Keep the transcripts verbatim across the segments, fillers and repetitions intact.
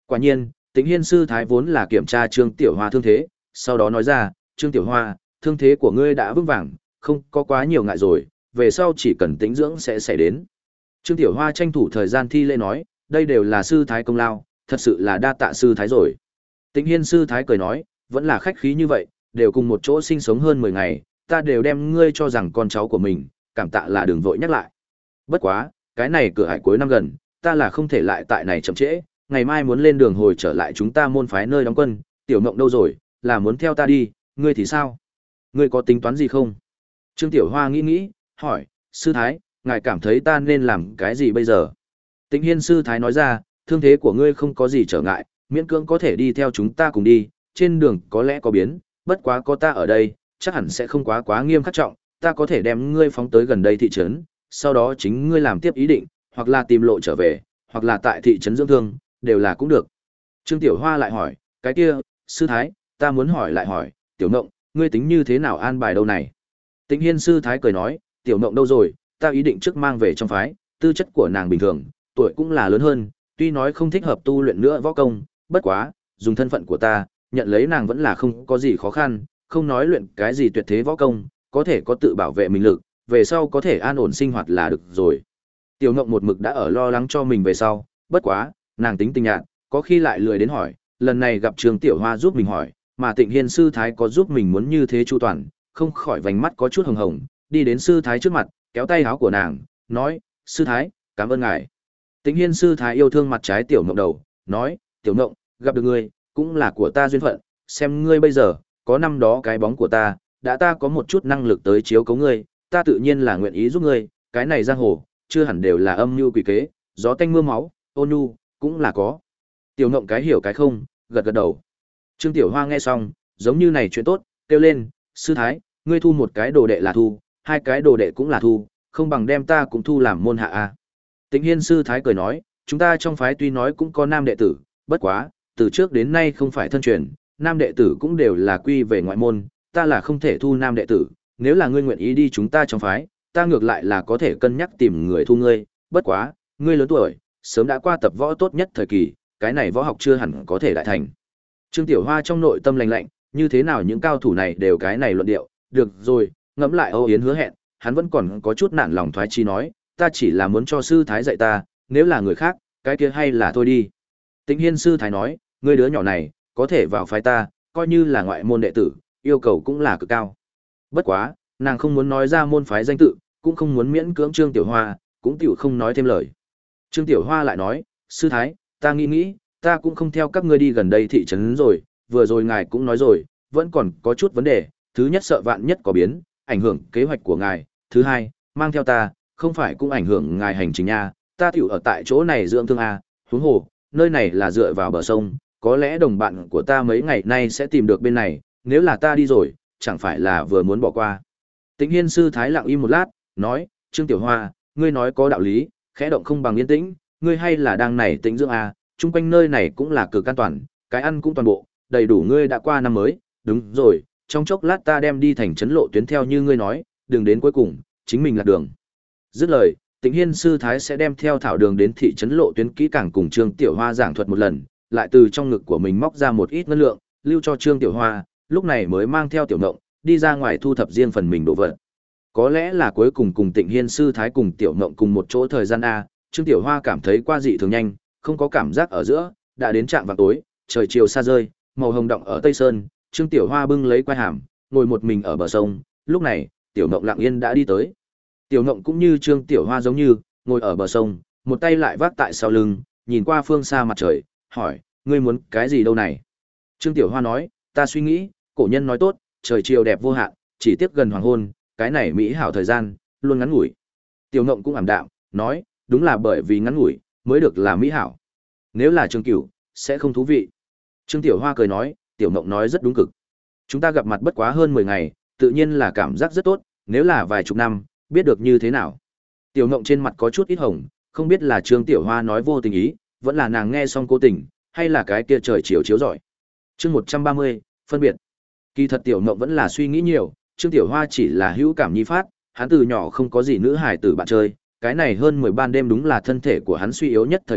Quả nhiên, Tĩnh Hiên sư thái vốn là kiểm tra Trương Tiểu Hoa thương thế, sau đó nói ra, Trương Tiểu Hoa, thương thế của ngươi đã vững vàng, không có quá nhiều ngại rồi, về sau chỉ cần tĩnh dưỡng sẽ xảy đến. Trương Tiểu Hoa tranh thủ thời gian thi lễ nói, đây đều là sư thái công lao, thật sự là đa tạ sư thái rồi. Tĩnh Hiên sư thái cười nói, vẫn là khách khí như vậy, đều cùng một chỗ sinh sống hơn mười ngày, ta đều đem ngươi cho rằng con cháu của mình, cảm tạ là đừng vội nhắc lại. Bất quá, cái này cửa hải cuối năm gần, ta là không thể lại tại này chậm trễ, ngày mai muốn lên đường hồi trở lại chúng ta môn phái nơi đóng quân, Tiểu Ngộng đâu rồi, là muốn theo ta đi, ngươi thì sao? Ngươi có tính toán gì không? Trương Tiểu Hoa nghĩ nghĩ, hỏi, sư thái, ngài cảm thấy ta nên làm cái gì bây giờ? Tĩnh Hiên sư thái nói ra, thương thế của ngươi không có gì trở ngại, miễn cưỡng có thể đi theo chúng ta cùng đi, trên đường có lẽ có biến, bất quá có ta ở đây, chắc hẳn sẽ không quá quá nghiêm khắc trọng, ta có thể đem ngươi phóng tới gần đây thị trấn, sau đó chính ngươi làm tiếp ý định, hoặc là tìm lộ trở về, hoặc là tại thị trấn dưỡng thương, đều là cũng được. Trương Tiểu Hoa lại hỏi, cái kia, sư thái, ta muốn hỏi lại hỏi, Tiểu Ngộng, ngươi tính như thế nào an bài đâu này? Tĩnh Hiên sư thái cười nói, Tiểu Ngộng đâu rồi, ta ý định trước mang về trong phái, tư chất của nàng bình thường, tuổi cũng là lớn hơn, tuy nói không thích hợp tu luyện nữa võ công, bất quá, dùng thân phận của ta, nhận lấy nàng vẫn là không có gì khó khăn, không nói luyện cái gì tuyệt thế võ công, có thể có tự bảo vệ mình lực, về sau có thể an ổn sinh hoạt là được rồi. Tiểu Ngộng một mực đã ở lo lắng cho mình về sau, bất quá, nàng tính tình nhạt, có khi lại lười đến hỏi, lần này gặp Trương Tiểu Hoa giúp mình hỏi, mà Tịnh Hiên sư thái có giúp mình muốn như thế chu toàn, không khỏi vành mắt có chút hồng hồng, đi đến sư thái trước mặt, kéo tay áo của nàng, nói, sư thái, cảm ơn ngài. Tịnh Hiên sư thái yêu thương mặt trái Tiểu Ngộng đầu, nói, Tiểu Ngộng, gặp được ngươi, cũng là của ta duyên phận, xem ngươi bây giờ, có năm đó cái bóng của ta, đã ta có một chút năng lực tới chiếu cấu ngươi, ta tự nhiên là nguyện ý giúp ngươi, cái này giang hồ, chưa hẳn đều là âm mưu quỷ kế, gió tanh mưa máu, ôn nhu, cũng là có. Tiểu Ngộng cái hiểu cái không, gật gật đầu. Trương Tiểu Hoa nghe xong, giống như này chuyện tốt, kêu lên, sư thái, ngươi thu một cái đồ đệ là thu, hai cái đồ đệ cũng là thu, không bằng đem ta cũng thu làm môn hạ a. Tĩnh Hiên sư thái cười nói, chúng ta trong phái tuy nói cũng có nam đệ tử, bất quá, từ trước đến nay không phải thân truyền, nam đệ tử cũng đều là quy về ngoại môn, ta là không thể thu nam đệ tử, nếu là ngươi nguyện ý đi chúng ta trong phái, ta ngược lại là có thể cân nhắc tìm người thu ngươi, bất quá, ngươi lớn tuổi, sớm đã qua tập võ tốt nhất thời kỳ, cái này võ học chưa hẳn có thể đại thành. Trương Tiểu Hoa trong nội tâm lạnh lạnh, như thế nào những cao thủ này đều cái này luận điệu, được rồi, ngẫm lại Âu Yến hứa hẹn, hắn vẫn còn có chút nản lòng thoái chi nói, ta chỉ là muốn cho sư thái dạy ta, nếu là người khác, cái kia hay là thôi đi. Tĩnh Hiên sư thái nói, ngươi đứa nhỏ này, có thể vào phái ta, coi như là ngoại môn đệ tử, yêu cầu cũng là cực cao. Bất quá, nàng không muốn nói ra môn phái danh tự, cũng không muốn miễn cưỡng Trương Tiểu Hoa, cũng tiểu không nói thêm lời. Trương Tiểu Hoa lại nói, sư thái, ta nghĩ nghĩ, ta cũng không theo các ngươi đi gần đây thị trấn rồi, vừa rồi ngài cũng nói rồi, vẫn còn có chút vấn đề, thứ nhất sợ vạn nhất có biến, ảnh hưởng kế hoạch của ngài, thứ hai, mang theo ta, không phải cũng ảnh hưởng ngài hành trình nha, ta tiểu ở tại chỗ này dưỡng thương a, huống hồ, nơi này là dựa vào bờ sông, có lẽ đồng bạn của ta mấy ngày nay sẽ tìm được bên này, nếu là ta đi rồi, chẳng phải là vừa muốn bỏ qua. Tĩnh Hiên sư thái lặng im một lát, nói, Trương Tiểu Hoa, ngươi nói có đạo lý, khẽ động không bằng yên tĩnh, ngươi hay là đang nảy tĩnh dưỡng à, chung quanh nơi này cũng là cực an toàn, cái ăn cũng toàn bộ, đầy đủ ngươi đã qua năm mới, đúng rồi, trong chốc lát ta đem đi thành trấn lộ tuyến theo như ngươi nói, đừng đến cuối cùng, chính mình lạc đường. Dứt lời, Tĩnh Hiên sư thái sẽ đem theo thảo đường đến thị trấn lộ tuyến kỹ càng cùng Trương Tiểu Hoa giảng thuật một lần, lại từ trong ngực của mình móc ra một ít ngân lượng, lưu cho Trương Tiểu Hoa, lúc này mới mang theo Tiểu Ngộng, đi ra ngoài thu thập riêng phần mình đồ vật. Có lẽ là cuối cùng cùng Tịnh Hiên sư thái cùng Tiểu Ngộng cùng một chỗ thời gian a, Trương Tiểu Hoa cảm thấy qua dị thường nhanh, không có cảm giác ở giữa, đã đến trạm vào tối, trời chiều xa rơi, màu hồng động ở Tây Sơn, Trương Tiểu Hoa bưng lấy quai hàm, ngồi một mình ở bờ sông, lúc này, Tiểu Ngộng lặng yên đã đi tới. Tiểu Ngộng cũng như Trương Tiểu Hoa giống như, ngồi ở bờ sông, một tay lại vác tại sau lưng, nhìn qua phương xa mặt trời, hỏi, ngươi muốn cái gì đâu này? Trương Tiểu Hoa nói, ta suy nghĩ, cổ nhân nói tốt, trời chiều đẹp vô hạn, chỉ tiếc gần hoàng hôn, cái này mỹ hảo thời gian, luôn ngắn ngủi. Tiểu Ngộng cũng ảm đạm, nói, đúng là bởi vì ngắn ngủi, mới được là mỹ hảo. Nếu là Trương Cửu, sẽ không thú vị. Trương Tiểu Hoa cười nói, Tiểu Ngộng nói rất đúng cực. Chúng ta gặp mặt bất quá hơn mười ngày, tự nhiên là cảm giác rất tốt, nếu là vài chục năm, biết được như thế nào. Tiểu Ngộng trên mặt có chút ít hồng, không biết là Trương Tiểu Hoa nói vô tình ý, vẫn là nàng nghe xong cố tình, hay là cái kia trời chiều chiếu rọi. Chương một trăm ba mươi, phân biệt. Kỳ thật Tiểu Ngộng vẫn là suy nghĩ nhiều, Trương Tiểu Hoa chỉ là hữu cảm nhi phát, hắn từ nhỏ không có gì nữ hài tử bạn chơi, cái này hơn mười ban đêm đúng là thân thể của hắn suy yếu nhất thời kỳ,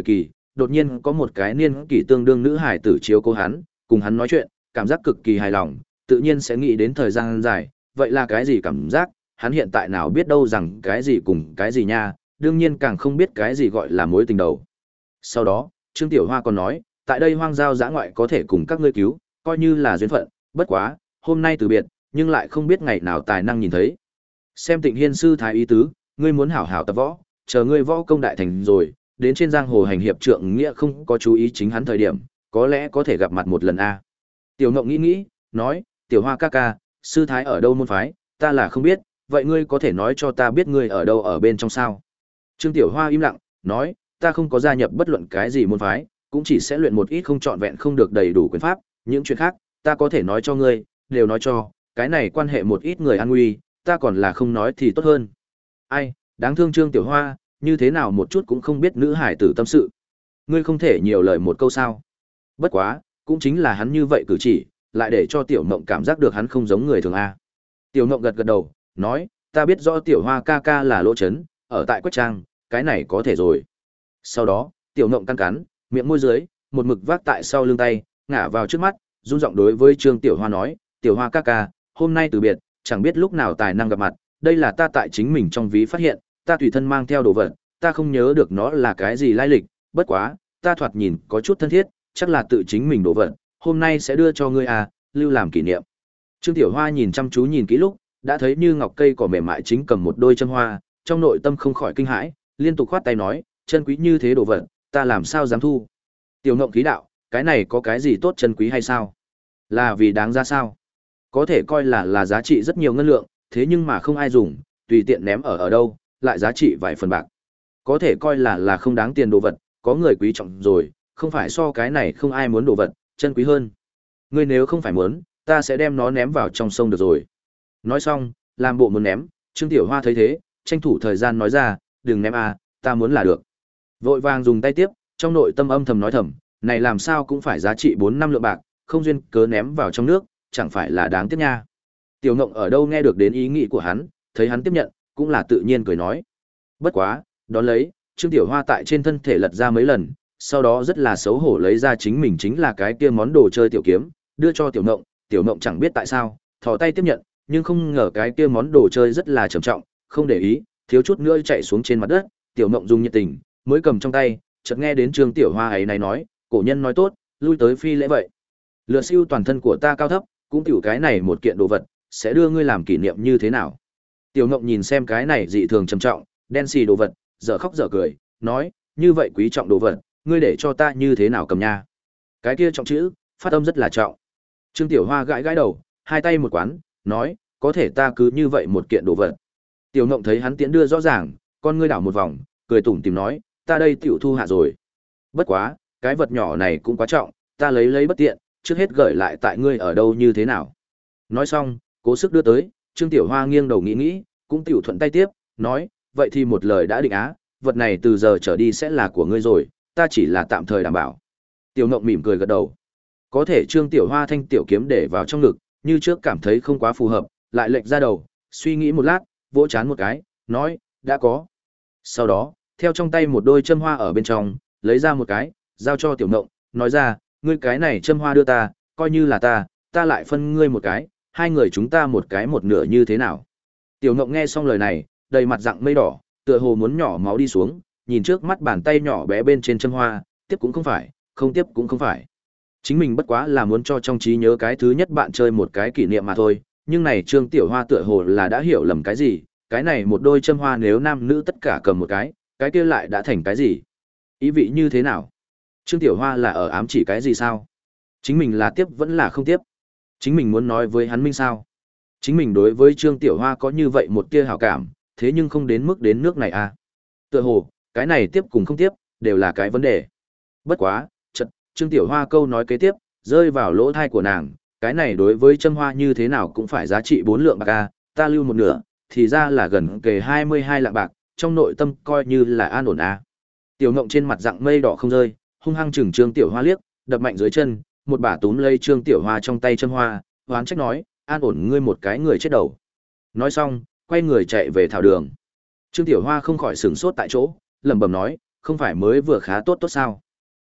đột nhiên có một cái niên kỷ tương đương nữ hải tử chiếu cố hắn, cùng hắn nói chuyện, cảm giác cực kỳ hài lòng, tự nhiên sẽ nghĩ đến thời gian dài, vậy là cái gì cảm giác, hắn hiện tại nào biết đâu rằng cái gì cùng cái gì nha, đương nhiên càng không biết cái gì gọi là mối tình đầu. Sau đó, Trương Tiểu Hoa còn nói, tại đây hoang giao dã ngoại có thể cùng các ngươi cứu, coi như là duyên phận, bất quá, hôm nay từ biệt, nhưng lại không biết ngày nào tài năng nhìn thấy. Xem Tịnh Hiên sư thái ý tứ, ngươi muốn hảo hảo tập võ, chờ ngươi võ công đại thành rồi, đến trên giang hồ hành hiệp trượng nghĩa không có chú ý chính hắn thời điểm, có lẽ có thể gặp mặt một lần a. Tiểu Ngộng nghĩ nghĩ, nói, Tiểu Hoa ca ca, sư thái ở đâu môn phái, ta là không biết, vậy ngươi có thể nói cho ta biết ngươi ở đâu ở bên trong sao? Trương Tiểu Hoa im lặng, nói, ta không có gia nhập bất luận cái gì môn phái, cũng chỉ sẽ luyện một ít không trọn vẹn không được đầy đủ quyền pháp, những chuyện khác, ta có thể nói cho ngươi, đều nói cho, cái này quan hệ một ít người an nguy, ta còn là không nói thì tốt hơn. Ai, đáng thương Trương Tiểu Hoa, như thế nào một chút cũng không biết nữ hải tử tâm sự. Ngươi không thể nhiều lời một câu sao? Bất quá, cũng chính là hắn như vậy cử chỉ, lại để cho Tiểu Ngộng cảm giác được hắn không giống người thường a. Tiểu Ngộng gật gật đầu, nói, ta biết rõ Tiểu Hoa ca ca là Lỗ Chấn, ở tại Quách Trang, cái này có thể rồi. Sau đó, Tiểu Ngộng căn cắn, miệng môi dưới, một mực vác tại sau lưng tay, ngả vào trước mắt, run giọng đối với Trương Tiểu Hoa nói, Tiểu Hoa ca ca, hôm nay từ biệt, chẳng biết lúc nào tài năng gặp mặt, đây là ta tại chính mình trong ví phát hiện, ta tùy thân mang theo đồ vật, ta không nhớ được nó là cái gì lai lịch, bất quá, ta thoạt nhìn có chút thân thiết, chắc là tự chính mình đồ vật, hôm nay sẽ đưa cho ngươi à, lưu làm kỷ niệm. Trương Tiểu Hoa nhìn chăm chú nhìn kỹ lúc, đã thấy Như Ngọc cây cỏ mềm mại chính cầm một đôi chân hoa, trong nội tâm không khỏi kinh hãi, liên tục khoát tay nói, chân quý như thế đồ vật, ta làm sao dám thu? Tiểu Ngộng khí đạo, cái này có cái gì tốt chân quý hay sao? Là vì đáng ra sao? Có thể coi là là giá trị rất nhiều ngân lượng, thế nhưng mà không ai dùng, tùy tiện ném ở ở đâu, lại giá trị vài phần bạc. Có thể coi là là không đáng tiền đồ vật, có người quý trọng rồi, không phải so cái này không ai muốn đồ vật, chân quý hơn. Ngươi nếu không phải muốn, ta sẽ đem nó ném vào trong sông được rồi. Nói xong, làm bộ muốn ném, Trương Tiểu Hoa thấy thế, tranh thủ thời gian nói ra, đừng ném à, ta muốn là được. Vội vàng dùng tay tiếp, trong nội tâm âm thầm nói thầm, này làm sao cũng phải giá trị bốn năm lượng bạc, không duyên cớ ném vào trong nước, chẳng phải là đáng tiếc nha. Tiểu Ngộng ở đâu nghe được đến ý nghĩ của hắn, thấy hắn tiếp nhận, cũng là tự nhiên cười nói. Bất quá, đón lấy, Trương Tiểu Hoa tại trên thân thể lật ra mấy lần, sau đó rất là xấu hổ lấy ra chính mình chính là cái kia món đồ chơi tiểu kiếm, đưa cho Tiểu Ngộng, Tiểu Ngộng chẳng biết tại sao, thò tay tiếp nhận, nhưng không ngờ cái kia món đồ chơi rất là trầm trọng, không để ý, thiếu chút nữa chạy xuống trên mặt đất, Tiểu Ngộng dùng nhiệt tình, mới cầm trong tay, chợt nghe đến Trương Tiểu Hoa ấy này nói, cổ nhân nói tốt, lui tới phi lễ vậy. Lựa siêu toàn thân của ta cao thấp, cũng tiểu cái này một kiện đồ vật, sẽ đưa ngươi làm kỷ niệm như thế nào? Tiểu Ngộng nhìn xem cái này dị thường trầm trọng, đen xì đồ vật, dở khóc dở cười, nói, như vậy quý trọng đồ vật, ngươi để cho ta như thế nào cầm nha? Cái kia trọng chữ, phát âm rất là trọng. Trương Tiểu Hoa gãi gãi đầu, hai tay một quán, nói, có thể ta cứ như vậy một kiện đồ vật. Tiểu Ngộng thấy hắn tiễn đưa rõ ràng, con ngươi đảo một vòng, cười tủm tỉm nói, ta đây tiểu thu hạ rồi. Bất quá, cái vật nhỏ này cũng quá trọng, ta lấy lấy bất tiện, trước hết gửi lại tại ngươi ở đâu như thế nào. Nói xong, cố sức đưa tới, Trương Tiểu Hoa nghiêng đầu nghĩ nghĩ, cũng tiểu thuận tay tiếp, nói, vậy thì một lời đã định á, vật này từ giờ trở đi sẽ là của ngươi rồi, ta chỉ là tạm thời đảm bảo. Tiểu Ngộng mỉm cười gật đầu. Có thể Trương Tiểu Hoa thanh tiểu kiếm để vào trong ngực, như trước cảm thấy không quá phù hợp, lại lệch ra đầu, suy nghĩ một lát, vỗ chán một cái, nói, đã có. Sau đó, theo trong tay một đôi châm hoa ở bên trong, lấy ra một cái, giao cho Tiểu Ngộng, nói ra, ngươi cái này châm hoa đưa ta, coi như là ta, ta lại phân ngươi một cái, hai người chúng ta một cái một nửa như thế nào. Tiểu Ngộng nghe xong lời này, đầy mặt dạng mây đỏ, tựa hồ muốn nhỏ máu đi xuống, nhìn trước mắt bàn tay nhỏ bé bên trên châm hoa, tiếp cũng không phải, không tiếp cũng không phải. Chính mình bất quá là muốn cho trong trí nhớ cái thứ nhất bạn chơi một cái kỷ niệm mà thôi, nhưng này Trương Tiểu Hoa tựa hồ là đã hiểu lầm cái gì, cái này một đôi châm hoa nếu nam nữ tất cả cầm một cái, cái kia lại đã thành cái gì? Ý vị như thế nào? Trương Tiểu Hoa là ở ám chỉ cái gì sao? Chính mình là tiếp vẫn là không tiếp? Chính mình muốn nói với hắn minh sao? Chính mình đối với Trương Tiểu Hoa có như vậy một tia hảo cảm, thế nhưng không đến mức đến nước này à? Tựa hồ, cái này tiếp cùng không tiếp, đều là cái vấn đề. Bất quá, chợt, Trương Tiểu Hoa câu nói kế tiếp, rơi vào lỗ tai của nàng, cái này đối với châm hoa như thế nào cũng phải giá trị bốn lượng bạc a, ta lưu một nửa, thì ra là gần kề hai mươi hai lạng bạc, trong nội tâm coi như là an ổn a. Tiểu Ngộng trên mặt dạng mây đỏ không rơi, hung hăng chừng Trương Tiểu Hoa liếc, đập mạnh dưới chân, một bả túm lấy Trương Tiểu Hoa trong tay châm hoa, oán trách nói, an ổn ngươi một cái người chết đầu. Nói xong, quay người chạy về thảo đường. Trương Tiểu Hoa không khỏi sửng sốt tại chỗ, lẩm bẩm nói, không phải mới vừa khá tốt tốt sao?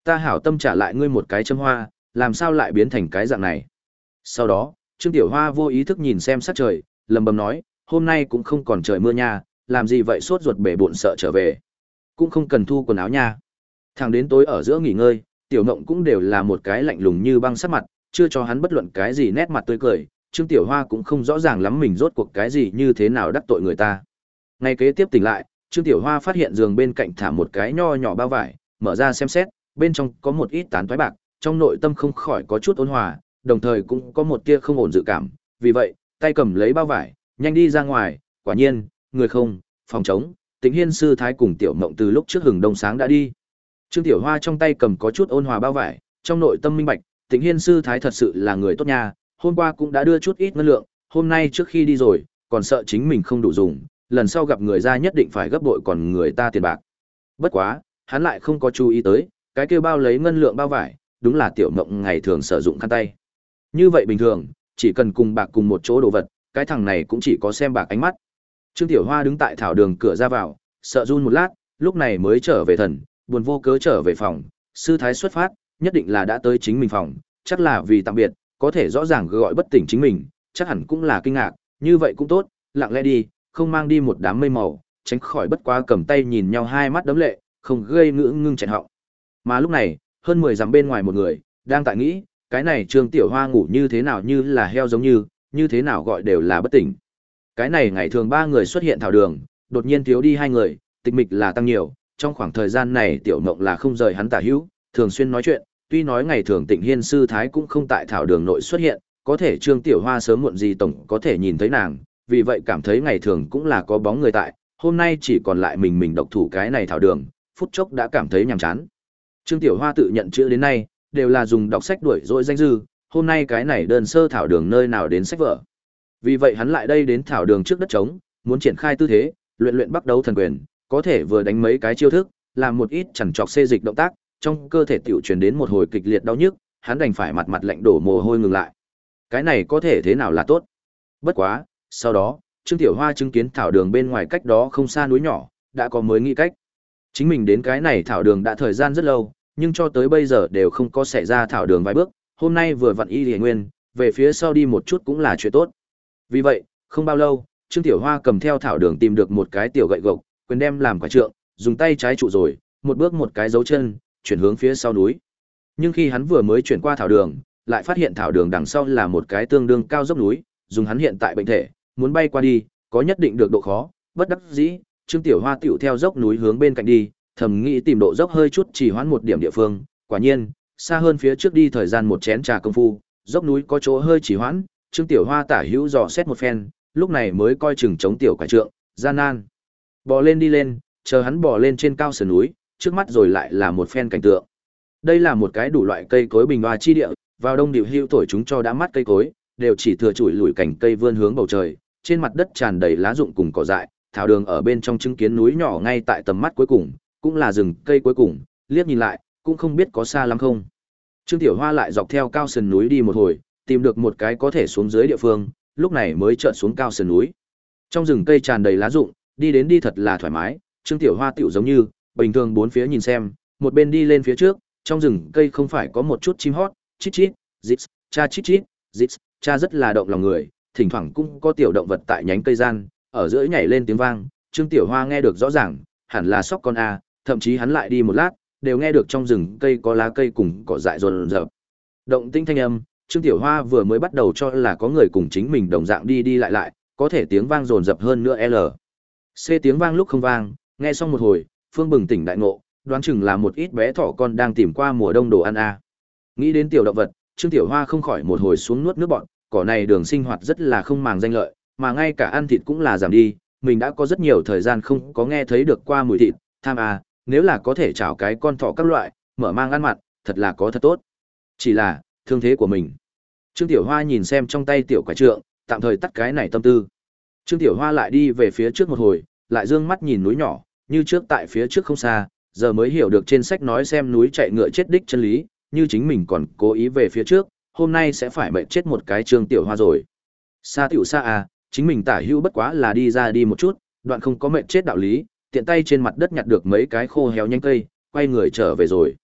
Ta hảo tâm trả lại ngươi một cái châm hoa, làm sao lại biến thành cái dạng này. Sau đó, Trương Tiểu Hoa vô ý thức nhìn xem sắc trời, lầm bầm nói, hôm nay cũng không còn trời mưa nha, làm gì vậy sốt ruột bể bộn sợ trở về. Cũng không cần thu quần áo nha. Thẳng đến tối ở giữa nghỉ ngơi, Tiểu Ngộng cũng đều là một cái lạnh lùng như băng sắc mặt, chưa cho hắn bất luận cái gì nét mặt tươi cười, Trương Tiểu Hoa cũng không rõ ràng lắm mình rốt cuộc cái gì như thế nào đắc tội người ta. Ngày kế tiếp tỉnh lại, Trương Tiểu Hoa phát hiện giường bên cạnh thả một cái nho nhỏ bao vải, mở ra xem xét, bên trong có một ít tán toái bạc, trong nội tâm không khỏi có chút ôn hòa, đồng thời cũng có một tia không ổn dự cảm, vì vậy, tay cầm lấy bao vải, nhanh đi ra ngoài, quả nhiên, người không, phòng trống, Tĩnh Hiên sư thái cùng Tiểu Mộng từ lúc trước hừng đông sáng đã đi. Trương Tiểu Hoa trong tay cầm có chút ôn hòa bao vải, trong nội tâm minh bạch, Tĩnh Hiên sư thái thật sự là người tốt nha, hôm qua cũng đã đưa chút ít ngân lượng, hôm nay trước khi đi rồi, còn sợ chính mình không đủ dùng, lần sau gặp người ra nhất định phải gấp bội còn người ta tiền bạc. Bất quá, hắn lại không có chú ý tới, cái kia bao lấy ngân lượng bao vải, đúng là Tiểu Mộng ngày thường sử dụng khăn tay. Như vậy bình thường, chỉ cần cùng bạc cùng một chỗ đồ vật, cái thằng này cũng chỉ có xem bạc ánh mắt. Trương Tiểu Hoa đứng tại thảo đường cửa ra vào, sợ run một lát, lúc này mới trở về thần, buồn vô cớ trở về phòng, sư thái xuất phát, nhất định là đã tới chính mình phòng, chắc là vì tạm biệt, có thể rõ ràng gọi bất tỉnh chính mình, chắc hẳn cũng là kinh ngạc, như vậy cũng tốt, lặng lẽ đi, không mang đi một đám mây màu, tránh khỏi bất quá cầm tay nhìn nhau hai mắt đấm lệ, không gây ngữ ngưng chẹn họng. Mà lúc này, hơn mười dặm bên ngoài một người, đang tại nghĩ, cái này Trương Tiểu Hoa ngủ như thế nào như là heo giống như, như thế nào gọi đều là bất tỉnh. Cái này ngày thường ba người xuất hiện thảo đường, đột nhiên thiếu đi hai người, tịch mịch là tăng nhiều, trong khoảng thời gian này Tiểu Mộng là không rời hắn tả hữu, thường xuyên nói chuyện, tuy nói ngày thường Tịnh Hiên sư thái cũng không tại thảo đường nội xuất hiện, có thể Trương Tiểu Hoa sớm muộn gì tổng có thể nhìn thấy nàng, vì vậy cảm thấy ngày thường cũng là có bóng người tại, hôm nay chỉ còn lại mình mình độc thủ cái này thảo đường, phút chốc đã cảm thấy nhàm chán. Trương Tiểu Hoa tự nhận chữ đến nay, đều là dùng đọc sách đuổi dỗi danh dư, hôm nay cái này đơn sơ thảo đường nơi nào đến sách vở. Vì vậy hắn lại đây đến thảo đường trước đất trống, muốn triển khai tư thế, luyện luyện bắt đấu thần quyền, có thể vừa đánh mấy cái chiêu thức, làm một ít chằn trọc xê dịch động tác, trong cơ thể tiểu truyền đến một hồi kịch liệt đau nhức, hắn đành phải mặt mặt lạnh đổ mồ hôi ngừng lại. Cái này có thể thế nào là tốt? Bất quá, sau đó, Trương Tiểu Hoa chứng kiến thảo đường bên ngoài cách đó không xa núi nhỏ, đã có mới nghĩ cách. Chính mình đến cái này thảo đường đã thời gian rất lâu, nhưng cho tới bây giờ đều không có xảy ra thảo đường vài bước, hôm nay vừa vặn y liền nguyên, về phía sau đi một chút cũng là chuyện tốt. Vì vậy, không bao lâu, Trương Tiểu Hoa cầm theo thảo đường tìm được một cái tiểu gậy gộc, quyền đem làm quả trượng, dùng tay trái trụ rồi, một bước một cái dấu chân, chuyển hướng phía sau núi. Nhưng khi hắn vừa mới chuyển qua thảo đường, lại phát hiện thảo đường đằng sau là một cái tương đương cao dốc núi, dùng hắn hiện tại bệnh thể, muốn bay qua đi, có nhất định được độ khó, bất đắc dĩ, Trương Tiểu Hoa tiểu theo dốc núi hướng bên cạnh đi, thầm nghĩ tìm độ dốc hơi chút chỉ hoãn một điểm địa phương, quả nhiên, xa hơn phía trước đi thời gian một chén trà công phu, dốc núi có chỗ hơi chỉ hoãn, Trương Tiểu Hoa tả hữu dò xét một phen, lúc này mới coi chừng chống tiểu quả trượng, gian nan. Bò lên đi lên, chờ hắn bò lên trên cao sườn núi, trước mắt rồi lại là một phen cảnh tượng. Đây là một cái đủ loại cây cối bình hoa chi địa, vào đông điều hưu thổi chúng cho đã mắt cây cối, đều chỉ thừa chủi lủi cành cây vươn hướng bầu trời, trên mặt đất tràn đầy lá rụng cùng cỏ dại, thảo đường ở bên trong chứng kiến núi nhỏ ngay tại tầm mắt cuối cùng, cũng là rừng cây cuối cùng, liếc nhìn lại, cũng không biết có xa lắm không. Trương Tiểu Hoa lại dọc theo cao sườn núi đi một hồi, tìm được một cái có thể xuống dưới địa phương, lúc này mới chợt xuống cao sườn núi. Trong rừng cây tràn đầy lá rụng, đi đến đi thật là thoải mái, Trương Tiểu Hoa tiểu giống như bình thường bốn phía nhìn xem, một bên đi lên phía trước, trong rừng cây không phải có một chút chim hót, chít chít, rít, cha chít chít, rít, cha rất là động lòng người, thỉnh thoảng cũng có tiểu động vật tại nhánh cây gian, ở giữa nhảy lên tiếng vang, Trương Tiểu Hoa nghe được rõ ràng, hẳn là sóc con a, thậm chí hắn lại đi một lát, đều nghe được trong rừng cây có lá cây cùng cỏ dại rồn rợp. Động tĩnh thanh âm, Trương Tiểu Hoa vừa mới bắt đầu cho là có người cùng chính mình đồng dạng đi đi lại lại, có thể tiếng vang rồn rập hơn nữa L. C tiếng vang lúc không vang, nghe xong một hồi, Phương bừng tỉnh đại ngộ, đoán chừng là một ít bé thỏ con đang tìm qua mùa đông đồ ăn a. Nghĩ đến tiểu động vật, Trương Tiểu Hoa không khỏi một hồi xuống nuốt nước bọt, cỏ này đường sinh hoạt rất là không màng danh lợi, mà ngay cả ăn thịt cũng là giảm đi, mình đã có rất nhiều thời gian không có nghe thấy được qua mùi thịt, tham à, nếu là có thể chảo cái con thỏ các loại, mở mang ăn mặn, thật là có thật tốt. Chỉ là, thương thế của mình. Trương Tiểu Hoa nhìn xem trong tay tiểu quả trượng, tạm thời tắt cái này tâm tư. Trương Tiểu Hoa lại đi về phía trước một hồi, lại dương mắt nhìn núi nhỏ, như trước tại phía trước không xa, giờ mới hiểu được trên sách nói xem núi chạy ngựa chết đích chân lý, như chính mình còn cố ý về phía trước, hôm nay sẽ phải mệt chết một cái Trương Tiểu Hoa rồi. Xa tiểu xa à, chính mình tả hữu bất quá là đi ra đi một chút, đoạn không có mệt chết đạo lý, tiện tay trên mặt đất nhặt được mấy cái khô héo nhánh cây, quay người trở về rồi.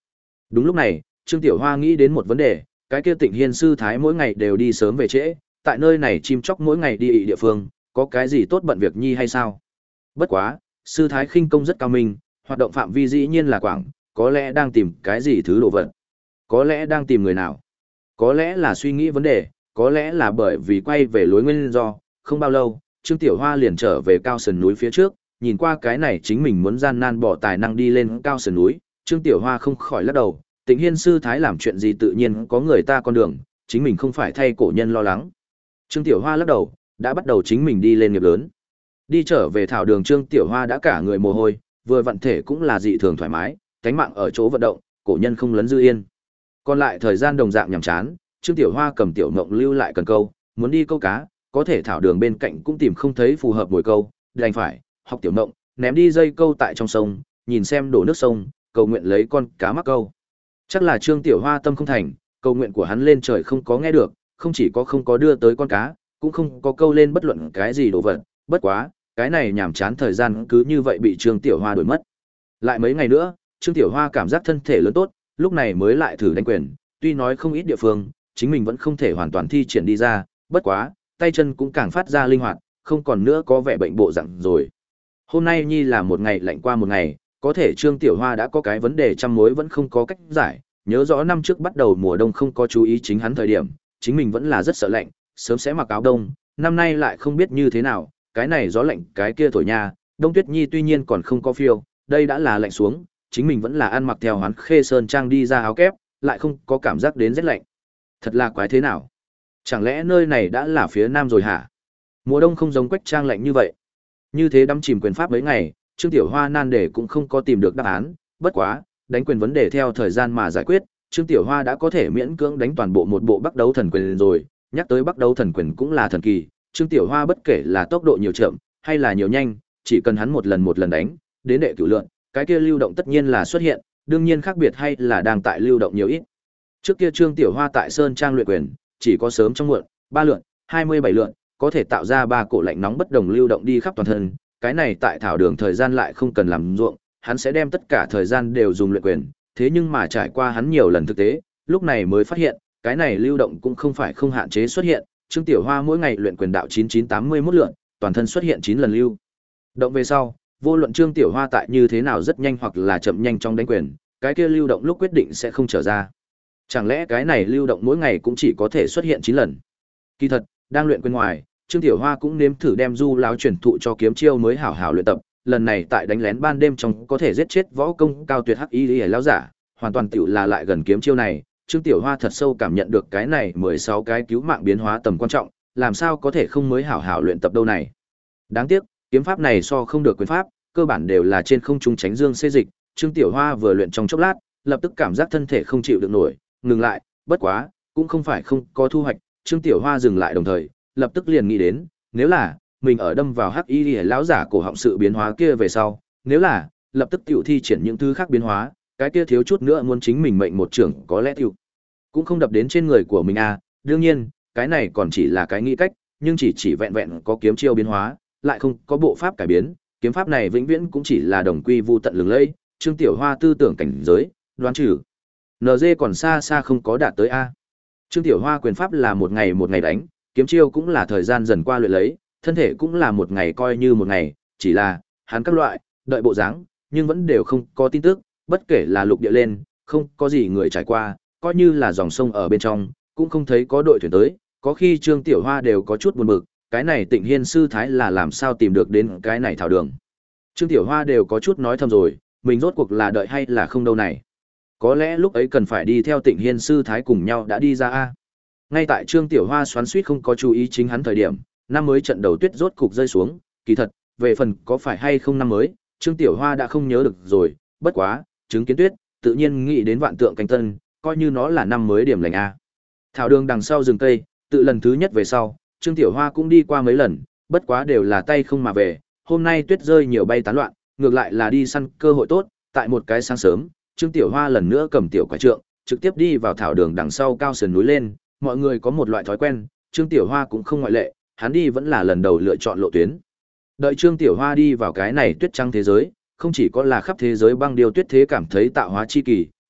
Đúng lúc này, Trương Tiểu Hoa nghĩ đến một vấn đề, cái kia Tịnh Hiên sư thái mỗi ngày đều đi sớm về trễ, tại nơi này chim chóc mỗi ngày đi ị địa phương, có cái gì tốt bận việc nhi hay sao? Bất quá, sư thái khinh công rất cao minh, hoạt động phạm vi dĩ nhiên là quảng, có lẽ đang tìm cái gì thứ đồ vật. Có lẽ đang tìm người nào. Có lẽ là suy nghĩ vấn đề, có lẽ là bởi vì quay về lối nguyên do, không bao lâu, Trương Tiểu Hoa liền trở về cao sườn núi phía trước, nhìn qua cái này chính mình muốn gian nan bỏ tài năng đi lên cao sườn núi, Trương Tiểu Hoa không khỏi lắc đầu, Tịnh Hiên sư thái làm chuyện gì tự nhiên có người ta con đường, chính mình không phải thay cổ nhân lo lắng. Trương Tiểu Hoa lắc đầu, đã bắt đầu chính mình đi lên nghiệp lớn. Đi trở về thảo đường, Trương Tiểu Hoa đã cả người mồ hôi, vừa vận thể cũng là dị thường thoải mái, cánh mạng ở chỗ vận động, cổ nhân không lấn dư yên. Còn lại thời gian đồng dạng nhàm chán, Trương Tiểu Hoa cầm Tiểu Mộng lưu lại cần câu, muốn đi câu cá, có thể thảo đường bên cạnh cũng tìm không thấy phù hợp mồi câu, đành phải học Tiểu Mộng, ném đi dây câu tại trong sông, nhìn xem đổ nước sông, cầu nguyện lấy con cá mắc câu. Chắc là Trương Tiểu Hoa tâm không thành, cầu nguyện của hắn lên trời không có nghe được, không chỉ có không có đưa tới con cá, cũng không có câu lên bất luận cái gì đồ vật, bất quá, cái này nhàm chán thời gian cứ như vậy bị Trương Tiểu Hoa đổi mất. Lại mấy ngày nữa, Trương Tiểu Hoa cảm giác thân thể lớn tốt, lúc này mới lại thử đánh quyền, tuy nói không ít địa phương, chính mình vẫn không thể hoàn toàn thi triển đi ra, bất quá, tay chân cũng càng phát ra linh hoạt, không còn nữa có vẻ bệnh bộ dạng rồi. Hôm nay nhi là một ngày lạnh qua một ngày, có thể Trương Tiểu Hoa đã có cái vấn đề trăm mối vẫn không có cách giải, nhớ rõ năm trước bắt đầu mùa đông không có chú ý chính hắn thời điểm, chính mình vẫn là rất sợ lạnh, sớm sẽ mặc áo đông, năm nay lại không biết như thế nào, cái này gió lạnh cái kia thổi nha, đông tuyết nhi tuy nhiên còn không có phiêu, đây đã là lạnh xuống, chính mình vẫn là ăn mặc theo Hoán Khê Sơn trang đi ra áo kép, lại không có cảm giác đến rét lạnh. Thật là quái thế nào? Chẳng lẽ nơi này đã là phía nam rồi hả? Mùa đông không giống Quách Trang lạnh như vậy. Như thế đắm chìm quyền pháp mấy ngày, Trương Tiểu Hoa nan đề cũng không có tìm được đáp án, bất quá, đánh quyền vấn đề theo thời gian mà giải quyết, Trương Tiểu Hoa đã có thể miễn cưỡng đánh toàn bộ một bộ Bắc Đấu Thần Quyền rồi, nhắc tới Bắc Đấu Thần Quyền cũng là thần kỳ, Trương Tiểu Hoa bất kể là tốc độ nhiều chậm hay là nhiều nhanh, chỉ cần hắn một lần một lần đánh, đến đệ cửu lượn, cái kia lưu động tất nhiên là xuất hiện, đương nhiên khác biệt hay là đang tại lưu động nhiều ít. Trước kia Trương Tiểu Hoa tại Sơn Trang luyện quyền, chỉ có sớm trong muộn, ba lượn, hai mươi bảy lượn, có thể tạo ra ba cổ lạnh nóng bất đồng lưu động đi khắp toàn thân, cái này tại thảo đường thời gian lại không cần làm ruộng, hắn sẽ đem tất cả thời gian đều dùng luyện quyền, thế nhưng mà trải qua hắn nhiều lần thực tế, lúc này mới phát hiện, cái này lưu động cũng không phải không hạn chế xuất hiện, Trương Tiểu Hoa mỗi ngày luyện quyền đạo chín chín tám mươi mốt lượn, toàn thân xuất hiện chín lần lưu động về sau, vô luận Trương Tiểu Hoa tại như thế nào rất nhanh hoặc là chậm nhanh trong đánh quyền, cái kia lưu động lúc quyết định sẽ không trở ra. Chẳng lẽ cái này lưu động mỗi ngày cũng chỉ có thể xuất hiện chín lần? Kỳ thật, đang luyện quyền ngoài, Trương Tiểu Hoa cũng nếm thử đem Du lão truyền thụ cho kiếm chiêu mới hảo hảo luyện tập, lần này tại đánh lén ban đêm trong có thể giết chết võ công cao tuyệt hắc y lý lão giả, hoàn toàn tiểu là lại gần kiếm chiêu này, Trương Tiểu Hoa thật sâu cảm nhận được cái này mười sáu cái cứu mạng biến hóa tầm quan trọng, làm sao có thể không mới hảo hảo luyện tập đâu này. Đáng tiếc, kiếm pháp này so không được quyền pháp, cơ bản đều là trên không trung tránh dương xê dịch, Trương Tiểu Hoa vừa luyện trong chốc lát, lập tức cảm giác thân thể không chịu được nổi, ngừng lại, bất quá, cũng không phải không có thu hoạch, Trương Tiểu Hoa dừng lại đồng thời, lập tức liền nghĩ đến, nếu là mình ở đâm vào hắc y lão giả cổ họng sự biến hóa kia về sau, nếu là lập tức tiểu thi triển những thứ khác biến hóa, cái kia thiếu chút nữa muốn chính mình mệnh một trưởng có lẽ tiểu cũng không đập đến trên người của mình à, đương nhiên, cái này còn chỉ là cái nghĩ cách, nhưng chỉ chỉ vẹn vẹn có kiếm chiêu biến hóa, lại không có bộ pháp cải biến, kiếm pháp này vĩnh viễn cũng chỉ là đồng quy vu tận lừng lẫy, Trương Tiểu Hoa tư tưởng cảnh giới, đoán trừ en giê còn xa xa không có đạt tới a. Trương Tiểu Hoa quyền pháp là một ngày một ngày đánh, kiếm chiêu cũng là thời gian dần qua luyện lấy, thân thể cũng là một ngày coi như một ngày, chỉ là hắn các loại, đợi bộ dáng, nhưng vẫn đều không có tin tức, bất kể là lục địa lên, không có gì người trải qua, coi như là dòng sông ở bên trong, cũng không thấy có đội thuyền tới, có khi Trương Tiểu Hoa đều có chút buồn bực, cái này Tịnh Hiên sư thái là làm sao tìm được đến cái này thảo đường. Trương Tiểu Hoa đều có chút nói thầm rồi, mình rốt cuộc là đợi hay là không đâu này. Có lẽ lúc ấy cần phải đi theo Tịnh Hiên sư thái cùng nhau đã đi ra a. Ngay tại Trương Tiểu Hoa xoắn xuýt không có chú ý chính hắn thời điểm, năm mới trận đầu tuyết rốt cục rơi xuống, kỳ thật, về phần có phải hay không năm mới, Trương Tiểu Hoa đã không nhớ được rồi, bất quá, chứng kiến tuyết, tự nhiên nghĩ đến vạn tượng canh tân, coi như nó là năm mới điểm lành a. Thảo đường đằng sau rừng cây, tự lần thứ nhất về sau, Trương Tiểu Hoa cũng đi qua mấy lần, bất quá đều là tay không mà về, hôm nay tuyết rơi nhiều bay tán loạn, ngược lại là đi săn cơ hội tốt, tại một cái sáng sớm, Trương Tiểu Hoa lần nữa cầm tiểu quả trượng, trực tiếp đi vào thảo đường đằng sau cao sườn núi lên, mọi người có một loại thói quen, Trương Tiểu Hoa cũng không ngoại lệ, hắn đi vẫn là lần đầu lựa chọn lộ tuyến. Đợi Trương Tiểu Hoa đi vào cái này tuyết trắng thế giới, không chỉ có là khắp thế giới băng điêu tuyết thế cảm thấy tạo hóa chi kỳ,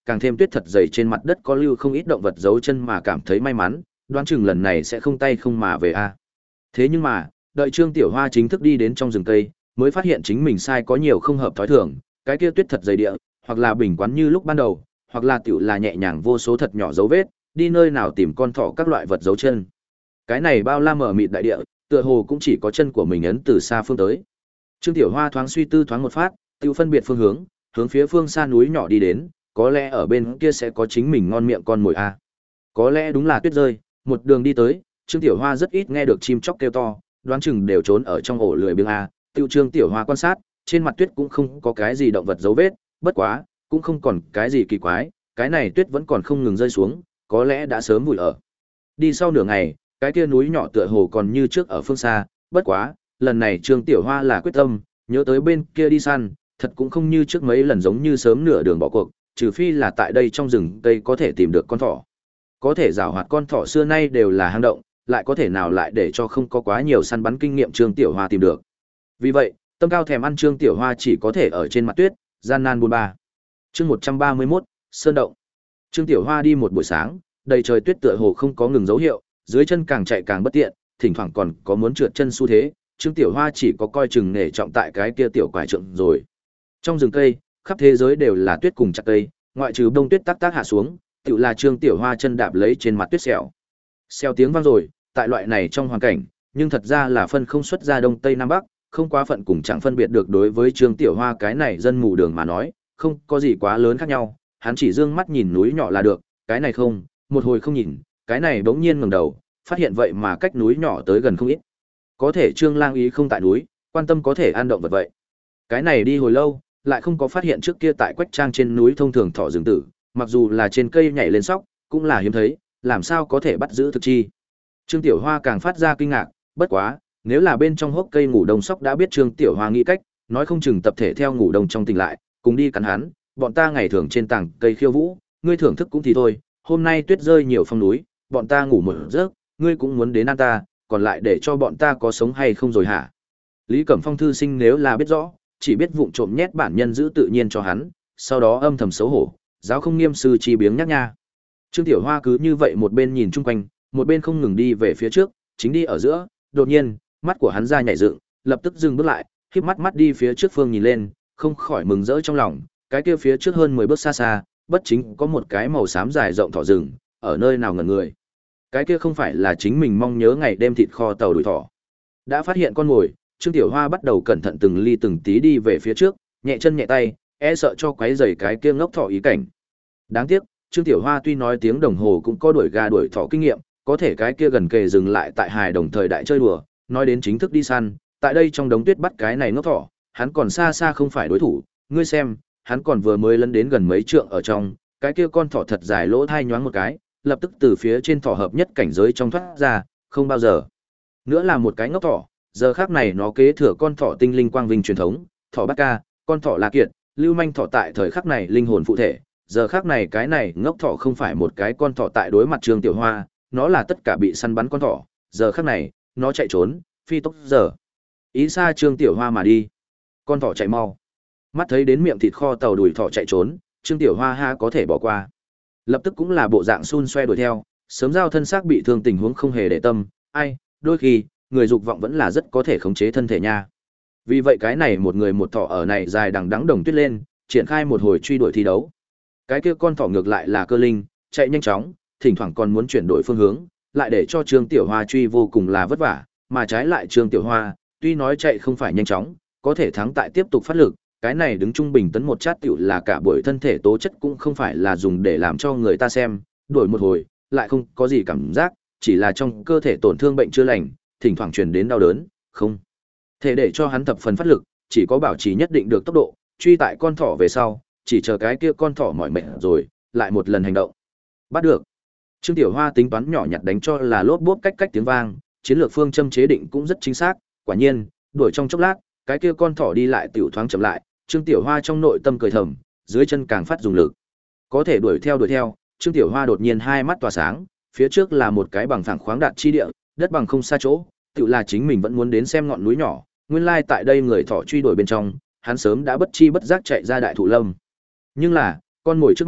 càng thêm tuyết thật dày trên mặt đất có lưu không ít động vật dấu chân mà cảm thấy may mắn, đoán chừng lần này sẽ không tay không mà về a. Thế nhưng mà, đợi Trương Tiểu Hoa chính thức đi đến trong rừng cây, mới phát hiện chính mình sai có nhiều không hợp thói thường, cái kia tuyết thật dày địa, hoặc là bình quán như lúc ban đầu, hoặc là tiểu là nhẹ nhàng vô số thật nhỏ dấu vết, đi nơi nào tìm con thỏ các loại vật dấu chân. Cái này bao la mở mịt đại địa, tựa hồ cũng chỉ có chân của mình ấn từ xa phương tới. Trương Tiểu Hoa thoáng suy tư thoáng một phát, tiêu phân biệt phương hướng, hướng phía phương xa núi nhỏ đi đến, có lẽ ở bên kia sẽ có chính mình ngon miệng con mồi a. Có lẽ đúng là tuyết rơi, một đường đi tới, Trương Tiểu Hoa rất ít nghe được chim chóc kêu to, đoán chừng đều trốn ở trong ổ lười biếng a. Tiêu Trương Tiểu Hoa quan sát, trên mặt tuyết cũng không có cái gì động vật dấu vết, bất quá, cũng không còn cái gì kỳ quái, cái này tuyết vẫn còn không ngừng rơi xuống, có lẽ đã sớm vùi ở. Đi sau nửa ngày, cái kia núi nhỏ tựa hồ còn như trước ở phương xa, bất quá, lần này Trương Tiểu Hoa là quyết tâm, nhớ tới bên kia đi săn, thật cũng không như trước mấy lần giống như sớm nửa đường bỏ cuộc, trừ phi là tại đây trong rừng cây có thể tìm được con thỏ. Có thể giảo hoạt con thỏ xưa nay đều là hang động, lại có thể nào lại để cho không có quá nhiều săn bắn kinh nghiệm Trương Tiểu Hoa tìm được. Vì vậy, tâm cao thèm ăn Trương Tiểu Hoa chỉ có thể ở trên mặt tuyết, gian nan buôn ba. Chương một trăm ba mươi mốt, Sơn động. Trương Tiểu Hoa đi một buổi sáng, đầy trời tuyết tựa hồ không có ngừng dấu hiệu, dưới chân càng chạy càng bất tiện, thỉnh thoảng còn có muốn trượt chân xu thế, Trương Tiểu Hoa chỉ có coi chừng nể trọng tại cái kia tiểu quải trượng rồi. Trong rừng cây, khắp thế giới đều là tuyết cùng chặt cây, ngoại trừ đông tuyết tác tác hạ xuống, tựu là Trương Tiểu Hoa chân đạp lấy trên mặt tuyết xèo. Xèo tiếng vang rồi, tại loại này trong hoàn cảnh, nhưng thật ra là phân không xuất ra đông tây nam bắc, không quá phận cùng chẳng phân biệt được đối với Trương Tiểu Hoa cái này dân mù đường mà nói, không có gì quá lớn khác nhau, hắn chỉ dương mắt nhìn núi nhỏ là được, cái này không, một hồi không nhìn, cái này bỗng nhiên ngẩng đầu, phát hiện vậy mà cách núi nhỏ tới gần không ít. Có thể Trương Lang ý không tại núi, quan tâm có thể an động vật vậy. Cái này đi hồi lâu, lại không có phát hiện trước kia tại quách trang trên núi thông thường thỏ rừng tử, mặc dù là trên cây nhảy lên sóc, cũng là hiếm thấy, làm sao có thể bắt giữ thực chi. Trương Tiểu Hoa càng phát ra kinh ngạc, bất quá, nếu là bên trong hốc cây ngủ đông sóc đã biết Trương Tiểu Hoa nghĩ cách, nói không chừng tập thể theo ngủ đông trong tỉnh lại, cùng đi cắn hắn, bọn ta ngày thường trên tảng cây khiêu vũ, ngươi thưởng thức cũng thì thôi, hôm nay tuyết rơi nhiều phong núi, bọn ta ngủ một giấc, ngươi cũng muốn đến ăn ta, còn lại để cho bọn ta có sống hay không rồi hả? Lý Cẩm Phong thư sinh nếu là biết rõ, chỉ biết vụng trộm nhét bản nhân giữ tự nhiên cho hắn, sau đó âm thầm xấu hổ, giáo không nghiêm sư chi biếng nhắc nha. Trương Tiểu Hoa cứ như vậy một bên nhìn chung quanh, một bên không ngừng đi về phía trước, chính đi ở giữa, đột nhiên, mắt của hắn ra nhảy dựng, lập tức dừng bước lại, khép mắt mắt đi phía trước phương nhìn lên, không khỏi mừng rỡ trong lòng, cái kia phía trước hơn mười bước xa xa, bất chính có một cái màu xám dài rộng thỏ rừng, ở nơi nào ngẩn người. Cái kia không phải là chính mình mong nhớ ngày đêm thịt kho tàu đuổi thỏ. Đã phát hiện con mồi, Trương Tiểu Hoa bắt đầu cẩn thận từng ly từng tí đi về phía trước, nhẹ chân nhẹ tay, e sợ cho quấy rầy cái kia ngốc thỏ ý cảnh. Đáng tiếc, Trương Tiểu Hoa tuy nói tiếng đồng hồ cũng có đuổi gà đuổi thỏ kinh nghiệm, có thể cái kia gần kề dừng lại tại hài đồng thời đại chơi đùa, nói đến chính thức đi săn, tại đây trong đống tuyết bắt cái này ngốc thỏ, hắn còn xa xa không phải đối thủ, ngươi xem, hắn còn vừa mới lấn đến gần mấy trượng ở trong, cái kia con thỏ thật dài lỗ thai nhoáng một cái, lập tức từ phía trên thỏ hợp nhất cảnh giới trong thoát ra, không bao giờ nữa là một cái ngốc thỏ, giờ khác này nó kế thừa con thỏ tinh linh quang vinh truyền thống, thỏ bát ca, con thỏ la kiệt, lưu manh thỏ tại thời khắc này linh hồn phụ thể, giờ khác này cái này ngốc thỏ không phải một cái con thỏ tại đối mặt Trương Tiểu Hoa, nó là tất cả bị săn bắn con thỏ, giờ khắc này, nó chạy trốn, phi tốc giờ. Ý xa Trương Tiểu Hoa mà đi. Con thỏ chạy mau. Mắt thấy đến miệng thịt kho tàu đuổi thỏ chạy trốn, Trương Tiểu Hoa ha có thể bỏ qua. Lập tức cũng là bộ dạng xun xoe đuổi theo, sớm giao thân xác bị thương tình huống không hề để tâm, ai, đôi khi, người dục vọng vẫn là rất có thể khống chế thân thể nha. Vì vậy cái này một người một thỏ ở này dài đằng đẵng đồng tuyết lên, triển khai một hồi truy đuổi thi đấu. Cái kia con thỏ ngược lại là cơ linh, chạy nhanh chóng, thỉnh thoảng còn muốn chuyển đổi phương hướng, lại để cho Trương Tiểu Hoa truy vô cùng là vất vả, mà trái lại Trương Tiểu Hoa, tuy nói chạy không phải nhanh chóng, có thể thắng tại tiếp tục phát lực, cái này đứng trung bình tấn một chát tiểu là cả buổi thân thể tố chất cũng không phải là dùng để làm cho người ta xem, đuổi một hồi, lại không có gì cảm giác, chỉ là trong cơ thể tổn thương bệnh chưa lành, thỉnh thoảng truyền đến đau đớn, không thể để cho hắn thập phần phát lực, chỉ có bảo trì nhất định được tốc độ, truy tại con thỏ về sau, chỉ chờ cái kia con thỏ mỏi mệt rồi, lại một lần hành động. Bắt được. Trương Tiểu Hoa tính toán nhỏ nhặt đánh cho là lốp bốp cách cách tiếng vang, chiến lược phương châm chế định cũng rất chính xác, quả nhiên, đuổi trong chốc lát, cái kia con thỏ đi lại tiểu thoáng chậm lại, Trương Tiểu Hoa trong nội tâm cười thầm, dưới chân càng phát dùng lực. Có thể đuổi theo đuổi theo, Trương Tiểu Hoa đột nhiên hai mắt tỏa sáng, phía trước là một cái bằng phẳng khoáng đạt chi địa, đất bằng không xa chỗ, tự là chính mình vẫn muốn đến xem ngọn núi nhỏ, nguyên lai tại đây người thỏ truy đuổi bên trong, hắn sớm đã bất chi bất giác chạy ra đại thụ lâm. Nhưng là, con mồi trước mắt,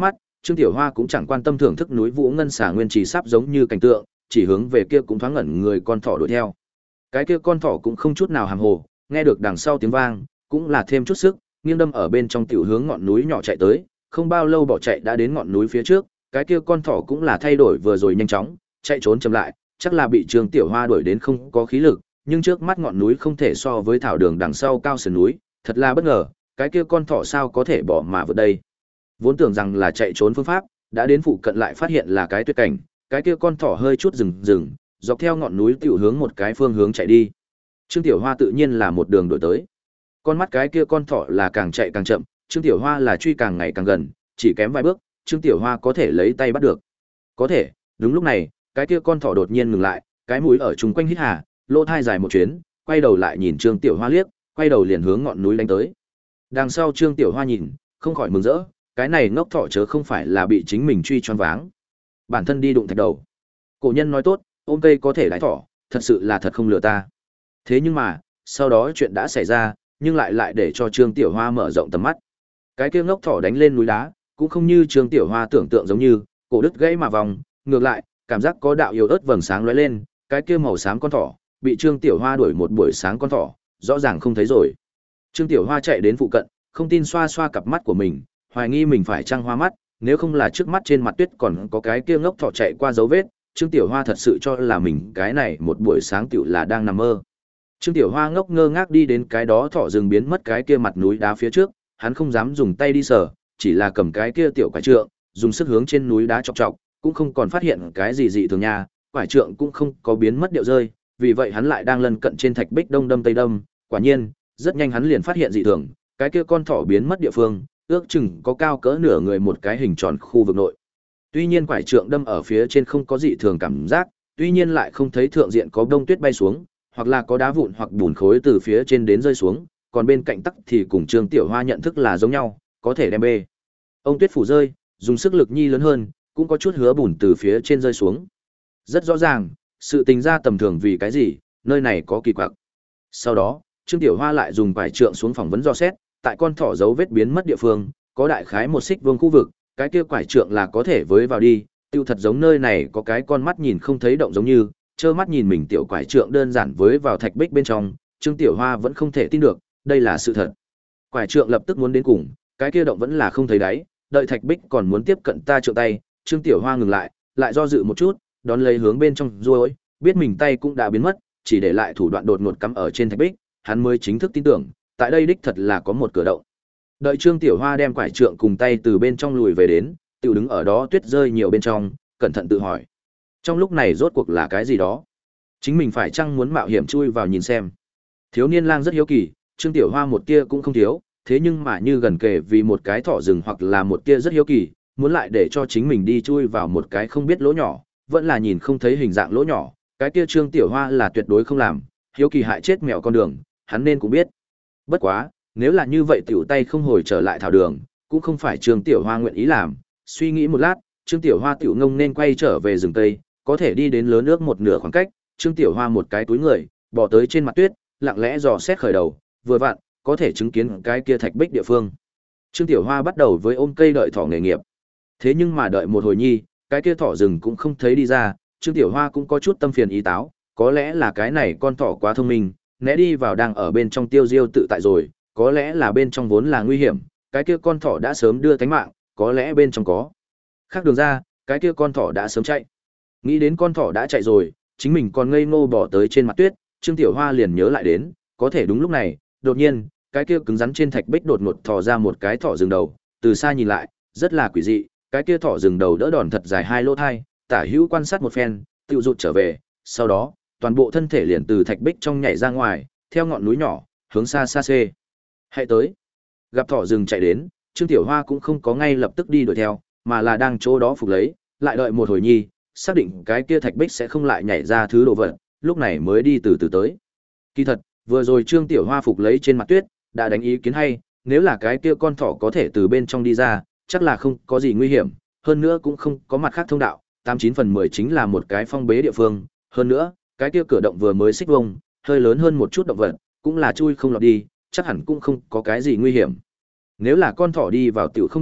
Trương Tiểu Hoa cũng chẳng quan tâm thưởng thức núi Vũ Ngân xà nguyên trì sắp giống như cảnh tượng, chỉ hướng về kia cũng thoáng ngẩn người con thỏ đuổi theo. Cái kia con thỏ cũng không chút nào hàm hồ, nghe được đằng sau tiếng vang, cũng là thêm chút sức, nghiêng đâm ở bên trong tiểu hướng ngọn núi nhỏ chạy tới, không bao lâu bỏ chạy đã đến ngọn núi phía trước, cái kia con thỏ cũng là thay đổi vừa rồi nhanh chóng, chạy trốn chậm lại, chắc là bị Trương Tiểu Hoa đuổi đến không có khí lực, nhưng trước mắt ngọn núi không thể so với thảo đường đằng sau cao sườn núi, thật là bất ngờ, cái kia con thỏ sao có thể bỏ mà vượt đây. Vốn tưởng rằng là chạy trốn phương pháp, đã đến phụ cận lại phát hiện là cái tuyệt cảnh, cái kia con thỏ hơi chút dừng dừng, dọc theo ngọn núi tiểu hướng một cái phương hướng chạy đi. Trương Tiểu Hoa tự nhiên là một đường đuổi tới. Con mắt cái kia con thỏ là càng chạy càng chậm, Trương Tiểu Hoa là truy càng ngày càng gần, chỉ kém vài bước, Trương Tiểu Hoa có thể lấy tay bắt được. Có thể, đúng lúc này, cái kia con thỏ đột nhiên ngừng lại, cái mũi ở chung quanh hít hà, lỗ thai dài một chuyến, quay đầu lại nhìn Trương Tiểu Hoa liếc, quay đầu liền hướng ngọn núi đánh tới. Đằng sau Trương Tiểu Hoa nhìn, không khỏi mừng rỡ, cái này ngốc thỏ chớ không phải là bị chính mình truy choáng váng. Bản thân đi đụng thạch đầu. Cổ nhân nói tốt, ôm cây có thể đái thỏ, thật sự là thật không lừa ta. Thế nhưng mà, sau đó chuyện đã xảy ra, nhưng lại lại để cho Trương Tiểu Hoa mở rộng tầm mắt. Cái kia ngốc thỏ đánh lên núi đá, cũng không như Trương Tiểu Hoa tưởng tượng giống như, cổ đứt gãy mà vòng, ngược lại, cảm giác có đạo yếu ớt vầng sáng lóe lên, cái kia màu xám con thỏ, bị Trương Tiểu Hoa đuổi một buổi sáng con thỏ, rõ ràng không thấy rồi. Trương Tiểu Hoa chạy đến phụ cận, không tin xoa xoa cặp mắt của mình, hoài nghi mình phải trăng hoa mắt, nếu không là trước mắt trên mặt tuyết còn có cái kia ngốc thỏ chạy qua dấu vết, Trương Tiểu Hoa thật sự cho là mình cái này một buổi sáng tiểu là đang nằm mơ. Trương Tiểu Hoa ngốc ngơ ngác đi đến cái đó thỏ rừng biến mất cái kia mặt núi đá phía trước, hắn không dám dùng tay đi sờ, chỉ là cầm cái kia tiểu quải trượng, dùng sức hướng trên núi đá chọc chọc, cũng không còn phát hiện cái gì dị thường nha, quải trượng cũng không có biến mất điệu rơi, vì vậy hắn lại đang lân cận trên thạch bích đông đâm tây đâm, quả nhiên, rất nhanh hắn liền phát hiện dị thường, cái kia con thỏ biến mất địa phương, ước chừng có cao cỡ nửa người một cái hình tròn khu vực nội. Tuy nhiên quải trượng đâm ở phía trên không có dị thường cảm giác, tuy nhiên lại không thấy thượng diện có đông tuyết bay xuống, hoặc là có đá vụn hoặc bùn khối từ phía trên đến rơi xuống, còn bên cạnh tắc thì cùng Trương Tiểu Hoa nhận thức là giống nhau, có thể đem bê. Ông tuyết phủ rơi, dùng sức lực nhi lớn hơn, cũng có chút hứa bùn từ phía trên rơi xuống. Rất rõ ràng, sự tình ra tầm thường vì cái gì, nơi này có kỳ quặc. Sau đó, Trương Tiểu Hoa lại dùng quải trượng xuống phỏng vấn dò xét, tại con thỏ dấu vết biến mất địa phương, có đại khái một xích vuông khu vực, cái kia quải trượng là có thể với vào đi, tiêu thật giống nơi này có cái con mắt nhìn không thấy động giống như, trơ mắt nhìn mình tiểu quải trượng đơn giản với vào thạch bích bên trong, Trương Tiểu Hoa vẫn không thể tin được, đây là sự thật. Quải trượng lập tức muốn đến cùng, cái kia động vẫn là không thấy đáy, đợi thạch bích còn muốn tiếp cận ta trượng tay, Trương Tiểu Hoa ngừng lại, lại do dự một chút, đón lấy hướng bên trong ruôi, biết mình tay cũng đã biến mất, chỉ để lại thủ đoạn đột ngột cắm ở trên thạch bích, hắn mới chính thức tin tưởng, tại đây đích thật là có một cửa động. Đợi Trương Tiểu Hoa đem quải trượng cùng tay từ bên trong lùi về đến, tiểu đứng ở đó tuyết rơi nhiều bên trong, cẩn thận tự hỏi. Trong lúc này rốt cuộc là cái gì đó? Chính mình phải chăng muốn mạo hiểm chui vào nhìn xem? Thiếu niên lang rất hiếu kỳ, Trương Tiểu Hoa một tia cũng không thiếu, thế nhưng mà như gần kề vì một cái thỏ rừng hoặc là một tia rất hiếu kỳ, muốn lại để cho chính mình đi chui vào một cái không biết lỗ nhỏ, vẫn là nhìn không thấy hình dạng lỗ nhỏ, cái kia Trương Tiểu Hoa là tuyệt đối không làm, hiếu kỳ hại chết mèo con đường, hắn nên cũng biết. Bất quá, nếu là như vậy tiểu tay không hồi trở lại thảo đường, cũng không phải Trương Tiểu Hoa nguyện ý làm, suy nghĩ một lát, Trương Tiểu Hoa tiểu ngông nên quay trở về rừng tây, có thể đi đến lớn nước một nửa khoảng cách, Trương Tiểu Hoa một cái túi người, bỏ tới trên mặt tuyết, lặng lẽ dò xét khởi đầu, vừa vặn, có thể chứng kiến cái kia thạch bích địa phương. Trương Tiểu Hoa bắt đầu với ôm cây đợi thỏ nghề nghiệp. Thế nhưng mà đợi một hồi nhi, cái kia thỏ rừng cũng không thấy đi ra, Trương Tiểu Hoa cũng có chút tâm phiền ý táo, có lẽ là cái này con thỏ quá thông minh, né đi vào đang ở bên trong tiêu diêu tự tại rồi, có lẽ là bên trong vốn là nguy hiểm, cái kia con thỏ đã sớm đưa tánh mạng, có lẽ bên trong có khác đường ra, cái kia con thỏ đã sớm chạy. Nghĩ đến con thỏ đã chạy rồi, chính mình còn ngây ngô bỏ tới trên mặt tuyết, Trương Tiểu Hoa liền nhớ lại đến, có thể đúng lúc này, đột nhiên, cái kia cứng rắn trên thạch bích đột ngột thò ra một cái thỏ rừng đầu, từ xa nhìn lại, rất là quỷ dị, cái kia thỏ rừng đầu đỡ đòn thật dài hai lỗ thai, tả hữu quan sát một phen, tự rụt trở về, sau đó, toàn bộ thân thể liền từ thạch bích trong nhảy ra ngoài, theo ngọn núi nhỏ, hướng xa xa xê. Hãy tới. Gặp thỏ rừng chạy đến, Trương Tiểu Hoa cũng không có ngay lập tức đi đuổi theo, mà là đang chỗ đó phục lấy, lại đợi một hồi nhi, xác định cái kia thạch bích sẽ không lại nhảy ra thứ đồ vật, lúc này mới đi từ từ tới. Kỳ thật, vừa rồi Trương Tiểu Hoa phục lấy trên mặt tuyết, đã đánh ý kiến hay, nếu là cái kia con thỏ có thể từ bên trong đi ra, chắc là không có gì nguy hiểm, hơn nữa cũng không có mặt khác thông đạo, tám chín phần mười chính là một cái phong bế địa phương, hơn nữa, cái kia cửa động vừa mới xích vông, hơi lớn hơn một chút động vật, cũng là chui không lọt đi, chắc hẳn cũng không có cái gì nguy hiểm. Nếu là con thỏ đi vào tiểu không được,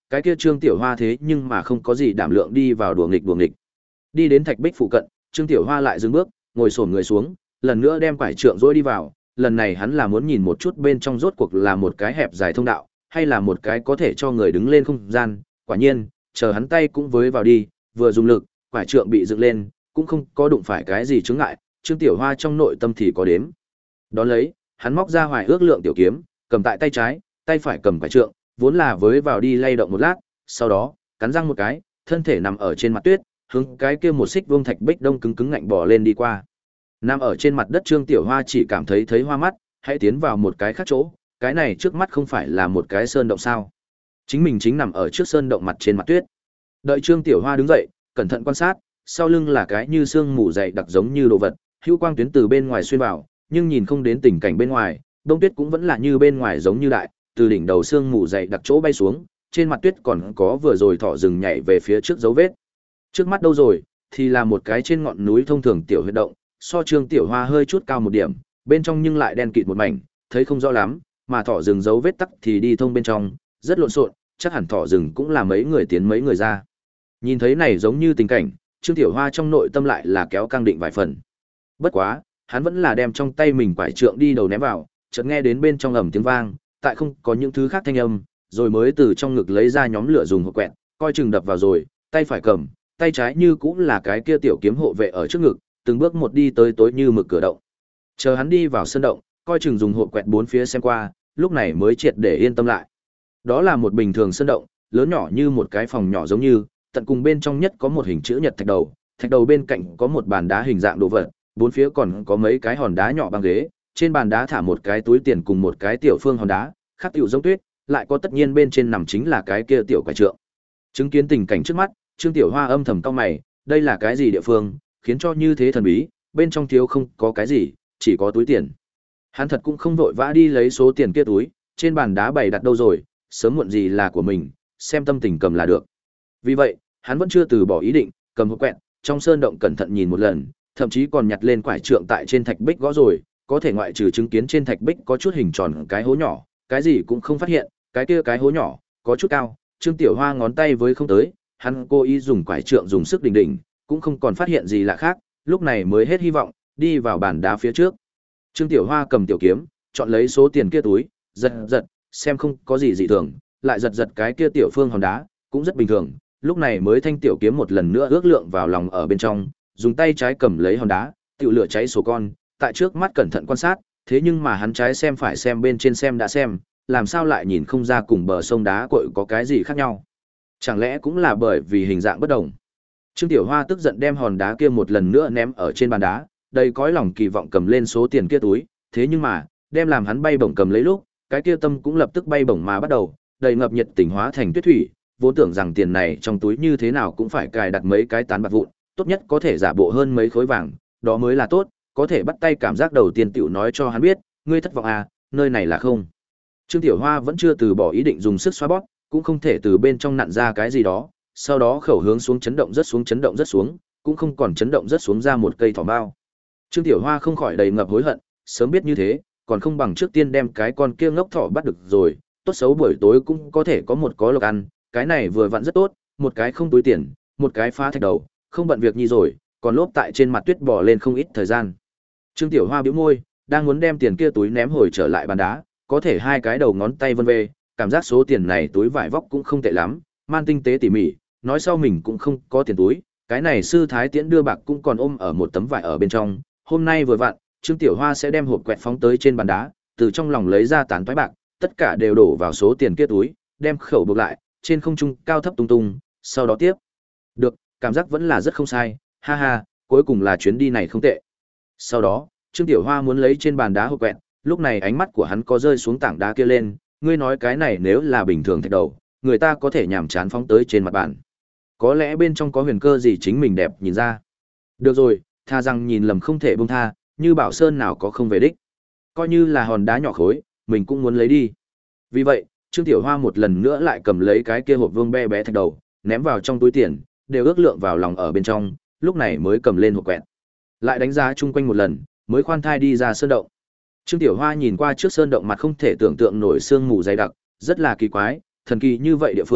cái kia Trương Tiểu Hoa thế nhưng mà không có gì đảm lượng đi vào đùa nghịch đùa nghịch. Đi đến thạch bích phụ cận, Trương Tiểu Hoa lại dừng bước, ngồi xổm người xuống, lần nữa đem quải trượng dỗi đi vào, lần này hắn là muốn nhìn một chút bên trong rốt cuộc là một cái hẹp dài thông đạo, hay là một cái có thể cho người đứng lên không gian, quả nhiên, chờ hắn tay cũng với vào đi, vừa dùng lực, quải trượng bị dựng lên, cũng không có đụng phải cái gì chướng ngại, Trương Tiểu Hoa trong nội tâm thì có đếm. Đón lấy, hắn móc ra hoài ước lượng tiểu kiếm, cầm tại tay trái, tay phải cầm quải trượng, vốn là với vào đi lay động một lát, sau đó, cắn răng một cái, thân thể nằm ở trên mặt tuyết, hướng cái kia một xích vuông thạch bích đông cứng cứng ngạnh bò lên đi qua. Nằm ở trên mặt đất Trương Tiểu Hoa chỉ cảm thấy thấy hoa mắt, hãy tiến vào một cái khác chỗ, cái này trước mắt không phải là một cái sơn động sao? Chính mình chính nằm ở trước sơn động mặt trên mặt tuyết. Đợi Trương Tiểu Hoa đứng dậy, cẩn thận quan sát, sau lưng là cái như xương mù dày đặc giống như đồ vật, hữu quang tuyến từ bên ngoài xuyên vào, nhưng nhìn không đến tình cảnh bên ngoài, đông tuyết cũng vẫn là như bên ngoài giống như đại, từ đỉnh đầu xương mù dày đặc chỗ bay xuống, trên mặt tuyết còn có vừa rồi thỏ rừng nhảy về phía trước dấu vết. Trước mắt đâu rồi, thì là một cái trên ngọn núi thông thường tiểu huyệt động, so Trương Tiểu Hoa hơi chút cao một điểm, bên trong nhưng lại đen kịt một mảnh, thấy không rõ lắm, mà thỏ rừng dấu vết tắc thì đi thông bên trong, rất lộn xộn, chắc hẳn thỏ rừng cũng là mấy người tiến mấy người ra. Nhìn thấy này giống như tình cảnh, Trương Tiểu Hoa trong nội tâm lại là kéo căng định vài phần. Bất quá, hắn vẫn là đem trong tay mình quải trượng đi đầu ném vào, chợt nghe đến bên trong ầm tiếng vang, tại không có những thứ khác thanh âm, rồi mới từ trong ngực lấy ra nhóm lửa dùng hộp quẹt, coi chừng đập vào rồi, tay phải cầm, tay trái như cũng là cái kia tiểu kiếm hộ vệ ở trước ngực, từng bước một đi tới tối như mực cửa động. Chờ hắn đi vào sân động, coi chừng dùng hộp quẹt bốn phía xem qua, lúc này mới triệt để yên tâm lại. Đó là một bình thường sân động, lớn nhỏ như một cái phòng nhỏ giống như, tận cùng bên trong nhất có một hình chữ nhật thạch đầu, thạch đầu bên cạnh có một bàn đá hình dạng đồ vật, bốn phía còn có mấy cái hòn đá nhỏ bằng ghế, trên bàn đá thả một cái túi tiền cùng một cái tiểu phương hòn đá, khác tiểu giống tuyết, lại có tất nhiên bên trên nằm chính là cái kia tiểu quải trượng. Chứng kiến tình cảnh trước mắt, Trương Tiểu Hoa âm thầm cau mày, đây là cái gì địa phương, khiến cho như thế thần bí, bên trong thiếu không có cái gì, chỉ có túi tiền. Hắn thật cũng không vội vã đi lấy số tiền kia túi, trên bàn đá bày đặt đâu rồi, sớm muộn gì là của mình, xem tâm tình cầm là được. Vì vậy, hắn vẫn chưa từ bỏ ý định, cầm hộp quẹt, trong sơn động cẩn thận nhìn một lần, thậm chí còn nhặt lên quải trượng tại trên thạch bích gõ rồi, có thể ngoại trừ chứng kiến trên thạch bích có chút hình tròn cái hố nhỏ, cái gì cũng không phát hiện, cái kia cái hố nhỏ có chút cao, Trương Tiểu Hoa ngón tay với không tới, hắn cố ý dùng quải trượng dùng sức đỉnh đỉnh, cũng không còn phát hiện gì lạ khác, lúc này mới hết hy vọng, đi vào bàn đá phía trước. Trương Tiểu Hoa cầm tiểu kiếm, chọn lấy số tiền kia túi, giật giật, xem không có gì dị thường, lại giật giật cái kia tiểu phương hòn đá, cũng rất bình thường, lúc này mới thanh tiểu kiếm một lần nữa ước lượng vào lòng ở bên trong, dùng tay trái cầm lấy hòn đá, tiểu lửa cháy sổ con, tại trước mắt cẩn thận quan sát, thế nhưng mà hắn trái xem phải xem bên trên xem đã xem, làm sao lại nhìn không ra cùng bờ sông đá cội có cái gì khác nhau. Chẳng lẽ cũng là bởi vì hình dạng bất đồng. Trương Tiểu Hoa tức giận đem hòn đá kia một lần nữa ném ở trên bàn đá, đầy cõi lòng kỳ vọng cầm lên số tiền kia túi, thế nhưng mà, đem làm hắn bay bổng cầm lấy lúc, cái kia tâm cũng lập tức bay bổng mà bắt đầu, đầy ngập nhiệt tình hóa thành tuyết thủy, vốn tưởng rằng tiền này trong túi như thế nào cũng phải cài đặt mấy cái tán bạc vụn, tốt nhất có thể giả bộ hơn mấy khối vàng, đó mới là tốt, có thể bắt tay cảm giác đầu tiên tiểu nói cho hắn biết, ngươi thất vọng à, nơi này là không. Trương Tiểu Hoa vẫn chưa từ bỏ ý định dùng sức xoa bóp, cũng không thể từ bên trong nặn ra cái gì đó, sau đó khẩu hướng xuống chấn động rất xuống chấn động rất xuống, cũng không còn chấn động rất xuống ra một cây thỏ bao. Trương Tiểu Hoa không khỏi đầy ngập hối hận, sớm biết như thế, còn không bằng trước tiên đem cái con kia ngốc thỏ bắt được rồi, tốt xấu buổi tối cũng có thể có một có lộc ăn, cái này vừa vặn rất tốt, một cái không túi tiền, một cái phá thạch đầu, không bận việc nhi rồi, còn lốp tại trên mặt tuyết bò lên không ít thời gian. Trương Tiểu Hoa bĩu môi, đang muốn đem tiền kia túi ném hồi trở lại bàn đá, có thể hai cái đầu ngón tay vân về, cảm giác số tiền này túi vải vóc cũng không tệ lắm, man tinh tế tỉ mỉ, nói sau mình cũng không có tiền túi, cái này sư thái tiễn đưa bạc cũng còn ôm ở một tấm vải ở bên trong, hôm nay vừa vặn, Trương Tiểu Hoa sẽ đem hộp quẹt phóng tới trên bàn đá, từ trong lòng lấy ra tán toái bạc, tất cả đều đổ vào số tiền kia túi, đem khẩu buộc lại, trên không trung cao thấp tung tung, sau đó tiếp. Được, cảm giác vẫn là rất không sai, ha ha, cuối cùng là chuyến đi này không tệ. Sau đó, Trương Tiểu Hoa muốn lấy trên bàn đá hộp quẹt, lúc này ánh mắt của hắn có rơi xuống tảng đá kia lên, ngươi nói cái này nếu là bình thường thạch đầu, người ta có thể nhàm chán phóng tới trên mặt bàn. Có lẽ bên trong có huyền cơ gì chính mình đẹp nhìn ra. Được rồi, tha rằng nhìn lầm không thể buông tha, như bảo sơn nào có không về đích. Coi như là hòn đá nhỏ khối, mình cũng muốn lấy đi. Vì vậy, Trương Tiểu Hoa một lần nữa lại cầm lấy cái kia hộp vương be bé thạch đầu, ném vào trong túi tiền, đều ước lượng vào lòng ở bên trong, lúc này mới cầm lên hộp quẹt. Lại đánh giá chung quanh một lần, mới khoan thai đi ra sơn động. Trương Tiểu Hoa nhìn qua trước sơn động mặt không thể tưởng tượng nổi sương mù dày đặc, rất là kỳ quái, thần kỳ như vậy địa phương,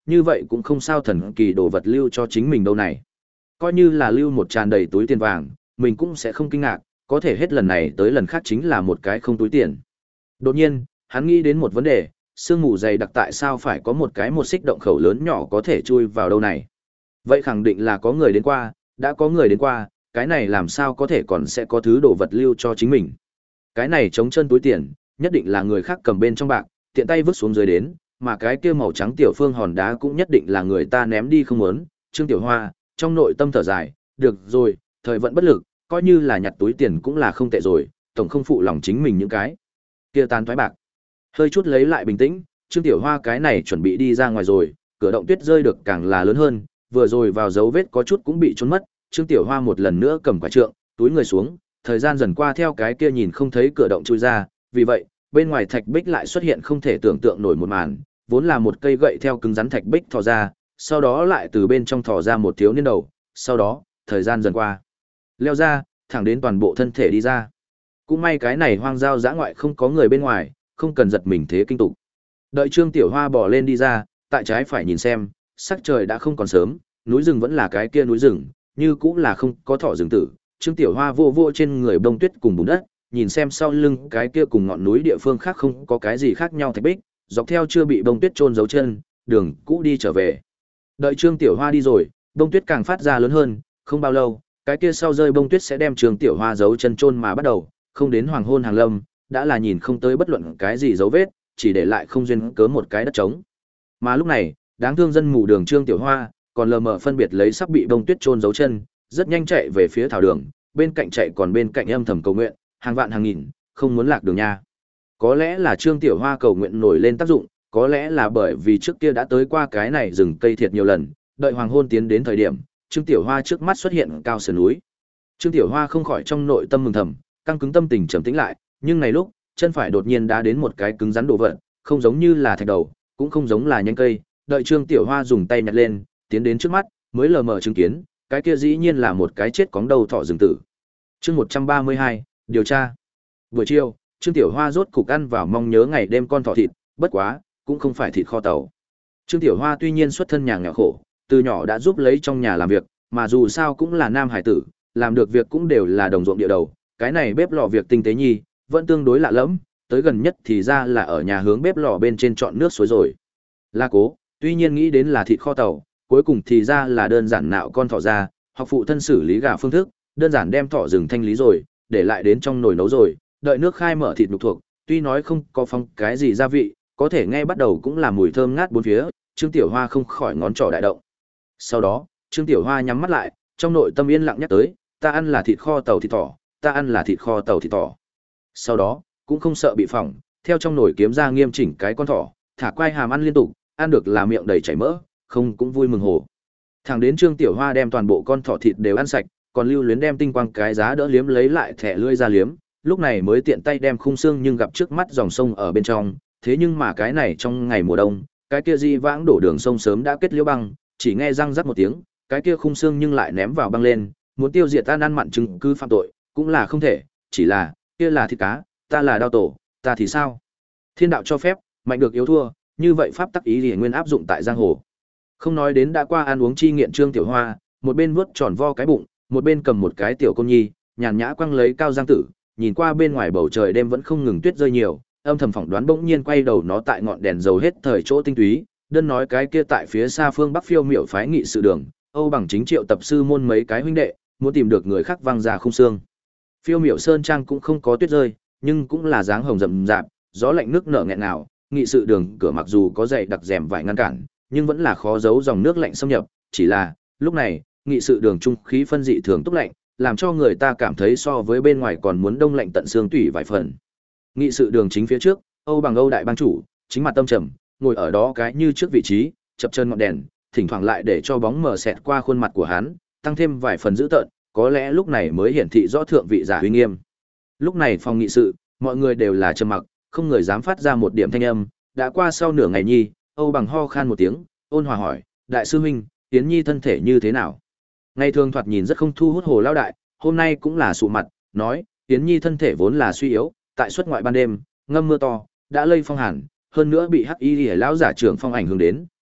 như vậy cũng không sao thần kỳ đồ vật lưu cho chính mình đâu này. Coi như là lưu một tràn đầy túi tiền vàng, mình cũng sẽ không kinh ngạc, có thể hết lần này tới lần khác chính là một cái không túi tiền. Đột nhiên, hắn nghĩ đến một vấn đề, sương mù dày đặc tại sao phải có một cái một xích động khẩu lớn nhỏ có thể chui vào đâu này. Vậy khẳng định là có người đến qua, đã có người đến qua, cái này làm sao có thể còn sẽ có thứ đồ vật lưu cho chính mình. Cái này chống chân túi tiền, nhất định là người khác cầm bên trong bạc, tiện tay vứt xuống dưới đến, mà cái kia màu trắng tiểu phương hòn đá cũng nhất định là người ta ném đi không muốn. Trương Tiểu Hoa, trong nội tâm thở dài, được rồi, thời vận bất lực, coi như là nhặt túi tiền cũng là không tệ rồi, tổng không phụ lòng chính mình những cái kia tan thoái bạc. Hơi chút lấy lại bình tĩnh, Trương Tiểu Hoa cái này chuẩn bị đi ra ngoài rồi, cửa động tuyết rơi được càng là lớn hơn, vừa rồi vào dấu vết có chút cũng bị trốn mất, Trương Tiểu Hoa một lần nữa cầm quả trượng, túi người xuống, thời gian dần qua theo cái kia nhìn không thấy cửa động chui ra, vì vậy, bên ngoài thạch bích lại xuất hiện không thể tưởng tượng nổi một màn, vốn là một cây gậy theo cứng rắn thạch bích thò ra, sau đó lại từ bên trong thò ra một thiếu niên đầu, sau đó, thời gian dần qua, leo ra, thẳng đến toàn bộ thân thể đi ra. Cũng may cái này hoang giao dã ngoại không có người bên ngoài, không cần giật mình thế kinh tục. Đợi Trương Tiểu Hoa bò lên đi ra, tại trái phải nhìn xem, sắc trời đã không còn sớm, núi rừng vẫn là cái kia núi rừng, như cũng là không có thỏ rừng tử. Trương Tiểu Hoa vô vô trên người bông tuyết cùng bùn đất, nhìn xem sau lưng cái kia cùng ngọn núi địa phương khác không có cái gì khác nhau thạch bích, dọc theo chưa bị bông tuyết chôn giấu chân, đường cũ đi trở về. Đợi Trương Tiểu Hoa đi rồi, bông tuyết càng phát ra lớn hơn, không bao lâu, cái kia sau rơi bông tuyết sẽ đem Trương Tiểu Hoa giấu chân chôn mà bắt đầu, không đến hoàng hôn hàng lâm, đã là nhìn không tới bất luận cái gì dấu vết, chỉ để lại không duyên cớ một cái đất trống. Mà lúc này, đáng thương dân mù đường Trương Tiểu Hoa, còn lờ mờ phân biệt lấy sắp bị bông tuyết chôn giấu chân, rất nhanh chạy về phía thảo đường, bên cạnh chạy còn bên cạnh âm thầm cầu nguyện, hàng vạn hàng nghìn, không muốn lạc đường nha. Có lẽ là Trương Tiểu Hoa cầu nguyện nổi lên tác dụng, có lẽ là bởi vì trước kia đã tới qua cái này rừng cây thiệt nhiều lần, đợi hoàng hôn tiến đến thời điểm, Trương Tiểu Hoa trước mắt xuất hiện cao sườn núi. Trương Tiểu Hoa không khỏi trong nội tâm mừng thầm, căng cứng tâm tình trầm tĩnh lại, nhưng này lúc, chân phải đột nhiên đã đến một cái cứng rắn đồ vật, không giống như là thạch đầu, cũng không giống là nhánh cây, đợi Trương Tiểu Hoa dùng tay nhặt lên, tiến đến trước mắt, mới lờ mờ chứng kiến, cái kia dĩ nhiên là một cái chết cóng đầu thỏ rừng tử. Chương một trăm ba mươi hai, điều tra. Buổi chiều, Trương Tiểu Hoa rốt cục ăn vào mong nhớ ngày đêm con thỏ thịt, bất quá, cũng không phải thịt kho tàu. Trương Tiểu Hoa tuy nhiên xuất thân nhà nghèo khổ, từ nhỏ đã giúp lấy trong nhà làm việc, mà dù sao cũng là nam hải tử, làm được việc cũng đều là đồng ruộng địa đầu, cái này bếp lò việc tinh tế nhi, vẫn tương đối lạ lẫm, tới gần nhất thì ra là ở nhà hướng bếp lò bên trên chọn nước suối rồi. La Cố, tuy nhiên nghĩ đến là thịt kho tàu, cuối cùng thì ra là đơn giản nạo con thỏ ra, học phụ thân xử lý gà phương thức, đơn giản đem thỏ rừng thanh lý rồi, để lại đến trong nồi nấu rồi, đợi nước khai mở thịt nhục thuộc, tuy nói không có phong cái gì gia vị, có thể ngay bắt đầu cũng là mùi thơm ngát bốn phía, Trương Tiểu Hoa không khỏi ngón trỏ đại động. Sau đó, Trương Tiểu Hoa nhắm mắt lại, trong nội tâm yên lặng nhắc tới, ta ăn là thịt kho tàu thịt thỏ, ta ăn là thịt kho tàu thịt thỏ. Sau đó, cũng không sợ bị phỏng, theo trong nồi kiếm ra nghiêm chỉnh cái con thỏ, thả quai hàm ăn liên tục, ăn được là miệng đầy chảy mỡ, không cũng vui mừng hồ. Thẳng đến Trương Tiểu Hoa đem toàn bộ con thỏ thịt đều ăn sạch, còn lưu luyến đem tinh quang cái giá đỡ liếm lấy lại thẻ lưỡi ra liếm, lúc này mới tiện tay đem khung xương nhưng gặp trước mắt dòng sông ở bên trong, thế nhưng mà cái này trong ngày mùa đông, cái kia di vãng đổ đường sông sớm đã kết liễu băng, chỉ nghe răng rắc một tiếng, cái kia khung xương nhưng lại ném vào băng lên, muốn tiêu diệt tan ăn mặn chứng cứ phạm tội, cũng là không thể, chỉ là, kia là thịt cá, ta là đao tổ, ta thì sao? Thiên đạo cho phép, mạnh được yếu thua, như vậy pháp tắc ý liền nguyên áp dụng tại giang hồ. Không nói đến đã qua ăn uống chi nghiện Trương Tiểu Hoa, một bên vuốt tròn vo cái bụng, một bên cầm một cái tiểu côn nhi, nhàn nhã quăng lấy cao giang tử, nhìn qua bên ngoài bầu trời đêm vẫn không ngừng tuyết rơi nhiều, âm thầm phỏng đoán bỗng nhiên quay đầu nó tại ngọn đèn dầu hết thời chỗ tinh túy, đơn nói cái kia tại phía xa phương Bắc phiêu miểu phái nghị sự đường, Âu bằng chính triệu tập sư môn mấy cái huynh đệ, muốn tìm được người khác văng ra khung xương. Phiêu miểu sơn trang cũng không có tuyết rơi, nhưng cũng là dáng hồng rậm rạp, gió lạnh nước nở nghẹn ngào, nghị sự đường cửa mặc dù có dày đặc rèm vải ngăn cản, nhưng vẫn là khó giấu dòng nước lạnh xâm nhập, chỉ là, lúc này, nghị sự đường trung khí phân dị thường túc lạnh, làm cho người ta cảm thấy so với bên ngoài còn muốn đông lạnh tận xương tủy vài phần. Nghị sự đường chính phía trước, Âu bằng Âu đại bang chủ, chính mặt tâm trầm, ngồi ở đó cái như trước vị trí, chập chân ngọn đèn, thỉnh thoảng lại để cho bóng mờ xẹt qua khuôn mặt của hắn, tăng thêm vài phần dữ tợn, có lẽ lúc này mới hiển thị rõ thượng vị giả uy nghiêm. Lúc này phòng nghị sự, mọi người đều là trầm mặc, không người dám phát ra một điểm thanh âm, đã qua sau nửa ngày nhi, Âu bằng ho khan một tiếng, ôn hòa hỏi, đại sư huynh, Yến Nhi thân thể như thế nào? Ngày thường thoạt nhìn rất không thu hút Hồ lão đại, hôm nay cũng là sụ mặt, nói, Yến Nhi thân thể vốn là suy yếu, tại xuất ngoại ban đêm, ngâm mưa to, đã lây phong hàn, hơn nữa bị hắc y liễu lão giả trưởng phong ảnh hưởng đến,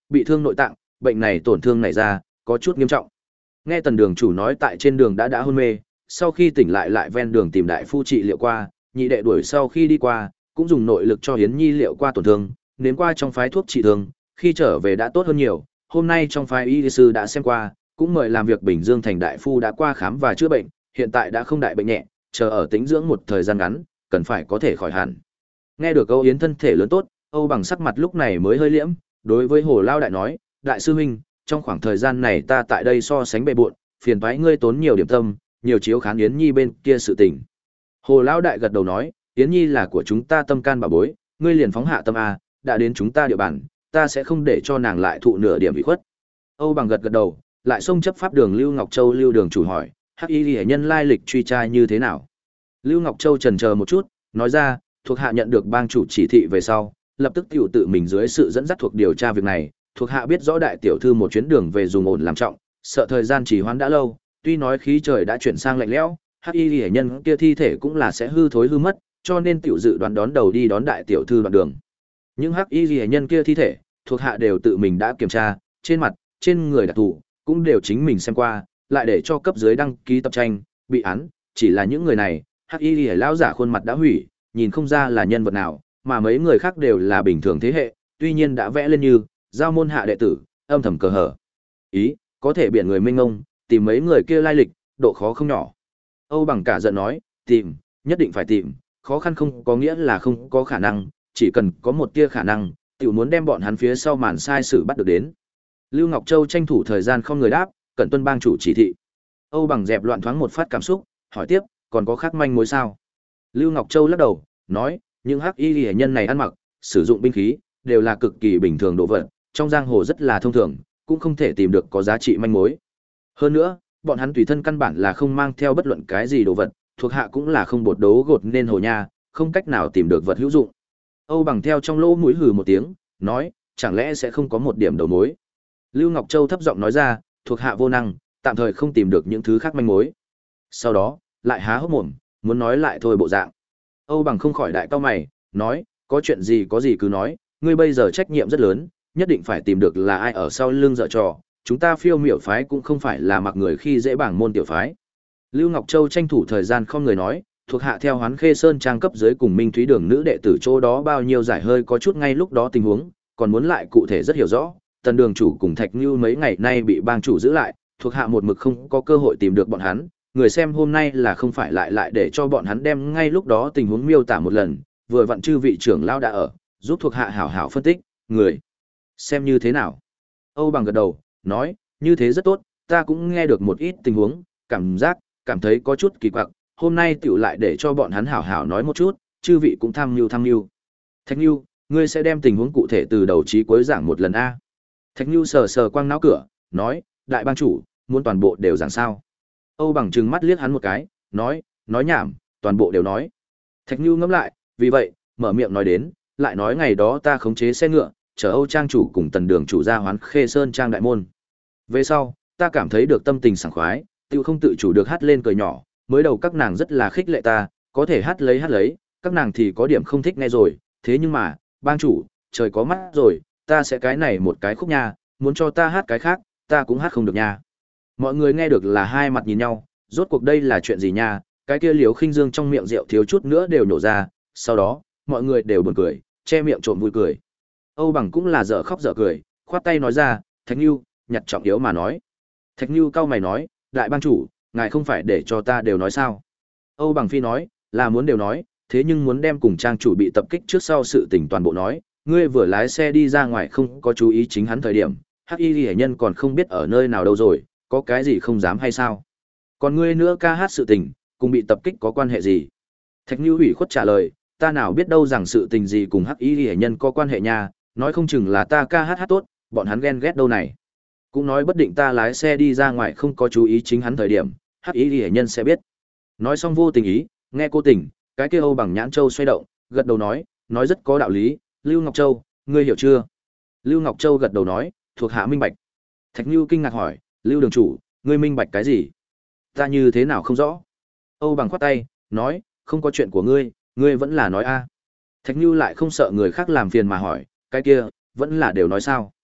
bị thương nội tạng, bệnh này tổn thương này ra, có chút nghiêm trọng. Nghe Tần đường chủ nói tại trên đường đã đã hôn mê, sau khi tỉnh lại lại ven đường tìm đại phu trị liệu qua, nhị đệ đuổi sau khi đi qua, cũng dùng nội lực cho Yến Nhi liệu qua tổn thương, nếm qua trong phái thuốc trị thương, khi trở về đã tốt hơn nhiều. Hôm nay trong phái y sư đã xem qua, cũng mời làm việc Bình Dương thành đại phu đã qua khám và chữa bệnh, hiện tại đã không đại bệnh nhẹ, chờ ở tĩnh dưỡng một thời gian ngắn, cần phải có thể khỏi hẳn. Nghe được Âu Yến thân thể lớn tốt, Âu Bằng sắc mặt lúc này mới hơi liễm, đối với Hồ Lao đại nói, đại sư huynh, trong khoảng thời gian này ta tại đây so sánh bề bộn, phiền toái ngươi tốn nhiều điểm tâm, nhiều chiếu khán Yến Nhi bên kia sự tình. Hồ Lao đại gật đầu nói, Yến Nhi là của chúng ta tâm can bà bối, ngươi liền phóng hạ tâm a, đã đến chúng ta địa bàn, ta sẽ không để cho nàng lại thụ nửa điểm ủy khuất. Âu Bằng gật gật đầu, lại xông chấp pháp đường Lưu Ngọc Châu Lưu đường chủ hỏi, Hắc Y Liễu nhân lai lịch truy tra như thế nào? Lưu Ngọc Châu chần chờ một chút, nói ra, thuộc hạ nhận được bang chủ chỉ thị về sau, lập tức tiểu tự mình dưới sự dẫn dắt thuộc điều tra việc này, thuộc hạ biết rõ đại tiểu thư một chuyến đường về dùng ổn làm trọng, sợ thời gian trì hoãn đã lâu, tuy nói khí trời đã chuyển sang lạnh lẽo, Hắc Y Liễu nhân kia thi thể cũng là sẽ hư thối hư mất, cho nên tiểu dự đoán đón đầu đi đón đại tiểu thư đoạn đường. Những Hắc Y Liễu nhân kia thi thể, thuộc hạ đều tự mình đã kiểm tra, trên mặt, trên người đặc thù, cũng đều chính mình xem qua, lại để cho cấp dưới đăng ký tập tranh, bị án, chỉ là những người này, Hắc Y Liễu lão giả khuôn mặt đã hủy, nhìn không ra là nhân vật nào, mà mấy người khác đều là bình thường thế hệ, tuy nhiên đã vẽ lên như giao môn hạ đệ tử, âm thầm cờ hở. Ý, có thể biển người mênh mông, tìm mấy người kia lai lịch, độ khó không nhỏ. Âu Bằng cả giận nói, tìm, nhất định phải tìm, khó khăn không có nghĩa là không có khả năng, chỉ cần có một tia khả năng, tiểu muốn đem bọn hắn phía sau màn sai sự bắt được đến. Lưu Ngọc Châu tranh thủ thời gian không người đáp, cẩn tuân bang chủ chỉ thị. Âu Bằng dẹp loạn thoáng một phát cảm xúc, hỏi tiếp, còn có khác manh mối sao? Lưu Ngọc Châu lắc đầu, nói, những Hắc Y Liễu nhân này ăn mặc, sử dụng binh khí, đều là cực kỳ bình thường đồ vật, trong giang hồ rất là thông thường, cũng không thể tìm được có giá trị manh mối. Hơn nữa, bọn hắn tùy thân căn bản là không mang theo bất luận cái gì đồ vật, thuộc hạ cũng là không bột đấu gột nên hồ nha, không cách nào tìm được vật hữu dụng. Âu Bằng theo trong lỗ mũi hừ một tiếng, nói, chẳng lẽ sẽ không có một điểm đầu mối? Lưu Ngọc Châu thấp giọng nói ra, thuộc hạ vô năng, tạm thời không tìm được những thứ khác manh mối. Sau đó, lại há hốc mồm, muốn nói lại thôi bộ dạng. Âu Bằng không khỏi đại cao mày, nói, có chuyện gì có gì cứ nói, ngươi bây giờ trách nhiệm rất lớn, nhất định phải tìm được là ai ở sau lưng dở trò, chúng ta Phiêu Miểu phái cũng không phải là mặc người khi dễ bảng môn tiểu phái. Lưu Ngọc Châu tranh thủ thời gian không người nói, thuộc hạ theo Hoán Khê Sơn trang cấp dưới cùng Minh Thúy Đường nữ đệ tử chỗ đó bao nhiêu giải hơi có chút ngay lúc đó tình huống, còn muốn lại cụ thể rất hiểu rõ. Tần đường chủ cùng Thạch Nưu mấy ngày nay bị bang chủ giữ lại, thuộc hạ một mực không có cơ hội tìm được bọn hắn, người xem hôm nay là không phải lại lại để cho bọn hắn đem ngay lúc đó tình huống miêu tả một lần, vừa vặn chư vị trưởng lão đã ở, giúp thuộc hạ hảo hảo phân tích, người xem như thế nào. Âu Bằng gật đầu, nói, như thế rất tốt, ta cũng nghe được một ít tình huống, cảm giác, cảm thấy có chút kỳ quặc, hôm nay tiểu lại để cho bọn hắn hảo hảo nói một chút, chư vị cũng tham mưu tham mưu. Thạch Nưu, ngươi sẽ đem tình huống cụ thể từ đầu chí cuối giảng một lần a. Thạch Nưu sờ sờ quang não cửa, nói, đại bang chủ, muốn toàn bộ đều giảng sao? Âu Bằng trừng mắt liếc hắn một cái, nói, nói nhảm, toàn bộ đều nói. Thạch Nưu ngẫm lại, vì vậy, mở miệng nói đến, lại nói ngày đó ta khống chế xe ngựa, chở Âu trang chủ cùng Tần đường chủ ra Hoán Khê Sơn trang đại môn. Về sau, ta cảm thấy được tâm tình sảng khoái, tiêu không tự chủ được hát lên cười nhỏ, mới đầu các nàng rất là khích lệ ta, có thể hát lấy hát lấy, các nàng thì có điểm không thích nghe rồi, thế nhưng mà, bang chủ, trời có mắt rồi, ta sẽ cái này một cái khúc nha, muốn cho ta hát cái khác, ta cũng hát không được nha. Mọi người nghe được là hai mặt nhìn nhau, rốt cuộc đây là chuyện gì nha, cái kia Liễu Khinh Dương trong miệng rượu thiếu chút nữa đều nổ ra, sau đó, mọi người đều buồn cười, che miệng trộm vui cười. Âu Bằng cũng là dở khóc dở cười, khoát tay nói ra, Thạch Nưu, nhặt trọng yếu mà nói. Thạch Nưu cau mày nói, đại bang chủ, ngài không phải để cho ta đều nói sao? Âu Bằng phi nói, là muốn đều nói, thế nhưng muốn đem cùng trang chủ bị tập kích trước sau sự tình toàn bộ nói, ngươi vừa lái xe đi ra ngoài không có chú ý chính hắn thời điểm, Hắc Y Liễu nhân còn không biết ở nơi nào đâu rồi, có cái gì không dám hay sao? Còn ngươi nữa ca hát sự tình, cùng bị tập kích có quan hệ gì? Thạch Nưu ủy khuất trả lời, ta nào biết đâu rằng sự tình gì cùng Hắc Y Liễu nhân có quan hệ nha, nói không chừng là ta ca hát hát tốt, bọn hắn ghen ghét đâu này. Cũng nói bất định ta lái xe đi ra ngoài không có chú ý chính hắn thời điểm, Hắc Y Liễu nhân sẽ biết. Nói xong vô tình ý, nghe cô tình, cái kia Âu Bằng nhãn châu xoay động, gật đầu nói, nói rất có đạo lý, Lưu Ngọc Châu, ngươi hiểu chưa? Lưu Ngọc Châu gật đầu nói, thuộc hạ minh bạch. Thạch Nưu kinh ngạc hỏi, Lưu đường chủ, ngươi minh bạch cái gì? Ta như thế nào không rõ? Âu Bằng khoát tay, nói, không có chuyện của ngươi, ngươi vẫn là nói a. Thạch Nưu lại không sợ người khác làm phiền mà hỏi, cái kia, vẫn là đều nói sao?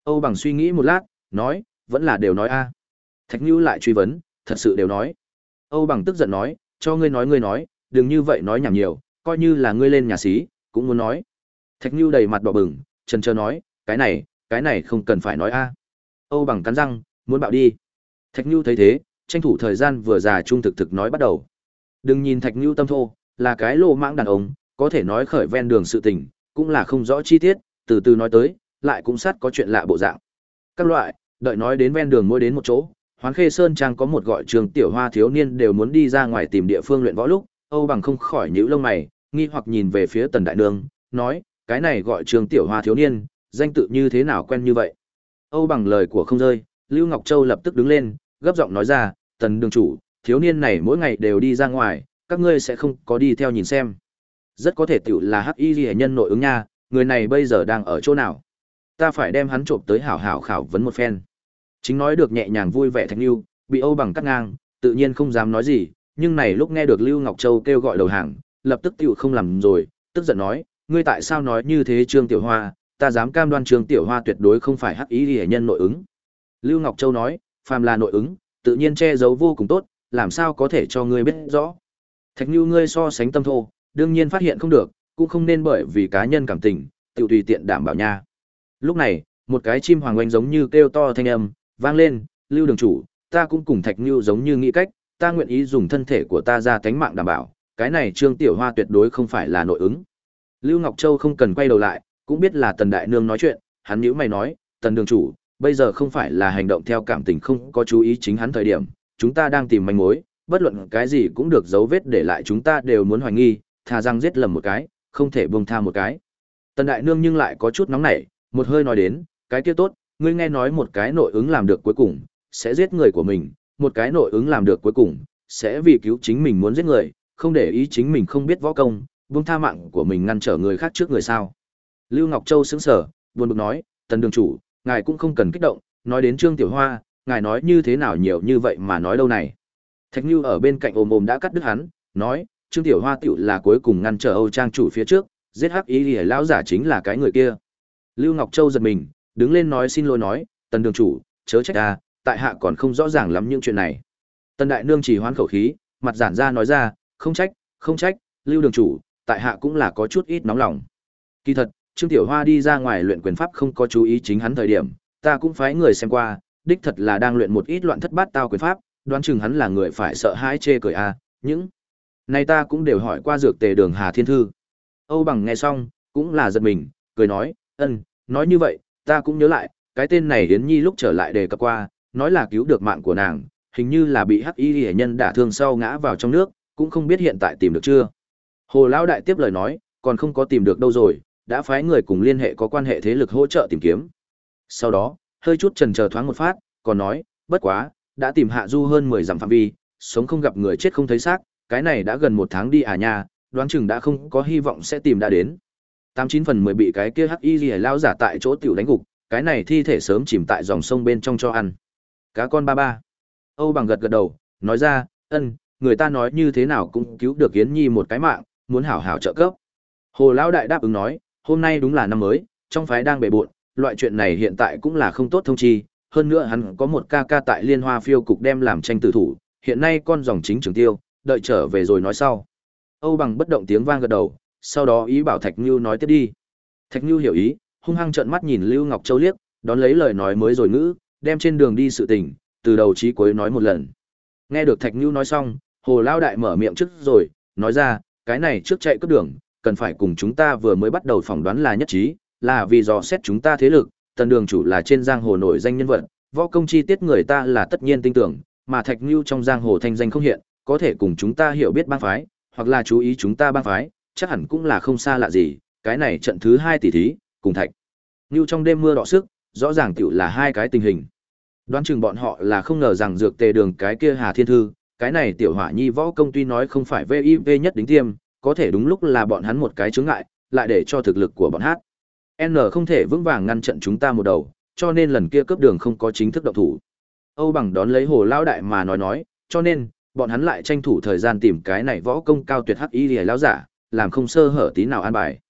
Âu Bằng suy nghĩ một lát, nói, vẫn là đều nói a. Thạch Nưu lại truy vấn, thật sự đều nói. Âu Bằng tức giận nói, cho ngươi nói ngươi nói, đừng như vậy nói nhảm nhiều, coi như là ngươi lên nhà xí, cũng muốn nói. Thạch Nưu đầy mặt đỏ bừng, chần chờ nói, cái này, cái này không cần phải nói a. Âu Bằng cắn răng, muốn bạo đi. Thạch Nưu thấy thế, tranh thủ thời gian vừa già trung thực thực nói bắt đầu. Đừng nhìn Thạch Nưu tâm thô, là cái lô mãng đàn ông, có thể nói khởi ven đường sự tình, cũng là không rõ chi tiết, từ từ nói tới, lại cũng sát có chuyện lạ bộ dạng. Các loại, đợi nói đến ven đường mỗi đến một chỗ, Hoán Khê Sơn Trang có một gọi trường tiểu hoa thiếu niên đều muốn đi ra ngoài tìm địa phương luyện võ lúc, Âu Bằng không khỏi nhíu lông mày, nghi hoặc nhìn về phía Tần Đại Nương, nói, cái này gọi trường tiểu hoa thiếu niên, danh tự như thế nào quen như vậy? Âu Bằng lời của không rơi, Lưu Ngọc Châu lập tức đứng lên, gấp giọng nói ra, Tần đường chủ, thiếu niên này mỗi ngày đều đi ra ngoài, các ngươi sẽ không có đi theo nhìn xem. Rất có thể tiểu là hắc y liễu nhân nội ứng nha, người này bây giờ đang ở chỗ nào? Ta phải đem hắn trộm tới hảo hảo khảo vấn một phen. Chính nói được nhẹ nhàng vui vẻ Thạch Nưu, bị Âu Bằng cắt ngang, tự nhiên không dám nói gì, nhưng này lúc nghe được Lưu Ngọc Châu kêu gọi đầu hàng, lập tức tiểu không làm rồi, tức giận nói, ngươi tại sao nói như thế Trương Tiểu Hoa, ta dám cam đoan Trương Tiểu Hoa tuyệt đối không phải hắc ý liễu nhân nội ứng. Lưu Ngọc Châu nói, phàm là nội ứng, tự nhiên che giấu vô cùng tốt, làm sao có thể cho ngươi biết rõ. Thạch Nưu ngươi so sánh tâm thô, đương nhiên phát hiện không được, cũng không nên bởi vì cá nhân cảm tình, tiểu tùy tiện đảm bảo nha. Lúc này, một cái chim hoàng oanh giống như kêu to thanh âm, vang lên, Lưu đường chủ, ta cũng cùng Thạch Nưu giống như nghĩ cách, ta nguyện ý dùng thân thể của ta ra tánh mạng đảm bảo, cái này Trương Tiểu Hoa tuyệt đối không phải là nội ứng. Lưu Ngọc Châu không cần quay đầu lại, cũng biết là Tần Đại Nương nói chuyện, hắn nhíu mày nói, Tần đường chủ, bây giờ không phải là hành động theo cảm tình không có chú ý chính hắn thời điểm, chúng ta đang tìm manh mối, bất luận cái gì cũng được dấu vết để lại chúng ta đều muốn hoài nghi, thà rằng giết lầm một cái, không thể buông tha một cái. Tần Đại Nương nhưng lại có chút nóng nảy, một hơi nói đến, cái kia tốt, ngươi nghe nói một cái nội ứng làm được cuối cùng, sẽ giết người của mình, một cái nội ứng làm được cuối cùng, sẽ vì cứu chính mình muốn giết người, không để ý chính mình không biết võ công, buông tha mạng của mình ngăn trở người khác trước người sao. Lưu Ngọc Châu sững sờ, buồn bực nói, Tần đường chủ, ngài cũng không cần kích động, nói đến Trương Tiểu Hoa, ngài nói như thế nào nhiều như vậy mà nói đâu này. Thạch Nưu ở bên cạnh ồm ồm đã cắt đứt hắn, nói, Trương Tiểu Hoa tiểu là cuối cùng ngăn trở Âu Trang chủ phía trước, giết hắc ý liễu lão giả chính là cái người kia. Lưu Ngọc Châu giật mình, đứng lên nói xin lỗi nói, Tần đường chủ, chớ trách ta, tại hạ còn không rõ ràng lắm những chuyện này. Tần Đại Nương chỉ hoán khẩu khí, mặt giản ra nói ra, không trách, không trách, Lưu đường chủ, tại hạ cũng là có chút ít nóng lòng. Kỳ thật, Trương Tiểu Hoa đi ra ngoài luyện quyền pháp không có chú ý chính hắn thời điểm, ta cũng phái người xem qua, đích thật là đang luyện một ít loạn thất bát tao quyền pháp, đoán chừng hắn là người phải sợ hãi chê cười a, à, những này ta cũng đều hỏi qua dược tề đường Hà Thiên Thư. Âu Bằng nghe xong, cũng là giật mình, cười nói, ân, nói như vậy, ta cũng nhớ lại, cái tên này Yến Nhi lúc trở lại đề cập qua, nói là cứu được mạng của nàng, hình như là bị hắc y hệ nhân đả thương sau ngã vào trong nước, cũng không biết hiện tại tìm được chưa. Hồ Lão Đại tiếp lời nói, còn không có tìm được đâu rồi, đã phái người cùng liên hệ có quan hệ thế lực hỗ trợ tìm kiếm. Sau đó, hơi chút chần chờ thoáng một phát, còn nói, bất quá, đã tìm hạ du hơn mười dặm phạm vi, sống không gặp người chết không thấy xác, cái này đã gần một tháng đi à nha, đoán chừng đã không có hy vọng sẽ tìm đã đến. Tám chín phần mười bị cái kia hắc y liễu lão giả tại chỗ tiểu đánh gục, cái này thi thể sớm chìm tại dòng sông bên trong cho ăn. Cá con ba ba. Âu Bằng gật gật đầu, nói ra, ân, người ta nói như thế nào cũng cứu được Yến Nhi một cái mạng, muốn hảo hảo trợ cấp. Hồ Lão Đại đáp ứng nói, hôm nay đúng là năm mới, trong phái đang bề bộn, loại chuyện này hiện tại cũng là không tốt thông chi, hơn nữa hắn có một ca ca tại Liên Hoa Phiêu cục đem làm tranh tử thủ, hiện nay con dòng chính trường tiêu, đợi trở về rồi nói sau. Âu Bằng bất động tiếng vang gật đầu, sau đó ý bảo Thạch Nưu nói tiếp đi. Thạch Nưu hiểu ý, hung hăng trợn mắt nhìn Lưu Ngọc Châu liếc, đón lấy lời nói mới rồi ngữ, đem trên đường đi sự tình, từ đầu chí cuối nói một lần. Nghe được Thạch Nưu nói xong, Hồ Lão Đại mở miệng trước rồi, nói ra, cái này trước chạy cướp đường, cần phải cùng chúng ta vừa mới bắt đầu phỏng đoán là nhất trí, là vì dò xét chúng ta thế lực, Tần đường chủ là trên giang hồ nổi danh nhân vật, võ công chi tiết người ta là tất nhiên tin tưởng, mà Thạch Nưu trong giang hồ thanh danh không hiện, có thể cùng chúng ta hiểu biết bang phái, hoặc là chú ý chúng ta bang phái, chắc hẳn cũng là không xa lạ gì, cái này trận thứ hai tỷ thí, cùng Thạch Nưu trong đêm mưa đọ sức, rõ ràng tiểu là hai cái tình hình. Đoán chừng bọn họ là không ngờ rằng dược tề đường cái kia Hà Thiên Thư, cái này tiểu hỏa nhi võ công tuy nói không phải vê i vê nhất đính tiêm, có thể đúng lúc là bọn hắn một cái chướng ngại, lại để cho thực lực của bọn hát N không thể vững vàng ngăn trận chúng ta một đầu, cho nên lần kia cướp đường không có chính thức động thủ. Âu Bằng đón lấy Hồ Lão Đại mà nói nói, cho nên, bọn hắn lại tranh thủ thời gian tìm cái này võ công cao tuyệt hắc y liễu lão giả, làm không sơ hở tí nào an bài.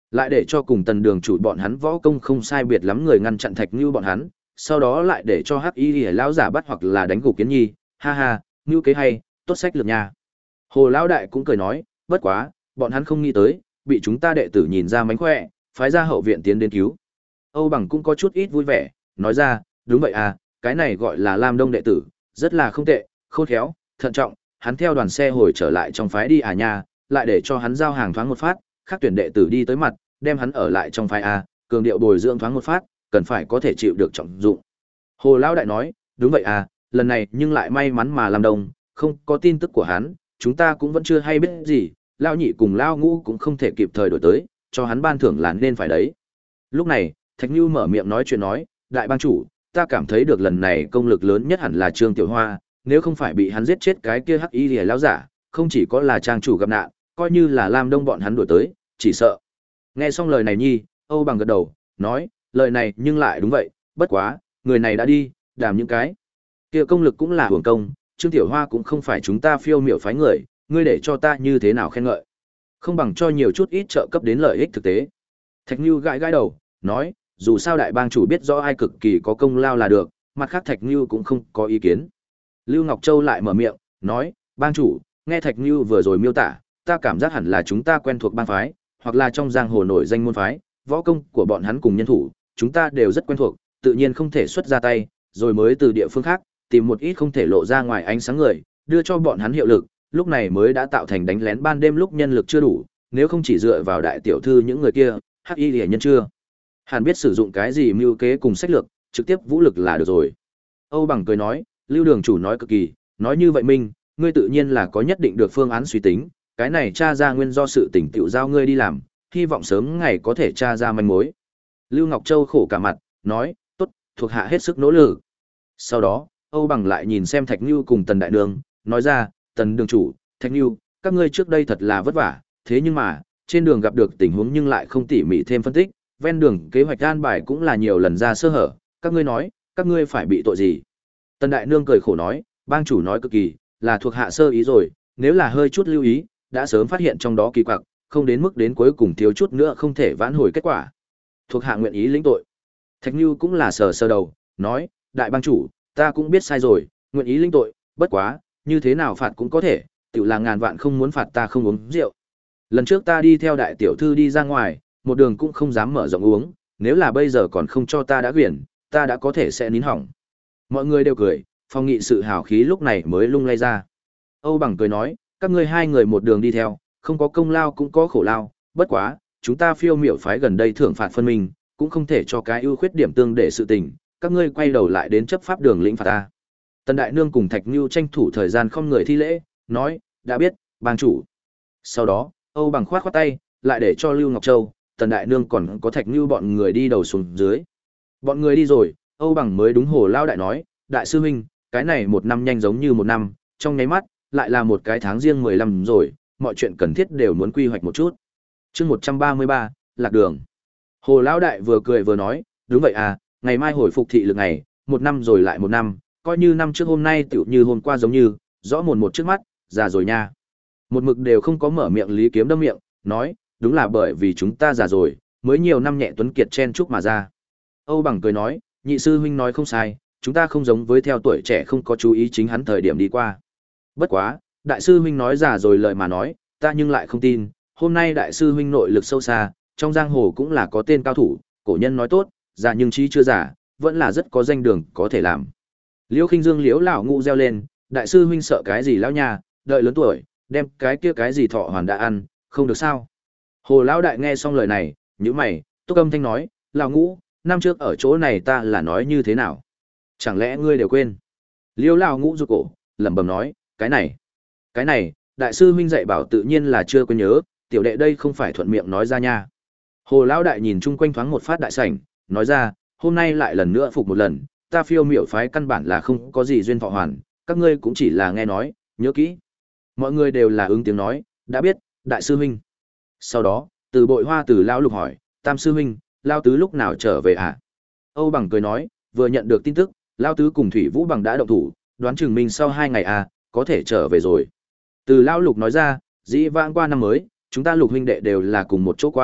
Lại để cho cùng tần đường chủ bọn hắn võ công không sai biệt lắm người ngăn chặn Thạch Nưu bọn hắn, sau đó lại để cho Hắc Y Liễu lão giả bắt hoặc là đánh gục Kiến Nhi, ha ha, nưu kế hay, tốt sách lược nha. Hồ lão đại cũng cười nói, bất quá, bọn hắn không nghĩ tới, bị chúng ta đệ tử nhìn ra mánh khỏe, phái ra hậu viện tiến đến cứu. Âu Bằng cũng có chút ít vui vẻ, nói ra, đúng vậy à, cái này gọi là Lam Đông đệ tử, rất là không tệ, khôn khéo, thận trọng, hắn theo đoàn xe hồi trở lại trong phái đi à nha, lại để cho hắn giao hàng thoáng một phát, khác tuyển đệ tử đi tới mặt, đem hắn ở lại trong phái a, cường điệu bồi dưỡng thoáng một phát, cần phải có thể chịu được trọng dụng. Hồ lão đại nói, đúng vậy à, lần này nhưng lại may mắn mà Lam Đông, không có tin tức của hắn, chúng ta cũng vẫn chưa hay biết gì, Lao nhị cùng Lao ngũ cũng không thể kịp thời đổi tới, cho hắn ban thưởng là nên phải đấy. Lúc này, Thạch Nưu mở miệng nói chuyện nói, đại bang chủ, ta cảm thấy được lần này công lực lớn nhất hẳn là Trương Tiểu Hoa, nếu không phải bị hắn giết chết cái kia Hắc Y Liễu lão giả, không chỉ có là trang chủ gặp nạn, coi như là Lam Đông bọn hắn đuổi tới, chỉ sợ. Nghe xong lời này nhi, Âu Bằng gật đầu, nói, lời này nhưng lại đúng vậy, bất quá, người này đã đi, đảm những cái kia công lực cũng là hưởng công, Trương Tiểu Hoa cũng không phải chúng ta phiêu miểu phái người, ngươi để cho ta như thế nào khen ngợi. Không bằng cho nhiều chút ít trợ cấp đến lợi ích thực tế. Thạch Nưu gãi gãi đầu, nói, dù sao đại bang chủ biết rõ ai cực kỳ có công lao là được, mặt khác Thạch Nưu cũng không có ý kiến. Lưu Ngọc Châu lại mở miệng, nói, bang chủ, nghe Thạch Nưu vừa rồi miêu tả, ta cảm giác hẳn là chúng ta quen thuộc bang phái, hoặc là trong giang hồ nổi danh môn phái, võ công của bọn hắn cùng nhân thủ, chúng ta đều rất quen thuộc, tự nhiên không thể xuất ra tay, rồi mới từ địa phương khác tìm một ít không thể lộ ra ngoài ánh sáng người, đưa cho bọn hắn hiệu lực, lúc này mới đã tạo thành đánh lén ban đêm lúc nhân lực chưa đủ, nếu không chỉ dựa vào đại tiểu thư những người kia, Hắc Y Liễu nhân chưa hẳn biết sử dụng cái gì mưu kế cùng sách lược, trực tiếp vũ lực là được rồi. Âu Bằng cười nói, Lưu đường chủ nói cực kỳ, nói như vậy Minh, ngươi tự nhiên là có nhất định được phương án suy tính, cái này tra ra nguyên do sự tỉnh tiểu giao ngươi đi làm, hy vọng sớm ngày có thể tra ra manh mối. Lưu Ngọc Châu khổ cả mặt, nói, tốt, thuộc hạ hết sức nỗ lực. Sau đó, Âu Bằng lại nhìn xem Thạch Nưu cùng Tần Đại Đường, nói ra, Tần đường chủ, Thạch Nưu, các ngươi trước đây thật là vất vả, thế nhưng mà, trên đường gặp được tình huống nhưng lại không tỉ mỉ thêm phân tích, ven đường kế hoạch an bài cũng là nhiều lần ra sơ hở, các ngươi nói, các ngươi phải bị tội gì? Tần Đại Nương cười khổ nói, bang chủ nói cực kỳ, là thuộc hạ sơ ý rồi, nếu là hơi chút lưu ý, đã sớm phát hiện trong đó kỳ quặc, không đến mức đến cuối cùng thiếu chút nữa không thể vãn hồi kết quả. Thuộc hạ nguyện ý lĩnh tội. Thạch Nưu cũng là sờ sờ đầu, nói, đại bang chủ, ta cũng biết sai rồi, nguyện ý lĩnh tội, bất quá, như thế nào phạt cũng có thể, tự là ngàn vạn không muốn phạt ta không uống rượu. Lần trước ta đi theo đại tiểu thư đi ra ngoài, một đường cũng không dám mở rộng uống, nếu là bây giờ còn không cho ta đã quyển, ta đã có thể sẽ nín hỏng. Mọi người đều cười, phong nghị sự hào khí lúc này mới lung lay ra. Âu Bằng cười nói, các ngươi hai người một đường đi theo, không có công lao cũng có khổ lao, bất quá, chúng ta phiêu miểu phái gần đây thưởng phạt phân minh, cũng không thể cho cái ưu khuyết điểm tương để sự tình, các ngươi quay đầu lại đến chấp pháp đường lĩnh phạt ta. Tần Đại Nương cùng Thạch Nưu tranh thủ thời gian không người thi lễ, nói, đã biết, bang chủ. Sau đó, Âu Bằng khoát khoát tay, lại để cho Lưu Ngọc Châu, Tần Đại Nương còn có Thạch Nưu bọn người đi đầu xuống dưới. Bọn người đi rồi, Âu Bằng mới đúng Hồ lao đại nói, đại sư huynh, cái này một năm nhanh giống như một năm, trong nháy mắt, lại là một cái tháng riêng mười lăm rồi, mọi chuyện cần thiết đều muốn quy hoạch một chút. Chương một trăm ba mươi ba, lạc đường. Hồ lão đại vừa cười vừa nói, đúng vậy à, ngày mai hồi phục thị lực ngày, một năm rồi lại một năm, coi như năm trước hôm nay tựu như hôm qua giống như, rõ mồn một trước mắt, già rồi nha. Một mực đều không có mở miệng Lý Kiếm đâm miệng, nói, đúng là bởi vì chúng ta già rồi, mới nhiều năm nhẹ tuấn kiệt chen chúc mà ra. Âu Bằng cười nói, nhị sư huynh nói không sai, chúng ta không giống với theo tuổi trẻ không có chú ý chính hắn thời điểm đi qua. Bất quá, đại sư huynh nói già rồi lời mà nói, ta nhưng lại không tin, hôm nay đại sư huynh nội lực sâu xa, trong giang hồ cũng là có tên cao thủ, cổ nhân nói tốt, già nhưng trí chưa già, vẫn là rất có danh đường có thể làm. Liễu Khinh Dương liễu lão ngũ reo lên, đại sư huynh sợ cái gì lão nhà, đợi lớn tuổi, đem cái kia cái gì thọ hoàn đã ăn, không được sao? Hồ lão đại nghe xong lời này, nhíu mày, Túc Âm Thanh nói, lão ngũ, năm trước ở chỗ này ta là nói như thế nào? Chẳng lẽ ngươi đều quên? Liễu lão ngũ rụt cổ, lẩm bẩm nói, cái này, cái này, đại sư huynh dạy bảo tự nhiên là chưa quên nhớ, tiểu đệ đây không phải thuận miệng nói ra nha. Hồ lão đại nhìn chung quanh thoáng một phát đại sảnh, nói ra, hôm nay lại lần nữa phục một lần, ta phiêu miểu phái căn bản là không có gì duyên thọ hoàn, các ngươi cũng chỉ là nghe nói, nhớ kỹ. Mọi người đều là ứng tiếng nói, đã biết, đại sư huynh. Sau đó, từ bội hoa từ lão lục hỏi, tam sư huynh, lao tứ lúc nào trở về hả? Âu Bằng cười nói, vừa nhận được tin tức, lao tứ cùng Thủy Vũ Bằng đã động thủ, đoán chừng mình sau hai ngày à, có thể trở về rồi. Từ lão lục nói ra, dĩ vãng qua năm mới, chúng ta lục huynh đệ đều là cùng một chỗ qua,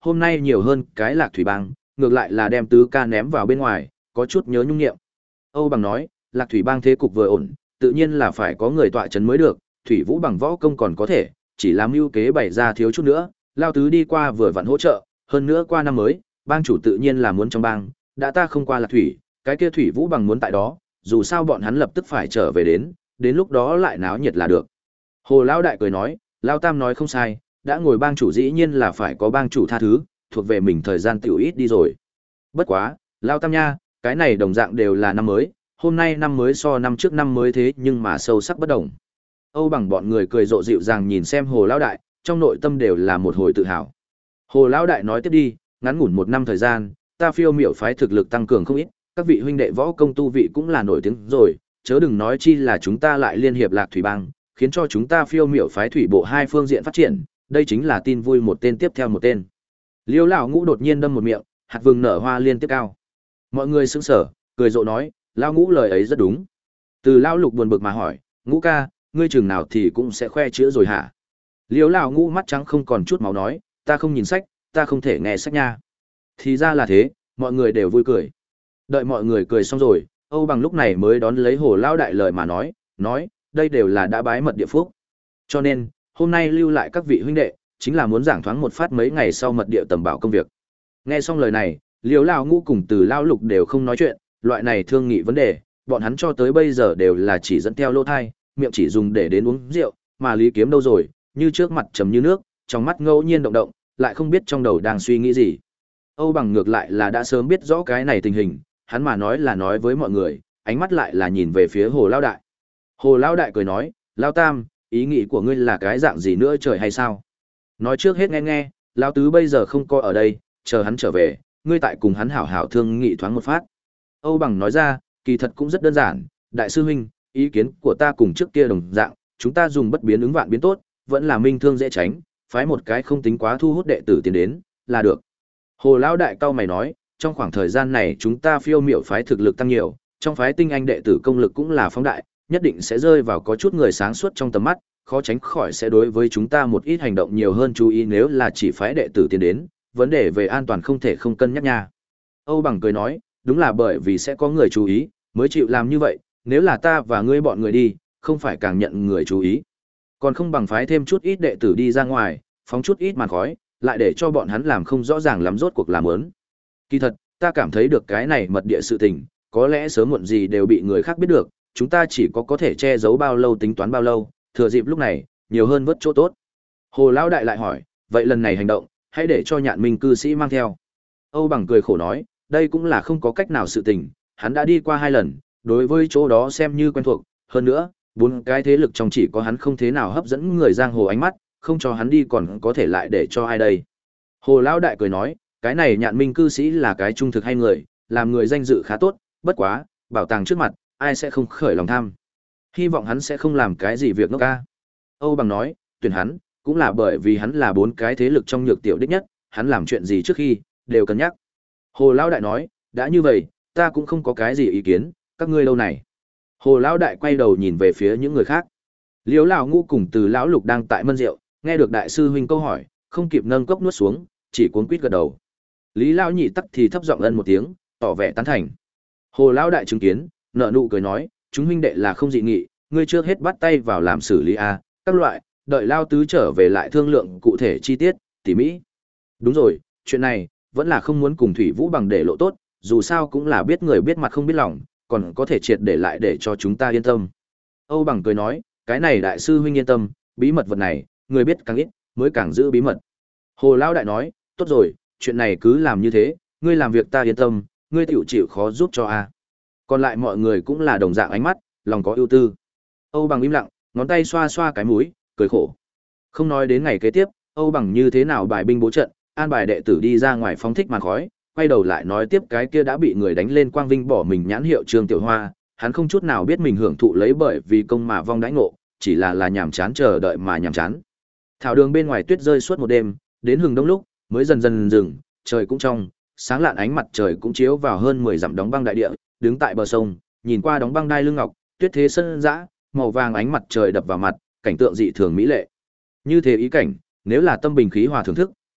hôm nay nhiều hơn cái Lạc Thủy Bang, ngược lại là đem tứ ca ném vào bên ngoài, có chút nhớ nhung nghiệm. Âu Bằng nói, Lạc Thủy Bang thế cục vừa ổn, tự nhiên là phải có người tọa chấn mới được, Thủy Vũ bằng võ công còn có thể, chỉ làm mưu kế bày ra thiếu chút nữa, lao tứ đi qua vừa vặn hỗ trợ, hơn nữa qua năm mới, bang chủ tự nhiên là muốn trong bang, đã ta không qua Lạc Thủy, cái kia Thủy Vũ bằng muốn tại đó, dù sao bọn hắn lập tức phải trở về đến, đến lúc đó lại náo nhiệt là được. Hồ lão đại cười nói, Lao Tam nói không sai, đã ngồi bang chủ dĩ nhiên là phải có bang chủ tha thứ, thuộc về mình thời gian tiểu ít đi rồi. Bất quá, Lao Tam nha, cái này đồng dạng đều là năm mới, hôm nay năm mới so năm trước năm mới thế nhưng mà sâu sắc bất đồng. Âu Bằng bọn người cười rộ dịu dàng nhìn xem Hồ lão đại, trong nội tâm đều là một hồi tự hào. Hồ lão đại nói tiếp đi, ngắn ngủn một năm thời gian, ta Phiêu Miểu phái thực lực tăng cường không ít, các vị huynh đệ võ công tu vị cũng là nổi tiếng rồi, chớ đừng nói chi là chúng ta lại liên hiệp Lạc Thủy Bang, khiến cho chúng ta Phiêu Miểu phái thủy bộ hai phương diện phát triển, đây chính là tin vui một tên tiếp theo một tên. Liêu lão Ngũ đột nhiên đâm một miệng, hạt vừng nở hoa liên tiếp cao. Mọi người sững sờ, cười rộ nói, lão Ngũ lời ấy rất đúng. Từ lão Lục buồn bực mà hỏi, Ngũ ca, ngươi chừng nào thì cũng sẽ khoe chữa rồi hả? Liêu lão Ngũ mắt trắng không còn chút máu nói, ta không nhìn sách, ta không thể nghe sách nha. Thì ra là thế, mọi người đều vui cười. Đợi mọi người cười xong rồi, Âu Bằng lúc này mới đón lấy Hồ lão đại lời mà nói, nói, đây đều là đã bái mật địa phúc. Cho nên, hôm nay lưu lại các vị huynh đệ, chính là muốn giảng thoáng một phát mấy ngày sau mật địa tầm bảo công việc. Nghe xong lời này, Liêu lão Ngũ cùng Từ lão Lục đều không nói chuyện, loại này thương nghị vấn đề, bọn hắn cho tới bây giờ đều là chỉ dẫn theo lỗ thai, miệng chỉ dùng để đến uống rượu, mà Lý Kiếm đâu rồi, như trước mặt trầm như nước, trong mắt ngẫu nhiên động động, lại không biết trong đầu đang suy nghĩ gì. Âu Bằng ngược lại là đã sớm biết rõ cái này tình hình, hắn mà nói là nói với mọi người, ánh mắt lại là nhìn về phía Hồ lão đại. Hồ lão đại cười nói, Lão Tam, ý nghĩ của ngươi là cái dạng gì nữa trời hay sao? Nói trước hết nghe nghe, Lão Tứ bây giờ không có ở đây, chờ hắn trở về, ngươi tại cùng hắn hảo hảo thương nghị thoáng một phát. Âu Bằng nói ra, kỳ thật cũng rất đơn giản, đại sư huynh, ý kiến của ta cùng trước kia đồng dạng, chúng ta dùng bất biến ứng vạn biến tốt, vẫn là minh thương dễ tránh, phái một cái không tính quá thu hút đệ tử tiến đến, là được. Hồ lão đại cao mày nói, trong khoảng thời gian này chúng ta Phiêu Miểu phái thực lực tăng nhiều, trong phái tinh anh đệ tử công lực cũng là phóng đại, nhất định sẽ rơi vào có chút người sáng suốt trong tầm mắt, khó tránh khỏi sẽ đối với chúng ta một ít hành động nhiều hơn chú ý nếu là chỉ phái đệ tử tiến đến, vấn đề về an toàn không thể không cân nhắc nha. Âu Bằng cười nói, đúng là bởi vì sẽ có người chú ý, mới chịu làm như vậy, nếu là ta và ngươi bọn người đi, không phải càng nhận người chú ý. Còn không bằng phái thêm chút ít đệ tử đi ra ngoài, phóng chút ít màn khói, lại để cho bọn hắn làm không rõ ràng lắm rốt cuộc làm ớn. Kỳ thật, ta cảm thấy được cái này mật địa sự tình, có lẽ sớm muộn gì đều bị người khác biết được, chúng ta chỉ có có thể che giấu bao lâu tính toán bao lâu, thừa dịp lúc này, nhiều hơn vớt chỗ tốt. Hồ lão đại lại hỏi, vậy lần này hành động, hãy để cho Nhạn Minh cư sĩ mang theo. Âu Bằng cười khổ nói, đây cũng là không có cách nào sự tình, hắn đã đi qua hai lần, đối với chỗ đó xem như quen thuộc, hơn nữa, bốn cái thế lực trong chỉ có hắn không thế nào hấp dẫn người giang hồ ánh mắt, không cho hắn đi còn có thể lại để cho ai đây. Hồ lão đại cười nói, cái này Nhạn Minh cư sĩ là cái trung thực hay người, làm người danh dự khá tốt, bất quá, bảo tàng trước mặt, ai sẽ không khởi lòng tham. Hy vọng hắn sẽ không làm cái gì việc ngốc ca. Âu Bằng nói, tuyển hắn, cũng là bởi vì hắn là bốn cái thế lực trong nhược tiểu đích nhất, hắn làm chuyện gì trước khi, đều cân nhắc. Hồ lão đại nói, đã như vậy, ta cũng không có cái gì ý kiến, các ngươi lâu này. Hồ lão đại quay đầu nhìn về phía những người khác. Liêu lão Ngũ cùng Từ lão Lục đang tại mân rượu, nghe được đại sư huynh câu hỏi, không kịp nâng cốc nuốt xuống, chỉ cuống quýt gật đầu. Lý lão nhị tắc thì thấp giọng ân một tiếng, tỏ vẻ tán thành. Hồ lão đại chứng kiến, nợ nụ cười nói, chúng huynh đệ là không dị nghị, ngươi trước hết bắt tay vào làm xử lý a, các loại, đợi Lao Tứ trở về lại thương lượng cụ thể chi tiết, tỉ mỹ. Đúng rồi, chuyện này, vẫn là không muốn cùng Thủy Vũ bằng để lộ tốt, dù sao cũng là biết người biết mặt không biết lòng, còn có thể triệt để lại để cho chúng ta yên tâm. Âu Bằng cười nói, cái này đại sư huynh yên tâm, bí mật vật này, người biết càng ít, mới càng giữ bí mật. Hồ Lão đại nói, tốt rồi, chuyện này cứ làm như thế, ngươi làm việc ta yên tâm, ngươi tiểu chịu khó giúp cho a. Còn lại mọi người cũng là đồng dạng ánh mắt, lòng có ưu tư. Âu Bằng im lặng, ngón tay xoa xoa cái mũi, cười khổ. Không nói đến ngày kế tiếp, Âu Bằng như thế nào bài binh bố trận, an bài đệ tử đi ra ngoài phóng thích màn khói, quay đầu lại nói tiếp cái kia đã bị người đánh lên quang vinh bỏ mình nhãn hiệu Trương Tiểu Hoa, hắn không chút nào biết mình hưởng thụ lấy bởi vì công mà vong đãi ngộ, chỉ là là nhàm chán chờ đợi mà nhàm chán. Thảo đường bên ngoài tuyết rơi suốt một đêm, đến hừng đông lúc mới dần dần dừng, trời cũng trong, sáng lạn ánh mặt trời cũng chiếu vào hơn mười dặm đóng băng đại địa, đứng tại bờ sông, nhìn qua đóng băng đai lưng ngọc, tuyết thế sân dã, màu vàng ánh mặt trời đập vào mặt, cảnh tượng dị thường mỹ lệ. Như thế ý cảnh, nếu là tâm bình khí hòa thưởng thức,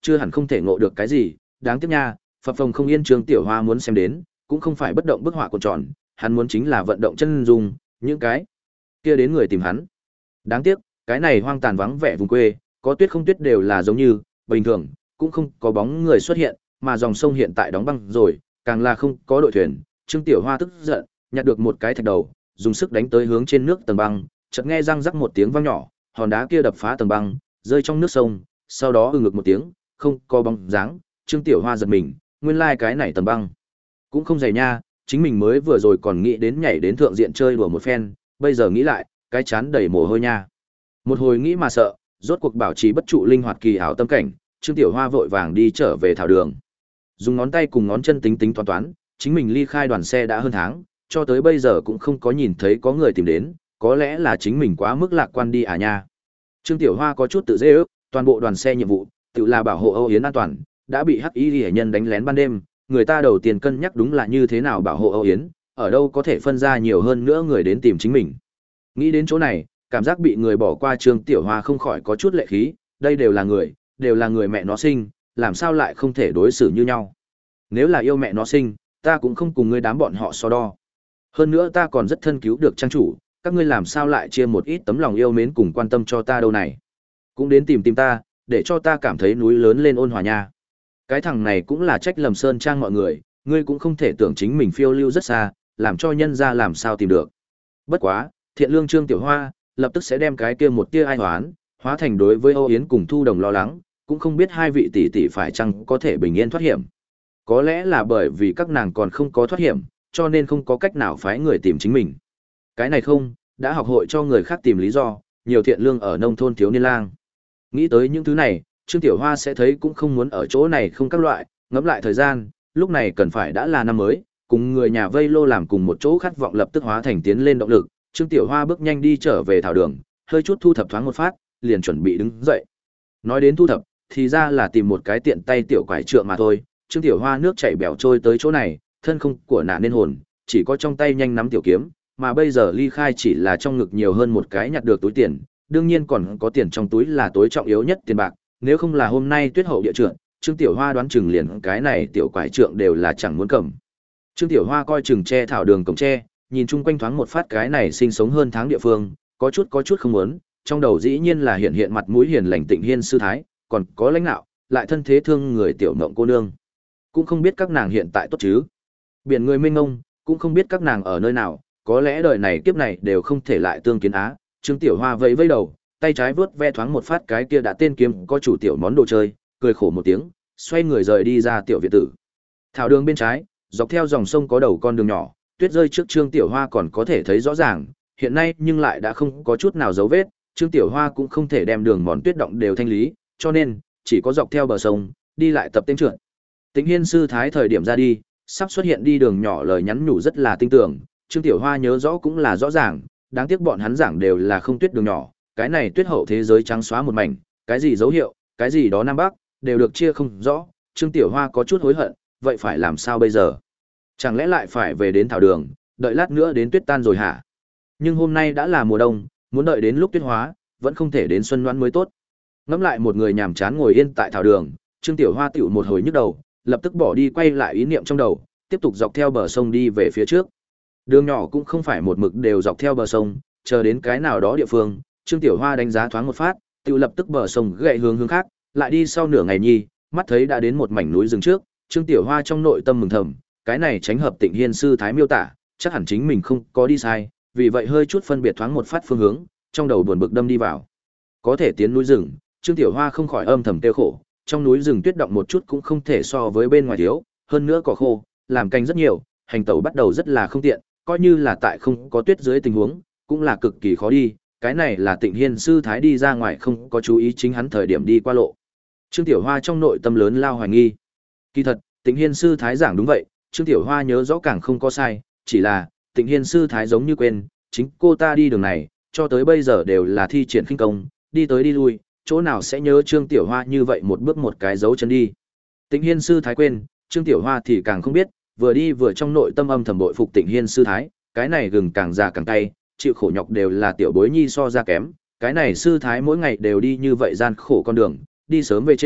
chưa hẳn không thể ngộ được cái gì, đáng tiếc nha, phập phồng không yên Trương Tiểu Hoa muốn xem đến, cũng không phải bất động bức họa cuộn tròn, hắn muốn chính là vận động chân dung, những cái kia đến người tìm hắn. Đáng tiếc, cái này hoang tàn vắng vẻ vùng quê, có tuyết không tuyết đều là giống như bình thường, cũng không có bóng người xuất hiện, mà dòng sông hiện tại đóng băng rồi, càng là không có đội thuyền. Trương Tiểu Hoa tức giận, nhặt được một cái thạch đầu, dùng sức đánh tới hướng trên nước tầng băng, chợt nghe răng rắc một tiếng vang nhỏ, hòn đá kia đập phá tầng băng, rơi trong nước sông, sau đó ư ngực một tiếng, không có bóng dáng. Trương Tiểu Hoa giật mình, nguyên lai like cái này tầng băng cũng không dày nha, chính mình mới vừa rồi còn nghĩ đến nhảy đến thượng diện chơi đùa một phen, bây giờ nghĩ lại, cái chán đầy mồ hôi nha. Một hồi nghĩ mà sợ, rốt cuộc bảo trì bất trụ linh hoạt kỳ ảo tâm cảnh, Trương Tiểu Hoa vội vàng đi trở về thảo đường. Dùng ngón tay cùng ngón chân tính tính toán toán, chính mình ly khai đoàn xe đã hơn tháng, cho tới bây giờ cũng không có nhìn thấy có người tìm đến, có lẽ là chính mình quá mức lạc quan đi à nha. Trương Tiểu Hoa có chút tự dễ ước, toàn bộ đoàn xe nhiệm vụ, tự là bảo hộ Âu Yến an toàn, đã bị Hắc Y Hệ nhân đánh lén ban đêm, người ta đầu tiên cân nhắc đúng là như thế nào bảo hộ Âu Yến, ở đâu có thể phân ra nhiều hơn nữa người đến tìm chính mình. Nghĩ đến chỗ này, cảm giác bị người bỏ qua Trương Tiểu Hoa không khỏi có chút lệ khí, đây đều là người, đều là người mẹ nó sinh, làm sao lại không thể đối xử như nhau. Nếu là yêu mẹ nó sinh, ta cũng không cùng ngươi đám bọn họ so đo. Hơn nữa ta còn rất thân cứu được trang chủ, các ngươi làm sao lại chia một ít tấm lòng yêu mến cùng quan tâm cho ta đâu này. Cũng đến tìm tìm ta, để cho ta cảm thấy núi lớn lên ôn hòa nha. Cái thằng này cũng là trách lầm Sơn Trang mọi người, ngươi cũng không thể tưởng chính mình phiêu lưu rất xa, làm cho nhân ra làm sao tìm được. Bất quá, thiện lương Trương Tiểu Hoa, lập tức sẽ đem cái kia một tia ai hoán, hóa thành đối với Âu Yến cùng Thu Đồng lo lắng, cũng không biết hai vị tỷ tỷ phải chăng có thể bình yên thoát hiểm. Có lẽ là bởi vì các nàng còn không có thoát hiểm, cho nên không có cách nào phái người tìm chính mình. Cái này không, đã học hội cho người khác tìm lý do, nhiều thiện lương ở nông thôn thiếu niên lang. Nghĩ tới những thứ này, Trương Tiểu Hoa sẽ thấy cũng không muốn ở chỗ này không các loại, ngẫm lại thời gian, lúc này cần phải đã là năm mới, cùng người nhà vây lô làm cùng một chỗ khát vọng lập tức hóa thành tiến lên động lực. Trương Tiểu Hoa bước nhanh đi trở về thảo đường, hơi chút thu thập thoáng một phát, liền chuẩn bị đứng dậy. Nói đến thu thập, thì ra là tìm một cái tiện tay tiểu quải trượng mà thôi. Trương Tiểu Hoa nước chảy bèo trôi tới chỗ này, thân không của nạn nên hồn, chỉ có trong tay nhanh nắm tiểu kiếm, mà bây giờ ly khai chỉ là trong ngực nhiều hơn một cái nhặt được túi tiền, đương nhiên còn có tiền trong túi là tối trọng yếu nhất tiền bạc, nếu không là hôm nay tuyết hậu địa trượng, Trương Tiểu Hoa đoán chừng liền cái này tiểu quải trượng đều là chẳng muốn cầm. Trương Tiểu Hoa coi chừng che thảo đường cổng tre, nhìn chung quanh thoáng một phát cái này sinh sống hơn tháng địa phương, có chút có chút không muốn, trong đầu dĩ nhiên là hiện hiện mặt mũi hiền lành Tịnh Hiên sư thái, còn có lãnh đạo, lại thân thế thương người tiểu mộng cô nương. Cũng không biết các nàng hiện tại tốt chứ. Biển người mênh mông, cũng không biết các nàng ở nơi nào, có lẽ đời này kiếp này đều không thể lại tương kiến á. Trương Tiểu Hoa vẫy vẫy đầu, tay trái vướt ve thoáng một phát cái kia đã tên kiếm có chủ tiểu món đồ chơi, cười khổ một tiếng, xoay người rời đi ra tiểu viện tử. Thảo đường bên trái, dọc theo dòng sông có đầu con đường nhỏ, tuyết rơi trước Trương Tiểu Hoa còn có thể thấy rõ ràng, hiện nay nhưng lại đã không có chút nào dấu vết, Trương Tiểu Hoa cũng không thể đem đường mòn tuyết động đều thanh lý, cho nên chỉ có dọc theo bờ sông, đi lại tập tên trượt. Tĩnh Hiên sư thái thời điểm ra đi, sắp xuất hiện đi đường nhỏ lời nhắn nhủ rất là tinh tường, Trương Tiểu Hoa nhớ rõ cũng là rõ ràng, đáng tiếc bọn hắn giảng đều là không tuyết đường nhỏ, cái này tuyết hậu thế giới trắng xóa một mảnh, cái gì dấu hiệu, cái gì đó nam bắc, đều được chia không rõ, Trương Tiểu Hoa có chút hối hận, vậy phải làm sao bây giờ? Chẳng lẽ lại phải về đến thảo đường, đợi lát nữa đến tuyết tan rồi hả? Nhưng hôm nay đã là mùa đông, muốn đợi đến lúc tuyết hóa, vẫn không thể đến xuân noãn mới tốt. Ngẫm lại một người nhàm chán ngồi yên tại thảo đường, Trương Tiểu Hoa tiểu một hồi nhức đầu, lập tức bỏ đi quay lại ý niệm trong đầu, tiếp tục dọc theo bờ sông đi về phía trước. Đường nhỏ cũng không phải một mực đều dọc theo bờ sông, chờ đến cái nào đó địa phương, Trương Tiểu Hoa đánh giá thoáng một phát, tiểu lập tức bờ sông gậy hướng hướng khác, lại đi sau nửa ngày nhi, mắt thấy đã đến một mảnh núi rừng trước, Trương Tiểu Hoa trong nội tâm mừng thầm, cái này tránh hợp Tịnh Hiên sư thái miêu tả, chắc hẳn chính mình không có đi sai, vì vậy hơi chút phân biệt thoáng một phát phương hướng, trong đầu buồn bực đâm đi vào. Có thể tiến núi rừng, Trương Tiểu Hoa không khỏi âm thầm tiêu khổ, trong núi rừng tuyết động một chút cũng không thể so với bên ngoài thiếu, hơn nữa cỏ khô, làm canh rất nhiều, hành tẩu bắt đầu rất là không tiện, coi như là tại không có tuyết dưới tình huống, cũng là cực kỳ khó đi, cái này là Tịnh Hiên sư thái đi ra ngoài không có chú ý chính hắn thời điểm đi qua lộ. Trương Tiểu Hoa trong nội tâm lớn lao hoài nghi. Kỳ thật, Tịnh Hiên sư thái giảng đúng vậy, Trương Tiểu Hoa nhớ rõ càng không có sai, chỉ là Tịnh Hiên sư thái giống như quên, chính cô ta đi đường này, cho tới bây giờ đều là thi triển khinh công, đi tới đi lui, chỗ nào sẽ nhớ Trương Tiểu Hoa như vậy một bước một cái dấu chân đi. Tịnh Hiên sư thái quên, Trương Tiểu Hoa thì càng không biết, vừa đi vừa trong nội tâm âm thầm bội phục Tịnh Hiên sư thái, cái này gừng càng già càng cay, chịu khổ nhọc đều là tiểu bối nhi so ra kém, cái này sư thái mỗi ngày đều đi như vậy gian khổ con đường, đi sớm về trễ,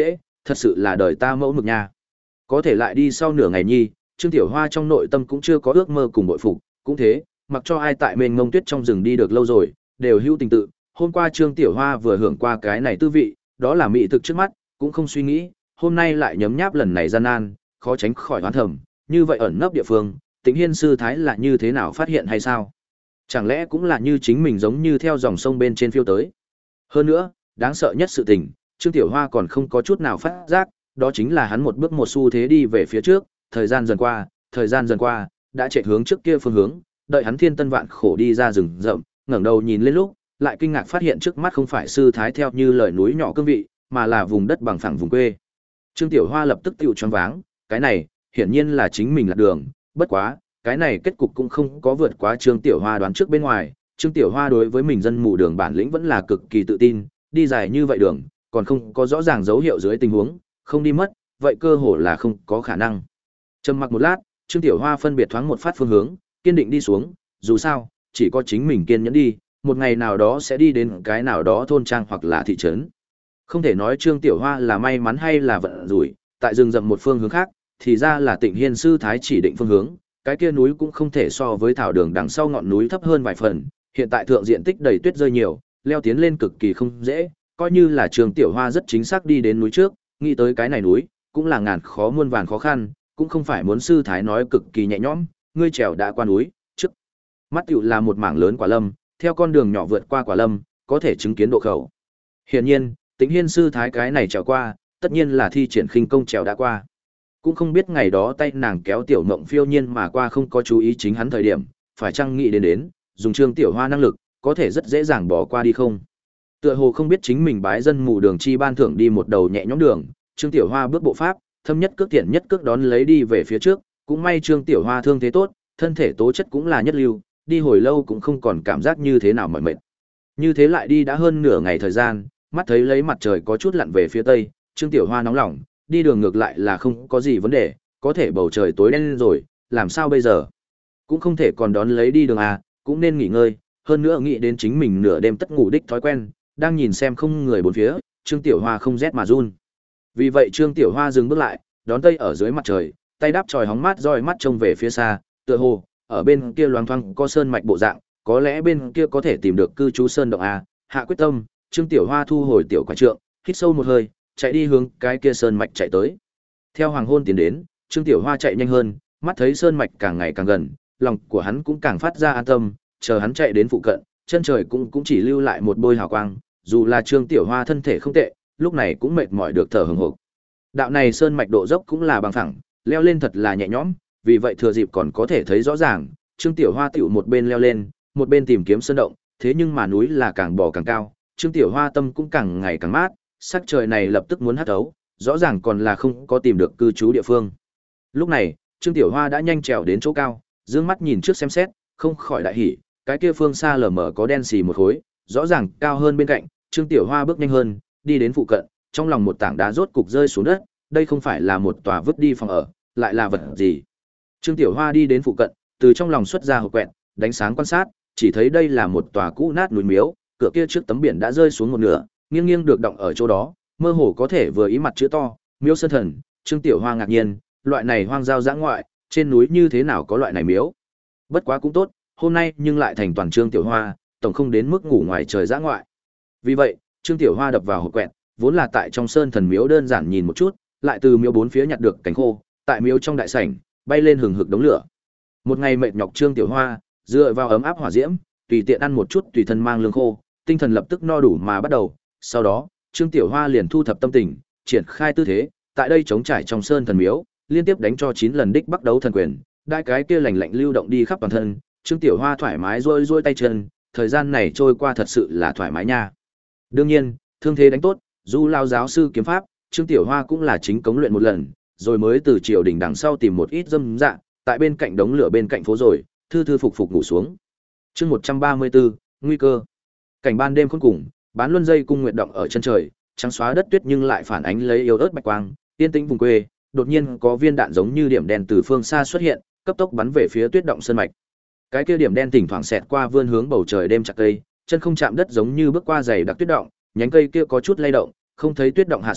thật sự là đời ta mẫu mực nha. Có thể lại đi sau nửa ngày nhi, Trương Tiểu Hoa trong nội tâm cũng chưa có ước mơ cùng bội phục, cũng thế, mặc cho ai tại mênh mông tuyết trong rừng đi được lâu rồi, đều hữu tình tự, hôm qua Trương Tiểu Hoa vừa hưởng qua cái này tư vị, đó là mỹ thực trước mắt, cũng không suy nghĩ, hôm nay lại nhấm nháp lần này gian nan, khó tránh khỏi hoán thầm, như vậy ẩn nấp địa phương, Tĩnh Hiên sư thái là như thế nào phát hiện hay sao? Chẳng lẽ cũng là như chính mình giống như theo dòng sông bên trên phiêu tới? Hơn nữa, đáng sợ nhất sự tình, Trương Tiểu Hoa còn không có chút nào phát giác, đó chính là hắn một bước một xu thế đi về phía trước, thời gian dần qua, thời gian dần qua, đã chạy hướng trước kia phương hướng, đợi hắn thiên tân vạn khổ đi ra rừng rậm, ngẩng đầu nhìn lên lúc, lại kinh ngạc phát hiện trước mắt không phải sư thái theo như lời núi nhỏ cương vị, mà là vùng đất bằng phẳng vùng quê. Trương Tiểu Hoa lập tức tiểu choáng váng, cái này, hiển nhiên là chính mình lạc đường, bất quá, cái này kết cục cũng không có vượt quá Trương Tiểu Hoa đoán trước bên ngoài, Trương Tiểu Hoa đối với mình dân mù đường bản lĩnh vẫn là cực kỳ tự tin, đi dài như vậy đường, còn không có rõ ràng dấu hiệu dưới tình huống, không đi mất, vậy cơ hồ là không có khả năng. Trầm mặc một lát, Trương Tiểu Hoa phân biệt thoáng một phát phương hướng, kiên định đi xuống, dù sao, chỉ có chính mình kiên nhẫn đi, một ngày nào đó sẽ đi đến cái nào đó thôn trang hoặc là thị trấn. Không thể nói Trương Tiểu Hoa là may mắn hay là vận rủi, tại rừng rậm một phương hướng khác, thì ra là Tịnh Hiên sư thái chỉ định phương hướng, cái kia núi cũng không thể so với thảo đường đằng sau ngọn núi thấp hơn vài phần, hiện tại thượng diện tích đầy tuyết rơi nhiều, leo tiến lên cực kỳ không dễ, coi như là Trương Tiểu Hoa rất chính xác đi đến núi trước, nghĩ tới cái này núi, cũng là ngàn khó muôn vàn khó khăn, cũng không phải muốn sư thái nói cực kỳ nhẹ nhõm, ngươi trèo đã qua núi, trước mắt tiểu là một mảng lớn quả lâm, theo con đường nhỏ vượt qua quả lâm, có thể chứng kiến độ khẩu. Hiển nhiên, Tĩnh Hiên sư thái cái này trèo qua, tất nhiên là thi triển khinh công trèo đã qua. Cũng không biết ngày đó tay nàng kéo Tiểu Mộng phiêu nhiên mà qua không có chú ý chính hắn thời điểm, phải chăng nghĩ đến đến, dùng Trương Tiểu Hoa năng lực, có thể rất dễ dàng bỏ qua đi không? Tựa hồ không biết chính mình bái dân mù đường chi ban thưởng đi một đầu nhẹ nhõm đường, Trương Tiểu Hoa bước bộ pháp, thâm nhất cước tiện nhất cước đón lấy đi về phía trước, cũng may Trương Tiểu Hoa thương thế tốt, thân thể tố chất cũng là nhất lưu, đi hồi lâu cũng không còn cảm giác như thế nào mỏi mệt. Như thế lại đi đã hơn nửa ngày thời gian, mắt thấy lấy mặt trời có chút lặn về phía tây, Trương Tiểu Hoa nóng lòng, đi đường ngược lại là không có gì vấn đề, có thể bầu trời tối đen rồi, làm sao bây giờ? Cũng không thể còn đón lấy đi đường à, cũng nên nghỉ ngơi, hơn nữa nghĩ đến chính mình nửa đêm tất ngủ đích thói quen, đang nhìn xem không người bốn phía, Trương Tiểu Hoa không rét mà run. Vì vậy Trương Tiểu Hoa dừng bước lại, đón tây ở dưới mặt trời, tay đáp chòi hóng mát roi mắt trông về phía xa, tựa hồ ở bên kia loáng thoáng có sơn mạch bộ dạng, có lẽ bên kia có thể tìm được cư trú sơn động à, hạ quyết tâm, Trương Tiểu Hoa thu hồi tiểu quả trượng, hít sâu một hơi, chạy đi hướng cái kia sơn mạch chạy tới. Theo hoàng hôn tiến đến, Trương Tiểu Hoa chạy nhanh hơn, mắt thấy sơn mạch càng ngày càng gần, lòng của hắn cũng càng phát ra an tâm, chờ hắn chạy đến phụ cận, chân trời cũng cũng chỉ lưu lại một bôi hào quang, dù là Trương Tiểu Hoa thân thể không tệ, lúc này cũng mệt mỏi được thở hừng hực. Đạo này sơn mạch độ dốc cũng là bằng phẳng, leo lên thật là nhẹ nhõm, vì vậy thừa dịp còn có thể thấy rõ ràng, Trương Tiểu Hoa tiểu một bên leo lên, một bên tìm kiếm sơn động, thế nhưng mà núi là càng bò càng cao, Trương Tiểu Hoa tâm cũng càng ngày càng mát, sắc trời này lập tức muốn hắt ấu, rõ ràng còn là không có tìm được cư trú địa phương. Lúc này, Trương Tiểu Hoa đã nhanh trèo đến chỗ cao, dương mắt nhìn trước xem xét, không khỏi đại hỉ, cái kia phương xa lờ mờ có đen xì một khối, rõ ràng cao hơn bên cạnh, Trương Tiểu Hoa bước nhanh hơn, đi đến phụ cận, trong lòng một tảng đá rốt cục rơi xuống đất, đây không phải là một tòa vứt đi phòng ở, lại là vật gì? Trương Tiểu Hoa đi đến phụ cận, từ trong lòng xuất ra hộp quẹt, đánh sáng quan sát, chỉ thấy đây là một tòa cũ nát núi miếu, cửa kia trước tấm biển đã rơi xuống một nửa, nghiêng nghiêng được động ở chỗ đó, mơ hồ có thể vừa ý mặt chữ to, miếu sơn thần. Trương Tiểu Hoa ngạc nhiên, loại này hoang giao dã ngoại, trên núi như thế nào có loại này miếu? Bất quá cũng tốt, hôm nay nhưng lại thành toàn Trương Tiểu Hoa, tổng không đến mức ngủ ngoài trời dã ngoại. Vì vậy, Trương Tiểu Hoa đập vào hộp quẹt, vốn là tại trong sơn thần miếu đơn giản nhìn một chút, lại từ miếu bốn phía nhặt được cánh khô, tại miếu trong đại sảnh, bay lên hừng hực đống lửa. Một ngày mệt nhọc Trương Tiểu Hoa, dựa vào ấm áp hỏa diễm, tùy tiện ăn một chút tùy thân mang lương khô, tinh thần lập tức no đủ mà bắt đầu. Sau đó, Trương Tiểu Hoa liền thu thập tâm tình, triển khai tư thế, tại đây chống trải trong sơn thần miếu, liên tiếp đánh cho chín lần đích bắt đấu thần quyền, đại cái kia lạnh lạnh lưu động đi khắp toàn thân, Trương Tiểu Hoa thoải mái rôi rôi tay chân, thời gian này trôi qua thật sự là thoải mái nha. Đương nhiên, thương thế đánh tốt, du lao giáo sư kiếm pháp, Trương Tiểu Hoa cũng là chính cống luyện một lần, rồi mới từ triều đình đằng sau tìm một ít dâm dạ, tại bên cạnh đống lửa bên cạnh phố rồi, thư thư phục phục ngủ xuống. Chương một trăm ba mươi tư, nguy cơ. Cảnh ban đêm khôn cùng, bán luân dây cung nguyệt động ở chân trời, trắng xóa đất tuyết nhưng lại phản ánh lấy yếu ớt bạch quang, yên tĩnh vùng quê, đột nhiên có viên đạn giống như điểm đen từ phương xa xuất hiện, cấp tốc bắn về phía tuyết động sơn mạch. Cái kia điểm đen thỉnh thoảng xẹt qua vươn hướng bầu trời đêm chặt cây, chân không chạm đất giống như bước qua dày đặc tuyết động, nhánh cây kia có chút lay động, không thấy tuyết động hạ xuống,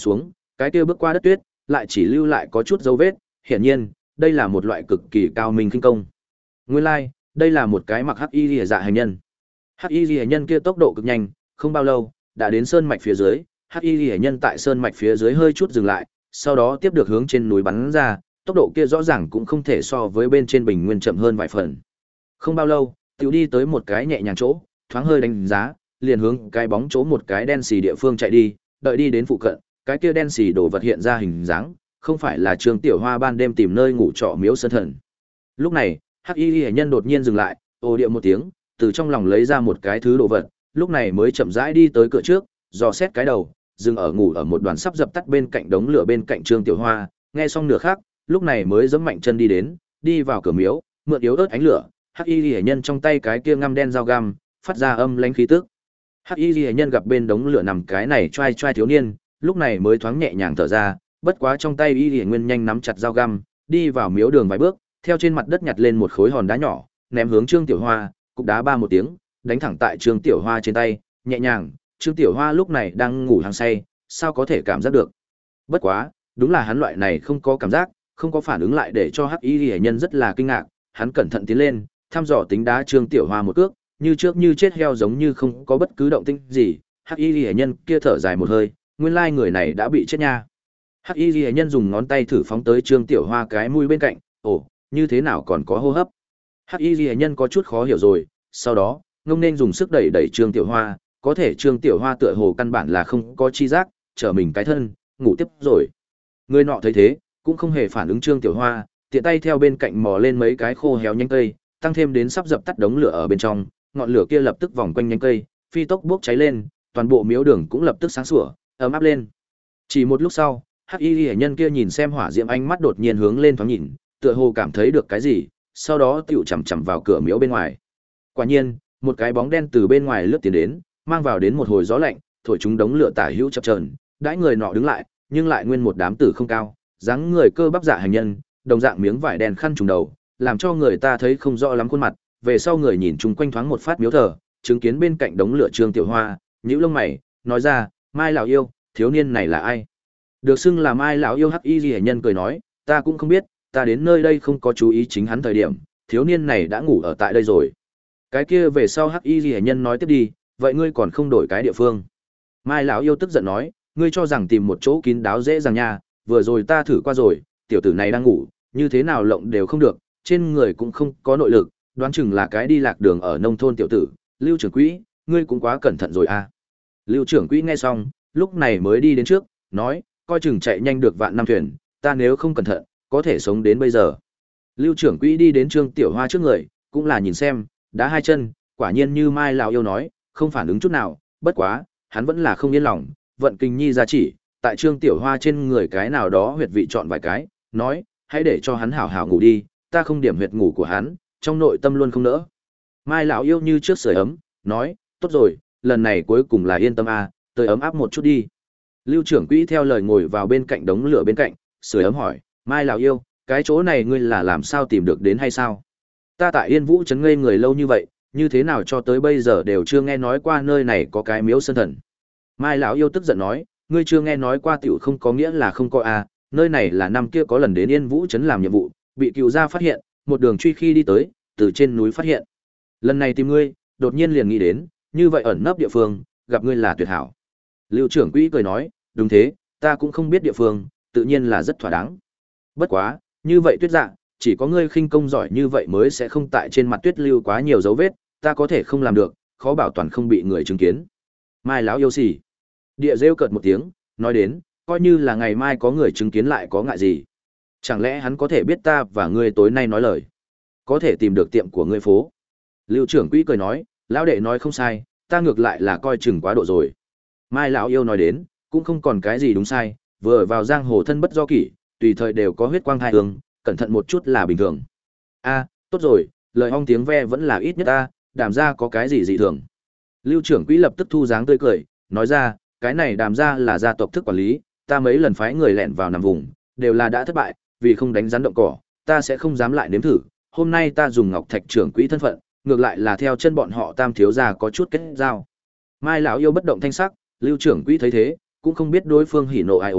cái kia bước qua đất tuyết, lại chỉ lưu lại có chút dấu vết, hiển nhiên, đây là một loại cực kỳ cao minh khinh công. Nguyên lai, like, đây là một cái mặc hắc y liễu dạ hành nhân. Hắc y liễu nhân kia tốc độ cực nhanh, không bao lâu, đã đến sơn mạch phía dưới, hắc y liễu nhân tại sơn mạch phía dưới hơi chút dừng lại, sau đó tiếp được hướng trên núi bắn ra, tốc độ kia rõ ràng cũng không thể so với bên trên bình nguyên chậm hơn vài phần. Không bao lâu, tiểu đi tới một cái nhẹ nhàng chỗ, thoáng hơi đánh giá, liền hướng cái bóng chỗ một cái đen xì địa phương chạy đi, đợi đi đến phụ cận, cái kia đen xì đồ vật hiện ra hình dáng, không phải là Trương Tiểu Hoa ban đêm tìm nơi ngủ trọ miếu sơn thần. Lúc này, hắc y hệ nhân đột nhiên dừng lại, ồ điệu một tiếng, từ trong lòng lấy ra một cái thứ đồ vật, lúc này mới chậm rãi đi tới cửa trước, dò xét cái đầu, dừng ở ngủ ở một đoàn sắp dập tắt bên cạnh đống lửa bên cạnh Trương Tiểu Hoa, nghe xong nửa khắc, lúc này mới giẫm mạnh chân đi đến, đi vào cửa miếu, mượn yếu ớt ánh lửa, hắc y hệ nhân trong tay cái kia ngăm đen dao găm, phát ra âm lãnh khí tức. Hắc y hệ nhân gặp bên đống lửa nằm cái này trai trai thiếu niên, lúc này mới thoáng nhẹ nhàng thở ra, bất quá trong tay y hệ nguyên nhanh nắm chặt dao găm, đi vào miếu đường vài bước, theo trên mặt đất nhặt lên một khối hòn đá nhỏ, ném hướng Trương Tiểu Hoa, cục đá ba một tiếng, đánh thẳng tại Trương Tiểu Hoa trên tay, nhẹ nhàng, Trương Tiểu Hoa lúc này đang ngủ hăng say, sao có thể cảm giác được. Bất quá, đúng là hắn loại này không có cảm giác, không có phản ứng lại để cho Hắc Y Liễu nhân rất là kinh ngạc, hắn cẩn thận tiến lên, thăm dò tính đá Trương Tiểu Hoa một cước, như trước như chết heo giống như không có bất cứ động tĩnh gì, Hắc Y Liễu nhân kia thở dài một hơi, nguyên lai người này đã bị chết nha. Hắc Y Liễu nhân dùng ngón tay thử phóng tới Trương Tiểu Hoa cái mũi bên cạnh, ồ, như thế nào còn có hô hấp. Hắc Y Liễu nhân có chút khó hiểu rồi, sau đó, ngông nên dùng sức đẩy đẩy Trương Tiểu Hoa, có thể Trương Tiểu Hoa tựa hồ căn bản là không có chi giác, trở mình cái thân, ngủ tiếp rồi. Người nọ thấy thế, cũng không hề phản ứng Trương Tiểu Hoa, tiện tay theo bên cạnh mò lên mấy cái khô héo nhánh cây, tăng thêm đến sắp dập tắt đống lửa ở bên trong, ngọn lửa kia lập tức vòng quanh nhánh cây, phi tốc bốc cháy lên, toàn bộ miếu đường cũng lập tức sáng sủa, ấm áp lên. Chỉ một lúc sau, Hắc Y Liễu nhân kia nhìn xem hỏa diễm ánh mắt đột nhiên hướng lên thoáng nhìn, tựa hồ cảm thấy được cái gì, sau đó tựu chằm chằm vào cửa miếu bên ngoài. Quả nhiên, một cái bóng đen từ bên ngoài lướt tiến đến, mang vào đến một hồi gió lạnh, thổi chúng đống lửa tả hữu chập chờn, đãi người nọ đứng lại, nhưng lại nguyên một đám tử không cao, dáng người cơ bắp dạ hành nhân, đồng dạng miếng vải đen khăn trùm đầu, làm cho người ta thấy không rõ lắm khuôn mặt, về sau người nhìn chung quanh thoáng một phát miếu thờ, chứng kiến bên cạnh đống lửa Trương Tiểu Hoa, nhíu lông mày, nói ra, Mai lão yêu, thiếu niên này là ai? Được xưng là Mai lão yêu. Hắc Y Liễu nhân cười nói, ta cũng không biết, ta đến nơi đây không có chú ý chính hắn thời điểm, thiếu niên này đã ngủ ở tại đây rồi. Cái kia về sau Hắc Y Liễu nhân nói tiếp đi, vậy ngươi còn không đổi cái địa phương? Mai lão yêu tức giận nói, ngươi cho rằng tìm một chỗ kín đáo dễ dàng nha, vừa rồi ta thử qua rồi, tiểu tử này đang ngủ, như thế nào lộng đều không được, trên người cũng không có nội lực, đoán chừng là cái đi lạc đường ở nông thôn tiểu tử. Lưu trưởng quỹ, ngươi cũng quá cẩn thận rồi à. Lưu trưởng quỹ nghe xong, lúc này mới đi đến trước, nói, coi chừng chạy nhanh được vạn năm thuyền, ta nếu không cẩn thận, có thể sống đến bây giờ. Lưu trưởng quỹ đi đến Trương Tiểu Hoa trước người, cũng là nhìn xem, đá hai chân, quả nhiên như Mai lão yêu nói, không phản ứng chút nào, bất quá, hắn vẫn là không yên lòng, vận kinh nhi ra chỉ, tại Trương Tiểu Hoa trên người cái nào đó huyệt vị chọn vài cái, nói, hãy để cho hắn hảo hảo ngủ đi, ta không điểm huyệt ngủ của hắn, trong nội tâm luôn không nỡ. Mai lão yêu như trước sưởi ấm, nói, tốt rồi, lần này cuối cùng là yên tâm a, tới ấm áp một chút đi. Lưu trưởng quỹ theo lời ngồi vào bên cạnh đống lửa bên cạnh, sưởi ấm hỏi, Mai lão yêu, cái chỗ này ngươi là làm sao tìm được đến hay sao? Ta tại Yên Vũ trấn ngây người lâu như vậy, như thế nào cho tới bây giờ đều chưa nghe nói qua nơi này có cái miếu sơn thần. Mai lão yêu tức giận nói, ngươi chưa nghe nói qua tiểu không có nghĩa là không có a, nơi này là năm kia có lần đến Yên Vũ trấn làm nhiệm vụ, bị cựu gia phát hiện, một đường truy khi đi tới, từ trên núi phát hiện. Lần này tìm ngươi, đột nhiên liền nghĩ đến, như vậy ẩn nấp địa phương, gặp ngươi là tuyệt hảo. Lưu trưởng quỹ cười nói, đúng thế, ta cũng không biết địa phương, tự nhiên là rất thỏa đáng. Bất quá, như vậy tuyết dạ, chỉ có ngươi khinh công giỏi như vậy mới sẽ không tại trên mặt tuyết lưu quá nhiều dấu vết, ta có thể không làm được, khó bảo toàn không bị người chứng kiến. Mai lão yêu xỉ. Địa rêu cợt một tiếng, nói đến, coi như là ngày mai có người chứng kiến lại có ngại gì. Chẳng lẽ hắn có thể biết ta và ngươi tối nay nói lời? Có thể tìm được tiệm của ngươi phố. Lưu trưởng quỹ cười nói, lão đệ nói không sai, ta ngược lại là coi chừng quá độ rồi. Mai lão yêu nói đến, cũng không còn cái gì đúng sai, vừa vào giang hồ thân bất do kỷ, tùy thời đều có huyết quang hai hướng, cẩn thận một chút là bình thường. A, tốt rồi, lời ong tiếng ve vẫn là ít nhất ta, đàm ra có cái gì dị thường. Lưu trưởng quỹ lập tức thu dáng tươi cười, nói ra, cái này đàm ra là gia tộc thức quản lý, ta mấy lần phái người lẻn vào nằm vùng, đều là đã thất bại, vì không đánh rắn động cỏ, ta sẽ không dám lại nếm thử. Hôm nay ta dùng Ngọc Thạch trưởng quỹ thân phận, ngược lại là theo chân bọn họ Tam thiếu gia có chút kết giao. Mai lão yêu bất động thanh sắc, Lưu trưởng quỹ thấy thế, cũng không biết đối phương hỉ nộ ai ố,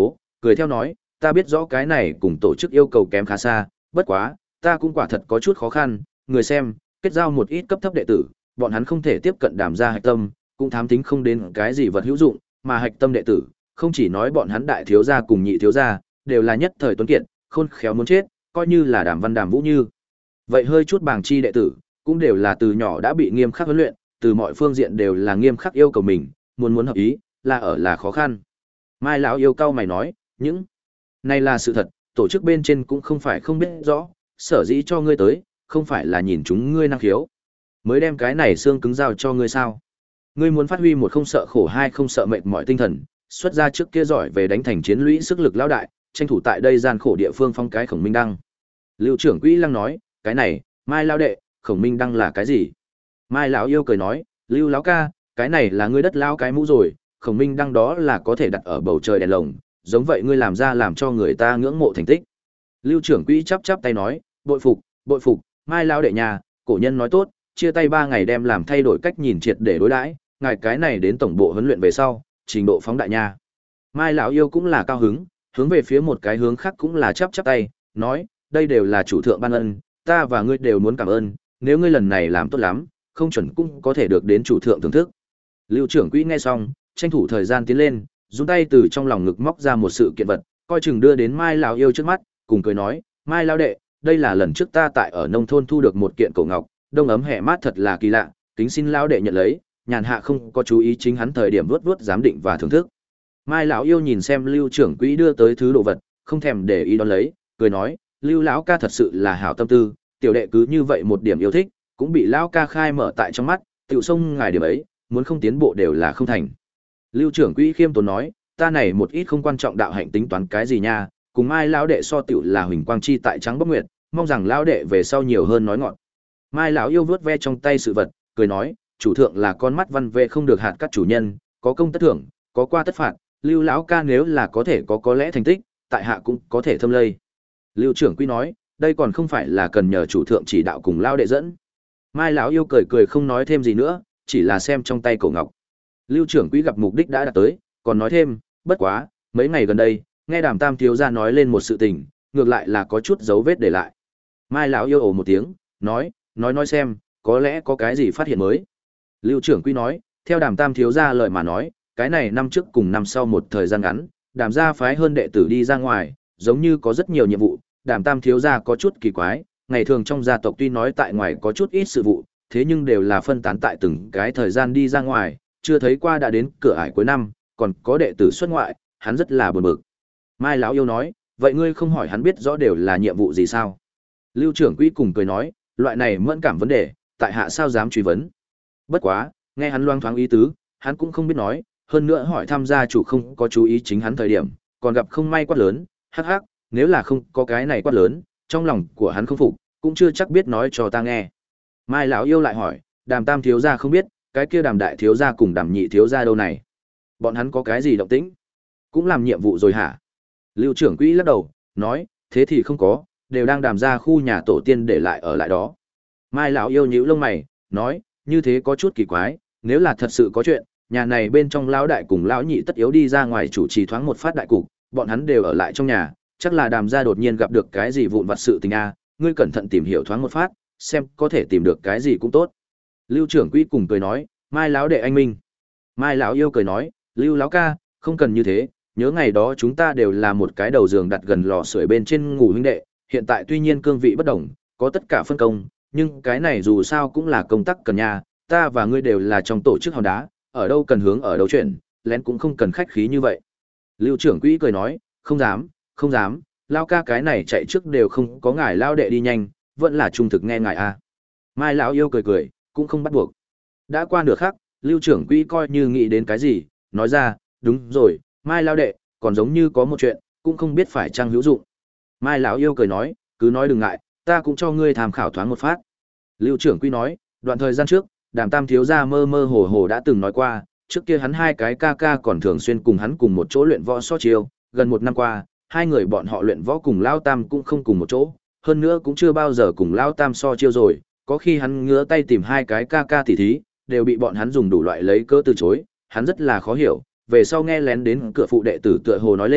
cười theo nói, ta biết rõ cái này cùng tổ chức yêu cầu kém khá xa, bất quá, ta cũng quả thật có chút khó khăn, người xem, kết giao một ít cấp thấp đệ tử, bọn hắn không thể tiếp cận Đàm gia hạch tâm, cũng thám tính không đến cái gì vật hữu dụng, mà hạch tâm đệ tử, không chỉ nói bọn hắn đại thiếu gia cùng nhị thiếu gia, đều là nhất thời tuấn kiệt, khôn khéo muốn chết, coi như là Đàm Văn Đàm Vũ Như. Vậy hơi chút bảng chi đệ tử, cũng đều là từ nhỏ đã bị nghiêm khắc huấn luyện, từ mọi phương diện đều là nghiêm khắc yêu cầu mình, muốn muốn hợp ý, là ở là khó khăn. Mai lão yêu cao mày nói, những này là sự thật, tổ chức bên trên cũng không phải không biết rõ, sở dĩ cho ngươi tới, không phải là nhìn chúng ngươi năng khiếu, mới đem cái này xương cứng giao cho ngươi sao? Ngươi muốn phát huy một không sợ khổ hai không sợ mệt mỏi tinh thần, xuất ra trước kia giỏi về đánh thành chiến lũy sức lực lão đại, tranh thủ tại đây gian khổ địa phương phong cái Khổng Minh Đăng. Lưu trưởng quỹ lăng nói, cái này, Mai lão đệ, Khổng Minh Đăng là cái gì? Mai lão yêu cười nói, Lưu lão ca, cái này là ngươi đất lão cái mũ rồi, Khổng Minh Đăng đó là có thể đặt ở bầu trời đèn lồng, giống vậy ngươi làm ra làm cho người ta ngưỡng mộ thành tích. Lưu trưởng quỹ chắp chắp tay nói, bội phục, bội phục, Mai lão đệ nhà, cổ nhân nói tốt, chia tay ba ngày đem làm thay đổi cách nhìn triệt để đối đãi, ngài cái này đến tổng bộ huấn luyện về sau, trình độ phóng đại nha. Mai lão yêu cũng là cao hứng, hướng về phía một cái hướng khác cũng là chắp chắp tay, nói, đây đều là chủ thượng ban ân, ta và ngươi đều muốn cảm ơn, nếu ngươi lần này làm tốt lắm, không chuẩn cũng có thể được đến chủ thượng thưởng thức. Lưu trưởng quỹ nghe xong, tranh thủ thời gian tiến lên, dùng tay từ trong lòng ngực móc ra một sự kiện vật, coi chừng đưa đến Mai lão yêu trước mắt, cùng cười nói, Mai lão đệ, đây là lần trước ta tại ở nông thôn thu được một kiện cổ ngọc, đông ấm hè mát thật là kỳ lạ, kính xin lão đệ nhận lấy. Nhàn hạ không có chú ý chính hắn thời điểm vuốt vuốt giám định và thưởng thức. Mai lão yêu nhìn xem Lưu trưởng quỹ đưa tới thứ đồ vật, không thèm để ý đón lấy, cười nói, Lưu lão ca thật sự là hảo tâm tư, tiểu đệ cứ như vậy một điểm yêu thích, cũng bị lão ca khai mở tại trong mắt, tiểu sông ngài điểm ấy, muốn không tiến bộ đều là không thành. Lưu trưởng quỹ khiêm tốn nói, ta này một ít không quan trọng đạo hạnh tính toán cái gì nha, cùng Mai lão đệ so tiểu là huỳnh quang chi tại trắng bốc nguyệt, mong rằng lão đệ về sau nhiều hơn nói ngọn. Mai lão yêu vuốt ve trong tay sự vật, cười nói, chủ thượng là con mắt văn vệ không được hạt các chủ nhân, có công tất thưởng, có qua tất phạt, Lưu lão ca nếu là có thể có có lẽ thành tích, tại hạ cũng có thể thâm lây. Lưu trưởng quỹ nói, đây còn không phải là cần nhờ chủ thượng chỉ đạo cùng lao đệ dẫn. Mai lão yêu cười cười không nói thêm gì nữa, chỉ là xem trong tay cổ ngọc. Lưu trưởng quỹ gặp mục đích đã đạt tới, còn nói thêm, bất quá, mấy ngày gần đây, nghe Đàm Tam thiếu gia nói lên một sự tình, ngược lại là có chút dấu vết để lại. Mai lão yêu ồ một tiếng, nói, nói nói xem, có lẽ có cái gì phát hiện mới. Lưu trưởng quỹ nói, theo Đàm Tam thiếu gia lời mà nói, cái này năm trước cùng năm sau một thời gian ngắn, Đàm gia phái hơn đệ tử đi ra ngoài, giống như có rất nhiều nhiệm vụ, Đàm Tam thiếu gia có chút kỳ quái, ngày thường trong gia tộc tuy nói tại ngoài có chút ít sự vụ, thế nhưng đều là phân tán tại từng cái thời gian đi ra ngoài, chưa thấy qua đã đến cửa ải cuối năm, còn có đệ tử xuất ngoại, hắn rất là buồn bực. Mai lão yêu nói, vậy ngươi không hỏi hắn biết rõ đều là nhiệm vụ gì sao? Lưu trưởng quỹ cùng cười nói, loại này mẫn cảm vấn đề, tại hạ sao dám truy vấn. Bất quá, nghe hắn loang thoáng ý tứ, hắn cũng không biết nói, hơn nữa hỏi tham gia chủ không có chú ý chính hắn thời điểm, còn gặp không may quát lớn, hắc hắc, nếu là không có cái này quát lớn, trong lòng của hắn không phục, cũng chưa chắc biết nói cho ta nghe. Mai lão yêu lại hỏi, Đàm Tam thiếu gia không biết, cái kia Đàm đại thiếu gia cùng Đàm nhị thiếu gia đâu này? Bọn hắn có cái gì động tĩnh? Cũng làm nhiệm vụ rồi hả? Lưu trưởng quỹ lắc đầu, nói, thế thì không có, đều đang Đàm ra khu nhà tổ tiên để lại ở lại đó. Mai lão yêu nhíu lông mày, nói, như thế có chút kỳ quái, nếu là thật sự có chuyện, nhà này bên trong lão đại cùng lão nhị tất yếu đi ra ngoài chủ trì thoáng một phát đại cục, bọn hắn đều ở lại trong nhà, chắc là Đàm gia đột nhiên gặp được cái gì vụn vặt sự tình a, ngươi cẩn thận tìm hiểu thoáng một phát, xem có thể tìm được cái gì cũng tốt. Lưu trưởng quỹ cùng cười nói, Mai lão đệ anh minh. Mai lão yêu cười nói, Lưu lão ca, không cần như thế, nhớ ngày đó chúng ta đều là một cái đầu giường đặt gần lò sưởi bên trên ngủ huynh đệ, hiện tại tuy nhiên cương vị bất đồng, có tất cả phân công, nhưng cái này dù sao cũng là công tác cần nhà, ta và ngươi đều là trong tổ chức hòn đá, ở đâu cần hướng ở đâu chuyển, lén cũng không cần khách khí như vậy. Lưu trưởng quỹ cười nói, không dám, không dám, lao ca cái này chạy trước đều không có ngài lao đệ đi nhanh, vẫn là trung thực nghe ngài a. Mai lão yêu cười cười, cũng không bắt buộc. Đã qua nửa khắc, Lưu trưởng quỹ coi như nghĩ đến cái gì, nói ra, đúng rồi, Mai lao đệ, còn giống như có một chuyện, cũng không biết phải chăng hữu dụng. Mai lão yêu cười nói, cứ nói đừng ngại, ta cũng cho ngươi tham khảo thoáng một phát. Lưu trưởng quỹ nói, đoạn thời gian trước, Đàm Tam thiếu gia mơ mơ hồ hồ đã từng nói qua, trước kia hắn hai cái ca ca còn thường xuyên cùng hắn cùng một chỗ luyện võ so chiêu, gần một năm qua, hai người bọn họ luyện võ cùng Lao Tam cũng không cùng một chỗ, hơn nữa cũng chưa bao giờ cùng Lao Tam so chiêu rồi, có khi hắn ngứa tay tìm hai cái ca ca tỉ thí, đều bị bọn hắn dùng đủ loại lấy cớ từ chối, hắn rất là khó hiểu, về sau nghe lén đến cửa phụ đệ tử tựa hồ nói lên,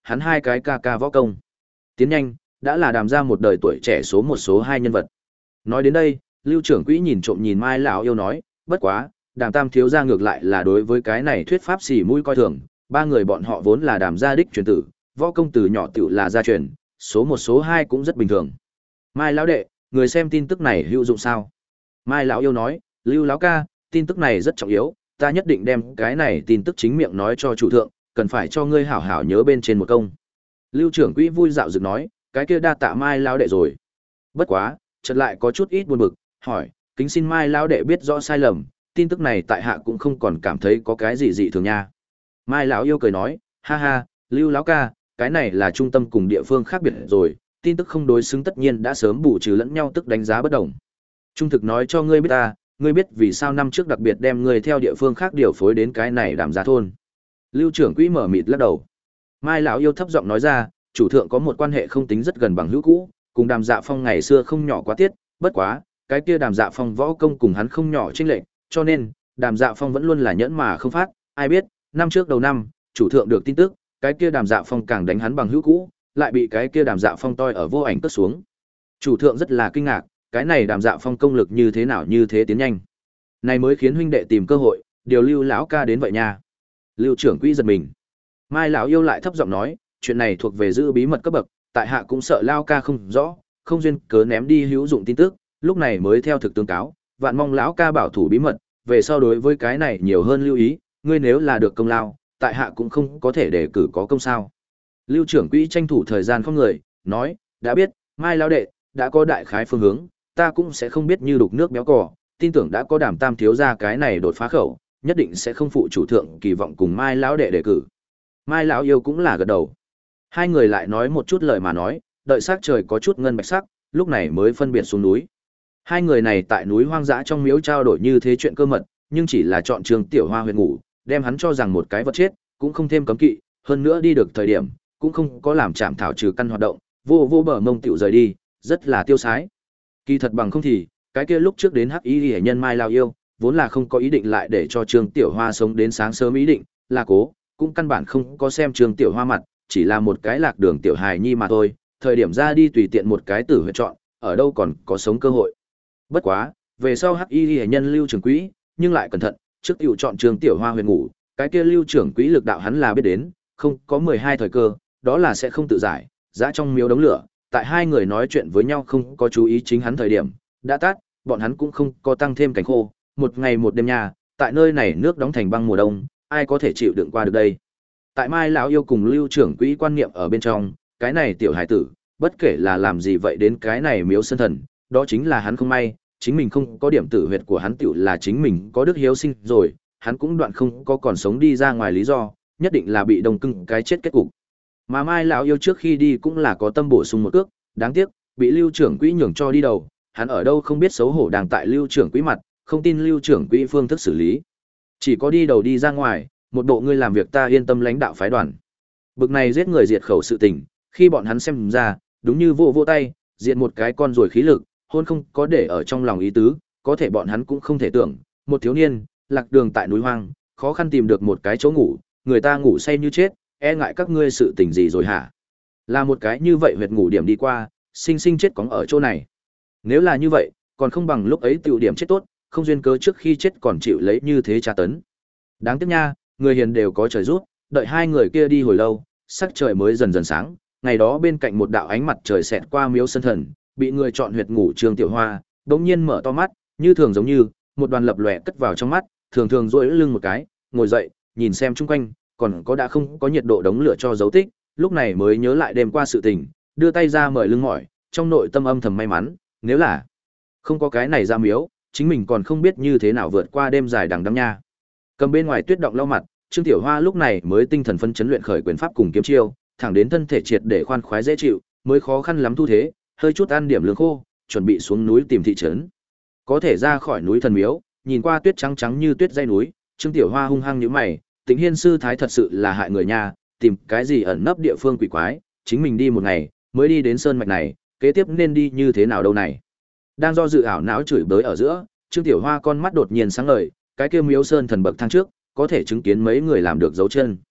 hắn hai cái ca ca võ công. Tiến nhanh, đã là đàm ra một đời tuổi trẻ số một số hai nhân vật. Nói đến đây, Lưu trưởng quỹ nhìn trộm nhìn Mai lão yêu nói, bất quá, đàm tam thiếu gia ngược lại là đối với cái này thuyết pháp xỉ mũi coi thường, ba người bọn họ vốn là đàm gia đích truyền tử, võ công từ nhỏ tiểu là gia truyền, số một số hai cũng rất bình thường. Mai lão đệ, người xem tin tức này hữu dụng sao? Mai lão yêu nói, Lưu lão ca, tin tức này rất trọng yếu, ta nhất định đem cái này tin tức chính miệng nói cho chủ thượng, cần phải cho ngươi hảo hảo nhớ bên trên một công. Lưu trưởng quỹ vui dạo dựng nói, cái kia đa tạ Mai lão đệ rồi. Bất quá, chợt lại có chút ít buồn bực, hỏi, kính xin Mai lão đệ biết rõ sai lầm, tin tức này tại hạ cũng không còn cảm thấy có cái gì dị thường nha. Mai lão yêu cười nói, ha ha, Lưu lão ca, cái này là trung tâm cùng địa phương khác biệt rồi, tin tức không đối xứng tất nhiên đã sớm bù trừ lẫn nhau tức đánh giá bất đồng. Trung thực nói cho ngươi biết ta, ngươi biết vì sao năm trước đặc biệt đem ngươi theo địa phương khác điều phối đến cái này đàm giá thôn. Lưu trưởng quỹ mở mịt lắc đầu. Mai lão yêu thấp giọng nói ra, chủ thượng có một quan hệ không tính rất gần bằng hữu cũ, cùng đàm dạ phong ngày xưa không nhỏ quá tiết, bất quá, cái kia đàm dạ phong võ công cùng hắn không nhỏ chênh lệch, cho nên, đàm dạ phong vẫn luôn là nhẫn mà không phát, ai biết, năm trước đầu năm, chủ thượng được tin tức, cái kia đàm dạ phong càng đánh hắn bằng hữu cũ, lại bị cái kia đàm dạ phong toi ở vô ảnh cất xuống. Chủ thượng rất là kinh ngạc, cái này đàm dạ phong công lực như thế nào như thế tiến nhanh. Này mới khiến huynh đệ tìm cơ hội, điều Lưu lão ca đến vậy nha. Lưu trưởng quỹ giật mình. Mai lão yêu lại thấp giọng nói, chuyện này thuộc về giữ bí mật cấp bậc, tại hạ cũng sợ Lao ca không rõ, không duyên cớ ném đi hữu dụng tin tức, lúc này mới theo thực tương cáo, vạn mong lão ca bảo thủ bí mật, về sau đối với cái này nhiều hơn lưu ý, ngươi nếu là được công lao, tại hạ cũng không có thể để cử có công sao. Lưu trưởng quỹ tranh thủ thời gian không người, nói, đã biết, Mai lão đệ, đã có đại khái phương hướng, ta cũng sẽ không biết như đục nước béo cò, tin tưởng đã có Đàm tam thiếu ra cái này đột phá khẩu, nhất định sẽ không phụ chủ thượng kỳ vọng cùng Mai lão đệ đề cử. Mai lão yêu cũng là gật đầu. Hai người lại nói một chút lời mà nói, đợi sắc trời có chút ngân bạch sắc, lúc này mới phân biệt xuống núi. Hai người này tại núi hoang dã trong miếu trao đổi như thế chuyện cơ mật, nhưng chỉ là chọn Trường Tiểu Hoa huyệt ngủ, đem hắn cho rằng một cái vật chết, cũng không thêm cấm kỵ, hơn nữa đi được thời điểm, cũng không có làm chạm thảo trừ căn hoạt động, vô vô bờ mông tiểu rời đi, rất là tiêu sái. Kỳ thật bằng không thì, cái kia lúc trước đến Hắc Y Liễu nhân Mai lão yêu, vốn là không có ý định lại để cho Trường Tiểu Hoa sống đến sáng sớm ý định, là cố, cũng căn bản không có xem Trường Tiểu Hoa mặt, chỉ là một cái lạc đường tiểu hài nhi mà thôi, thời điểm ra đi tùy tiện một cái tử huyệt chọn, ở đâu còn có sống cơ hội. Bất quá, về sau Hắc Y Liễu nhân Lưu trưởng quỹ, nhưng lại cẩn thận, trước tiểu chọn Trường Tiểu Hoa huyệt ngủ, cái kia Lưu trưởng quỹ lực đạo hắn là biết đến, không có mười hai thời cơ, đó là sẽ không tự giải, dã trong miếu đống lửa, tại hai người nói chuyện với nhau không có chú ý chính hắn thời điểm, đã tắt, bọn hắn cũng không có tăng thêm cảnh khô, một ngày một đêm nha, tại nơi này nước đóng thành băng mùa đông, ai có thể chịu đựng qua được đây. Tại Mai lão yêu cùng Lưu trưởng quỹ quan niệm ở bên trong, cái này tiểu hải tử, bất kể là làm gì vậy đến cái này miếu sơn thần, đó chính là hắn không may, chính mình không có điểm tử huyệt của hắn tiểu là chính mình có đức hiếu sinh rồi, hắn cũng đoạn không có còn sống đi ra ngoài lý do, nhất định là bị đông cưng cái chết kết cục. Mà Mai lão yêu trước khi đi cũng là có tâm bổ sung một cước, đáng tiếc, bị Lưu trưởng quỹ nhường cho đi đầu, hắn ở đâu không biết xấu hổ đang tại Lưu trưởng quỹ mặt, không tin Lưu trưởng quỹ phương thức xử lý. Chỉ có đi đầu đi ra ngoài, một bộ ngươi làm việc ta yên tâm lãnh đạo phái đoàn. Bực này giết người diệt khẩu sự tình, khi bọn hắn xem ra, đúng như vô vô tay, diệt một cái con ruồi khí lực, hôn không có để ở trong lòng ý tứ, có thể bọn hắn cũng không thể tưởng, một thiếu niên, lạc đường tại núi hoang, khó khăn tìm được một cái chỗ ngủ, người ta ngủ say như chết, e ngại các ngươi sự tình gì rồi hả? Là một cái như vậy huyệt ngủ điểm đi qua, sinh sinh chết cóng ở chỗ này. Nếu là như vậy, còn không bằng lúc ấy tiểu điểm chết tốt, không duyên cớ trước khi chết còn chịu lấy như thế tra tấn. Đáng tiếc nha, người hiền đều có trời rút, đợi hai người kia đi hồi lâu, sắc trời mới dần dần sáng, ngày đó bên cạnh một đạo ánh mặt trời xẹt qua miếu sân thần, bị người chọn huyệt ngủ Trường Tiểu Hoa, đống nhiên mở to mắt, như thường giống như, một đoàn lập lòe cất vào trong mắt, thường thường duỗi lưng một cái, ngồi dậy, nhìn xem chung quanh, còn có đã không có nhiệt độ đống lửa cho dấu tích, lúc này mới nhớ lại đêm qua sự tình, đưa tay ra mời lưng mỏi, trong nội tâm âm thầm may mắn, nếu là không có cái này ra miếu, chính mình còn không biết như thế nào vượt qua đêm dài đằng đẵng nha. Cầm bên ngoài tuyết động lau mặt, Trương Tiểu Hoa lúc này mới tinh thần phân chấn luyện khởi quyền pháp cùng kiếm chiêu, thẳng đến thân thể triệt để khoan khoái dễ chịu, mới khó khăn lắm thu thế, hơi chút ăn điểm lương khô, chuẩn bị xuống núi tìm thị trấn. Có thể ra khỏi núi thần miếu, nhìn qua tuyết trắng trắng như tuyết dây núi, Trương Tiểu Hoa hung hăng nhíu mày, Tĩnh Hiên sư thái thật sự là hại người nha, tìm cái gì ẩn nấp địa phương quỷ quái, chính mình đi một ngày, mới đi đến sơn mạch này, kế tiếp nên đi như thế nào đâu này. Đang do dự ảo não chửi bới ở giữa, Trương Tiểu Hoa con mắt đột nhiên sáng ngời, cái kia miếu sơn thần bậc thang trước, có thể chứng kiến mấy người làm được dấu chân.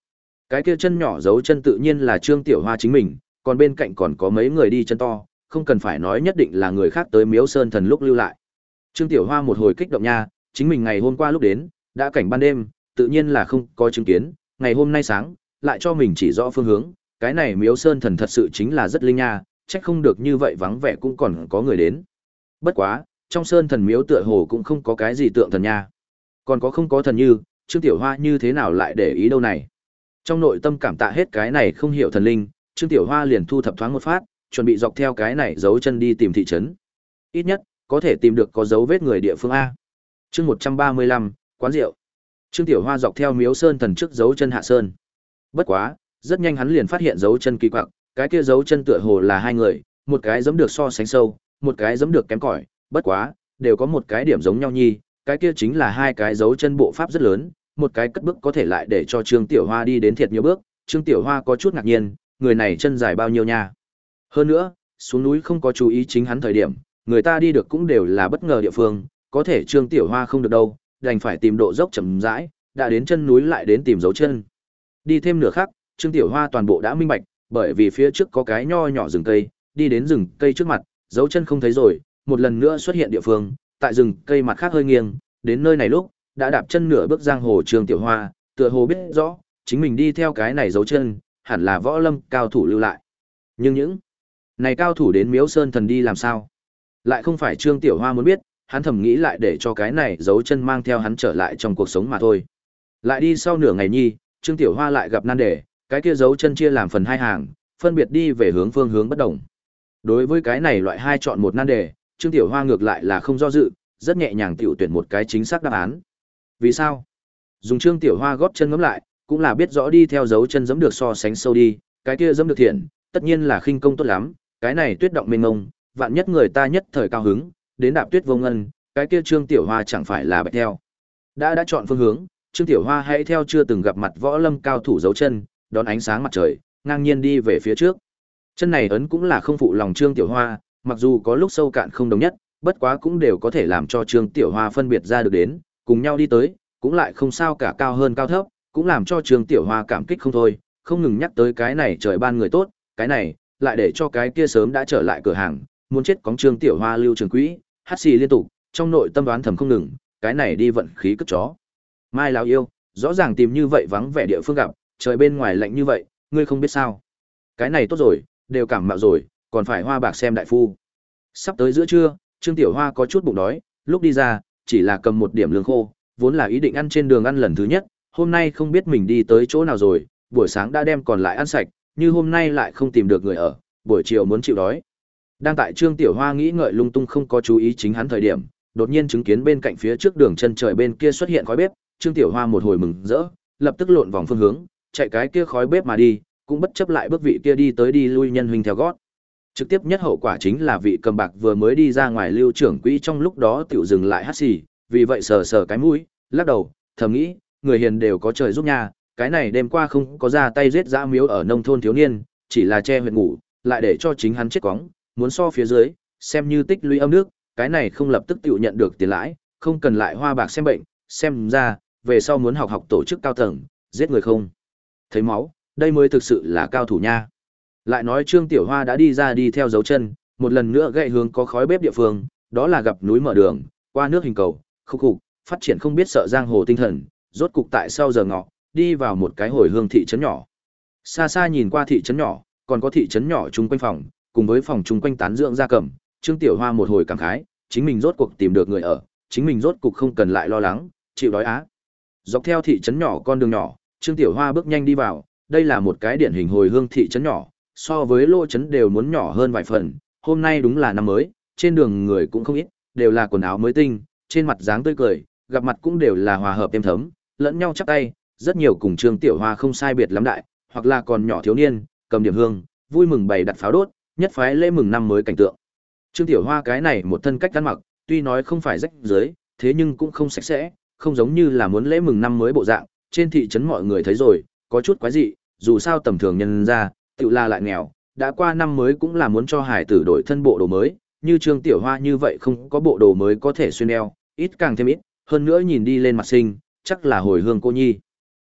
Cái kia chân nhỏ dấu chân tự nhiên là Trương Tiểu Hoa chính mình, còn bên cạnh còn có mấy người đi chân to, không cần phải nói nhất định là người khác tới Miếu Sơn Thần lúc lưu lại. Trương Tiểu Hoa một hồi kích động nha, chính mình ngày hôm qua lúc đến, đã cảnh ban đêm, tự nhiên là không có chứng kiến, ngày hôm nay sáng, lại cho mình chỉ rõ phương hướng, cái này Miếu Sơn Thần thật sự chính là rất linh nha, trách không được như vậy vắng vẻ cũng còn có người đến. Bất quá, trong Sơn Thần Miếu tựa hồ cũng không có cái gì tượng thần nha. Còn có không có thần như, Trương Tiểu Hoa như thế nào lại để ý đâu này. Trong nội tâm cảm tạ hết cái này không hiểu thần linh, Trương Tiểu Hoa liền thu thập thoáng một phát, chuẩn bị dọc theo cái này dấu chân đi tìm thị trấn. Ít nhất, có thể tìm được có dấu vết người địa phương A. Chương một trăm ba mươi lăm, quán rượu. Trương Tiểu Hoa dọc theo Miếu Sơn Thần trước dấu chân hạ sơn. Bất quá, rất nhanh hắn liền phát hiện dấu chân kỳ quặc, cái kia dấu chân tựa hồ là hai người, một cái giẫm được so sánh sâu, một cái giẫm được kém cỏi, bất quá, đều có một cái điểm giống nhau nhi, cái kia chính là hai cái dấu chân bộ pháp rất lớn, một cái cất bước có thể lại để cho Trương Tiểu Hoa đi đến thiệt nhiều bước, Trương Tiểu Hoa có chút ngạc nhiên, người này chân dài bao nhiêu nha. Hơn nữa, xuống núi không có chú ý chính hắn thời điểm, người ta đi được cũng đều là bất ngờ địa phương, có thể Trương Tiểu Hoa không được đâu, đành phải tìm độ dốc chậm rãi, đã đến chân núi lại đến tìm dấu chân. Đi thêm nửa khắc, Trương Tiểu Hoa toàn bộ đã minh bạch, bởi vì phía trước có cái nho nhỏ rừng cây, đi đến rừng cây trước mặt, dấu chân không thấy rồi, một lần nữa xuất hiện địa phương, tại rừng cây mặt khác hơi nghiêng, đến nơi này lúc, đã đạp chân nửa bước giang hồ Trương Tiểu Hoa, tựa hồ biết rõ, chính mình đi theo cái này dấu chân, hẳn là võ lâm cao thủ lưu lại. Nhưng những này cao thủ đến Miếu Sơn Thần đi làm sao? Lại không phải Trương Tiểu Hoa muốn biết, hắn thầm nghĩ lại để cho cái này dấu chân mang theo hắn trở lại trong cuộc sống mà thôi. Lại đi sau nửa ngày nhi, Trương Tiểu Hoa lại gặp nan đề, cái kia dấu chân chia làm phần hai hàng, phân biệt đi về hướng phương hướng bất đồng. Đối với cái này loại hai chọn một nan đề, Trương Tiểu Hoa ngược lại là không do dự, rất nhẹ nhàng tiểu tuyển một cái chính xác đáp án. Vì sao? Dùng Trương Tiểu Hoa góp chân ngắm lại, cũng là biết rõ đi theo dấu chân giẫm được so sánh sâu đi, cái kia giẫm được thiện, tất nhiên là khinh công tốt lắm, cái này tuyết động mênh mông, vạn nhất người ta nhất thời cao hứng, đến đạp tuyết vô ngân, cái kia Trương Tiểu Hoa chẳng phải là bạch theo. Đã đã chọn phương hướng, Trương Tiểu Hoa hãy theo chưa từng gặp mặt võ lâm cao thủ dấu chân, đón ánh sáng mặt trời, ngang nhiên đi về phía trước. Chân này ấn cũng là không phụ lòng Trương Tiểu Hoa, mặc dù có lúc sâu cạn không đồng nhất, bất quá cũng đều có thể làm cho Trương Tiểu Hoa phân biệt ra được đến, cùng nhau đi tới, cũng lại không sao cả cao hơn cao thấp, cũng làm cho Trương Tiểu Hoa cảm kích không thôi, không ngừng nhắc tới cái này trời ban người tốt, cái này, lại để cho cái kia sớm đã trở lại cửa hàng, muốn chết cóng Trương Tiểu Hoa lưu trường quỹ, hắt xì liên tục, trong nội tâm đoán thầm không ngừng, cái này đi vận khí cất chó. Mai lão yêu, rõ ràng tìm như vậy vắng vẻ địa phương gặp, trời bên ngoài lạnh như vậy, ngươi không biết sao? Cái này tốt rồi, đều cảm mạo rồi, còn phải hoa bạc xem đại phu. Sắp tới giữa trưa, Trương Tiểu Hoa có chút bụng đói, lúc đi ra, chỉ là cầm một điểm lương khô, vốn là ý định ăn trên đường ăn lần thứ nhất, hôm nay không biết mình đi tới chỗ nào rồi, buổi sáng đã đem còn lại ăn sạch, như hôm nay lại không tìm được người ở, buổi chiều muốn chịu đói. Đang tại Trương Tiểu Hoa nghĩ ngợi lung tung không có chú ý chính hắn thời điểm, đột nhiên chứng kiến bên cạnh phía trước đường chân trời bên kia xuất hiện khói bếp, Trương Tiểu Hoa một hồi mừng rỡ, lập tức lộn vòng phương hướng, chạy cái kia khói bếp mà đi, cũng bất chấp lại bước vị kia đi tới đi lui nhân huynh theo gót. Trực tiếp nhất hậu quả chính là vị cầm bạc vừa mới đi ra ngoài lưu trưởng quỹ trong lúc đó tiểu dừng lại hắt xì, vì vậy sờ sờ cái mũi, lắc đầu, thầm nghĩ, người hiền đều có trời giúp nha, cái này đêm qua không có ra tay giết dã miếu ở nông thôn thiếu niên, chỉ là che huyệt ngủ, lại để cho chính hắn chết quóng, muốn so phía dưới, xem như tích lũy âm nước, cái này không lập tức tiểu nhận được tiền lãi, không cần lại hoa bạc xem bệnh, xem ra, về sau muốn học học tổ chức cao tầng, giết người không thấy máu, đây mới thực sự là cao thủ nha. Lại nói Trương Tiểu Hoa đã đi ra đi theo dấu chân, một lần nữa gậy hướng có khói bếp địa phương, đó là gặp núi mở đường, qua nước hình cầu, khúc khục, phát triển không biết sợ giang hồ tinh thần, rốt cục tại sau giờ ngọ, đi vào một cái hồi hương thị trấn nhỏ. Xa xa nhìn qua thị trấn nhỏ, còn có thị trấn nhỏ chung quanh phòng, cùng với phòng chung quanh tán dưỡng gia cầm, Trương Tiểu Hoa một hồi cảm khái, chính mình rốt cuộc tìm được người ở, chính mình rốt cục không cần lại lo lắng, chịu đói á. Dọc theo thị trấn nhỏ con đường nhỏ, Trương Tiểu Hoa bước nhanh đi vào, đây là một cái điển hình hồi hương thị trấn nhỏ, so với lô trấn đều muốn nhỏ hơn vài phần, hôm nay đúng là năm mới, trên đường người cũng không ít, đều là quần áo mới tinh, trên mặt dáng tươi cười, gặp mặt cũng đều là hòa hợp êm thấm, lẫn nhau chắp tay, rất nhiều cùng Trương Tiểu Hoa không sai biệt lắm đại, hoặc là còn nhỏ thiếu niên, cầm điểm hương, vui mừng bày đặt pháo đốt, nhất phái lễ mừng năm mới cảnh tượng. Trương Tiểu Hoa cái này một thân cách ăn mặc, tuy nói không phải rách rưới, thế nhưng cũng không sạch sẽ, không giống như là muốn lễ mừng năm mới bộ dạng, trên thị trấn mọi người thấy rồi, có chút quái dị, dù sao tầm thường nhân ra, tự là lại nghèo, đã qua năm mới cũng là muốn cho hải tử đổi thân bộ đồ mới, như Trương Tiểu Hoa như vậy không có bộ đồ mới có thể xuyên đeo, ít càng thêm ít, hơn nữa nhìn đi lên mặt sinh, chắc là hồi hương cô nhi.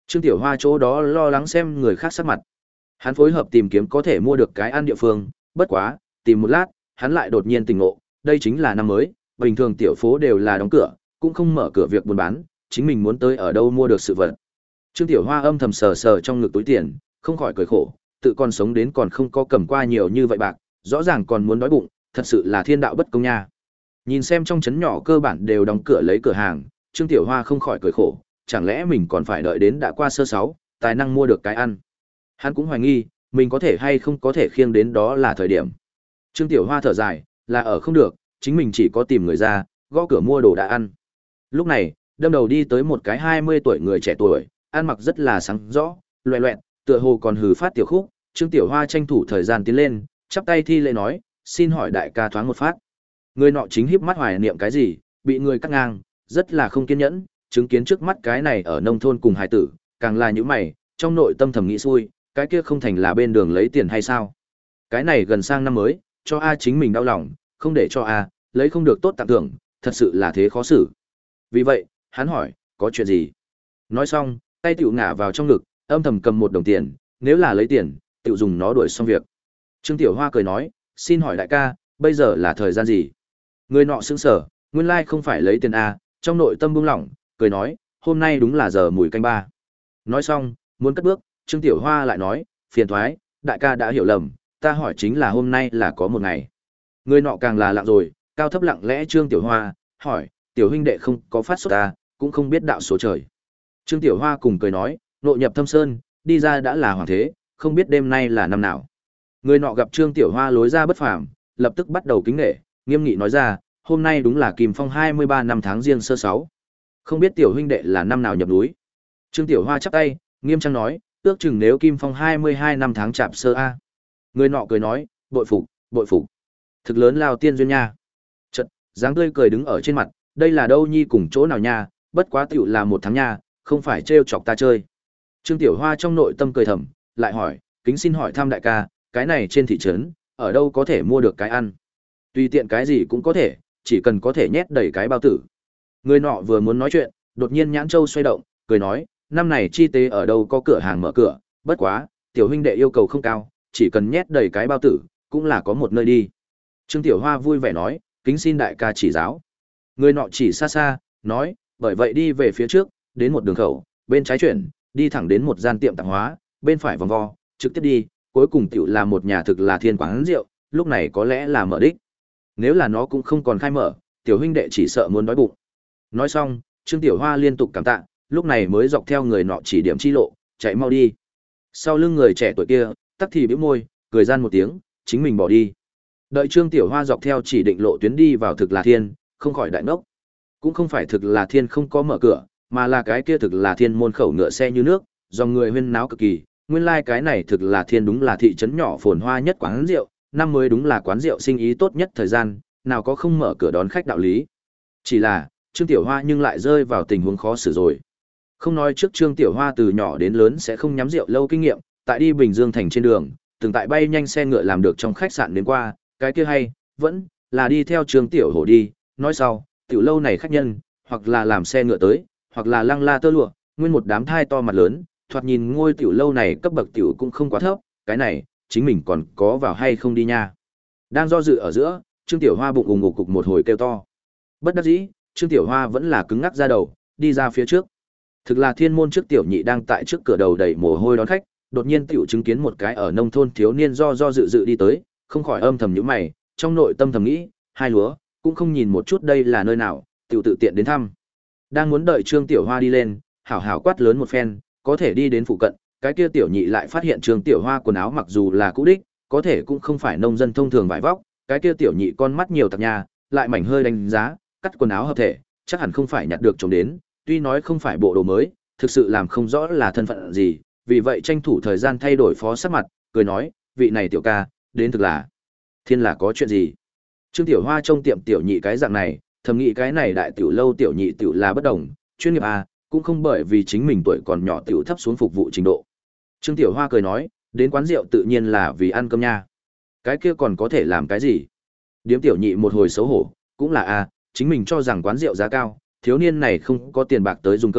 Trương Tiểu Hoa chỗ đó lo lắng xem người khác sắc mặt. Hắn phối hợp tìm kiếm có thể mua được cái ăn địa phương, bất quá, tìm một lát, hắn lại đột nhiên tỉnh ngộ, đây chính là năm mới, bình thường tiểu phố đều là đóng cửa, cũng không mở cửa việc buôn bán, chính mình muốn tới ở đâu mua được sự vật. Trương Tiểu Hoa âm thầm sờ sờ trong ngực túi tiền, không khỏi cười khổ, tự còn sống đến còn không có cầm qua nhiều như vậy bạc, rõ ràng còn muốn đói bụng, thật sự là thiên đạo bất công nha. Nhìn xem trong trấn nhỏ cơ bản đều đóng cửa lấy cửa hàng, Trương Tiểu Hoa không khỏi cười khổ, chẳng lẽ mình còn phải đợi đến đã qua sơ sáu, tài năng mua được cái ăn. Hắn cũng hoài nghi, mình có thể hay không có thể khiêng đến đó là thời điểm. Trương Tiểu Hoa thở dài, là ở không được, chính mình chỉ có tìm người ra, gõ cửa mua đồ đã ăn. Lúc này, đâm đầu đi tới một cái hai mươi tuổi người trẻ tuổi, ăn mặc rất là sáng rõ, loẹ loẹt, tựa hồ còn hừ phát tiểu khúc. Trương Tiểu Hoa tranh thủ thời gian tiến lên, chắp tay thi lễ nói, xin hỏi đại ca thoáng một phát. Người nọ chính híp mắt hoài niệm cái gì, bị người cắt ngang, rất là không kiên nhẫn, chứng kiến trước mắt cái này ở nông thôn cùng hải tử, càng là những mày, trong nội tâm thầm nghĩ xui, cái kia không thành là bên đường lấy tiền hay sao? Cái này gần sang năm mới, cho A chính mình đau lòng, không để cho A, lấy không được tốt tặng thưởng, thật sự là thế khó xử. Vì vậy, hắn hỏi, có chuyện gì? Nói xong, tay tiểu ngả vào trong ngực, âm thầm cầm một đồng tiền, nếu là lấy tiền, tiểu dùng nó đuổi xong việc. Trương Tiểu Hoa cười nói, xin hỏi đại ca, bây giờ là thời gian gì? Người nọ sững sờ, nguyên lai không phải lấy tiền A, trong nội tâm buông lỏng, cười nói, hôm nay đúng là giờ mùi canh ba. Nói xong, muốn cất bước, Trương Tiểu Hoa lại nói, phiền thoái, đại ca đã hiểu lầm, ta hỏi chính là hôm nay là có một ngày. Người nọ càng là lặng rồi, cao thấp lặng lẽ Trương Tiểu Hoa, hỏi, tiểu huynh đệ không có phát sốt ta, cũng không biết đạo số trời. Trương Tiểu Hoa cùng cười nói, nội nhập thâm sơn, đi ra đã là hoàng thế, không biết đêm nay là năm nào. Người nọ gặp Trương Tiểu Hoa lối ra bất phàm, lập tức bắt đầu kính nể, nghiêm nghị nói ra, hôm nay đúng là Kim Phong hai mươi ba năm tháng Giêng sơ sáu. Không biết tiểu huynh đệ là năm nào nhập núi. Trương Tiểu Hoa chắp tay, nghiêm trang nói, ước chừng nếu Kim Phong hai mươi hai năm tháng Chạp sơ a. Người nọ cười nói, bội phục, bội phục. Thực lớn lao tiên duyên nha. Chợt, dáng tươi cười đứng ở trên mặt, đây là đâu nhi cùng chỗ nào nha, bất quá tiểu là một tháng nha, không phải trêu chọc ta chơi. Trương Tiểu Hoa trong nội tâm cười thầm, lại hỏi, kính xin hỏi thăm đại ca, cái này trên thị trấn, ở đâu có thể mua được cái ăn? Tùy tiện cái gì cũng có thể, chỉ cần có thể nhét đầy cái bao tử. Người nọ vừa muốn nói chuyện, đột nhiên nhãn châu xoay động, cười nói, năm này chi tế ở đâu có cửa hàng mở cửa, bất quá, tiểu huynh đệ yêu cầu không cao, chỉ cần nhét đầy cái bao tử, cũng là có một nơi đi. Trương Tiểu Hoa vui vẻ nói, kính xin đại ca chỉ giáo. Người nọ chỉ xa xa, nói, bởi vậy đi về phía trước, đến một đường khẩu, bên trái chuyển, đi thẳng đến một gian tiệm tạp hóa, bên phải vòng vo, trực tiếp đi, cuối cùng tiểu là một nhà thực là thiên quán rượu, lúc này có lẽ là mở đích. Nếu là nó cũng không còn khai mở, tiểu huynh đệ chỉ sợ muốn đói bụng. Nói xong, Trương Tiểu Hoa liên tục cảm tạ, lúc này mới dọc theo người nọ chỉ điểm chi lộ, chạy mau đi. Sau lưng người trẻ tuổi kia, tắc thì bĩu môi, cười gian một tiếng, chính mình bỏ đi. Đợi Trương Tiểu Hoa dọc theo chỉ định lộ tuyến đi vào thực là thiên, không khỏi đại ngốc. Cũng không phải thực là thiên không có mở cửa, mà là cái kia thực là thiên môn khẩu ngựa xe như nước, dòng người huyên náo cực kỳ. Nguyên lai like cái này thực là thiên đúng là thị trấn nhỏ phồn hoa nhất quán rượu, năm mới đúng là quán rượu sinh ý tốt nhất thời gian, nào có không mở cửa đón khách đạo lý. Chỉ là, Trương Tiểu Hoa nhưng lại rơi vào tình huống khó xử rồi. Không nói trước Trương Tiểu Hoa từ nhỏ đến lớn sẽ không nhắm rượu lâu kinh nghiệm, tại đi Bình Dương thành trên đường, từng tại bay nhanh xe ngựa làm được trong khách sạn đến qua, cái kia hay, vẫn là đi theo Trương Tiểu Hổ đi, nói sau, tiểu lâu này khách nhân, hoặc là làm xe ngựa tới, hoặc là lăng la tơ lụa, nguyên một đám thai to mặt lớn, thoạt nhìn ngôi tiểu lâu này cấp bậc tiểu cũng không quá thấp, cái này, chính mình còn có vào hay không đi nha. Đang do dự ở giữa, Trương Tiểu Hoa bụng ùng ngục cục một hồi kêu to. Bất đắc dĩ, Trương Tiểu Hoa vẫn là cứng ngắc ra đầu, đi ra phía trước. Thực là thiên môn trước tiểu nhị đang tại trước cửa đầu đầy mồ hôi đón khách, đột nhiên tiểu chứng kiến một cái ở nông thôn thiếu niên do do dự dự đi tới, không khỏi âm thầm nhíu mày, trong nội tâm thầm nghĩ, hai lúa, cũng không nhìn một chút đây là nơi nào, tiểu tự tiện đến thăm. Đang muốn đợi Trương Tiểu Hoa đi lên, hảo hảo quát lớn một phen, có thể đi đến phụ cận, cái kia tiểu nhị lại phát hiện Trương Tiểu Hoa quần áo mặc dù là cũ đích, có thể cũng không phải nông dân thông thường vải vóc, cái kia tiểu nhị con mắt nhiều tặc nhà, lại mảnh hơi đánh giá, cắt quần áo hợp thể, chắc hẳn không phải nhặt được trồng đến, tuy nói không phải bộ đồ mới, thực sự làm không rõ là thân phận gì, vì vậy tranh thủ thời gian thay đổi phó sắc mặt, cười nói, vị này tiểu ca, đến thực là thiên là có chuyện gì. Trương Tiểu Hoa trong tiệm tiểu nhị cái dạng này, thầm nghĩ cái này đại tiểu lâu tiểu nhị tiểu là bất đồng, chuyên nghiệp à, cũng không bởi vì chính mình tuổi còn nhỏ tiểu thấp xuống phục vụ trình độ. Trương Tiểu Hoa cười nói, đến quán rượu tự nhiên là vì ăn cơm nha. Cái kia còn có thể làm cái gì? Điếm tiểu nhị một hồi xấu hổ, cũng là à, chính mình cho rằng quán rượu giá cao, thiếu niên này không có tiền bạc tới dùng cơm,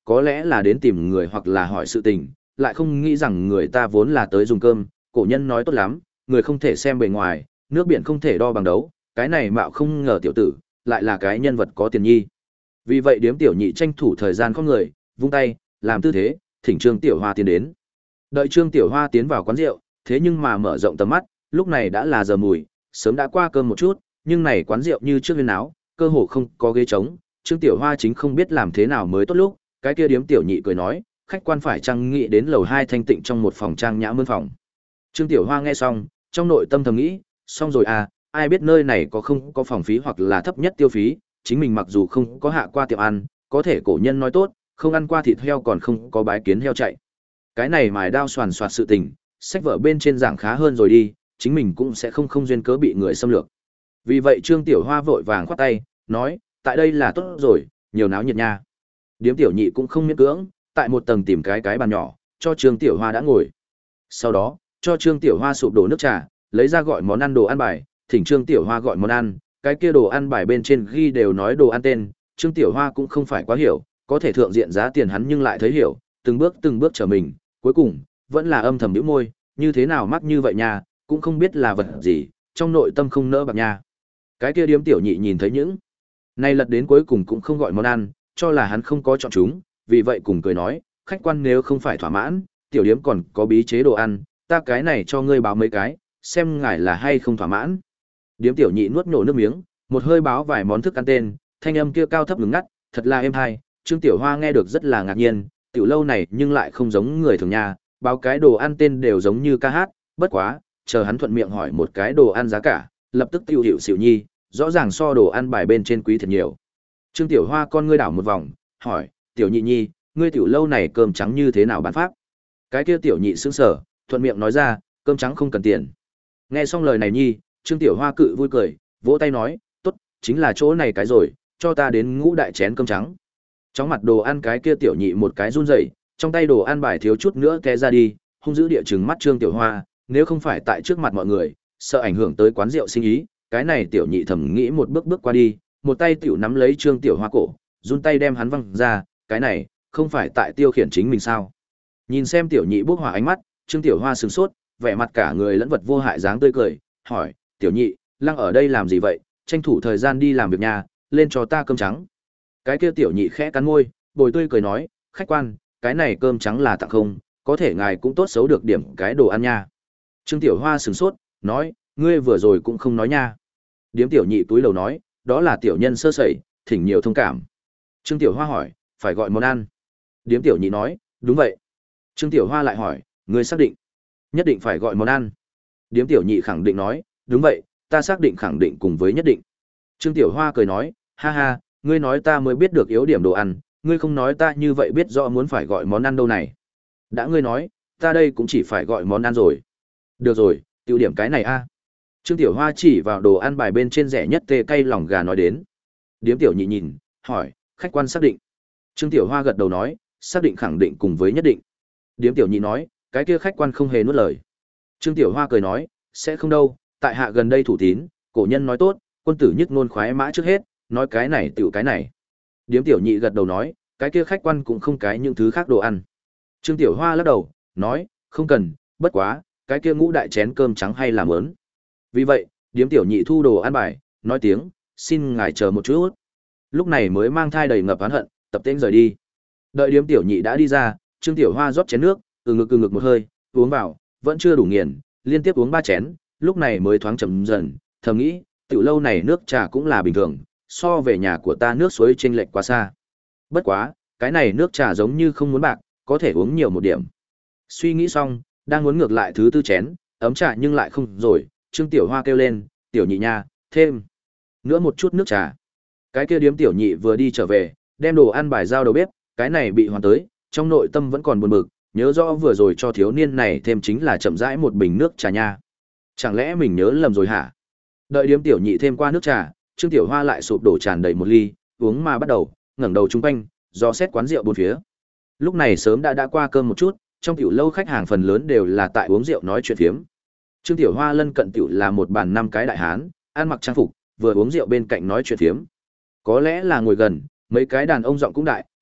có lẽ là đến tìm người hoặc là hỏi sự tình, lại không nghĩ rằng người ta vốn là tới dùng cơm, cổ nhân nói tốt lắm, người không thể xem bề ngoài, nước biển không thể đo bằng đấu, cái này mạo không ngờ tiểu tử, lại là cái nhân vật có tiền nhi. Vì vậy điếm tiểu nhị tranh thủ thời gian có người, vung tay, làm tư thế, thỉnh Trương Tiểu Hoa tiến đến. Đợi Trương Tiểu Hoa tiến vào quán rượu, thế nhưng mà mở rộng tầm mắt, lúc này đã là giờ mùi, sớm đã qua cơm một chút, nhưng này quán rượu như trước huyên áo, cơ hồ không có ghế trống, Trương Tiểu Hoa chính không biết làm thế nào mới tốt lúc, cái kia điếm tiểu nhị cười nói, khách quan phải chăng nghĩ đến lầu hai thanh tịnh trong một phòng trang nhã mươn phòng. Trương Tiểu Hoa nghe xong, trong nội tâm thầm nghĩ, xong rồi à, ai biết nơi này có không có phòng phí hoặc là thấp nhất tiêu phí, chính mình mặc dù không có hạ qua tiệm ăn, có thể cổ nhân nói tốt, không ăn qua thịt heo còn không có bái kiến heo chạy. Cái này mài đao soàn soạt sự tình, sách vở bên trên giảng khá hơn rồi đi, chính mình cũng sẽ không không duyên cớ bị người xâm lược. Vì vậy Trương Tiểu Hoa vội vàng khoát tay, nói, tại đây là tốt rồi, nhiều náo nhiệt nha. Điếm tiểu nhị cũng không miễn cưỡng, tại một tầng tìm cái cái bàn nhỏ, cho Trương Tiểu Hoa đã ngồi. Sau đó, cho Trương Tiểu Hoa sụp đổ nước trà, lấy ra gọi món ăn đồ ăn bài, thỉnh Trương Tiểu Hoa gọi món ăn, cái kia đồ ăn bài bên trên ghi đều nói đồ ăn tên, Trương Tiểu Hoa cũng không phải quá hiểu, có thể thượng diện giá tiền hắn nhưng lại thấy hiểu, từng bước từng bước trở mình, cuối cùng, vẫn là âm thầm nhíu môi, như thế nào mắc như vậy nha, cũng không biết là vật gì, trong nội tâm không nỡ bạc nha. Cái kia điếm tiểu nhị nhìn thấy những này lật đến cuối cùng cũng không gọi món ăn, cho là hắn không có chọn chúng, vì vậy cùng cười nói, khách quan nếu không phải thỏa mãn, tiểu điếm còn có bí chế đồ ăn, ta cái này cho ngươi báo mấy cái, xem ngài là hay không thỏa mãn. Điếm tiểu nhị nuốt nhổ nước miếng, một hơi báo vài món thức ăn tên, thanh âm kia cao thấp ngừng ngắt, thật là êm hay, Trương Tiểu Hoa nghe được rất là ngạc nhiên, tiểu lâu này nhưng lại không giống người thường nhà, báo cái đồ ăn tên đều giống như ca hát, bất quá, chờ hắn thuận miệng hỏi một cái đồ ăn giá cả, lập tức tiêu hiệu xỉu nhi, rõ ràng so đồ ăn bài bên trên quý thật nhiều. Trương Tiểu Hoa con ngươi đảo một vòng, hỏi, tiểu nhị nhi, ngươi tiểu lâu này cơm trắng như thế nào bán pháp? Cái kia tiểu nhị sững sờ, thuận miệng nói ra, cơm trắng không cần tiền. Nghe xong lời này nhi, Trương Tiểu Hoa cự vui cười, vỗ tay nói, tốt, chính là chỗ này cái rồi, cho ta đến ngũ đại chén cơm trắng. Trong mặt đồ ăn cái kia tiểu nhị một cái run rẩy, trong tay đồ ăn bài thiếu chút nữa té ra đi, hung dữ địa chừng mắt Trương Tiểu Hoa, nếu không phải tại trước mặt mọi người, sợ ảnh hưởng tới quán rượu sinh ý, cái này tiểu nhị thầm nghĩ một bước bước qua đi, một tay tiểu nắm lấy Trương Tiểu Hoa cổ, run tay đem hắn văng ra, cái này, không phải tại tiêu khiển chính mình sao? Nhìn xem tiểu nhị bốc hỏa ánh mắt, Trương Tiểu Hoa sửng sốt, vẻ mặt cả người lẫn vật vô hại dáng tươi cười, hỏi, tiểu nhị, lăng ở đây làm gì vậy, tranh thủ thời gian đi làm việc nhà, lên cho ta cơm trắng. Cái kia tiểu nhị khẽ cắn môi, bồi tươi cười nói, khách quan, cái này cơm trắng là tặng không, có thể ngài cũng tốt xấu được điểm cái đồ ăn nha. Trương Tiểu Hoa sửng sốt, nói, ngươi vừa rồi cũng không nói nha. Điếm tiểu nhị túi lầu nói, đó là tiểu nhân sơ sẩy, thỉnh nhiều thông cảm. Trương Tiểu Hoa hỏi, phải gọi món ăn. Điếm tiểu nhị nói, đúng vậy. Trương Tiểu Hoa lại hỏi, ngươi xác định, nhất định phải gọi món ăn. Điếm tiểu nhị khẳng định nói, đúng vậy, ta xác định khẳng định cùng với nhất định. Trương Tiểu Hoa cười nói, ha ha, ngươi nói ta mới biết được yếu điểm đồ ăn, ngươi không nói ta như vậy biết rõ muốn phải gọi món ăn đâu này. Đã ngươi nói, ta đây cũng chỉ phải gọi món ăn rồi. Được rồi, tiêu điểm cái này a. Trương Tiểu Hoa chỉ vào đồ ăn bài bên trên rẻ nhất tê cay lòng gà nói đến. Điếm tiểu nhị nhìn, hỏi, khách quan xác định. Trương Tiểu Hoa gật đầu nói, xác định khẳng định cùng với nhất định. Điếm tiểu nhị nói, cái kia khách quan không hề nuốt lời. Trương Tiểu Hoa cười nói, sẽ không đâu, tại hạ gần đây thủ tín, cổ nhân nói tốt, quân tử nhất ngôn khoái mã trước hết, nói cái này tiểu cái này. Điếm tiểu nhị gật đầu nói, cái kia khách quan cũng không cái những thứ khác đồ ăn. Trương Tiểu Hoa lắc đầu, nói, không cần, bất quá, cái kia ngũ đại chén cơm trắng hay làm ớn. Vì vậy, điếm tiểu nhị thu đồ ăn bài, nói tiếng, xin ngài chờ một chút. Lúc này mới mang thai đầy ngập oán hận, tập tễnh rời đi. Đợi điếm tiểu nhị đã đi ra, Trương Tiểu Hoa rót chén nước, từ ngực từ ngực một hơi, uống vào, vẫn chưa đủ nghiền, liên tiếp uống ba chén, lúc này mới thoáng chậm dần, thầm nghĩ, tiểu lâu này nước trà cũng là bình thường, so về nhà của ta nước suối chênh lệch quá xa. Bất quá, cái này nước trà giống như không muốn bạc, có thể uống nhiều một điểm. Suy nghĩ xong, đang muốn ngược lại thứ tư chén, ấm trà nhưng lại không rồi, Trương Tiểu Hoa kêu lên, tiểu nhị nha, thêm nữa một chút nước trà. Cái kia điếm tiểu nhị vừa đi trở về, đem đồ ăn bài giao đầu bếp, cái này bị hoàn tới, trong nội tâm vẫn còn buồn bực, nhớ rõ vừa rồi cho thiếu niên này thêm chính là chậm rãi một bình nước trà nha. Chẳng lẽ mình nhớ lầm rồi hả? Đợi điếm tiểu nhị thêm qua nước trà, Trương Tiểu Hoa lại sụp đổ tràn đầy một ly, uống mà bắt đầu, ngẩng đầu chung quanh, do xét quán rượu bốn phía. Lúc này sớm đã đã qua cơm một chút, trong tiểu lâu khách hàng phần lớn đều là tại uống rượu nói chuyện phiếm. Trương Tiểu Hoa lân cận tiểu là một bàn năm cái đại hán, ăn mặc trang phục, vừa uống rượu bên cạnh nói chuyện phiếm. Có lẽ là ngồi gần, mấy cái đàn ông giọng cũng đại,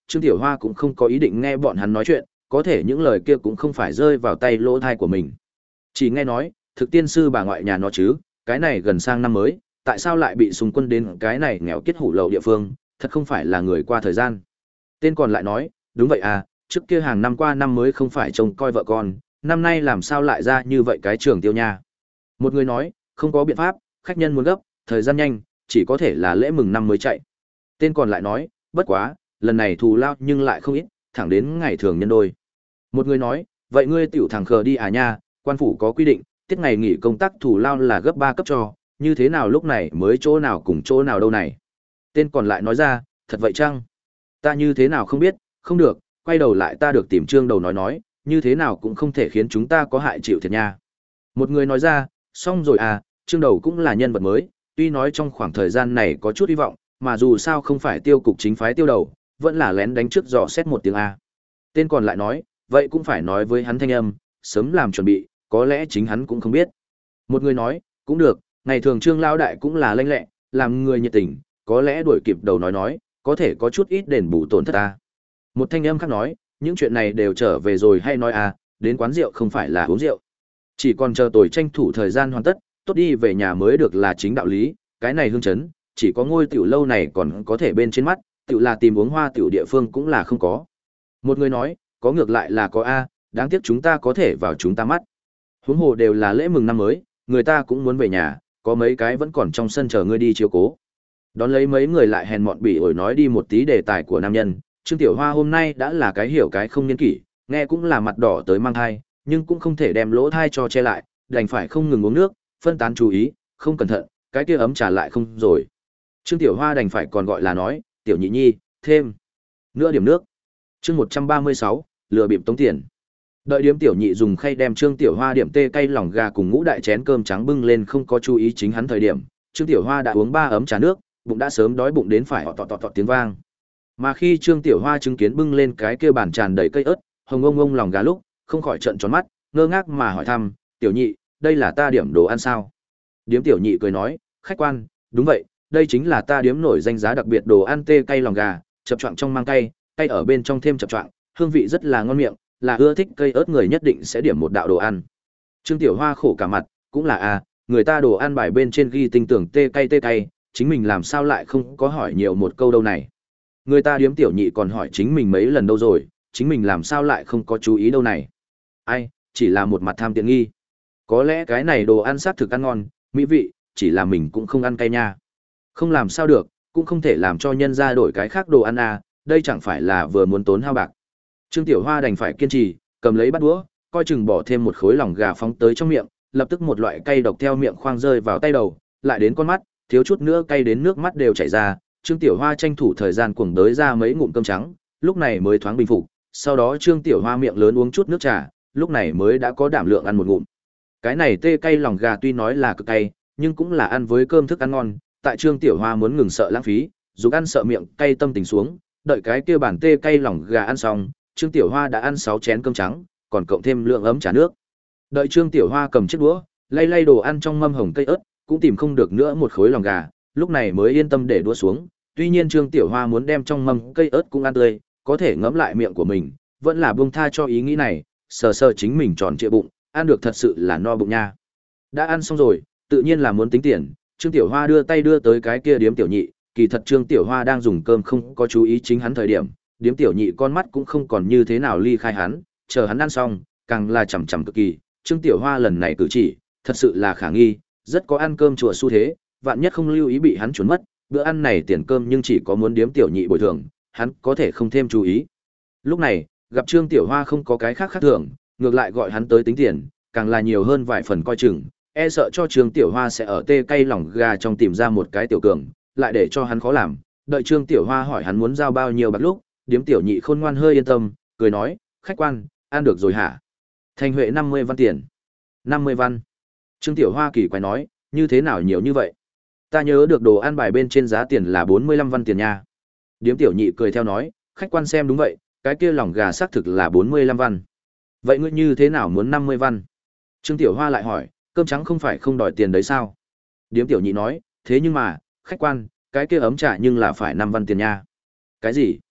Trương Tiểu Hoa cũng không có ý định nghe bọn hắn nói chuyện, có thể những lời kia cũng không phải rơi vào tay lỗ thai của mình. Chỉ nghe nói, thực tiên sư bà ngoại nhà nó chứ, cái này gần sang năm mới, tại sao lại bị xung quân đến cái này nghèo kiết hủ lậu địa phương, thật không phải là người qua thời gian. Tên còn lại nói, đúng vậy à, trước kia hàng năm qua năm mới không phải trông coi vợ con, năm nay làm sao lại ra như vậy cái trường tiêu nha. Một người nói, không có biện pháp, khách nhân muốn gấp, thời gian nhanh, chỉ có thể là lễ mừng năm mới chạy. Tên còn lại nói, bất quá, lần này thù lao nhưng lại không ít, thẳng đến ngày thường nhân đôi. Một người nói, vậy ngươi tiểu thẳng khờ đi à nha, quan phủ có quy định, tiết ngày nghỉ công tác thù lao là gấp ba cấp cho, như thế nào lúc này mới chỗ nào cùng chỗ nào đâu này. Tên còn lại nói ra, thật vậy chăng? Ta như thế nào không biết, không được, quay đầu lại ta được tìm Trương Đầu nói nói, như thế nào cũng không thể khiến chúng ta có hại chịu thiệt nha. Một người nói ra, xong rồi à, Trương Đầu cũng là nhân vật mới, tuy nói trong khoảng thời gian này có chút hy vọng, mà dù sao không phải tiêu cục chính phái tiêu đầu, vẫn là lén đánh trước dò xét một tiếng A. Tên còn lại nói, vậy cũng phải nói với hắn thanh âm, sớm làm chuẩn bị, có lẽ chính hắn cũng không biết. Một người nói, cũng được, ngày thường Trương Lão đại cũng là lanh lẹ, làm người nhiệt tình, có lẽ đuổi kịp đầu nói nói, có thể có chút ít đền bù tổn thất ta. Một thanh âm khác nói, những chuyện này đều trở về rồi hay nói à, đến quán rượu không phải là uống rượu. Chỉ còn chờ tôi tranh thủ thời gian hoàn tất, tốt đi về nhà mới được là chính đạo lý, cái này hương chấn, chỉ có ngôi tiểu lâu này còn có thể bên trên mắt, tiểu là tìm uống hoa tiểu địa phương cũng là không có. Một người nói, có ngược lại là có A, đáng tiếc chúng ta có thể vào chúng ta mắt. Huống hồ đều là lễ mừng năm mới, người ta cũng muốn về nhà, có mấy cái vẫn còn trong sân chờ ngươi đi chiếu cố. Đón lấy mấy người lại hèn mọn bỉ ổi nói đi một tí đề tài của nam nhân, Trương Tiểu Hoa hôm nay đã là cái hiểu cái không niên kỷ, nghe cũng là mặt đỏ tới mang thai, nhưng cũng không thể đem lỗ thai cho che lại, đành phải không ngừng uống nước, phân tán chú ý, không cẩn thận, cái kia ấm trà lại không rồi. Trương Tiểu Hoa đành phải còn gọi là nói, Tiểu Nhị Nhi, thêm nữa điểm nước. Chương một trăm ba mươi sáu, lừa bịp tống tiền. Đợi điếm Tiểu Nhị dùng khay đem Trương Tiểu Hoa điểm tê cay lòng gà cùng ngũ đại chén cơm trắng bưng lên không có chú ý chính hắn thời điểm, Trương Tiểu Hoa đã uống ba ấm trà nước, bụng đã sớm đói bụng đến phải họ tọt tọt tọt tiếng vang. Mà khi Trương Tiểu Hoa chứng kiến bưng lên cái kia bàn tràn đầy cây ớt, hồng ông ông lòng gà lúc, không khỏi trợn tròn mắt, ngơ ngác mà hỏi thăm, "Tiểu Nhị, đây là ta điểm đồ ăn sao?" Điếm Tiểu Nhị cười nói, "Khách quan, đúng vậy, đây chính là ta điếm nổi danh giá đặc biệt đồ ăn tê cay lòng gà, chập choạng trong mang cay, cay ở bên trong thêm chập choạng, hương vị rất là ngon miệng, là ưa thích cây ớt người nhất định sẽ điểm một đạo đồ ăn." Trương Tiểu Hoa khổ cả mặt, cũng là a, người ta đồ ăn bài bên trên ghi tinh tưởng tê cay tê cay, chính mình làm sao lại không có hỏi nhiều một câu đâu này. Người ta điếm Tiểu Nhị còn hỏi chính mình mấy lần đâu rồi, chính mình làm sao lại không có chú ý đâu này. Ai, chỉ là một mặt tham tiện nghi. Có lẽ cái này đồ ăn xác thực ăn ngon, mỹ vị, chỉ là mình cũng không ăn cay nha. Không làm sao được, cũng không thể làm cho nhân ra đổi cái khác đồ ăn à, đây chẳng phải là vừa muốn tốn hao bạc. Trương Tiểu Hoa đành phải kiên trì, cầm lấy bát đũa, coi chừng bỏ thêm một khối lòng gà phóng tới trong miệng, lập tức một loại cay độc theo miệng khoang rơi vào tay đầu, lại đến con mắt, thiếu chút nữa cay đến nước mắt đều chảy ra. Trương Tiểu Hoa tranh thủ thời gian cuồng đới ra mấy ngụm cơm trắng, lúc này mới thoáng bình phục, sau đó Trương Tiểu Hoa miệng lớn uống chút nước trà, lúc này mới đã có đảm lượng ăn một ngụm. Cái này tê cay lòng gà tuy nói là cực cay, nhưng cũng là ăn với cơm thức ăn ngon, tại Trương Tiểu Hoa muốn ngừng sợ lãng phí, dù ăn sợ miệng cay tâm tình xuống, đợi cái kia bản tê cay lòng gà ăn xong, Trương Tiểu Hoa đã ăn sáu chén cơm trắng, còn cộng thêm lượng ấm trà nước. Đợi Trương Tiểu Hoa cầm chiếc đũa, lay lay đồ ăn trong mâm hồng cây ớt, cũng tìm không được nữa một khối lòng gà, lúc này mới yên tâm để đũa xuống. Tuy nhiên Trương Tiểu Hoa muốn đem trong mâm cây ớt cũng ăn tươi, có thể ngẫm lại miệng của mình, vẫn là buông tha cho ý nghĩ này, sờ sờ chính mình tròn trịa bụng, ăn được thật sự là no bụng nha. Đã ăn xong rồi, tự nhiên là muốn tính tiền, Trương Tiểu Hoa đưa tay đưa tới cái kia điếm Tiểu Nhị, kỳ thật Trương Tiểu Hoa đang dùng cơm không có chú ý chính hắn thời điểm, điếm Tiểu Nhị con mắt cũng không còn như thế nào ly khai hắn, chờ hắn ăn xong, càng là chằm chằm cực kỳ, Trương Tiểu Hoa lần này cử chỉ, thật sự là khả nghi, rất có ăn cơm chùa xu thế, vạn nhất không lưu ý bị hắn trốn mất, bữa ăn này tiền cơm nhưng chỉ có muốn điếm Tiểu Nhị bồi thường, hắn có thể không thêm chú ý. Lúc này, gặp Trương Tiểu Hoa không có cái khác khác thường, ngược lại gọi hắn tới tính tiền, càng là nhiều hơn vài phần coi chừng, e sợ cho Trương Tiểu Hoa sẽ ở tê cay lòng gà trong tìm ra một cái tiểu cường, lại để cho hắn khó làm. Đợi Trương Tiểu Hoa hỏi hắn muốn giao bao nhiêu bạc lúc, điếm Tiểu Nhị khôn ngoan hơi yên tâm, cười nói, khách quan, ăn được rồi hả? Thành huệ năm mươi văn tiền. năm mươi văn. Trương Tiểu Hoa kỳ quái nói, như thế nào nhiều như vậy? Ta nhớ được đồ ăn bài bên trên giá tiền là bốn mươi lăm văn tiền nha. Điếm Tiểu Nhị cười theo nói, khách quan xem đúng vậy, cái kia lòng gà xác thực là bốn mươi lăm văn. Vậy ngươi như thế nào muốn năm mươi văn? Trương Tiểu Hoa lại hỏi, cơm trắng không phải không đòi tiền đấy sao? Điếm Tiểu Nhị nói, thế nhưng mà, khách quan, cái kia ấm trà nhưng là phải năm văn tiền nha. Cái gì?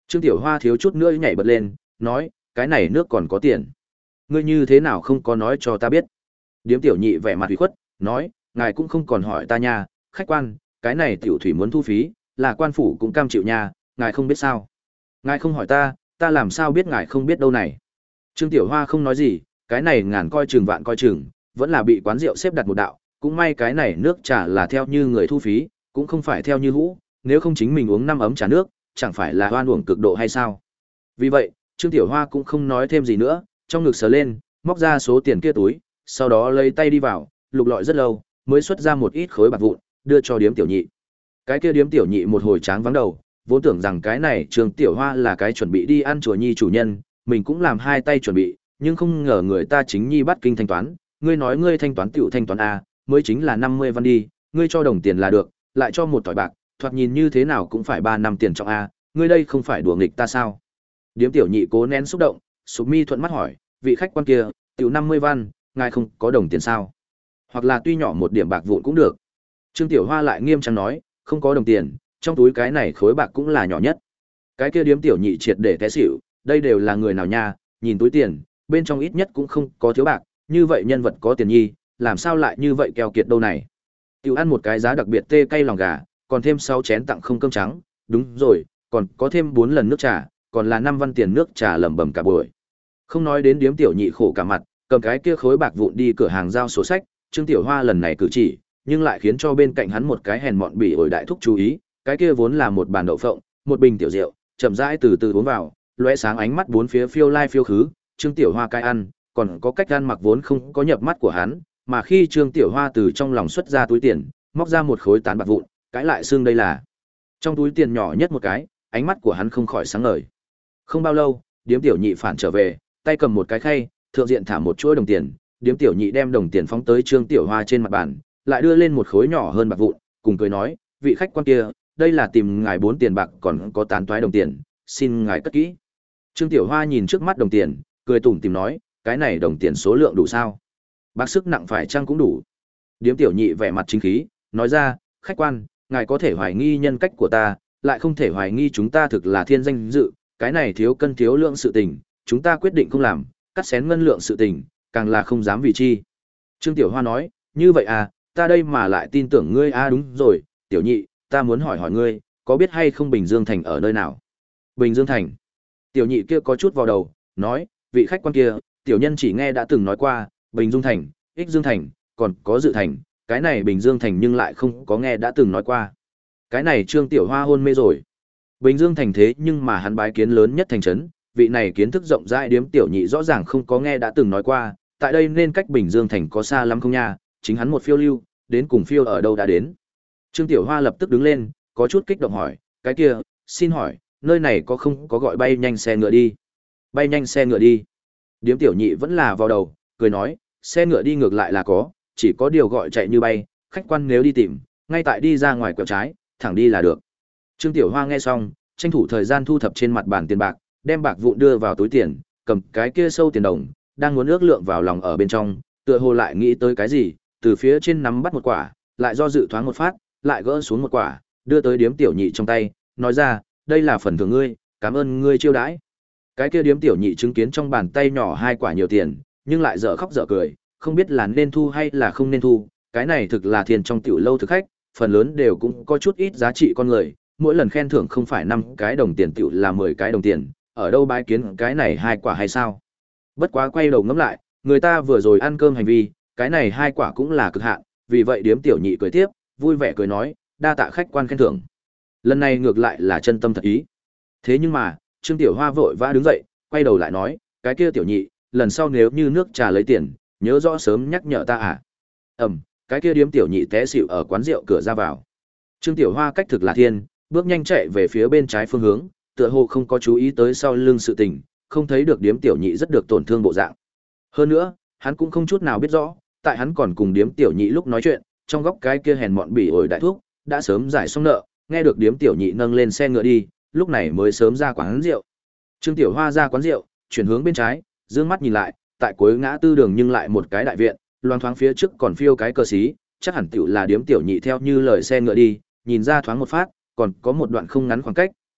Trương Tiểu Hoa thiếu chút nữa nhảy bật lên, nói, cái này nước còn có tiền. Ngươi như thế nào không có nói cho ta biết. Điếm tiểu nhị vẻ mặt ủy khuất, nói, ngài cũng không còn hỏi ta nha, khách quan, cái này tiểu thủy muốn thu phí, là quan phủ cũng cam chịu nha, ngài không biết sao. Ngài không hỏi ta, ta làm sao biết ngài không biết đâu này. Trương Tiểu Hoa không nói gì, cái này ngàn coi chừng vạn coi chừng, vẫn là bị quán rượu xếp đặt một đạo, cũng may cái này nước trà là theo như người thu phí, cũng không phải theo như hũ, nếu không chính mình uống năm ấm trà nước, chẳng phải là hoan uổng cực độ hay sao. Vì vậy, Trương Tiểu Hoa cũng không nói thêm gì nữa, trong ngực sờ lên, móc ra số tiền kia túi, sau đó lấy tay đi vào, lục lọi rất lâu, mới xuất ra một ít khối bạc vụn, đưa cho điếm tiểu nhị. Cái kia điếm tiểu nhị một hồi tráng vắng đầu, vốn tưởng rằng cái này Trương Tiểu Hoa là cái chuẩn bị đi ăn chùa nhi chủ nhân, mình cũng làm hai tay chuẩn bị, nhưng không ngờ người ta chính nhi bắt kinh thanh toán, ngươi nói ngươi thanh toán tiểu thanh toán a, mới chính là năm mươi văn đi, ngươi cho đồng tiền là được, lại cho một tỏi bạc, thoạt nhìn như thế nào cũng phải ba năm tiền trọng a, ngươi đây không phải đùa nghịch ta sao? Điếm tiểu nhị cố nén xúc động, sụp mi thuận mắt hỏi, vị khách quan kia, tiểu năm mươi văn, ngài không có đồng tiền sao? Hoặc là tuy nhỏ một điểm bạc vụn cũng được. Trương Tiểu Hoa lại nghiêm trang nói, không có đồng tiền, trong túi cái này khối bạc cũng là nhỏ nhất. Cái kia điếm tiểu nhị triệt để té xỉu, đây đều là người nào nha, nhìn túi tiền, bên trong ít nhất cũng không có thiếu bạc, như vậy nhân vật có tiền nhi, làm sao lại như vậy keo kiệt đâu này. Tiểu ăn một cái giá đặc biệt tê cay lòng gà, còn thêm sáu chén tặng không cơm trắng, đúng rồi, còn có thêm bốn lần nước trà, còn là năm văn tiền nước trà lẩm bẩm cả buổi. Không nói đến điếm tiểu nhị khổ cả mặt, cầm cái kia khối bạc vụn đi cửa hàng giao sổ sách, Trương Tiểu Hoa lần này cử chỉ, nhưng lại khiến cho bên cạnh hắn một cái hèn mọn bỉ ổi đại thúc chú ý, cái kia vốn là một bàn đậu phộng, một bình tiểu rượu, chậm rãi từ từ uống vào, lóe sáng ánh mắt bốn phía phiêu lai phiêu khứ, Trương Tiểu Hoa cai ăn, còn có cách ăn mặc vốn không có nhập mắt của hắn, mà khi Trương Tiểu Hoa từ trong lòng xuất ra túi tiền, móc ra một khối tán bạc vụn, cái lại xương đây là trong túi tiền nhỏ nhất một cái, ánh mắt của hắn không khỏi sáng ngời. Không bao lâu, điếm tiểu nhị phản trở về, tay cầm một cái khay, thượng diện thả một chuỗi đồng tiền, điếm tiểu nhị đem đồng tiền phóng tới Trương Tiểu Hoa trên mặt bàn, lại đưa lên một khối nhỏ hơn bạc vụn, cùng cười nói, vị khách quan kia, đây là tìm ngài bốn tiền bạc còn có tán toái đồng tiền, xin ngài cất kỹ. Trương Tiểu Hoa nhìn trước mắt đồng tiền, cười tủm tỉm nói, cái này đồng tiền số lượng đủ sao? Bác sức nặng phải chăng cũng đủ. Điếm tiểu nhị vẻ mặt chính khí, nói ra, khách quan, ngài có thể hoài nghi nhân cách của ta, lại không thể hoài nghi chúng ta thực là thiên danh dự, cái này thiếu cân thiếu lượng sự tình, chúng ta quyết định không làm, cắt xén ngân lượng sự tình, càng là không dám vì chi. Trương Tiểu Hoa nói, như vậy à, ta đây mà lại tin tưởng ngươi à đúng rồi, tiểu nhị, ta muốn hỏi hỏi ngươi, có biết hay không Bình Dương Thành ở nơi nào? Bình Dương Thành. Tiểu nhị kia có chút vào đầu, nói, vị khách quan kia, tiểu nhân chỉ nghe đã từng nói qua, Bình Dương Thành, Ích Dương Thành, còn có Dự Thành, cái này Bình Dương Thành nhưng lại không có nghe đã từng nói qua. Cái này Trương Tiểu Hoa hôn mê rồi. Bình Dương Thành thế nhưng mà hắn bái kiến lớn nhất thành trấn, vị này kiến thức rộng rãi điếm tiểu nhị rõ ràng không có nghe đã từng nói qua, tại đây nên cách Bình Dương Thành có xa lắm không nha, chính hắn một phiêu lưu, đến cùng phiêu ở đâu đã đến. Trương Tiểu Hoa lập tức đứng lên, có chút kích động hỏi, cái kia, xin hỏi, nơi này có không có gọi bay nhanh xe ngựa đi? Bay nhanh xe ngựa đi. Điếm tiểu nhị vẫn là vào đầu, cười nói, xe ngựa đi ngược lại là có, chỉ có điều gọi chạy như bay, khách quan nếu đi tìm, ngay tại đi ra ngoài quẹo trái, thẳng đi là được. Trương Tiểu Hoa nghe xong, tranh thủ thời gian thu thập trên mặt bàn tiền bạc, đem bạc vụn đưa vào túi tiền, cầm cái kia sâu tiền đồng, đang muốn ước lượng vào lòng ở bên trong, tựa hồ lại nghĩ tới cái gì, từ phía trên nắm bắt một quả, lại do dự thoáng một phát, lại gỡ xuống một quả, đưa tới điếm tiểu nhị trong tay, nói ra, đây là phần thưởng ngươi, cảm ơn ngươi chiêu đãi. Cái kia điếm tiểu nhị chứng kiến trong bàn tay nhỏ hai quả nhiều tiền, nhưng lại dở khóc dở cười, không biết là nên thu hay là không nên thu, cái này thực là tiền trong tiểu lâu thực khách, phần lớn đều cũng có chút ít giá trị con người, mỗi lần khen thưởng không phải năm cái đồng tiền tiểu là mười cái đồng tiền, ở đâu bái kiến cái này hai quả hay sao? Bất quá quay đầu ngẫm lại, người ta vừa rồi ăn cơm hành vi, cái này hai quả cũng là cực hạn, vì vậy điếm tiểu nhị cười tiếp, vui vẻ cười nói, đa tạ khách quan khen thưởng. Lần này ngược lại là chân tâm thật ý. Thế nhưng mà, Trương Tiểu Hoa vội vã đứng dậy, quay đầu lại nói, cái kia tiểu nhị, lần sau nếu như nước trà lấy tiền, nhớ rõ sớm nhắc nhở ta à. Ẩm, cái kia điếm tiểu nhị té xỉu ở quán rượu cửa ra vào. Trương Tiểu Hoa cách thực là thiên, bước nhanh chạy về phía bên trái phương hướng, tựa hồ không có chú ý tới sau lưng sự tình, không thấy được điếm tiểu nhị rất được tổn thương bộ dạng. Hơn nữa, hắn cũng không chút nào biết rõ, tại hắn còn cùng điếm tiểu nhị lúc nói chuyện, trong góc cái kia hèn mọn bỉ ổi đại thuốc, đã sớm giải xong nợ, nghe được điếm tiểu nhị nâng lên xe ngựa đi, lúc này mới sớm ra quán rượu. Trương Tiểu Hoa ra quán rượu, chuyển hướng bên trái, dương mắt nhìn lại, tại cuối ngã tư đường nhưng lại một cái đại viện, loang thoáng phía trước còn phiêu cái cờ xí, chắc hẳn tiểu là điếm tiểu nhị theo như lời xe ngựa đi, nhìn ra thoáng một phát, còn có một đoạn không ngắn khoảng cách,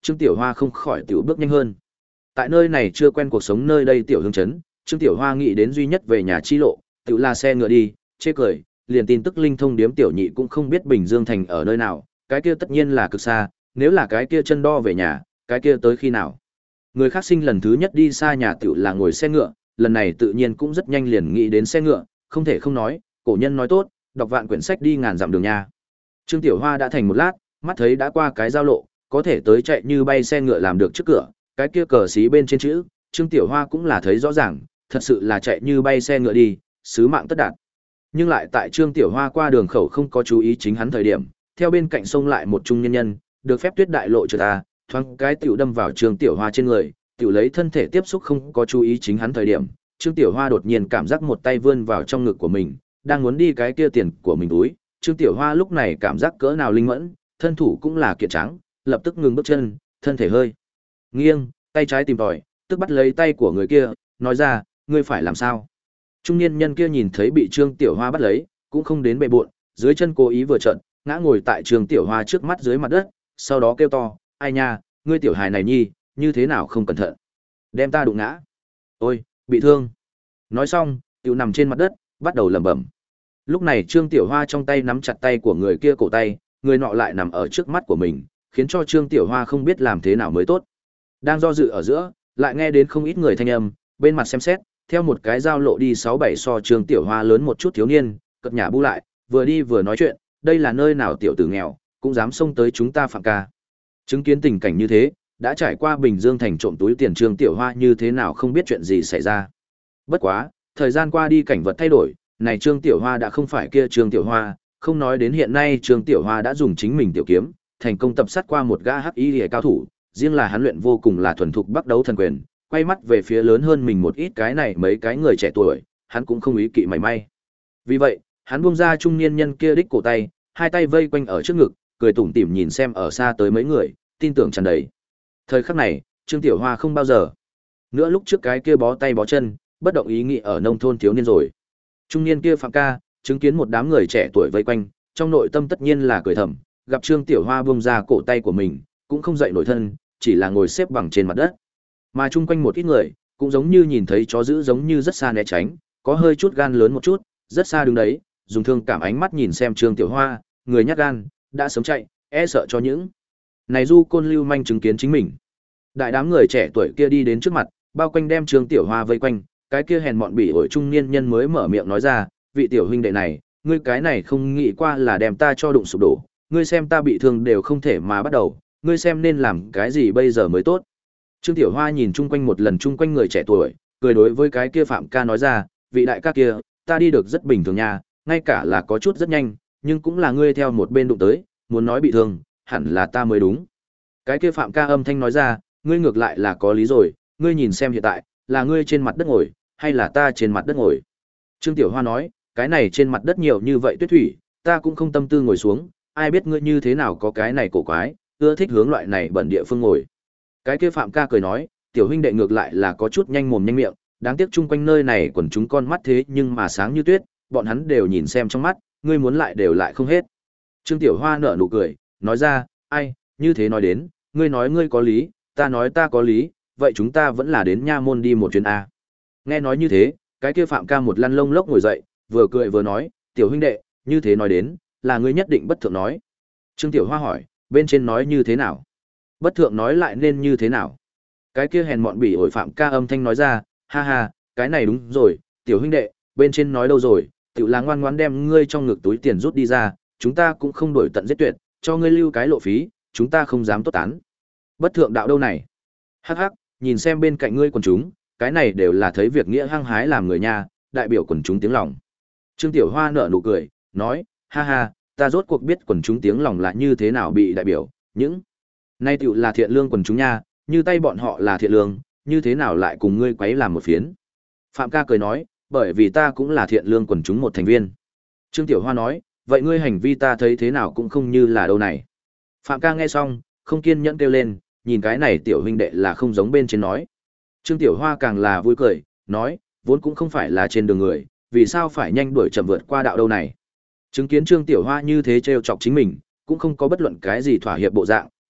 Trương Tiểu Hoa không khỏi tiểu bước nhanh hơn. Tại nơi này chưa quen cuộc sống nơi đây tiểu hương trấn, Trương Tiểu Hoa nghĩ đến duy nhất về nhà chi lộ, tiểu là xe ngựa đi, chê cười, liền tin tức linh thông điếm tiểu nhị cũng không biết Bình Dương thành ở nơi nào, cái kia tất nhiên là cực xa, nếu là cái kia chân đo về nhà, cái kia tới khi nào? Người khác sinh lần thứ nhất đi xa nhà tiểu là ngồi xe ngựa, lần này tự nhiên cũng rất nhanh liền nghĩ đến xe ngựa, không thể không nói, cổ nhân nói tốt, đọc vạn quyển sách đi ngàn dặm đường nhà. Trương Tiểu Hoa đã thành một lát, mắt thấy đã qua cái giao lộ, có thể tới chạy như bay xe ngựa làm được trước cửa, cái kia cờ xí bên trên chữ, Trương Tiểu Hoa cũng là thấy rõ ràng, thật sự là chạy như bay xe ngựa đi, sứ mạng tất đạt. Nhưng lại tại Trương Tiểu Hoa qua đường khẩu không có chú ý chính hắn thời điểm, theo bên cạnh sông lại một trung nhân nhân, được phép tuyết đại lộ trượt ta, thoáng cái tiểu đâm vào Trương Tiểu Hoa trên người, tiểu lấy thân thể tiếp xúc không có chú ý chính hắn thời điểm, Trương Tiểu Hoa đột nhiên cảm giác một tay vươn vào trong ngực của mình, đang muốn đi cái kia tiền của mình túi, Trương Tiểu Hoa lúc này cảm giác cỡ nào linh mẫn, thân thủ cũng là kiện trắng, lập tức ngừng bước chân, thân thể hơi nghiêng, tay trái tìm tòi, tức bắt lấy tay của người kia, nói ra, ngươi phải làm sao? Trung niên nhân kia nhìn thấy bị Trương Tiểu Hoa bắt lấy, cũng không đến bệ bội, dưới chân cố ý vừa trận, ngã ngồi tại Trương Tiểu Hoa trước mắt dưới mặt đất, sau đó kêu to, ai nha, ngươi tiểu hài này nhi, như thế nào không cẩn thận, đem ta đụng ngã. Ôi, bị thương. Nói xong, tiểu nằm trên mặt đất, bắt đầu lẩm bẩm. Lúc này Trương Tiểu Hoa trong tay nắm chặt tay của người kia cổ tay, người nọ lại nằm ở trước mắt của mình, khiến cho Trương Tiểu Hoa không biết làm thế nào mới tốt. Đang do dự ở giữa, lại nghe đến không ít người thanh âm, bên mặt xem xét, theo một cái giao lộ đi sáu bảy so Trương Tiểu Hoa lớn một chút thiếu niên, cất nhà bu lại, vừa đi vừa nói chuyện, đây là nơi nào tiểu tử nghèo, cũng dám xông tới chúng ta Phạm ca. Chứng kiến tình cảnh như thế, đã trải qua Bình Dương thành trộm túi tiền Trương Tiểu Hoa như thế nào không biết chuyện gì xảy ra. Bất quá, thời gian qua đi cảnh vật thay đổi, này Trương Tiểu Hoa đã không phải kia Trương Tiểu Hoa, không nói đến hiện nay Trương Tiểu Hoa đã dùng chính mình tiểu kiếm, thành công tập sát qua một gã hắc y liễu cao thủ, riêng là hắn luyện vô cùng là thuần thục bắt đấu thần quyền, quay mắt về phía lớn hơn mình một ít cái này mấy cái người trẻ tuổi, hắn cũng không ý kỵ mảy may. Vì vậy, hắn buông ra trung niên nhân kia đích cổ tay, hai tay vây quanh ở trước ngực, cười tủm tỉm nhìn xem ở xa tới mấy người, tin tưởng tràn đầy. Thời khắc này, Trương Tiểu Hoa không bao giờ nữa lúc trước cái kia bó tay bó chân, bất động ý nghĩ ở nông thôn thiếu niên rồi. Trung niên kia Phạm ca, chứng kiến một đám người trẻ tuổi vây quanh, trong nội tâm tất nhiên là cười thầm, gặp Trương Tiểu Hoa buông ra cổ tay của mình, cũng không dậy nổi thân, chỉ là ngồi xếp bằng trên mặt đất. Mà chung quanh một ít người, cũng giống như nhìn thấy chó dữ giống như rất xa né tránh, có hơi chút gan lớn một chút, rất xa đứng đấy, dùng thương cảm ánh mắt nhìn xem Trương Tiểu Hoa, người nhát gan, đã sớm chạy, e sợ cho những này du côn lưu manh chứng kiến chính mình. Đại đám người trẻ tuổi kia đi đến trước mặt, bao quanh đem Trương Tiểu Hoa vây quanh, cái kia hèn mọn bỉ ổi trung niên nhân mới mở miệng nói ra, vị tiểu huynh đệ này, ngươi cái này không nghĩ qua là đem ta cho đụng sụp đổ, ngươi xem ta bị thương đều không thể mà bắt đầu, ngươi xem nên làm cái gì bây giờ mới tốt. Trương Tiểu Hoa nhìn chung quanh một lần chung quanh người trẻ tuổi, cười đối với cái kia Phạm ca nói ra, vị đại ca kia, ta đi được rất bình thường nha, ngay cả là có chút rất nhanh, nhưng cũng là ngươi theo một bên đụng tới, muốn nói bị thương, hẳn là ta mới đúng. Cái kia Phạm ca âm thanh nói ra, ngươi ngược lại là có lý rồi, ngươi nhìn xem hiện tại, là ngươi trên mặt đất ngồi, hay là ta trên mặt đất ngồi. Trương Tiểu Hoa nói, cái này trên mặt đất nhiều như vậy tuyết thủy, ta cũng không tâm tư ngồi xuống, ai biết ngươi như thế nào có cái này cổ quái, ưa thích hướng loại này bẩn địa phương ngồi. Cái kia Phạm ca cười nói, tiểu huynh đệ ngược lại là có chút nhanh mồm nhanh miệng, đáng tiếc chung quanh nơi này quần chúng con mắt thế nhưng mà sáng như tuyết, bọn hắn đều nhìn xem trong mắt, ngươi muốn lại đều lại không hết. Trương Tiểu Hoa nở nụ cười, nói ra, ai, như thế nói đến, ngươi nói ngươi có lý, ta nói ta có lý, vậy chúng ta vẫn là đến nha môn đi một chuyến A. Nghe nói như thế, cái kia Phạm ca một lăn lông lốc ngồi dậy, vừa cười vừa nói, tiểu huynh đệ, như thế nói đến, là ngươi nhất định bất thượng nói. Trương Tiểu Hoa hỏi, bên trên nói như thế nào? Bất thượng nói lại nên như thế nào? Cái kia hèn mọn bỉ ổi Phạm ca âm thanh nói ra, ha ha, cái này đúng rồi, tiểu huynh đệ, bên trên nói đâu rồi, tiểu là ngoan ngoãn đem ngươi trong ngực túi tiền rút đi ra, chúng ta cũng không đổi tận giết tuyệt, cho ngươi lưu cái lộ phí, chúng ta không dám tốt tán. Bất thượng đạo đâu này? Hắc hắc, nhìn xem bên cạnh ngươi quần chúng, cái này đều là thấy việc nghĩa hăng hái làm người nha, đại biểu quần chúng tiếng lòng. Trương Tiểu Hoa nở nụ cười, nói, ha ha, ta rốt cuộc biết quần chúng tiếng lòng là như thế nào bị đại biểu, những nay tiểu là thiện lương quần chúng nha, như tay bọn họ là thiện lương, như thế nào lại cùng ngươi quấy làm một phiến. Phạm ca cười nói, bởi vì ta cũng là thiện lương quần chúng một thành viên. Trương Tiểu Hoa nói, vậy ngươi hành vi ta thấy thế nào cũng không như là đâu này. Phạm ca nghe xong, không kiên nhẫn kêu lên, nhìn cái này tiểu huynh đệ là không giống bên trên nói. Trương Tiểu Hoa càng là vui cười, nói, vốn cũng không phải là trên đường người, vì sao phải nhanh đuổi chậm vượt qua đạo đâu này. Chứng kiến Trương Tiểu Hoa như thế trêu chọc chính mình, cũng không có bất luận cái gì thỏa hiệp bộ dạng,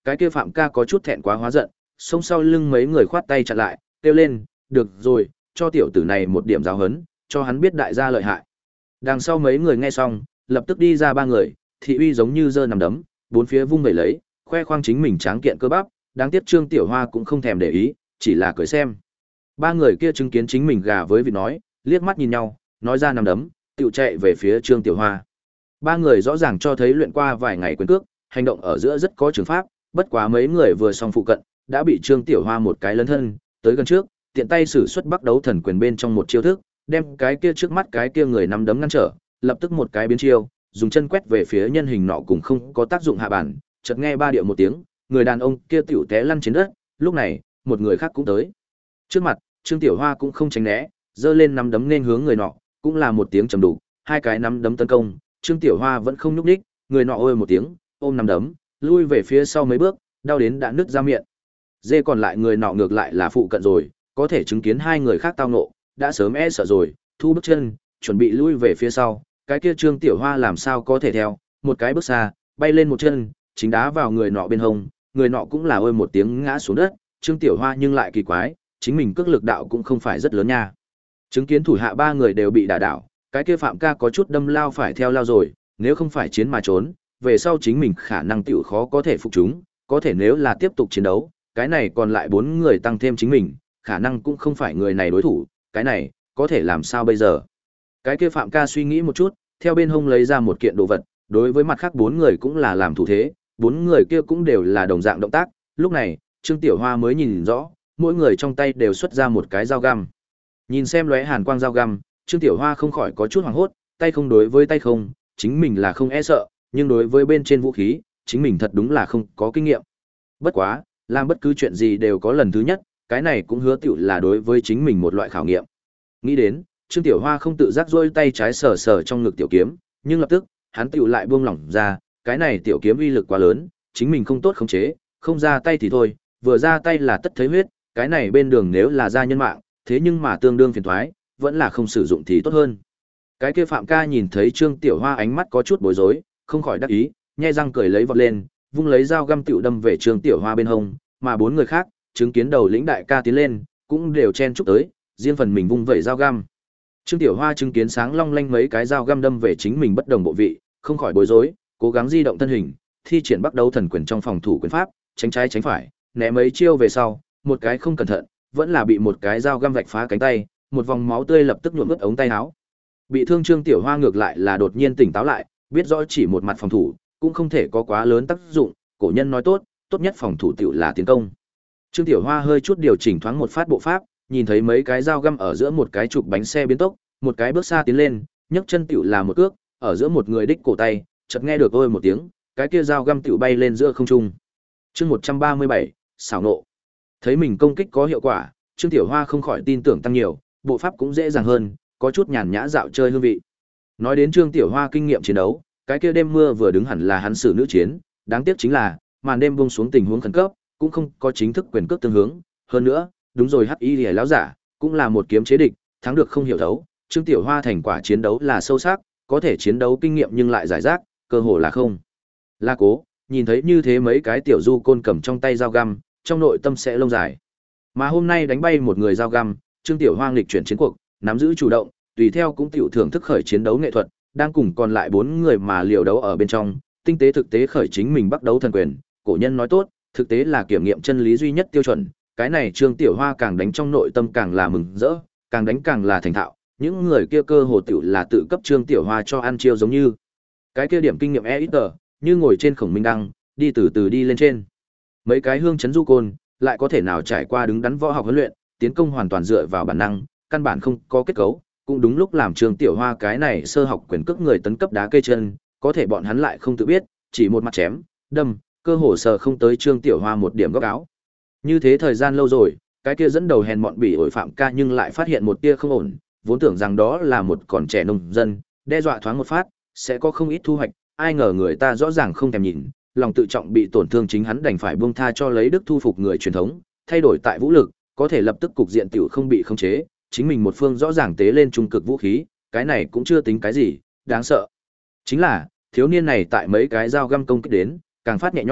cái kia Phạm ca có chút thẹn quá hóa giận, xông sau lưng mấy người khoát tay chặn lại, kêu lên, được rồi, cho tiểu tử này một điểm giáo hấn, cho hắn biết đại gia lợi hại. Đằng sau mấy người nghe xong, lập tức đi ra ba người, thị uy giống như giơ nằm đấm, bốn phía vung vẩy lấy, khoe khoang chính mình tráng kiện cơ bắp, đáng tiếc Trương Tiểu Hoa cũng không thèm để ý, chỉ là cười xem. Ba người kia chứng kiến chính mình gà với vịt nói, liếc mắt nhìn nhau, nói ra nằm đấm, tựu chạy về phía Trương Tiểu Hoa. Ba người rõ ràng cho thấy luyện qua vài ngày quyền cước, hành động ở giữa rất có trường pháp, bất quá mấy người vừa xong phụ cận, đã bị Trương Tiểu Hoa một cái lấn thân, tới gần trước, tiện tay sử xuất Bắc Đấu Thần Quyền bên trong một chiêu thức, đem cái kia trước mắt cái kia người nắm đấm ngăn trở, lập tức một cái biến chiêu, dùng chân quét về phía nhân hình nọ cũng không có tác dụng hạ bản, chợt nghe ba điệu một tiếng, người đàn ông kia tiểu té lăn trên đất, lúc này, một người khác cũng tới. Trước mặt, Trương Tiểu Hoa cũng không tránh né, giơ lên nắm đấm nên hướng người nọ, cũng là một tiếng trầm đục, hai cái nắm đấm tấn công, Trương Tiểu Hoa vẫn không nhúc nhích, người nọ ôi một tiếng, ôm nắm đấm, lui về phía sau mấy bước, đau đến đã nứt ra miệng. Dê còn lại người nọ ngược lại là phụ cận rồi, có thể chứng kiến hai người khác tao nộ, đã sớm e sợ rồi, thu bước chân, chuẩn bị lui về phía sau, cái kia Trương Tiểu Hoa làm sao có thể theo, một cái bước xa, bay lên một chân, chính đá vào người nọ bên hông, người nọ cũng là ôi một tiếng ngã xuống đất, Trương Tiểu Hoa nhưng lại kỳ quái, chính mình cước lực đạo cũng không phải rất lớn nha. Chứng kiến thủ hạ ba người đều bị đả đảo, cái kia Phạm ca có chút đâm lao phải theo lao rồi, nếu không phải chiến mà trốn, về sau chính mình khả năng tiểu khó có thể phục chúng, có thể nếu là tiếp tục chiến đấu, cái này còn lại bốn người tăng thêm chính mình, khả năng cũng không phải người này đối thủ, cái này, có thể làm sao bây giờ? Cái kia Phạm ca suy nghĩ một chút, theo bên hông lấy ra một kiện đồ vật, đối với mặt khác bốn người cũng là làm thủ thế, bốn người kia cũng đều là đồng dạng động tác, lúc này, Trương Tiểu Hoa mới nhìn rõ, mỗi người trong tay đều xuất ra một cái dao găm. Nhìn xem lóe hàn quang dao găm, Trương Tiểu Hoa không khỏi có chút hoảng hốt, tay không đối với tay không, chính mình là không e sợ, nhưng đối với bên trên vũ khí, chính mình thật đúng là không có kinh nghiệm. Bất quá, làm bất cứ chuyện gì đều có lần thứ nhất, cái này cũng hứa tiểu là đối với chính mình một loại khảo nghiệm. Nghĩ đến, Trương Tiểu Hoa không tự giác rôi tay trái sờ sờ trong ngực tiểu kiếm, nhưng lập tức, hắn tiểu lại buông lỏng ra, cái này tiểu kiếm uy lực quá lớn, chính mình không tốt khống chế, không ra tay thì thôi, vừa ra tay là tất thấy huyết, cái này bên đường nếu là ra nhân mạng, thế nhưng mà tương đương phiền toái, vẫn là không sử dụng thì tốt hơn. Cái kia Phạm ca nhìn thấy Trương Tiểu Hoa ánh mắt có chút bối rối, không khỏi đắc ý, nhe răng cười lấy vọt lên, vung lấy dao găm tiểu đâm về Trương Tiểu Hoa bên hông, mà bốn người khác, chứng kiến đầu lĩnh đại ca tiến lên, cũng đều chen chúc tới, riêng phần mình vung vẩy dao găm. Trương Tiểu Hoa chứng kiến sáng long lanh mấy cái dao găm đâm về chính mình bất đồng bộ vị, không khỏi bối rối, cố gắng di động thân hình, thi triển Bắc Đấu Thần Quyền trong phòng thủ quyền pháp, tránh trái tránh phải, né mấy chiêu về sau, một cái không cẩn thận, vẫn là bị một cái dao găm vạch phá cánh tay, một vòng máu tươi lập tức nhuộm ướt ống tay áo. Bị thương Trương Tiểu Hoa ngược lại là đột nhiên tỉnh táo lại, biết rõ chỉ một mặt phòng thủ, cũng không thể có quá lớn tác dụng, cổ nhân nói tốt, tốt nhất phòng thủ tiểu là tiến công. Trương Tiểu Hoa hơi chút điều chỉnh thoáng một phát bộ pháp, nhìn thấy mấy cái dao găm ở giữa một cái trục bánh xe biến tốc, một cái bước xa tiến lên, nhấc chân tiểu là một cước, ở giữa một người đích cổ tay, chợt nghe được ôi một tiếng, cái kia dao găm tiểu bay lên giữa không trung. Chương một trăm ba mươi bảy, xảo nộ. Thấy mình công kích có hiệu quả, Trương Tiểu Hoa không khỏi tin tưởng tăng nhiều, bộ pháp cũng dễ dàng hơn, có chút nhàn nhã dạo chơi hương vị. Nói đến Trương Tiểu Hoa kinh nghiệm chiến đấu, cái kia đêm mưa vừa đứng hẳn là hắn xử nữ chiến, đáng tiếc chính là màn đêm buông xuống tình huống khẩn cấp, cũng không có chính thức quyền cước tương hướng, hơn nữa, đúng rồi Hắc Y Liễu lão giả, cũng là một kiếm chế địch, thắng được không hiểu thấu, Trương Tiểu Hoa thành quả chiến đấu là sâu sắc, có thể chiến đấu kinh nghiệm nhưng lại giải rác, cơ hồ là không. La Cố, nhìn thấy như thế mấy cái tiểu du côn cầm trong tay dao găm, trong nội tâm sẽ lông dài. Mà hôm nay đánh bay một người dao găm, Trương Tiểu Hoa nghịch chuyển chiến cuộc, nắm giữ chủ động, tùy theo cũng tiểu thưởng thức khởi chiến đấu nghệ thuật, đang cùng còn lại bốn người mà liều đấu ở bên trong, tinh tế thực tế khởi chính mình Bắc Đấu Thần Quyền, cổ nhân nói tốt, thực tế là kiểm nghiệm chân lý duy nhất tiêu chuẩn, cái này Trương Tiểu Hoa càng đánh trong nội tâm càng là mừng rỡ, càng đánh càng là thành thạo, những người kia cơ hồ tiểu là tự cấp Trương Tiểu Hoa cho ăn chiêu giống như. Cái kia điểm kinh nghiệm e ít tờ, như ngồi trên khổng minh đăng, đi từ từ đi lên trên. Mấy cái hương chấn du côn, lại có thể nào trải qua đứng đắn võ học huấn luyện, tiến công hoàn toàn dựa vào bản năng, căn bản không có kết cấu, cũng đúng lúc làm Trương Tiểu Hoa cái này sơ học quyền cước người tấn cấp đá cây chân, có thể bọn hắn lại không tự biết, chỉ một mặt chém, đâm, cơ hồ sờ không tới Trương Tiểu Hoa một điểm góc áo. Như thế thời gian lâu rồi, cái kia dẫn đầu hèn mọn bỉ ổi Phạm ca nhưng lại phát hiện một tia không ổn, vốn tưởng rằng đó là một còn trẻ nông dân, đe dọa thoáng một phát, sẽ có không ít thu hoạch, ai ngờ người ta rõ ràng không thèm nhìn, lòng tự trọng bị tổn thương chính hắn đành phải buông tha cho lấy đức thu phục người truyền thống, thay đổi tại vũ lực, có thể lập tức cục diện tiểu không bị khống chế, chính mình một phương rõ ràng tế lên trung cực vũ khí, cái này cũng chưa tính cái gì, đáng sợ. Chính là, thiếu niên này tại mấy cái dao găm công kích đến, càng phát nhẹ nhõm,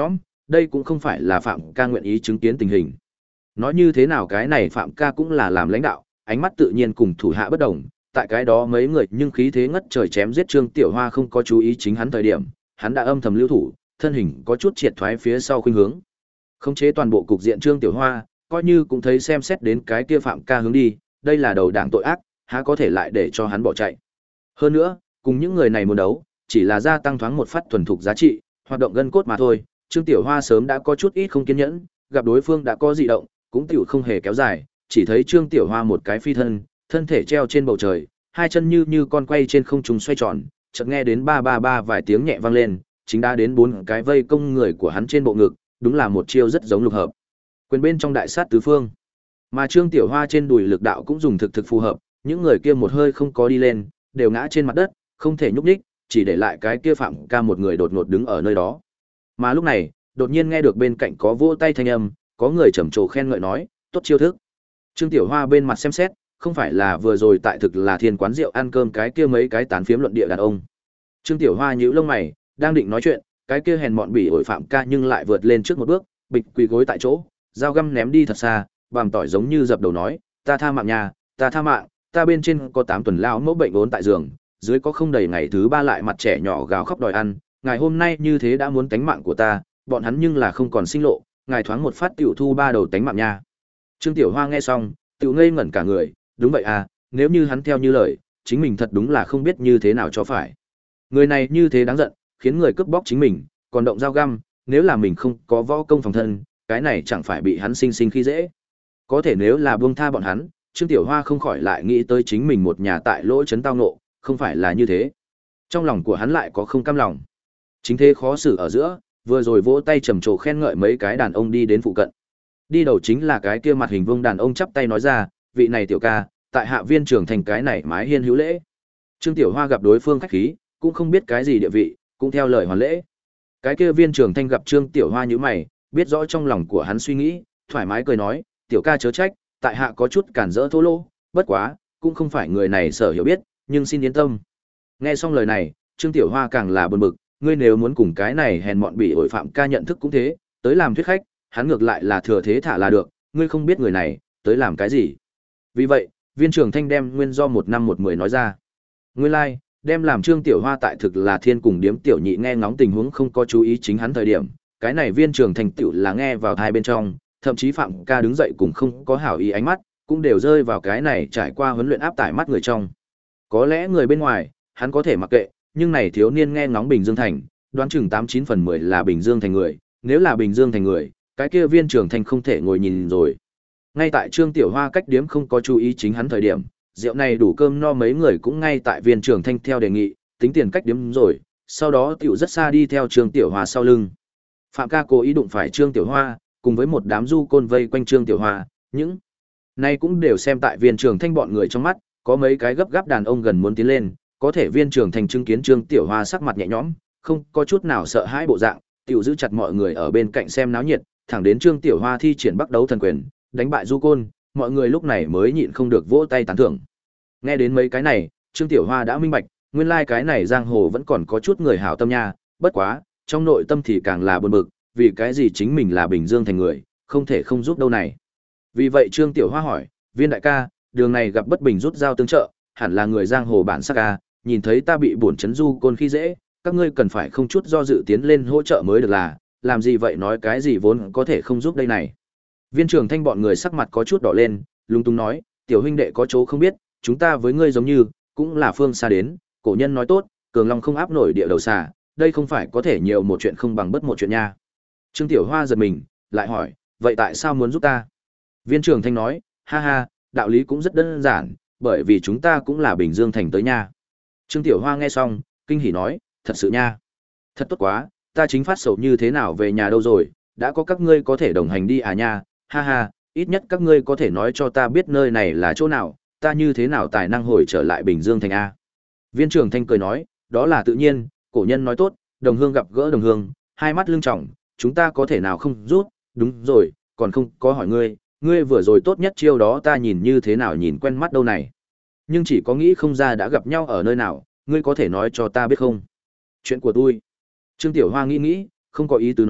đây cũng không phải là Phạm ca nguyện ý chứng kiến tình hình. Nói như thế nào cái này Phạm ca cũng là làm lãnh đạo, ánh mắt tự nhiên cùng thủ hạ bất đồng, tại cái đó mấy người nhưng khí thế ngất trời chém giết Trương Tiểu Hoa không có chú ý chính hắn thời điểm, hắn đã âm thầm lưu thủ, thân hình có chút triệt thoái phía sau khuynh hướng. Khống chế toàn bộ cục diện Trương Tiểu Hoa, coi như cũng thấy xem xét đến cái kia Phạm ca hướng đi, đây là đầu đảng tội ác, há có thể lại để cho hắn bỏ chạy. Hơn nữa, cùng những người này muốn đấu, chỉ là gia tăng thoáng một phát thuần thục giá trị, hoạt động gân cốt mà thôi. Trương Tiểu Hoa sớm đã có chút ít không kiên nhẫn, gặp đối phương đã có dị động, cũng tiểu không hề kéo dài, chỉ thấy Trương Tiểu Hoa một cái phi thân, thân thể treo trên bầu trời, hai chân như như con quay trên không trung xoay tròn, chợt nghe đến ba ba ba vài tiếng nhẹ vang lên, chính đã đến bốn cái vây công người của hắn trên bộ ngực, đúng là một chiêu rất giống lục hợp. Quyền bên trong đại sát tứ phương. Mà Trương Tiểu Hoa trên đùi lực đạo cũng dùng thực thực phù hợp, những người kia một hơi không có đi lên, đều ngã trên mặt đất, không thể nhúc nhích, chỉ để lại cái kia Phạm ca một người đột ngột đứng ở nơi đó. Mà lúc này, đột nhiên nghe được bên cạnh có vỗ tay thanh âm, có người trầm trồ khen ngợi nói, tốt chiêu thức. Trương Tiểu Hoa bên mặt xem xét, không phải là vừa rồi tại thực là thiên quán rượu ăn cơm cái kia mấy cái tán phiếm luận địa đàn ông. Trương Tiểu Hoa nhíu lông mày, đang định nói chuyện, cái kia hèn mọn bỉ ổi Phạm ca nhưng lại vượt lên trước một bước, bịch quỳ gối tại chỗ, dao găm ném đi thật xa, bàm tỏi giống như dập đầu nói, ta tha mạng nhà, ta tha mạng, ta bên trên có tám tuần lão mẫu bệnh ốm tại giường, dưới có không đầy ngày thứ ba lại mặt trẻ nhỏ gào khóc đòi ăn, ngày hôm nay như thế đã muốn tánh mạng của ta, bọn hắn nhưng là không còn sinh lộ, ngài thoáng một phát tiểu thu ba đầu tánh mạng nha. Trương Tiểu Hoa nghe xong, tiểu ngây ngẩn cả người, đúng vậy à, nếu như hắn theo như lời, chính mình thật đúng là không biết như thế nào cho phải. Người này như thế đáng giận, khiến người cướp bóc chính mình, còn động dao găm, nếu là mình không có võ công phòng thân, cái này chẳng phải bị hắn sinh sinh khi dễ. Có thể nếu là buông tha bọn hắn, Trương Tiểu Hoa không khỏi lại nghĩ tới chính mình một nhà tại lỗ chấn tao nộ, không phải là như thế. Trong lòng của hắn lại có không cam lòng. Chính thế khó xử ở giữa, vừa rồi vỗ tay trầm trồ khen ngợi mấy cái đàn ông đi đến phụ cận. Đi đầu chính là cái kia mặt hình vuông đàn ông chắp tay nói ra, vị này tiểu ca, tại hạ viên trưởng thành cái này mái hiên hữu lễ. Trương Tiểu Hoa gặp đối phương khách khí, cũng không biết cái gì địa vị, cũng theo lời hoàn lễ. Cái kia viên trưởng thanh gặp Trương Tiểu Hoa như mày, biết rõ trong lòng của hắn suy nghĩ, thoải mái cười nói, tiểu ca chớ trách, tại hạ có chút cản rỡ thô lỗ, bất quá, cũng không phải người này sở hiểu biết, nhưng xin yên tâm. Nghe xong lời này, Trương Tiểu Hoa càng là buồn bực, ngươi nếu muốn cùng cái này hèn mọn bị ổi Phạm ca nhận thức cũng thế, tới làm thuyết khách, hắn ngược lại là thừa thế thả là được, ngươi không biết người này, tới làm cái gì. Vì vậy, viên trưởng thanh đem nguyên do một năm một mười nói ra. Nguyên lai, like, đem làm Trương Tiểu Hoa tại thực là thiên cùng điếm tiểu nhị nghe ngóng tình huống không có chú ý chính hắn thời điểm, cái này viên trưởng thành tiểu là nghe vào hai bên trong, thậm chí Phạm ca đứng dậy cũng không có hảo ý ánh mắt, cũng đều rơi vào cái này trải qua huấn luyện áp tải mắt người trong. Có lẽ người bên ngoài, hắn có thể mặc kệ, nhưng này thiếu niên nghe ngóng Bình Dương Thành, đoán chừng tám chín phần mười là Bình Dương Thành người, nếu là Bình Dương Thành người, cái kia viên trưởng thành không thể ngồi nhìn rồi. Ngay tại Trương Tiểu Hoa cách điếm không có chú ý chính hắn thời điểm, rượu này đủ cơm no mấy người cũng ngay tại viên trưởng thanh theo đề nghị, tính tiền cách điếm rồi, sau đó tiểu rất xa đi theo Trương Tiểu Hoa sau lưng. Phạm ca cố ý đụng phải Trương Tiểu Hoa, cùng với một đám du côn vây quanh Trương Tiểu Hoa, những này cũng đều xem tại viên trưởng thanh bọn người trong mắt, có mấy cái gấp gáp đàn ông gần muốn tiến lên, có thể viên trưởng thanh chứng kiến Trương Tiểu Hoa sắc mặt nhẹ nhõm, không có chút nào sợ hãi bộ dạng, tiểu giữ chặt mọi người ở bên cạnh xem náo nhiệt, thẳng đến Trương Tiểu Hoa thi triển Bắc đấu thần quyền, đánh bại du côn, mọi người lúc này mới nhịn không được vỗ tay tán thưởng. Nghe đến mấy cái này, Trương Tiểu Hoa đã minh bạch, nguyên lai like cái này giang hồ vẫn còn có chút người hảo tâm nha, bất quá, trong nội tâm thì càng là buồn bực, vì cái gì chính mình là Bình Dương Thành người, không thể không giúp đâu này. Vì vậy Trương Tiểu Hoa hỏi, viên đại ca, đường này gặp bất bình rút dao tương trợ, hẳn là người giang hồ bản sắc ca, nhìn thấy ta bị bổn chấn du côn khi dễ, các ngươi cần phải không chút do dự tiến lên hỗ trợ mới được là, làm gì vậy nói cái gì vốn có thể không giúp đây này. Viên trưởng thanh bọn người sắc mặt có chút đỏ lên, lung tung nói, tiểu huynh đệ có chỗ không biết, chúng ta với ngươi giống như, cũng là phương xa đến, cổ nhân nói tốt, cường long không áp nổi địa đầu xà, đây không phải có thể nhiều một chuyện không bằng bất một chuyện nha. Trương Tiểu Hoa giật mình, lại hỏi, vậy tại sao muốn giúp ta? Viên trưởng thanh nói, ha ha, đạo lý cũng rất đơn giản, bởi vì chúng ta cũng là Bình Dương Thành tới nha. Trương Tiểu Hoa nghe xong, kinh hỉ nói, thật sự nha. Thật tốt quá, ta chính phát sầu như thế nào về nhà đâu rồi, đã có các ngươi có thể đồng hành đi à nha, ha ha, ít nhất các ngươi có thể nói cho ta biết nơi này là chỗ nào, ta như thế nào tài năng hồi trở lại Bình Dương Thành A. Viên trưởng thanh cười nói, đó là tự nhiên, cổ nhân nói tốt, đồng hương gặp gỡ đồng hương, hai mắt lưng trọng, chúng ta có thể nào không rút, đúng rồi, còn không có hỏi ngươi, ngươi vừa rồi tốt nhất chiêu đó ta nhìn như thế nào nhìn quen mắt đâu này. Nhưng chỉ có nghĩ không ra đã gặp nhau ở nơi nào, ngươi có thể nói cho ta biết không? Chuyện của tôi. Trương Tiểu Hoa nghĩ nghĩ, không có ý tứ nói,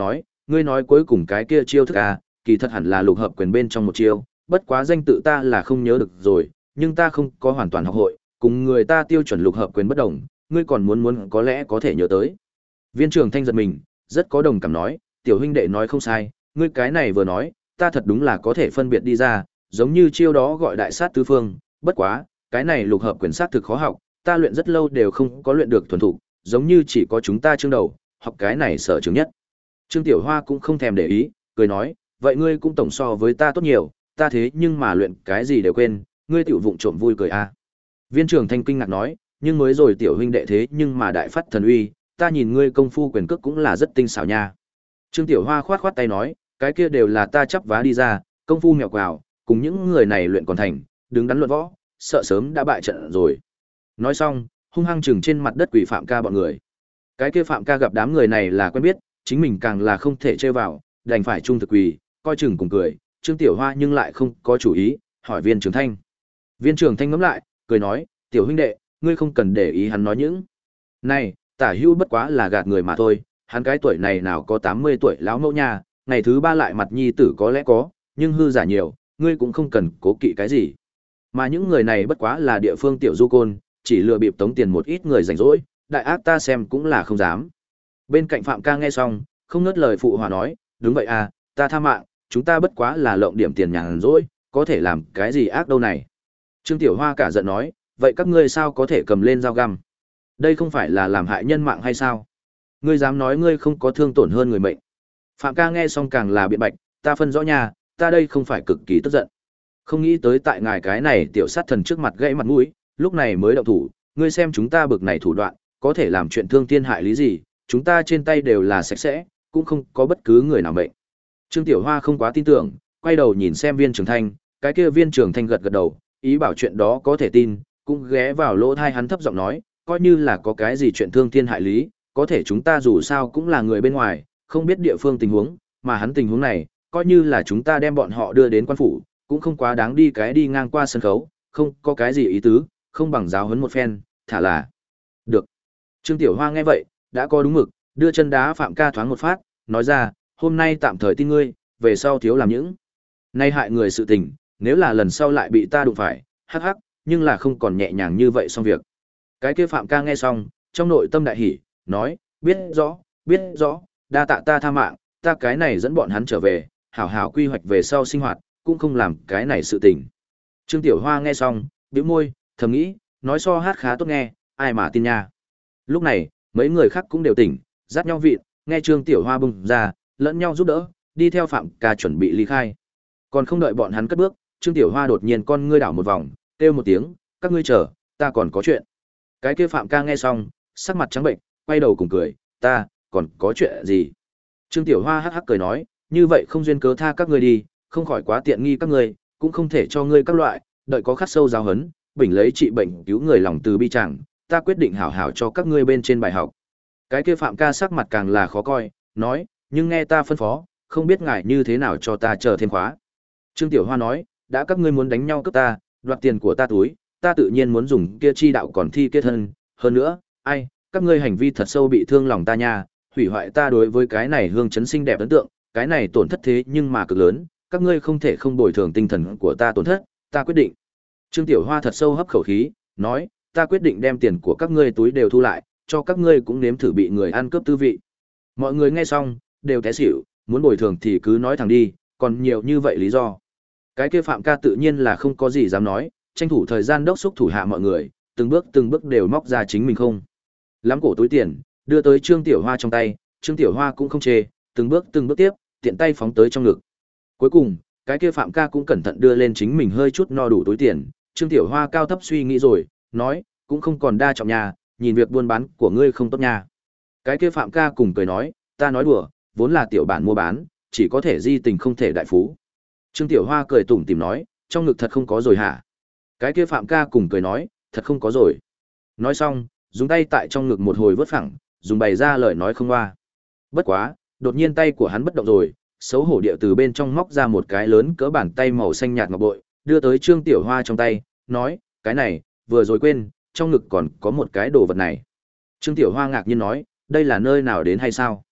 ngươi nói cuối cùng cái kia chiêu thức à, kỳ thật hẳn là lục hợp quyền bên trong một chiêu, bất quá danh tự ta là không nhớ được rồi, nhưng ta không có hoàn toàn học hội, cùng người ta tiêu chuẩn lục hợp quyền bất đồng, ngươi còn muốn muốn có lẽ có thể nhớ tới. Viên Trường Thanh giật mình, rất có đồng cảm nói, tiểu huynh đệ nói không sai, ngươi cái này vừa nói, ta thật đúng là có thể phân biệt đi ra, giống như chiêu đó gọi đại sát tứ phương, bất quá, cái này lục hợp quyền sát thực khó học, ta luyện rất lâu đều không có luyện được thuần thục, giống như chỉ có chúng ta chương đầu, học cái này sở trường nhất. Trương Tiểu Hoa cũng không thèm để ý, cười nói, vậy ngươi cũng tổng so với ta tốt nhiều, ta thế nhưng mà luyện cái gì đều quên, ngươi tiểu vụng trộm vui cười à. Viên Trường Thanh kinh ngạc nói, nhưng mới rồi tiểu huynh đệ thế nhưng mà đại phát thần uy, ta nhìn ngươi công phu quyền cước cũng là rất tinh xảo nha. Trương Tiểu Hoa khoát khoát tay nói, cái kia đều là ta chắp vá đi ra, công phu mèo quào, cùng những người này luyện còn thành, đứng đắn luận võ, sợ sớm đã bại trận rồi. Nói xong, hung hăng chừng trên mặt đất quỷ Phạm Ca bọn người. Cái kia Phạm Ca gặp đám người này là quen biết, chính mình càng là không thể chơi vào, đành phải trung thực quỳ, coi chừng cùng cười. Trương Tiểu Hoa nhưng lại không có chủ ý, hỏi Viên Trường Thanh. Viên Trường Thanh ngẫm lại, cười nói, tiểu huynh đệ, ngươi không cần để ý hắn nói những này, tả hữu bất quá là gạt người mà thôi, hắn cái tuổi này nào có tám mươi tuổi lão mẫu nha, ngày thứ ba lại mặt nhi tử có lẽ có, nhưng hư giả nhiều, ngươi cũng không cần cố kỵ cái gì. Mà những người này bất quá là địa phương tiểu du côn, chỉ lừa bịp tống tiền một ít người rảnh rỗi, đại ác ta xem cũng là không dám. Bên cạnh Phạm Ca nghe xong, không ngớt lời phụ hòa nói, đúng vậy à, ta tha mạng, chúng ta bất quá là lộng điểm tiền nhàn rỗi, có thể làm cái gì ác đâu này. Trương Tiểu Hoa cả giận nói, vậy các ngươi sao có thể cầm lên dao găm? Đây không phải là làm hại nhân mạng hay sao? Ngươi dám nói ngươi không có thương tổn hơn người mệnh. Phạm Ca nghe xong càng là biện bạch, ta phân rõ nha, ta đây không phải cực kỳ tức giận. Không nghĩ tới tại ngài cái này tiểu sát thần trước mặt gãy mặt mũi, lúc này mới động thủ, ngươi xem chúng ta bực này thủ đoạn, có thể làm chuyện thương thiên hại lý gì, chúng ta trên tay đều là sạch sẽ, cũng không có bất cứ người nào mệnh. Trương Tiểu Hoa không quá tin tưởng, quay đầu nhìn xem Viên Trường Thanh, cái kia Viên Trường Thanh gật gật đầu, ý bảo chuyện đó có thể tin, cũng ghé vào lỗ tai hắn thấp giọng nói, coi như là có cái gì chuyện thương thiên hại lý, có thể chúng ta dù sao cũng là người bên ngoài, không biết địa phương tình huống, mà hắn tình huống này, coi như là chúng ta đem bọn họ đưa đến quan phủ, cũng không quá đáng đi cái đi ngang qua sân khấu, không có cái gì ý tứ, không bằng giáo huấn một phen, thả là được. Trương Tiểu Hoa nghe vậy, đã có đúng mực, đưa chân đá Phạm Ca thoáng một phát, nói ra, hôm nay tạm thời tin ngươi, về sau thiếu làm những nay hại người sự tình, nếu là lần sau lại bị ta đụng phải, hắc hắc, nhưng là không còn nhẹ nhàng như vậy xong việc. Cái kia Phạm Ca nghe xong, trong nội tâm đại hỉ, nói, biết rõ, biết rõ, đa tạ ta tha mạng, ta cái này dẫn bọn hắn trở về, hảo hảo quy hoạch về sau sinh hoạt, cũng không làm cái này sự tình. Trương Tiểu Hoa nghe xong, bĩu môi, thầm nghĩ, nói so hát khá tốt nghe, ai mà tin nha. Lúc này, mấy người khác cũng đều tỉnh, dắt nhau vịn, nghe Trương Tiểu Hoa bung ra, lẫn nhau giúp đỡ, đi theo Phạm Ca chuẩn bị ly khai. Còn không đợi bọn hắn cất bước, Trương Tiểu Hoa đột nhiên con ngươi đảo một vòng, kêu một tiếng, các ngươi chờ, ta còn có chuyện. Cái kia Phạm Ca nghe xong, sắc mặt trắng bệnh, quay đầu cùng cười, ta, còn có chuyện gì? Trương Tiểu Hoa hắc hắc cười nói, như vậy không duyên cớ tha các ngươi đi, không khỏi quá tiện nghi các ngươi, cũng không thể cho ngươi các loại, đợi có khắc sâu giáo hấn, bình lấy trị bệnh cứu người lòng từ bi chẳng, ta quyết định hảo hảo cho các ngươi bên trên bài học. Cái kia Phạm Ca sắc mặt càng là khó coi, nói, nhưng nghe ta phân phó, không biết ngài như thế nào cho ta chờ thêm khóa. Trương Tiểu Hoa nói, đã các ngươi muốn đánh nhau cướp ta, đoạt tiền của ta túi, ta tự nhiên muốn dùng kia chi đạo còn thi kết thân, hơn nữa, ai, các ngươi hành vi thật sâu bị thương lòng ta nha, hủy hoại ta đối với cái này hương chấn xinh đẹp ấn tượng, cái này tổn thất thế nhưng mà cực lớn, các ngươi không thể không bồi thường tinh thần của ta tổn thất, ta quyết định. Trương Tiểu Hoa thật sâu hấp khẩu khí, nói, ta quyết định đem tiền của các ngươi túi đều thu lại, cho các ngươi cũng nếm thử bị người ăn cướp tư vị. Mọi người nghe xong, đều té xỉu, muốn bồi thường thì cứ nói thẳng đi, còn nhiều như vậy lý do. Cái kia Phạm Ca tự nhiên là không có gì dám nói, tranh thủ thời gian đốc xúc thủ hạ mọi người, từng bước từng bước đều móc ra chính mình không lắm cổ túi tiền, đưa tới Trương Tiểu Hoa trong tay, Trương Tiểu Hoa cũng không chê, từng bước từng bước tiếp, tiện tay phóng tới trong ngực. Cuối cùng, cái kia Phạm Ca cũng cẩn thận đưa lên chính mình hơi chút no đủ túi tiền, Trương Tiểu Hoa cao thấp suy nghĩ rồi, nói, cũng không còn đa trọng nhà, nhìn việc buôn bán của ngươi không tốt nha. Cái kia Phạm Ca cùng cười nói, ta nói đùa, vốn là tiểu bản mua bán, chỉ có thể di tình không thể đại phú. Trương Tiểu Hoa cười tủm tỉm nói, trong ngực thật không có rồi hả? Cái kia Phạm Ca cùng cười nói, thật không có rồi. Nói xong, dùng tay tại trong ngực một hồi vớt phẳng, dùng bày ra lời nói không hoa. Bất quá, đột nhiên tay của hắn bất động rồi, xấu hổ địa từ bên trong móc ra một cái lớn cỡ bàn tay màu xanh nhạt ngọc bội, đưa tới Trương Tiểu Hoa trong tay, nói, cái này, vừa rồi quên, trong ngực còn có một cái đồ vật này. Trương Tiểu Hoa ngạc nhiên nói, đây là nơi nào đến hay sao?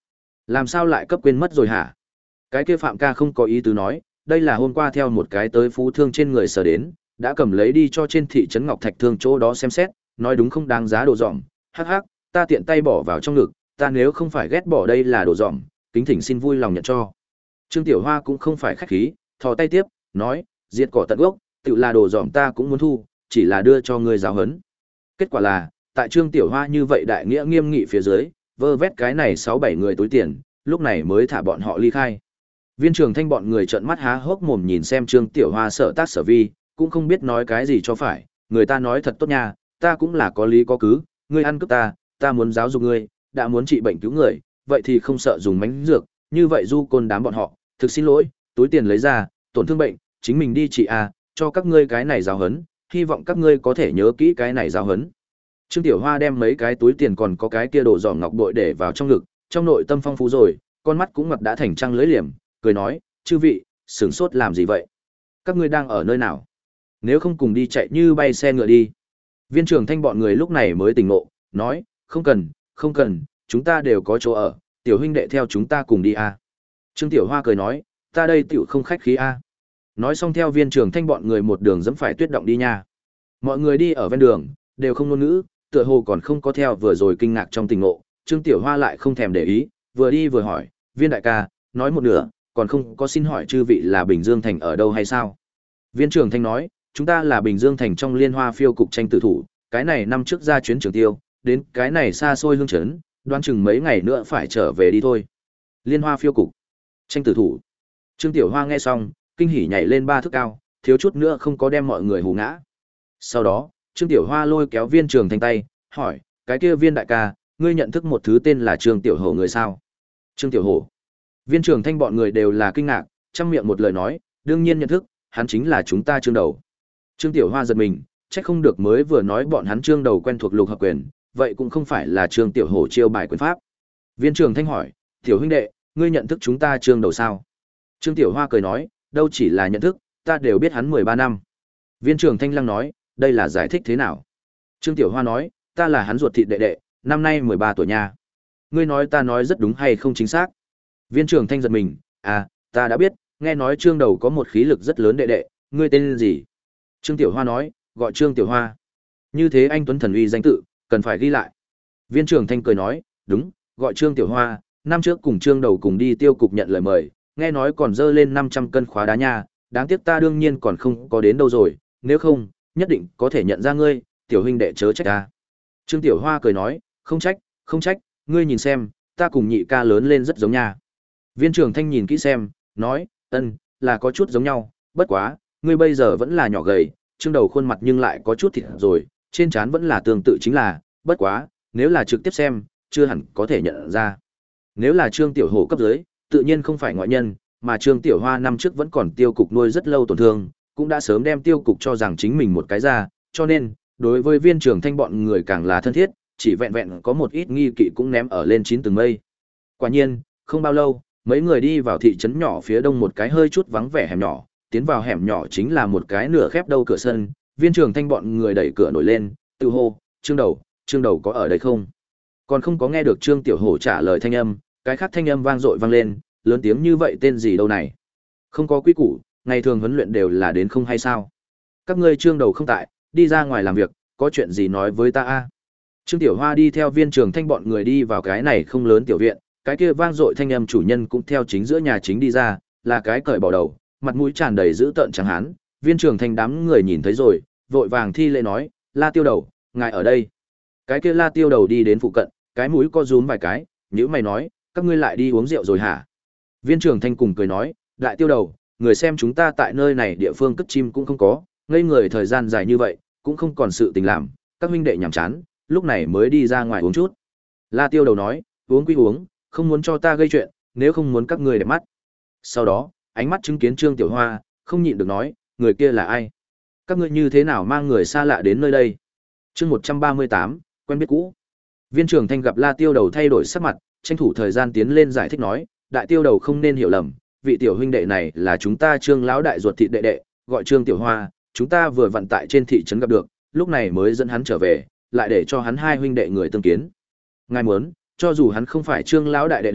Làm sao lại cấp quên mất rồi hả? Cái kia Phạm ca không có ý tứ nói, đây là hôm qua theo một cái tới phú thương trên người sở đến, đã cầm lấy đi cho trên thị trấn Ngọc Thạch Thương chỗ đó xem xét, nói đúng không đáng giá đồ dỏng, hắc hắc, ta tiện tay bỏ vào trong ngực, ta nếu không phải ghét bỏ đây là đồ dỏng, kính thỉnh xin vui lòng nhận cho. Trương Tiểu Hoa cũng không phải khách khí, thò tay tiếp, nói, diệt cỏ tận gốc, tự là đồ dỏng ta cũng muốn thu, chỉ là đưa cho ngươi giáo hấn. Kết quả là, tại Trương Tiểu Hoa như vậy đại nghĩa nghiêm nghị phía dưới, vơ vét cái này sáu bảy người túi tiền, lúc này mới thả bọn họ ly khai. Viên Trường Thanh bọn người trợn mắt há hốc mồm nhìn xem Trương Tiểu Hoa sợ tác sở vi, cũng không biết nói cái gì cho phải, người ta nói thật tốt nha, ta cũng là có lý có cứ, ngươi ăn cướp ta, ta muốn giáo dục ngươi, đã muốn trị bệnh cứu người, vậy thì không sợ dùng mánh dược, như vậy du côn đám bọn họ, thực xin lỗi, túi tiền lấy ra, tổn thương bệnh, chính mình đi trị à, cho các ngươi cái này giáo hấn, hy vọng các ngươi có thể nhớ kỹ cái này giáo hấn. Trương Tiểu Hoa đem mấy cái túi tiền còn có cái kia đồ giỏ ngọc bội để vào trong ngực, trong nội tâm phong phú rồi, con mắt cũng ngập đã thành trăng lưỡi liềm, cười nói, chư vị, sửng sốt làm gì vậy? Các ngươi đang ở nơi nào? Nếu không cùng đi chạy như bay xe ngựa đi. Viên Trường Thanh bọn người lúc này mới tỉnh ngộ, nói, không cần, không cần, chúng ta đều có chỗ ở, tiểu huynh đệ theo chúng ta cùng đi à. Trương Tiểu Hoa cười nói, ta đây tiểu không khách khí à. Nói xong theo Viên Trường Thanh bọn người một đường dẫm phải tuyết động đi nha. Mọi người đi ở ven đường, đều không ngôn ngữ, tựa hồ còn không có theo vừa rồi kinh ngạc trong tình ngộ, Trương Tiểu Hoa lại không thèm để ý, vừa đi vừa hỏi, Viên đại ca, nói một nửa, còn không có xin hỏi chư vị là Bình Dương Thành ở đâu hay sao? Viên Trường Thanh nói, chúng ta là Bình Dương Thành trong Liên Hoa phiêu cục tranh tử thủ, cái này năm trước ra chuyến Trường Tiêu, đến cái này xa xôi hương trấn, đoán chừng mấy ngày nữa phải trở về đi thôi. Liên Hoa phiêu cục, tranh tử thủ. Trương Tiểu Hoa nghe xong, kinh hỉ nhảy lên ba thước cao, thiếu chút nữa không có đem mọi người hù ngã. Sau đó, Trương Tiểu Hoa lôi kéo Viên Trường Thanh tay, hỏi, cái kia Viên đại ca, ngươi nhận thức một thứ tên là Trương Tiểu Hổ người sao? Trương Tiểu Hổ. Viên Trường Thanh bọn người đều là kinh ngạc, trăm miệng một lời nói, đương nhiên nhận thức, hắn chính là chúng ta Trương Đầu. Trương Tiểu Hoa giật mình, chắc không được mới vừa nói bọn hắn Trương Đầu quen thuộc lục hợp quyền, vậy cũng không phải là Trương Tiểu Hổ chiêu bài quyền pháp. Viên Trường Thanh hỏi, tiểu huynh đệ, ngươi nhận thức chúng ta Trương Đầu sao? Trương Tiểu Hoa cười nói, đâu chỉ là nhận thức, ta đều biết hắn mười ba năm. Viên Trường Thanh lăng nói, đây là giải thích thế nào? Trương Tiểu Hoa nói, ta là hắn ruột thịt đệ đệ, năm nay mười ba tuổi nha. Ngươi nói ta nói rất đúng hay không chính xác? Viên Trường Thanh giật mình, à, ta đã biết, nghe nói Trương Đầu có một khí lực rất lớn đệ đệ, ngươi tên gì? Trương Tiểu Hoa nói, gọi Trương Tiểu Hoa. Như thế anh tuấn thần uy danh tự, cần phải ghi lại. Viên Trường Thanh cười nói, đúng, gọi Trương Tiểu Hoa, năm trước cùng Trương Đầu cùng đi tiêu cục nhận lời mời, nghe nói còn dơ lên năm trăm cân khóa đá nha, đáng tiếc ta đương nhiên còn không có đến đâu rồi, nếu không, nhất định có thể nhận ra ngươi, tiểu huynh đệ chớ trách ta. Trương Tiểu Hoa cười nói, không trách, không trách, ngươi nhìn xem, ta cùng nhị ca lớn lên rất giống nha. Viên Trường Thanh nhìn kỹ xem, nói, ân, là có chút giống nhau, bất quá, ngươi bây giờ vẫn là nhỏ gầy, Trương Đầu khuôn mặt nhưng lại có chút thịt rồi, trên trán vẫn là tương tự chính là, bất quá, nếu là trực tiếp xem, chưa hẳn có thể nhận ra. Nếu là Trương Tiểu Hổ cấp dưới, tự nhiên không phải ngoại nhân, mà Trương Tiểu Hoa năm trước vẫn còn tiêu cục nuôi rất lâu tổn thương, cũng đã sớm đem tiêu cục cho rằng chính mình một cái ra, cho nên, đối với Viên Trường Thanh bọn người càng là thân thiết, chỉ vẹn vẹn có một ít nghi kỵ cũng ném ở lên chín tầng mây. Quả nhiên, không bao lâu, mấy người đi vào thị trấn nhỏ phía đông một cái hơi chút vắng vẻ hẻm nhỏ, tiến vào hẻm nhỏ chính là một cái nửa khép đâu cửa sân, Viên Trường Thanh bọn người đẩy cửa nổi lên, tự hô, Trương Đầu, Trương Đầu có ở đây không? Còn không có nghe được Trương Tiểu Hổ trả lời thanh âm, cái khác thanh âm vang dội vang lên, lớn tiếng như vậy tên gì đâu này? Không có quy củ, ngày thường huấn luyện đều là đến không hay sao? Các ngươi Trương Đầu không tại, đi ra ngoài làm việc, có chuyện gì nói với ta a? Trương Tiểu Hoa đi theo Viên Trường Thanh bọn người đi vào cái này không lớn tiểu viện, cái kia vang dội thanh âm chủ nhân cũng theo chính giữa nhà chính đi ra, là cái cởi bỏ đầu, mặt mũi tràn đầy dữ tợn trắng hán. Viên Trường Thanh đám người nhìn thấy rồi, vội vàng thi lễ nói, La Tiêu Đầu, ngài ở đây. Cái kia La Tiêu Đầu đi đến phụ cận, cái mũi co rúm vài cái, nhíu mày nói, các ngươi lại đi uống rượu rồi hả? Viên Trường Thanh cùng cười nói, Đại Tiêu Đầu, người xem chúng ta tại nơi này địa phương cất chim cũng không có, ngây người thời gian dài như vậy, cũng không còn sự tình làm, các huynh đệ nhàm chán, lúc này mới đi ra ngoài uống chút. La Tiêu Đầu nói, uống quy uống, không muốn cho ta gây chuyện, nếu không muốn các ngươi đẹp mắt. Sau đó, ánh mắt chứng kiến Trương Tiểu Hoa, không nhịn được nói, người kia là ai? Các ngươi như thế nào mang người xa lạ đến nơi đây? Chương một trăm ba mươi tám, quen biết cũ. Viên Trường Thanh gặp La Tiêu Đầu thay đổi sắc mặt, tranh thủ thời gian tiến lên giải thích nói, Đại Tiêu Đầu không nên hiểu lầm, vị tiểu huynh đệ này là chúng ta Trương lão đại ruột thịt đệ đệ, gọi Trương Tiểu Hoa, chúng ta vừa vận tại trên thị trấn gặp được, lúc này mới dẫn hắn trở về, lại để cho hắn hai huynh đệ người tương kiến. Ngài muốn, cho dù hắn không phải Trương lão đại đệ đệ,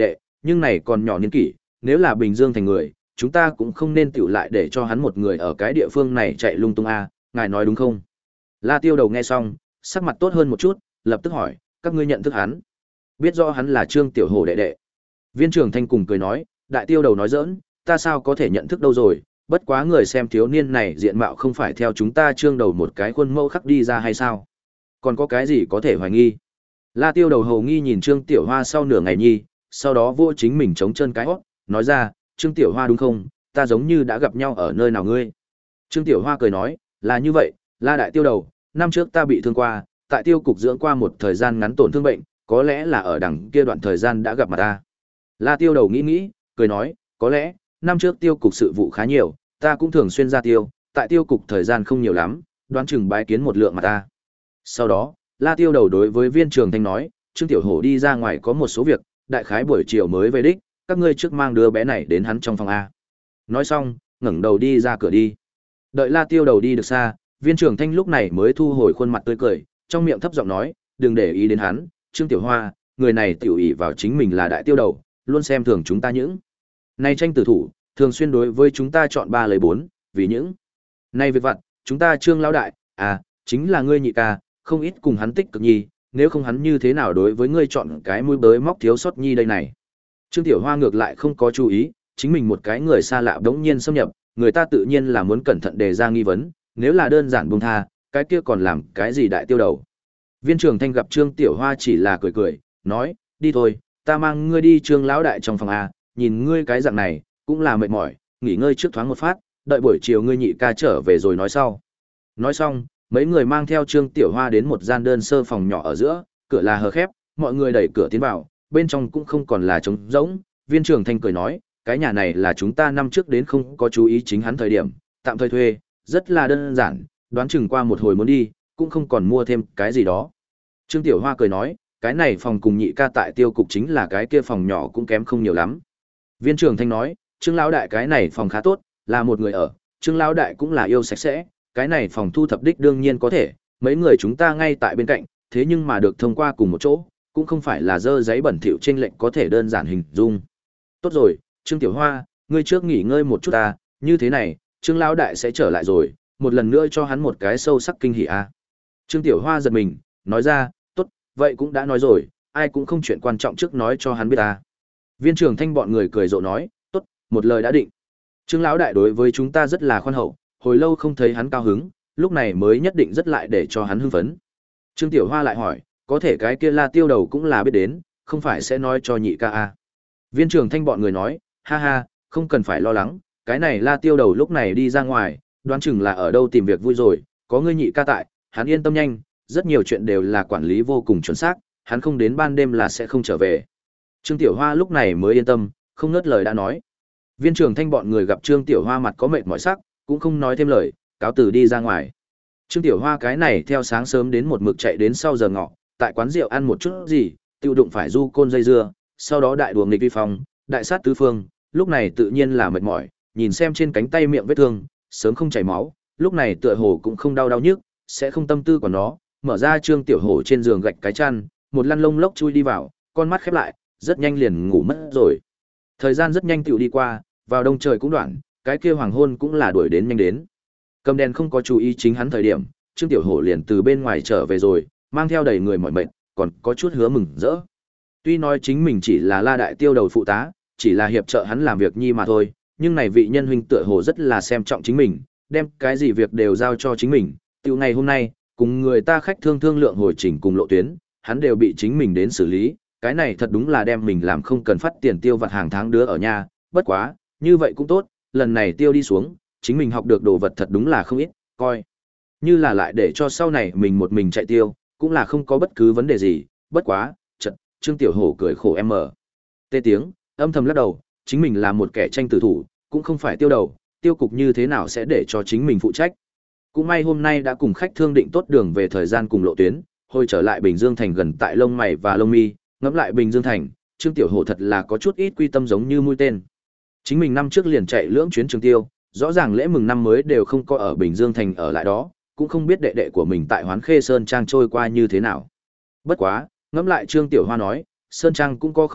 nhưng này còn nhỏ niên kỷ, nếu là Bình Dương thành người, chúng ta cũng không nên tiểu lại để cho hắn một người ở cái địa phương này chạy lung tung a, ngài nói đúng không? La Tiêu Đầu nghe xong, sắc mặt tốt hơn một chút, lập tức hỏi, các ngươi nhận thức hắn? Biết rõ hắn là Trương Tiểu Hổ đệ đệ. Viên Trường Thanh cùng cười nói, Đại Tiêu Đầu nói giỡn, ta sao có thể nhận thức đâu rồi, bất quá người xem thiếu niên này diện mạo không phải theo chúng ta Trương Đầu một cái khuôn mẫu khắc đi ra hay sao? Còn có cái gì có thể hoài nghi? La Tiêu Đầu hầu nghi nhìn Trương Tiểu Hoa sau nửa ngày nhi, sau đó vô chính mình chống chân cái hót, nói ra, Trương Tiểu Hoa đúng không, ta giống như đã gặp nhau ở nơi nào ngươi. Trương Tiểu Hoa cười nói, là như vậy, La Đại Tiêu Đầu, năm trước ta bị thương qua, tại tiêu cục dưỡng qua một thời gian ngắn tổn thương bệnh, có lẽ là ở đằng kia đoạn thời gian đã gặp mặt ta. La Tiêu Đầu nghĩ nghĩ, cười nói, có lẽ, năm trước tiêu cục sự vụ khá nhiều, ta cũng thường xuyên ra tiêu, tại tiêu cục thời gian không nhiều lắm, đoán chừng bái kiến một lượng mà ta. Sau đó, La Tiêu Đầu đối với Viên Trường Thanh nói, Trương Tiểu Hổ đi ra ngoài có một số việc, đại khái buổi chiều mới về đích, các ngươi trước mang đứa bé này đến hắn trong phòng A. Nói xong, ngẩng đầu đi ra cửa đi. Đợi La Tiêu Đầu đi được xa, Viên Trường Thanh lúc này mới thu hồi khuôn mặt tươi cười, trong miệng thấp giọng nói, đừng để ý đến hắn, Trương Tiểu Hoa, người này tiểu ỷ vào chính mình là Đại Tiêu Đầu, luôn xem thường chúng ta những. Nay tranh tử thủ, thường xuyên đối với chúng ta chọn ba lấy bốn, vì những. Nay việc vặt, chúng ta Trương lão đại, à, chính là ngươi nhị ca, không ít cùng hắn tích cực nhi, nếu không hắn như thế nào đối với ngươi chọn cái mũi bới móc thiếu sót nhi đây này. Trương Tiểu Hoa ngược lại không có chú ý, chính mình một cái người xa lạ đống nhiên xâm nhập, người ta tự nhiên là muốn cẩn thận đề ra nghi vấn, nếu là đơn giản buông tha, cái kia còn làm cái gì Đại Tiêu Đầu. Viên Trường Thanh gặp Trương Tiểu Hoa chỉ là cười cười, nói, đi thôi, ta mang ngươi đi Trương lão đại trong phòng A, nhìn ngươi cái dạng này, cũng là mệt mỏi, nghỉ ngơi trước thoáng một phát, đợi buổi chiều ngươi nhị ca trở về rồi nói sau. Nói xong, mấy người mang theo Trương Tiểu Hoa đến một gian đơn sơ phòng nhỏ ở giữa, cửa là hờ khép, mọi người đẩy cửa tiến vào, bên trong cũng không còn là trống rỗng. Viên Trường Thanh cười nói, cái nhà này là chúng ta năm trước đến không có chú ý chính hắn thời điểm, tạm thời thuê, rất là đơn giản, đoán chừng qua một hồi muốn đi, cũng không còn mua thêm cái gì đó. Trương Tiểu Hoa cười nói, cái này phòng cùng nhị ca tại tiêu cục chính là cái kia phòng nhỏ cũng kém không nhiều lắm. Viên Trường Thanh nói, Trương lão đại cái này phòng khá tốt, là một người ở, Trương lão đại cũng là yêu sạch sẽ, cái này phòng thu thập đích đương nhiên có thể, mấy người chúng ta ngay tại bên cạnh, thế nhưng mà được thông qua cùng một chỗ, cũng không phải là dơ giấy bẩn thỉu chênh lệnh có thể đơn giản hình dung. Tốt rồi, Trương Tiểu Hoa, ngươi trước nghỉ ngơi một chút ta, như thế này, Trương lão đại sẽ trở lại rồi, một lần nữa cho hắn một cái sâu sắc kinh hỉ a. Trương Tiểu Hoa giật mình, nói ra, tốt, vậy cũng đã nói rồi, ai cũng không chuyện quan trọng trước nói cho hắn biết ta. Viên Trường Thanh bọn người cười rộ nói, tốt, một lời đã định. Trương lão đại đối với chúng ta rất là khoan hậu, hồi lâu không thấy hắn cao hứng, lúc này mới nhất định rất lại để cho hắn hưng phấn. Trương Tiểu Hoa lại hỏi, có thể cái kia La Tiêu Đầu cũng là biết đến, không phải sẽ nói cho nhị ca a. Viên Trường Thanh bọn người nói, ha ha, không cần phải lo lắng, cái này La Tiêu Đầu lúc này đi ra ngoài, đoán chừng là ở đâu tìm việc vui rồi, có ngươi nhị ca tại, hắn yên tâm nhanh, rất nhiều chuyện đều là quản lý vô cùng chuẩn xác, hắn không đến ban đêm là sẽ không trở về. Trương Tiểu Hoa lúc này mới yên tâm, không ngớt lời đã nói. Viên Trường Thanh bọn người gặp Trương Tiểu Hoa mặt có mệt mỏi sắc, cũng không nói thêm lời, cáo từ đi ra ngoài. Trương Tiểu Hoa cái này theo sáng sớm đến một mực chạy đến sau giờ ngọ, tại quán rượu ăn một chút gì, tiêu đụng phải du côn dây dưa, sau đó đại đùa nghịch vi phong, đại sát tứ phương, lúc này tự nhiên là mệt mỏi, nhìn xem trên cánh tay miệng vết thương, sớm không chảy máu, lúc này tựa hồ cũng không đau đau nhức, sẽ không tâm tư của nó, mở ra Trương Tiểu Hổ trên giường gạch cái chăn, một lăn lông lốc chui đi vào, con mắt khép lại, rất nhanh liền ngủ mất rồi. Thời gian rất nhanh tựu đi qua, vào đông trời cũng đoạn, cái kia hoàng hôn cũng là đuổi đến nhanh đến. Cầm đèn không có chú ý chính hắn thời điểm, Trương Tiểu Hổ liền từ bên ngoài trở về rồi, mang theo đầy người mỏi mệt, còn có chút hứa mừng rỡ. Tuy nói chính mình chỉ là La Đại Tiêu Đầu phụ tá, chỉ là hiệp trợ hắn làm việc nhi mà thôi, nhưng này vị nhân huynh tựa hồ rất là xem trọng chính mình, đem cái gì việc đều giao cho chính mình. Tiểu ngày hôm nay, cùng người ta khách thương thương lượng hồi chỉnh cùng lộ tuyến, hắn đều bị chính mình đến xử lý, cái này thật đúng là đem mình làm không cần phát tiền tiêu vặt hàng tháng đứa ở nhà, bất quá, như vậy cũng tốt, lần này tiêu đi xuống, chính mình học được đồ vật thật đúng là không ít, coi như là lại để cho sau này mình một mình chạy tiêu, cũng là không có bất cứ vấn đề gì, bất quá, chợt Trương Tiểu Hổ cười khổ em mở. Tê tiếng, âm thầm lắc đầu, chính mình là một kẻ tranh tử thủ, cũng không phải tiêu đầu, tiêu cục như thế nào sẽ để cho chính mình phụ trách. Cũng may hôm nay đã cùng khách thương định tốt đường về thời gian cùng lộ tuyến, hồi trở lại Bình Dương thành gần tại lông mày và lông mi, ngẫm lại Bình Dương thành, Trương Tiểu Hổ thật là có chút ít quy tâm giống như mũi tên. Chính mình năm trước liền chạy lưỡng chuyến Trường Tiêu, rõ ràng lễ mừng năm mới đều không có ở Bình Dương thành ở lại đó, cũng không biết đệ đệ của mình tại Hoán Khê Sơn Trang trôi qua như thế nào. Bất quá, ngẫm lại Trương Tiểu Hoa nói, Sơn Trang cũng có không ít,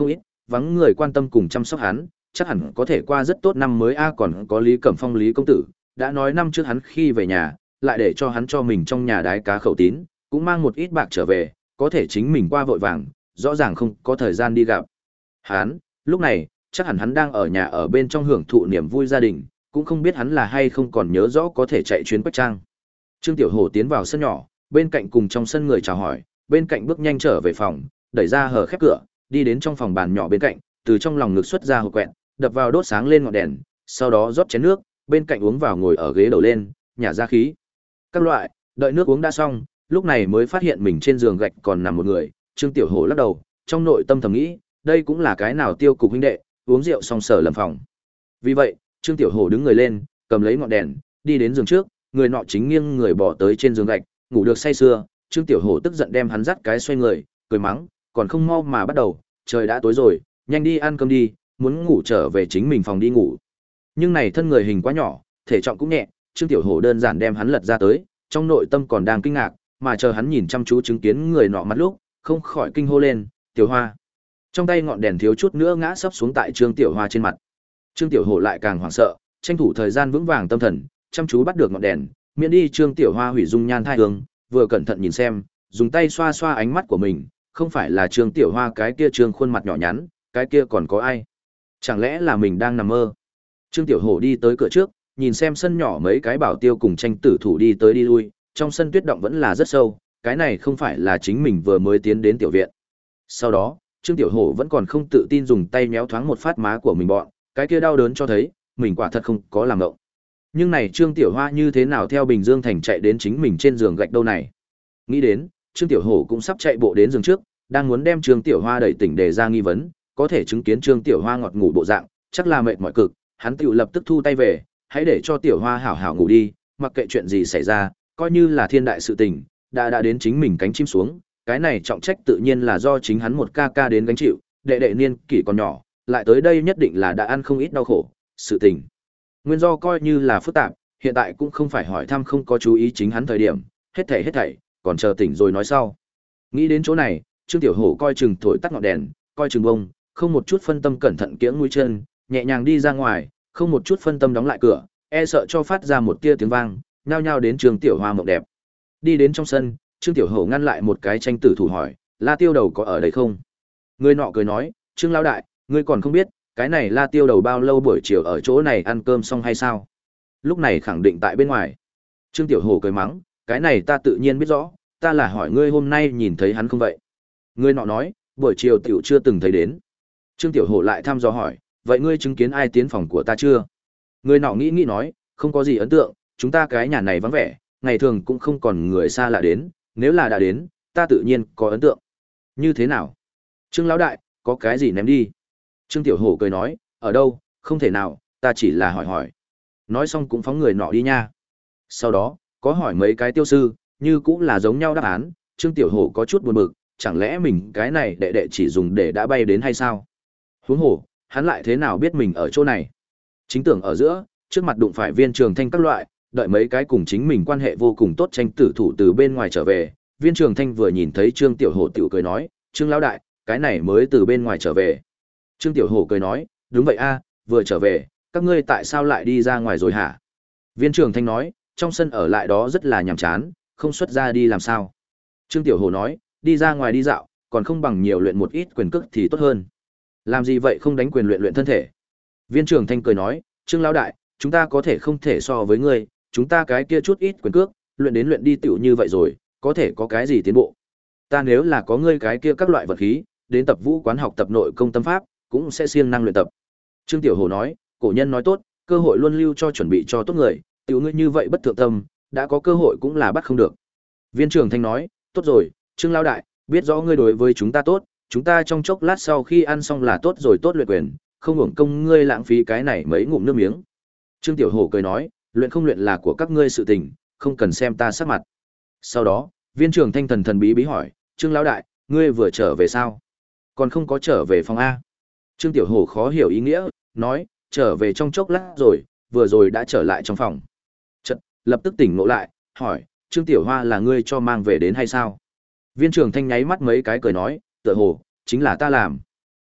vắng người quan tâm cùng chăm sóc hắn, chắc hẳn có thể qua rất tốt năm mới a. Còn có Lý Cẩm Phong Lý công tử, đã nói năm trước hắn khi về nhà, lại để cho hắn cho mình trong nhà đái cá khẩu tín, cũng mang một ít bạc trở về, có thể chính mình qua vội vàng, rõ ràng không có thời gian đi gặp. Hắn, lúc này, chắc hẳn hắn đang ở nhà ở bên trong hưởng thụ niềm vui gia đình, cũng không biết hắn là hay không còn nhớ rõ có thể chạy chuyến Quách Trang. Trương Tiểu Hổ tiến vào sân nhỏ, bên cạnh cùng trong sân người chào hỏi, bên cạnh bước nhanh trở về phòng, đẩy ra hở khép cửa, đi đến trong phòng bàn nhỏ bên cạnh, từ trong lòng ngực xuất ra hộp quẹt, đập vào đốt sáng lên ngọn đèn, sau đó rót chén nước, bên cạnh uống vào ngồi ở ghế đầu lên, nhả ra khí. Các loại, đợi nước uống đã xong, lúc này mới phát hiện mình trên giường gạch còn nằm một người, Trương Tiểu Hổ lắc đầu, trong nội tâm thầm nghĩ, đây cũng là cái nào tiêu cục huynh đệ, uống rượu xong sở lầm phòng. Vì vậy, Trương Tiểu Hổ đứng người lên, cầm lấy ngọn đèn, đi đến giường trước, người nọ chính nghiêng người bỏ tới trên giường gạch, ngủ được say sưa, Trương Tiểu Hổ tức giận đem hắn dắt cái xoay người, cười mắng, còn không mau mà bắt đầu, trời đã tối rồi, nhanh đi ăn cơm đi, muốn ngủ trở về chính mình phòng đi ngủ. Nhưng này thân người hình quá nhỏ, thể trọng cũng nhẹ, Trương Tiểu Hổ đơn giản đem hắn lật ra tới, trong nội tâm còn đang kinh ngạc, mà chờ hắn nhìn chăm chú chứng kiến người nọ mặt lúc, không khỏi kinh hô lên, "Tiểu Hoa!" Trong tay ngọn đèn thiếu chút nữa ngã sấp xuống tại Trương Tiểu Hoa trên mặt. Trương Tiểu Hổ lại càng hoảng sợ, tranh thủ thời gian vững vàng tâm thần, chăm chú bắt được ngọn đèn, miễn đi Trương Tiểu Hoa hủy dung nhan thai hương, vừa cẩn thận nhìn xem, dùng tay xoa xoa ánh mắt của mình, không phải là Trương Tiểu Hoa cái kia trương khuôn mặt nhỏ nhắn, cái kia còn có ai? Chẳng lẽ là mình đang nằm mơ? Trương Tiểu Hổ đi tới cửa trước, nhìn xem sân nhỏ mấy cái bảo tiêu cùng tranh tử thủ đi tới đi lui, trong sân tuyết động vẫn là rất sâu, cái này không phải là chính mình vừa mới tiến đến tiểu viện. Sau đó, Trương Tiểu Hổ vẫn còn không tự tin dùng tay méo thoáng một phát má của mình bọn, cái kia đau đớn cho thấy, mình quả thật không có làm ngộng. Nhưng này Trương Tiểu Hoa như thế nào theo Bình Dương thành chạy đến chính mình trên giường gạch đâu này? Nghĩ đến, Trương Tiểu Hổ cũng sắp chạy bộ đến giường trước, đang muốn đem Trương Tiểu Hoa đẩy tỉnh để ra nghi vấn, có thể chứng kiến Trương Tiểu Hoa ngọt ngủ bộ dạng, chắc là mệt mỏi cực, hắn tiểu lập tức thu tay về, hãy để cho Tiểu Hoa hảo hảo ngủ đi, mặc kệ chuyện gì xảy ra, coi như là thiên đại sự tình, đã đã đến chính mình cánh chim xuống, cái này trọng trách tự nhiên là do chính hắn một ca ca đến gánh chịu, đệ đệ niên kỷ còn nhỏ, lại tới đây nhất định là đã ăn không ít đau khổ, sự tình. Nguyên do coi như là phức tạp, hiện tại cũng không phải hỏi thăm không có chú ý chính hắn thời điểm, hết thảy hết thảy, còn chờ tỉnh rồi nói sau. Nghĩ đến chỗ này, Trương Tiểu Hổ coi chừng thổi tắt ngọn đèn, coi chừng bông, không một chút phân tâm cẩn thận kiễng mũi chân, nhẹ nhàng đi ra ngoài, không một chút phân tâm đóng lại cửa, e sợ cho phát ra một tia tiếng vang, nhao nhao đến Trương Tiểu Hoa mộng đẹp. Đi đến trong sân, Trương Tiểu Hổ ngăn lại một cái tranh tử thủ hỏi, La Tiêu Đầu có ở đây không? Người nọ cười nói, Trương Lão Đại, ngươi còn không biết, cái này La Tiêu Đầu bao lâu buổi chiều ở chỗ này ăn cơm xong hay sao? Lúc này khẳng định tại bên ngoài. Trương Tiểu Hổ cười mắng, cái này ta tự nhiên biết rõ, ta là hỏi ngươi hôm nay nhìn thấy hắn không vậy? Người nọ nói, buổi chiều tiểu chưa từng thấy đến. Trương Tiểu Hổ lại thăm dò hỏi, vậy ngươi chứng kiến ai tiến phòng của ta chưa? Người nọ nghĩ nghĩ nói, không có gì ấn tượng, chúng ta cái nhà này vắng vẻ, ngày thường cũng không còn người xa lạ đến, nếu là đã đến, ta tự nhiên có ấn tượng. Như thế nào? Trương Lão Đại, có cái gì ném đi? Trương Tiểu Hổ cười nói, ở đâu, không thể nào, ta chỉ là hỏi hỏi. Nói xong cũng phóng người nọ đi nha. Sau đó, có hỏi mấy cái tiêu sư, như cũng là giống nhau đáp án, Trương Tiểu Hổ có chút buồn bực, chẳng lẽ mình cái này đệ đệ chỉ dùng để đã bay đến hay sao? Huống hồ, hắn lại thế nào biết mình ở chỗ này? Chính tưởng ở giữa, trước mặt đụng phải Viên Trường Thanh các loại, đợi mấy cái cùng chính mình quan hệ vô cùng tốt tranh tử thủ từ bên ngoài trở về, Viên Trường Thanh vừa nhìn thấy Trương Tiểu Hổ tiểu cười nói, Trương Lão Đại, cái này mới từ bên ngoài trở về. Trương Tiểu Hổ cười nói, đúng vậy a, vừa trở về, các ngươi tại sao lại đi ra ngoài rồi hả? Viên Trường Thanh nói, trong sân ở lại đó rất là nhàm chán, không xuất ra đi làm sao? Trương Tiểu Hổ nói, đi ra ngoài đi dạo, còn không bằng nhiều luyện một ít quyền cước thì tốt hơn. Làm gì vậy không đánh quyền luyện luyện thân thể? Viên Trường Thanh cười nói, Trương Lão Đại, chúng ta có thể không thể so với ngươi, chúng ta cái kia chút ít quyền cước, luyện đến luyện đi tiểu như vậy rồi, có thể có cái gì tiến bộ? Ta nếu là có ngươi cái kia các loại vật khí, đến tập vũ quán học tập nội công tâm pháp, cũng sẽ siêng năng luyện tập. Trương Tiểu Hổ nói, cổ nhân nói tốt, cơ hội luôn lưu cho chuẩn bị cho tốt người, tiểu ngươi như vậy bất thượng tâm, đã có cơ hội cũng là bắt không được. Viên Trường Thanh nói, tốt rồi, Trương Lão Đại, biết rõ ngươi đối với chúng ta tốt, chúng ta trong chốc lát sau khi ăn xong là tốt rồi tốt luyện quyền, không hưởng công ngươi lãng phí cái này mấy ngụm nước miếng. Trương Tiểu Hổ cười nói, luyện không luyện là của các ngươi sự tình, không cần xem ta sắc mặt. Sau đó, Viên Trường Thanh thần thần bí bí hỏi, Trương Lão Đại, ngươi vừa trở về sao? Còn không có trở về phòng A. Trương Tiểu Hổ khó hiểu ý nghĩa, nói, trở về trong chốc lát rồi, vừa rồi đã trở lại trong phòng. Chợt, lập tức tỉnh ngộ lại, hỏi, Trương Tiểu Hoa là ngươi cho mang về đến hay sao? Viên Trường Thanh nháy mắt mấy cái cười nói, tựa hồ, chính là ta làm.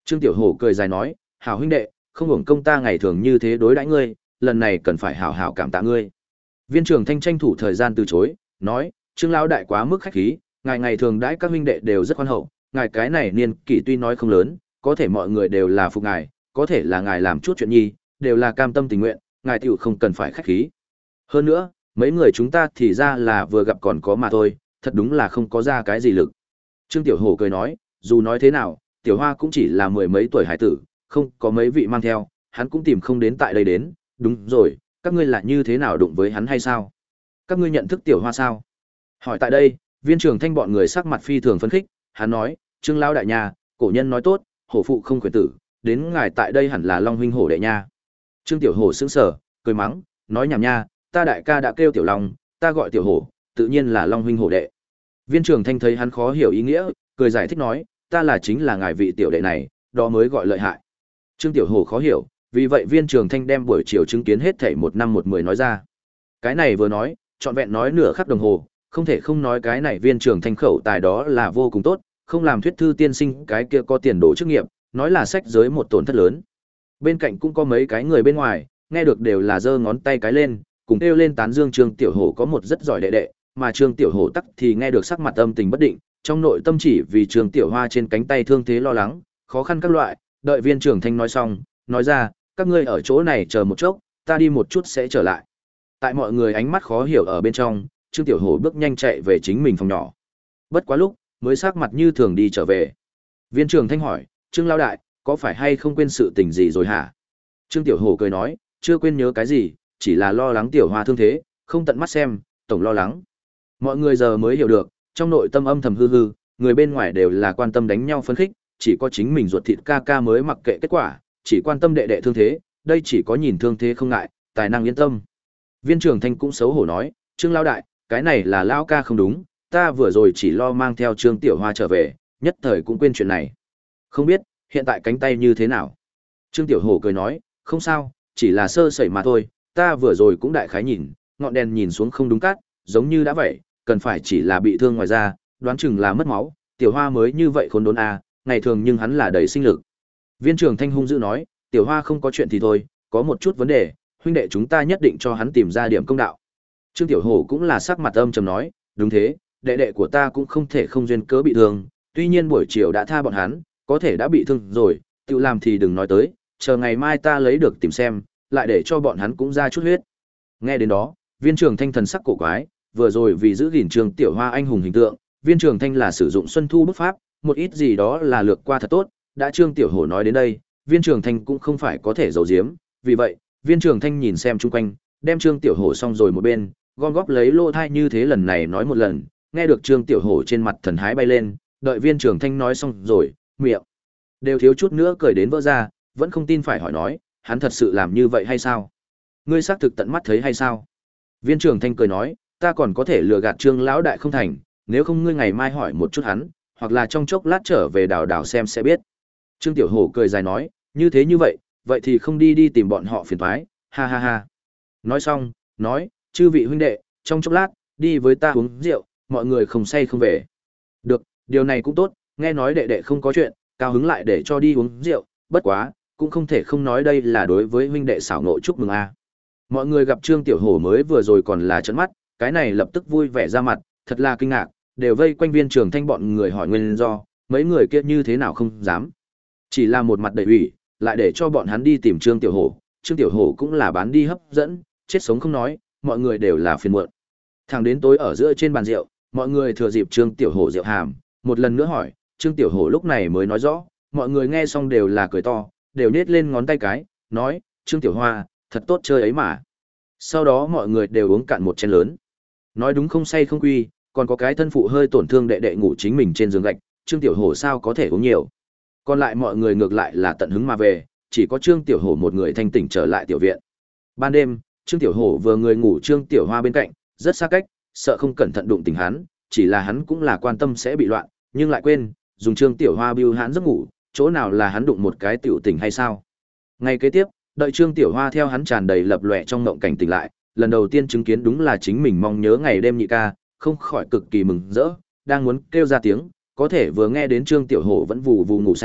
Trương Tiểu Hổ cười dài nói, hảo huynh đệ, không hưởng công ta ngày thường như thế đối đãi ngươi, lần này cần phải hảo hảo cảm tạ ngươi. Viên Trường Thanh tranh thủ thời gian từ chối, nói, Trương lão đại quá mức khách khí, ngài ngày thường đãi các huynh đệ đều rất khoan hậu, ngài cái này niên kỷ tuy nói không lớn, có thể mọi người đều là phục ngài, có thể là ngài làm chút chuyện nhi, đều là cam tâm tình nguyện, ngài tiểu không cần phải khách khí. Hơn nữa, mấy người chúng ta thì ra là vừa gặp còn có mà thôi, thật đúng là không có ra cái gì lực. Trương Tiểu Hổ cười nói, dù nói thế nào, Tiểu Hoa cũng chỉ là mười mấy tuổi hải tử, không có mấy vị mang theo, hắn cũng tìm không đến tại đây đến, đúng rồi, các ngươi là như thế nào đụng với hắn hay sao? Các ngươi nhận thức Tiểu Hoa sao? Hỏi tại đây, Viên Trường Thanh bọn người sắc mặt phi thường phấn khích, hắn nói, Trương lão đại nhà, cổ nhân nói tốt, hổ phụ không khuyến tử, đến ngài tại đây hẳn là Long huynh hổ đệ nha. Trương Tiểu Hổ sững sờ, cười mắng, nói nhảm nha, ta đại ca đã kêu Tiểu Long, ta gọi Tiểu Hổ, tự nhiên là Long huynh hổ đệ. Viên Trường Thanh thấy hắn khó hiểu ý nghĩa, cười giải thích nói, ta là chính là ngài vị tiểu đệ này, đó mới gọi lợi hại. Trương Tiểu Hổ khó hiểu, vì vậy Viên Trường Thanh đem buổi chiều chứng kiến hết thảy một năm một mười nói ra. Cái này vừa nói, trọn vẹn nói nửa khắc đồng hồ, không thể không nói cái này Viên Trường Thanh khẩu tài đó là vô cùng tốt, không làm thuyết thư tiên sinh cái kia có tiền đồ chức nghiệp, nói là sách giới một tổn thất lớn. Bên cạnh cũng có mấy cái người bên ngoài, nghe được đều là giơ ngón tay cái lên, cùng kêu lên tán dương Trương Tiểu Hổ có một rất giỏi đệ đệ, mà Trương Tiểu Hổ tắc thì nghe được sắc mặt âm tình bất định, trong nội tâm chỉ vì Trương Tiểu Hoa trên cánh tay thương thế lo lắng, khó khăn các loại, đợi Viên Trường Thanh nói xong, nói ra, các ngươi ở chỗ này chờ một chốc, ta đi một chút sẽ trở lại. Tại mọi người ánh mắt khó hiểu ở bên trong, Trương Tiểu Hổ bước nhanh chạy về chính mình phòng nhỏ. Bất quá lúc, mới sắc mặt như thường đi trở về. Viên Trường Thanh hỏi, Trương lão đại, có phải hay không quên sự tình gì rồi hả? Trương Tiểu Hổ cười nói, chưa quên nhớ cái gì, chỉ là lo lắng Tiểu Hoa thương thế, không tận mắt xem, tổng lo lắng. Mọi người giờ mới hiểu được, trong nội tâm âm thầm hư hư, người bên ngoài đều là quan tâm đánh nhau phấn khích, chỉ có chính mình ruột thịt ca ca mới mặc kệ kết quả, chỉ quan tâm đệ đệ thương thế, đây chỉ có nhìn thương thế không ngại, tài năng yên tâm. Viên Trường Thanh cũng xấu hổ nói, Trương lão đại, cái này là lão ca không đúng, ta vừa rồi chỉ lo mang theo Trương Tiểu Hoa trở về, nhất thời cũng quên chuyện này. Không biết, hiện tại cánh tay như thế nào? Trương Tiểu Hổ cười nói, không sao, chỉ là sơ sẩy mà thôi, ta vừa rồi cũng đại khái nhìn, ngọn đèn nhìn xuống không đúng cắt, giống như đã vậy, cần phải chỉ là bị thương ngoài da, đoán chừng là mất máu, Tiểu Hoa mới như vậy khốn đốn à, ngày thường nhưng hắn là đầy sinh lực. Viên Trường Thanh hung dữ nói, Tiểu Hoa không có chuyện thì thôi, có một chút vấn đề, huynh đệ chúng ta nhất định cho hắn tìm ra điểm công đạo. Trương Tiểu Hổ cũng là sắc mặt âm trầm nói, đúng thế, đệ đệ của ta cũng không thể không duyên cớ bị thương, tuy nhiên buổi chiều đã tha bọn hắn, có thể đã bị thương rồi, tự làm thì đừng nói tới, chờ ngày mai ta lấy được tìm xem, lại để cho bọn hắn cũng ra chút huyết. Nghe đến đó, Viên Trường Thanh thần sắc cổ quái, vừa rồi vì giữ gìn Trương Tiểu Hoa anh hùng hình tượng, Viên Trường Thanh là sử dụng Xuân Thu bút pháp, một ít gì đó là lược qua thật tốt, đã Trương Tiểu Hổ nói đến đây, Viên Trường Thanh cũng không phải có thể giấu giếm, vì vậy, Viên Trường Thanh nhìn xem chung quanh, đem Trương Tiểu Hổ xong rồi một bên, gom góp lấy lô thai như thế lần này nói một lần, nghe được Trương Tiểu Hổ trên mặt thần hái bay lên, đợi Viên Trường Thanh nói xong rồi, miệng đều thiếu chút nữa cười đến vỡ ra, vẫn không tin phải hỏi nói, hắn thật sự làm như vậy hay sao? Ngươi xác thực tận mắt thấy hay sao? Viên Trường Thanh cười nói, ta còn có thể lừa gạt Trương lão đại không thành, nếu không ngươi ngày mai hỏi một chút hắn, hoặc là trong chốc lát trở về đào đào xem sẽ biết. Trương Tiểu Hổ cười dài nói, như thế như vậy, vậy thì không đi đi tìm bọn họ phiền toái, ha ha ha. Nói xong, nói, chư vị huynh đệ, trong chốc lát, đi với ta uống rượu, mọi người không say không về. Được, điều này cũng tốt, nghe nói đệ đệ không có chuyện, cao hứng lại để cho đi uống rượu, bất quá, cũng không thể không nói đây là đối với huynh đệ xảo ngộ chúc mừng a. Mọi người gặp Trương Tiểu Hổ mới vừa rồi còn là trợn mắt, cái này lập tức vui vẻ ra mặt, thật là kinh ngạc, đều vây quanh Viên Trường Thanh bọn người hỏi nguyên do, mấy người kia như thế nào không dám. Chỉ là một mặt đầy ủy, lại để cho bọn hắn đi tìm Trương Tiểu Hổ, Trương Tiểu Hổ cũng là bán đi hấp dẫn, chết sống không nói, mọi người đều là phiền muộn. Thẳng đến tối ở giữa trên bàn rượu, mọi người thừa dịp Trương Tiểu Hổ rượu hàm, một lần nữa hỏi, Trương Tiểu Hổ lúc này mới nói rõ, mọi người nghe xong đều là cười to, đều nhếch lên ngón tay cái, nói, Trương Tiểu Hoa, thật tốt chơi ấy mà. Sau đó mọi người đều uống cạn một chén lớn. Nói đúng không say không quy, còn có cái thân phụ hơi tổn thương đệ đệ ngủ chính mình trên giường gạch, Trương Tiểu Hổ sao có thể uống nhiều. Còn lại mọi người ngược lại là tận hứng mà về, chỉ có Trương Tiểu Hổ một người thanh tỉnh trở lại tiểu viện. Ban đêm, Trương Tiểu Hổ vừa người ngủ Trương Tiểu Hoa bên cạnh, rất xa cách, sợ không cẩn thận đụng tỉnh hắn, chỉ là hắn cũng là quan tâm sẽ bị loạn, nhưng lại quên, dùng Trương Tiểu Hoa bưu hắn giấc ngủ, chỗ nào là hắn đụng một cái tiểu tỉnh hay sao. Ngay kế tiếp, đợi Trương Tiểu Hoa theo hắn tràn đầy lập lòe trong mộng cảnh tỉnh lại, lần đầu tiên chứng kiến đúng là chính mình mong nhớ ngày đêm nhị ca, không khỏi cực kỳ mừng rỡ, đang muốn kêu ra tiếng, có thể vừa nghe đến Trương Tiểu Hổ vẫn vù vù ngủ say,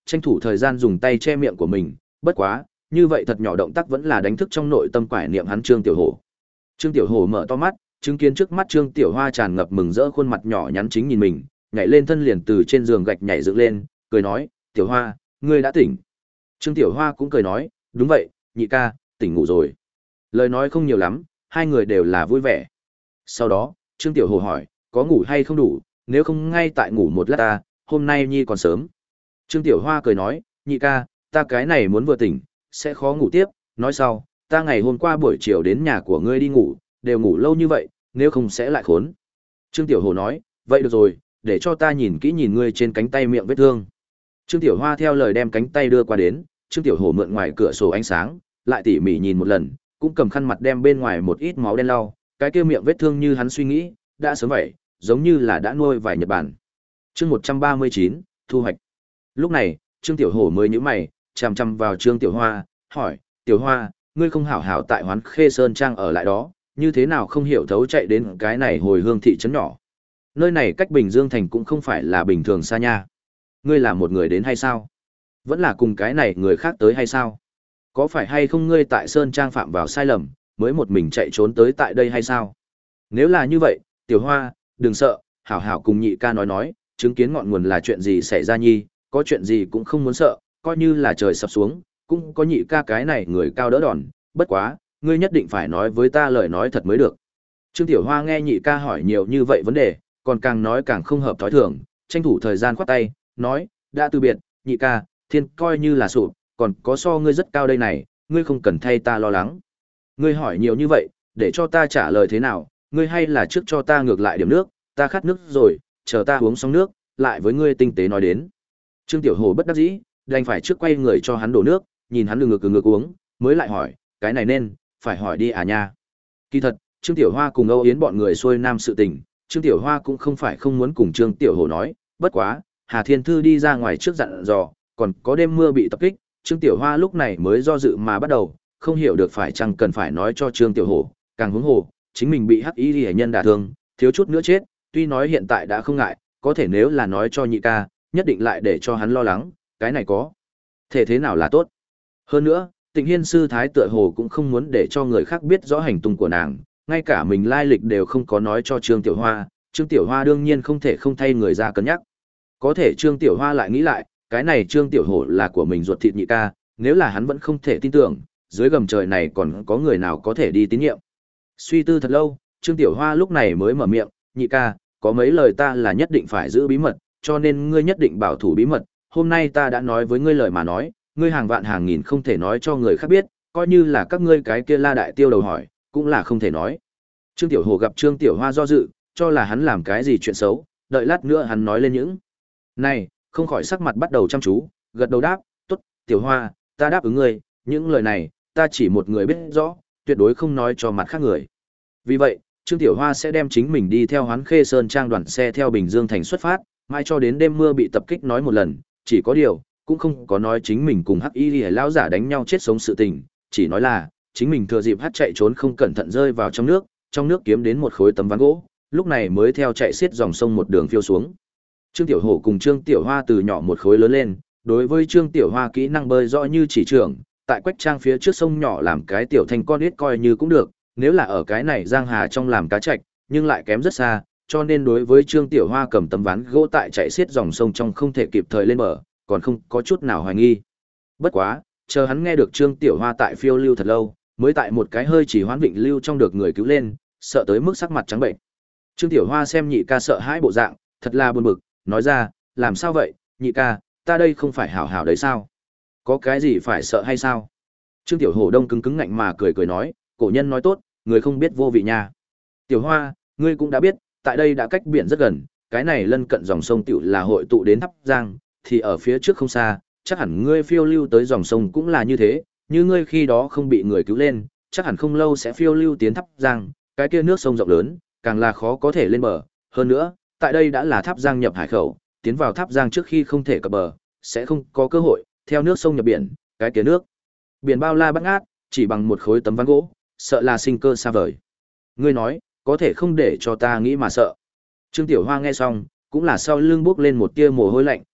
tranh thủ thời gian dùng tay che miệng của mình, bất quá, như vậy thật nhỏ động tác vẫn là đánh thức trong nội tâm quải niệm hắn Trương Tiểu Hổ. Trương Tiểu Hổ mở to mắt, chứng kiến trước mắt Trương Tiểu Hoa tràn ngập mừng rỡ khuôn mặt nhỏ nhắn chính nhìn mình, nhảy lên thân liền từ trên giường gạch nhảy dựng lên, cười nói, "Tiểu Hoa, ngươi đã tỉnh." Trương Tiểu Hoa cũng cười nói, "Đúng vậy, nhị ca, tỉnh ngủ rồi." Lời nói không nhiều lắm, hai người đều là vui vẻ. Sau đó, Trương Tiểu Hổ hỏi, "Có ngủ hay không đủ, nếu không ngay tại ngủ một lát ta, hôm nay nhi còn sớm." Trương Tiểu Hoa cười nói, "Nhị ca, ta cái này muốn vừa tỉnh, sẽ khó ngủ tiếp, nói sau, ta ngày hôm qua buổi chiều đến nhà của ngươi đi ngủ, đều ngủ lâu như vậy, nếu không sẽ lại khốn." Trương Tiểu Hổ nói, "Vậy được rồi, để cho ta nhìn kỹ nhìn ngươi trên cánh tay miệng vết thương." Trương Tiểu Hoa theo lời đem cánh tay đưa qua đến, Trương Tiểu Hổ mượn ngoài cửa sổ ánh sáng, lại tỉ mỉ nhìn một lần, cũng cầm khăn mặt đem bên ngoài một ít máu đen lau, cái kia miệng vết thương như hắn suy nghĩ, đã sớm vậy, giống như là đã nuôi vài Nhật Bản. Chương một trăm ba mươi chín, thu hoạch. Lúc này, Trương Tiểu Hổ mới nhíu mày, chằm chằm vào Trương Tiểu Hoa, hỏi, "Tiểu Hoa, ngươi không hảo hảo tại Hoán Khê Sơn Trang ở lại đó, như thế nào không hiểu thấu chạy đến cái này hồi hương thị trấn nhỏ? Nơi này cách Bình Dương thành cũng không phải là bình thường xa nha. Ngươi là một người đến hay sao? Vẫn là cùng cái này người khác tới hay sao? Có phải hay không ngươi tại Sơn Trang phạm vào sai lầm, mới một mình chạy trốn tới tại đây hay sao? Nếu là như vậy, Tiểu Hoa, đừng sợ, hảo hảo cùng nhị ca nói nói, chứng kiến ngọn nguồn là chuyện gì xảy ra nhi, có chuyện gì cũng không muốn sợ, coi như là trời sập xuống, cũng có nhị ca cái này người cao đỡ đòn, bất quá, ngươi nhất định phải nói với ta lời nói thật mới được." Trương Tiểu Hoa nghe nhị ca hỏi nhiều như vậy vấn đề, còn càng nói càng không hợp thói thường, tranh thủ thời gian khoát tay, nói, "Đã từ biệt, nhị ca, thiên coi như là sụp, còn có so ngươi rất cao đây này, ngươi không cần thay ta lo lắng. Ngươi hỏi nhiều như vậy, để cho ta trả lời thế nào, ngươi hay là trước cho ta ngược lại điểm nước, ta khát nước rồi, chờ ta uống xong nước, lại với ngươi tinh tế nói đến." Trương Tiểu Hồ bất đắc dĩ, đành phải trước quay người cho hắn đổ nước, nhìn hắn ngược ngược ngược uống, mới lại hỏi, "Cái này nên, phải hỏi đi à nha." Kỳ thật, Trương Tiểu Hoa cùng Âu Yến bọn người xuôi nam sự tình, Trương Tiểu Hoa cũng không phải không muốn cùng Trương Tiểu Hồ nói, bất quá, Hà Thiên Thư đi ra ngoài trước dặn dò, còn có đêm mưa bị tập kích, Trương Tiểu Hoa lúc này mới do dự mà bắt đầu, không hiểu được phải chăng cần phải nói cho Trương Tiểu Hồ, càng huống hồ, chính mình bị hắc y liễu nhân đả thương, thiếu chút nữa chết, tuy nói hiện tại đã không ngại, có thể nếu là nói cho nhị ca, nhất định lại để cho hắn lo lắng, cái này có thể thế nào là tốt. Hơn nữa, Tịnh Hiên sư thái tựa hồ cũng không muốn để cho người khác biết rõ hành tung của nàng, ngay cả mình lai lịch đều không có nói cho Trương Tiểu Hoa, Trương Tiểu Hoa đương nhiên không thể không thay người ra cân nhắc. Có thể Trương Tiểu Hoa lại nghĩ lại, cái này Trương Tiểu Hổ là của mình ruột thịt nhị ca, nếu là hắn vẫn không thể tin tưởng, dưới gầm trời này còn có người nào có thể đi tín nhiệm. Suy tư thật lâu, Trương Tiểu Hoa lúc này mới mở miệng, "Nhị ca, có mấy lời ta là nhất định phải giữ bí mật, cho nên ngươi nhất định bảo thủ bí mật, hôm nay ta đã nói với ngươi lời mà nói, ngươi hàng vạn hàng nghìn không thể nói cho người khác biết, coi như là các ngươi cái kia La Đại Tiêu đầu hỏi, cũng là không thể nói." Trương Tiểu Hồ gặp Trương Tiểu Hoa do dự, cho là hắn làm cái gì chuyện xấu, đợi lát nữa hắn nói lên những này, không khỏi sắc mặt bắt đầu chăm chú, gật đầu đáp, "Tốt, Tiểu Hoa, ta đáp ứng ngươi, những lời này, ta chỉ một người biết rõ, tuyệt đối không nói cho mặt khác người." Vì vậy, Trương Tiểu Hoa sẽ đem chính mình đi theo Hoán Khê Sơn Trang đoàn xe theo Bình Dương thành xuất phát, mai cho đến đêm mưa bị tập kích nói một lần, chỉ có điều, cũng không có nói chính mình cùng Hắc Y Liễu lão giả đánh nhau chết sống sự tình, chỉ nói là chính mình thừa dịp hát chạy trốn không cẩn thận rơi vào trong nước, trong nước kiếm đến một khối tấm ván gỗ, lúc này mới theo chạy xiết dòng sông một đường phiêu xuống. Trương Tiểu Hổ cùng Trương Tiểu Hoa từ nhỏ một khối lớn lên, đối với Trương Tiểu Hoa kỹ năng bơi rõ như chỉ trưởng, tại Quách Trang phía trước sông nhỏ làm cái tiểu thành con ít coi như cũng được, nếu là ở cái này giang hà trong làm cá trạch, nhưng lại kém rất xa, cho nên đối với Trương Tiểu Hoa cầm tấm ván gỗ tại chạy xiết dòng sông trong không thể kịp thời lên bờ, còn không có chút nào hoài nghi. Bất quá, chờ hắn nghe được Trương Tiểu Hoa tại phiêu lưu thật lâu, mới tại một cái hơi chỉ hoán vịnh lưu trong được người cứu lên, sợ tới mức sắc mặt trắng bệnh. Trương Tiểu Hoa xem nhị ca sợ hãi bộ dạng, thật là buồn bực, nói ra, "Làm sao vậy, nhị ca, ta đây không phải hảo hảo đấy sao? Có cái gì phải sợ hay sao?" Trương Tiểu Hổ đông cứng cứng ngạnh mà cười cười nói, "Cổ nhân nói tốt, người không biết vô vị nha. Tiểu Hoa, ngươi cũng đã biết, tại đây đã cách biển rất gần, cái này lân cận dòng sông tiểu là hội tụ đến Tháp Giang, thì ở phía trước không xa, chắc hẳn ngươi phiêu lưu tới dòng sông cũng là như thế, như ngươi khi đó không bị người cứu lên, chắc hẳn không lâu sẽ phiêu lưu tiến Tháp Giang, cái kia nước sông rộng lớn, càng là khó có thể lên bờ, hơn nữa, tại đây đã là Tháp Giang nhập hải khẩu, tiến vào Tháp Giang trước khi không thể cập bờ, sẽ không có cơ hội theo nước sông nhập biển, cái kia nước biển bao la bát ngát, chỉ bằng một khối tấm ván gỗ, sợ là sinh cơ xa vời. Ngươi nói, có thể không để cho ta nghĩ mà sợ." Trương Tiểu Hoa nghe xong, cũng là sau lưng bước lên một tia mồ hôi lạnh,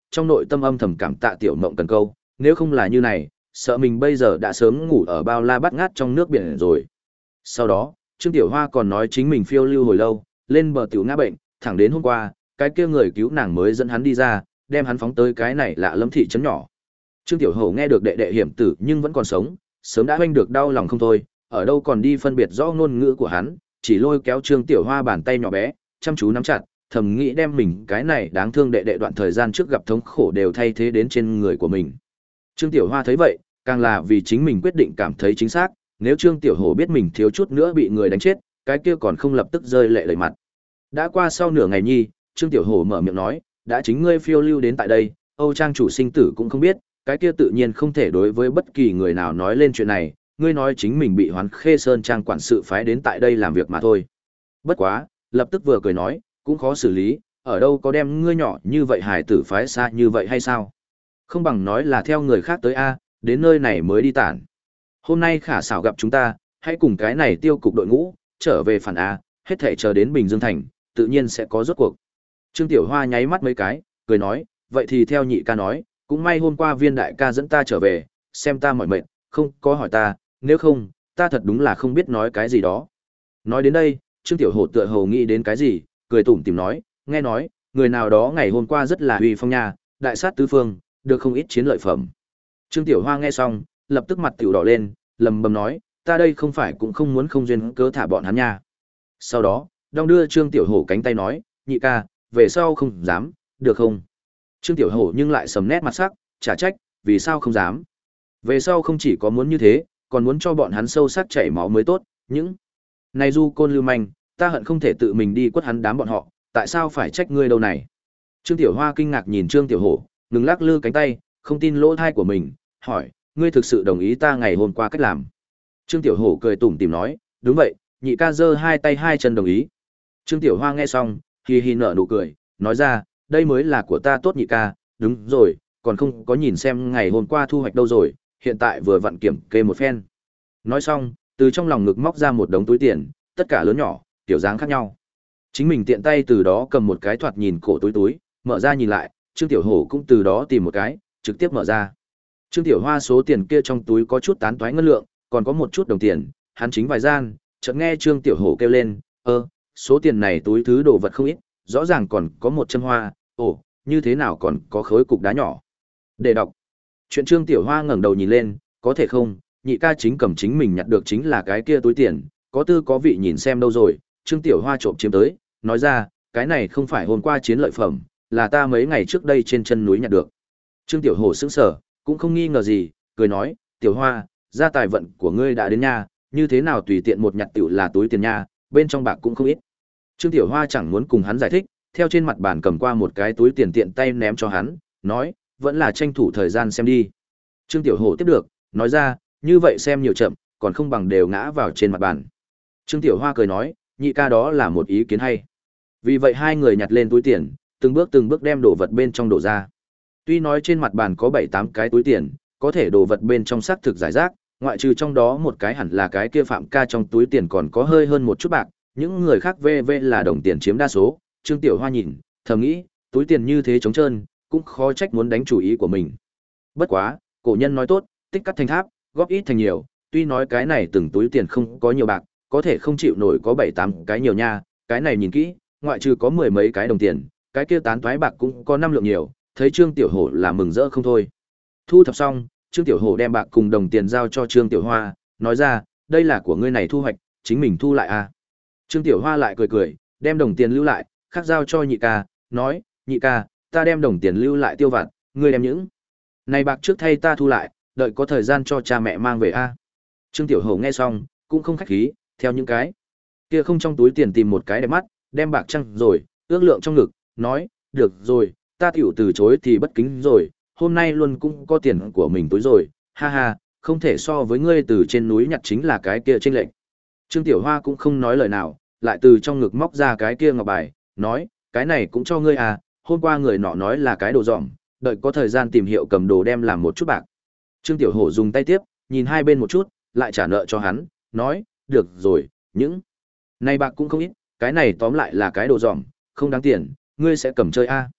trong nội tâm âm thầm cảm tạ tiểu mộng cần câu, nếu không là như này, sợ mình bây giờ đã sớm ngủ ở bao la bát ngát trong nước biển rồi. Sau đó, Trương Tiểu Hoa còn nói chính mình phiêu lưu hồi lâu, lên bờ tiểu ngã bệnh, thẳng đến hôm qua, cái kia người cứu nàng mới dẫn hắn đi ra, đem hắn phóng tới cái này lạ lẫm thị trấn nhỏ. Trương Tiểu Hổ nghe được đệ đệ hiểm tử nhưng vẫn còn sống, sớm đã hoanh được đau lòng không thôi, ở đâu còn đi phân biệt rõ ngôn ngữ của hắn, chỉ lôi kéo Trương Tiểu Hoa bàn tay nhỏ bé, chăm chú nắm chặt, thầm nghĩ đem mình cái này đáng thương đệ đệ đoạn thời gian trước gặp thống khổ đều thay thế đến trên người của mình. Trương Tiểu Hoa thấy vậy, càng là vì chính mình quyết định cảm thấy chính xác, nếu Trương Tiểu Hổ biết mình thiếu chút nữa bị người đánh chết, cái kia còn không lập tức rơi lệ đầy mặt. Đã qua sau nửa ngày nhi, Trương Tiểu Hổ mở miệng nói, đã chính ngươi phiêu lưu đến tại đây, Âu Trang chủ sinh tử cũng không biết, cái kia tự nhiên không thể đối với bất kỳ người nào nói lên chuyện này, ngươi nói chính mình bị Hoán Khê Sơn Trang quản sự phái đến tại đây làm việc mà thôi. Bất quá, lập tức vừa cười nói, cũng khó xử lý, ở đâu có đem ngươi nhỏ như vậy hải tử phái xa như vậy hay sao? Không bằng nói là theo người khác tới A, đến nơi này mới đi tản. Hôm nay khả xảo gặp chúng ta, hãy cùng cái này tiêu cục đội ngũ, trở về phản A, hết thể chờ đến Bình Dương Thành, tự nhiên sẽ có rốt cuộc. Trương Tiểu Hoa nháy mắt mấy cái, cười nói, vậy thì theo nhị ca nói, cũng may hôm qua viên đại ca dẫn ta trở về, xem ta mỏi mệt, không có hỏi ta, nếu không, ta thật đúng là không biết nói cái gì đó. Nói đến đây, Trương Tiểu Hổ tựa hồ nghĩ đến cái gì, cười tủm tỉm nói, nghe nói, người nào đó ngày hôm qua rất là uy phong nha, đại sát tứ phương, được không ít chiến lợi phẩm. Trương Tiểu Hoa nghe xong, lập tức mặt tiểu đỏ lên, lầm bầm nói, ta đây không phải cũng không muốn không duyên cớ thả bọn hắn nha. Sau đó, đong đưa Trương Tiểu Hổ cánh tay nói, nhị ca, về sau không dám, được không? Trương Tiểu Hổ nhưng lại sầm nét mặt sắc, chả trách, vì sao không dám. Về sau không chỉ có muốn như thế, còn muốn cho bọn hắn sâu sắc chảy máu mới tốt, những này du côn lưu manh, ta hận không thể tự mình đi quất hắn đám bọn họ, tại sao phải trách ngươi đâu này? Trương Tiểu Hoa kinh ngạc nhìn Trương Tiểu Hổ, ngừng lắc lư cánh tay, không tin lỗ thai của mình, hỏi, ngươi thực sự đồng ý ta ngày hôm qua cách làm? Trương Tiểu Hổ cười tủm tỉm nói, đúng vậy, nhị ca giơ hai tay hai chân đồng ý. Trương Tiểu Hoa nghe xong, hi hi nở nụ cười, nói ra, đây mới là của ta tốt nhị ca, đúng rồi, còn không có nhìn xem ngày hôm qua thu hoạch đâu rồi, hiện tại vừa vặn kiểm kê một phen. Nói xong, từ trong lòng ngực móc ra một đống túi tiền, tất cả lớn nhỏ, kiểu dáng khác nhau. Chính mình tiện tay từ đó cầm một cái thoạt nhìn cổ túi túi, mở ra nhìn lại, Trương Tiểu Hổ cũng từ đó tìm một cái, trực tiếp mở ra. Trương Tiểu Hoa số tiền kia trong túi có chút tán toái ngân lượng, còn có một chút đồng tiền, hắn chính vài gian, chợt nghe Trương Tiểu Hổ kêu lên, ơ, số tiền này túi thứ đồ vật không ít, rõ ràng còn có một châm hoa, ồ, như thế nào còn có khối cục đá nhỏ. Để đọc. Chuyện Trương Tiểu Hoa ngẩng đầu nhìn lên, có thể không, nhị ca chính cầm chính mình nhặt được chính là cái kia túi tiền, có tư có vị nhìn xem đâu rồi, Trương Tiểu Hoa trộm chiếm tới, nói ra, cái này không phải hôm qua chiến lợi phẩm, là ta mấy ngày trước đây trên chân núi nhặt được. Trương Tiểu Hổ sững sờ, cũng không nghi ngờ gì, cười nói, Tiểu Hoa, gia tài vận của ngươi đã đến nha, như thế nào tùy tiện một nhặt tiểu là túi tiền nha, bên trong bạc cũng không ít. Trương Tiểu Hoa chẳng muốn cùng hắn giải thích, theo trên mặt bàn cầm qua một cái túi tiền tiện tay ném cho hắn, nói, vẫn là tranh thủ thời gian xem đi. Trương Tiểu Hổ tiếp được, nói ra, như vậy xem nhiều chậm, còn không bằng đều ngã vào trên mặt bàn. Trương Tiểu Hoa cười nói, nhị ca đó là một ý kiến hay. Vì vậy hai người nhặt lên túi tiền, từng bước từng bước đem đồ vật bên trong đổ ra. Tuy nói trên mặt bàn có bảy tám cái túi tiền, có thể đồ vật bên trong xác thực giải rác, ngoại trừ trong đó một cái hẳn là cái kia Phạm ca trong túi tiền còn có hơi hơn một chút bạc, những người khác vê vê là đồng tiền chiếm đa số. Trương Tiểu Hoa nhìn, thầm nghĩ, túi tiền như thế trống trơn, cũng khó trách muốn đánh chủ ý của mình. Bất quá, cổ nhân nói tốt, tích cắt thành tháp, góp ít thành nhiều, tuy nói cái này từng túi tiền không có nhiều bạc, có thể không chịu nổi có bảy tám cái nhiều nha, cái này nhìn kỹ, ngoại trừ có mười mấy cái đồng tiền, cái kia tán toái bạc cũng có năm lượng nhiều, thấy Trương Tiểu Hổ là mừng rỡ không thôi. Thu thập xong, Trương Tiểu Hổ đem bạc cùng đồng tiền giao cho Trương Tiểu Hoa, nói ra, đây là của ngươi này thu hoạch, chính mình thu lại à. Trương Tiểu Hoa lại cười cười, đem đồng tiền lưu lại, khác giao cho nhị ca, nói, nhị ca, ta đem đồng tiền lưu lại tiêu vặt, ngươi đem những này bạc trước thay ta thu lại, đợi có thời gian cho cha mẹ mang về a. Trương Tiểu Hổ nghe xong, cũng không khách khí, theo những cái kia không trong túi tiền tìm một cái đẹp mắt, đem bạc trăng rồi, ước lượng trong ngực, nói, được rồi, ta tiểu từ chối thì bất kính rồi, hôm nay luôn cũng có tiền của mình túi rồi, ha ha, không thể so với ngươi từ trên núi nhặt chính là cái kia chênh lệch. Trương Tiểu Hoa cũng không nói lời nào, lại từ trong ngực móc ra cái kia ngọc bài, nói, cái này cũng cho ngươi à, hôm qua người nọ nói là cái đồ dỏm, đợi có thời gian tìm hiệu cầm đồ đem làm một chút bạc. Trương Tiểu Hổ dùng tay tiếp, nhìn hai bên một chút, lại trả nợ cho hắn, nói, được rồi, những này bạc cũng không ít, cái này tóm lại là cái đồ dỏm, không đáng tiền, ngươi sẽ cầm chơi a.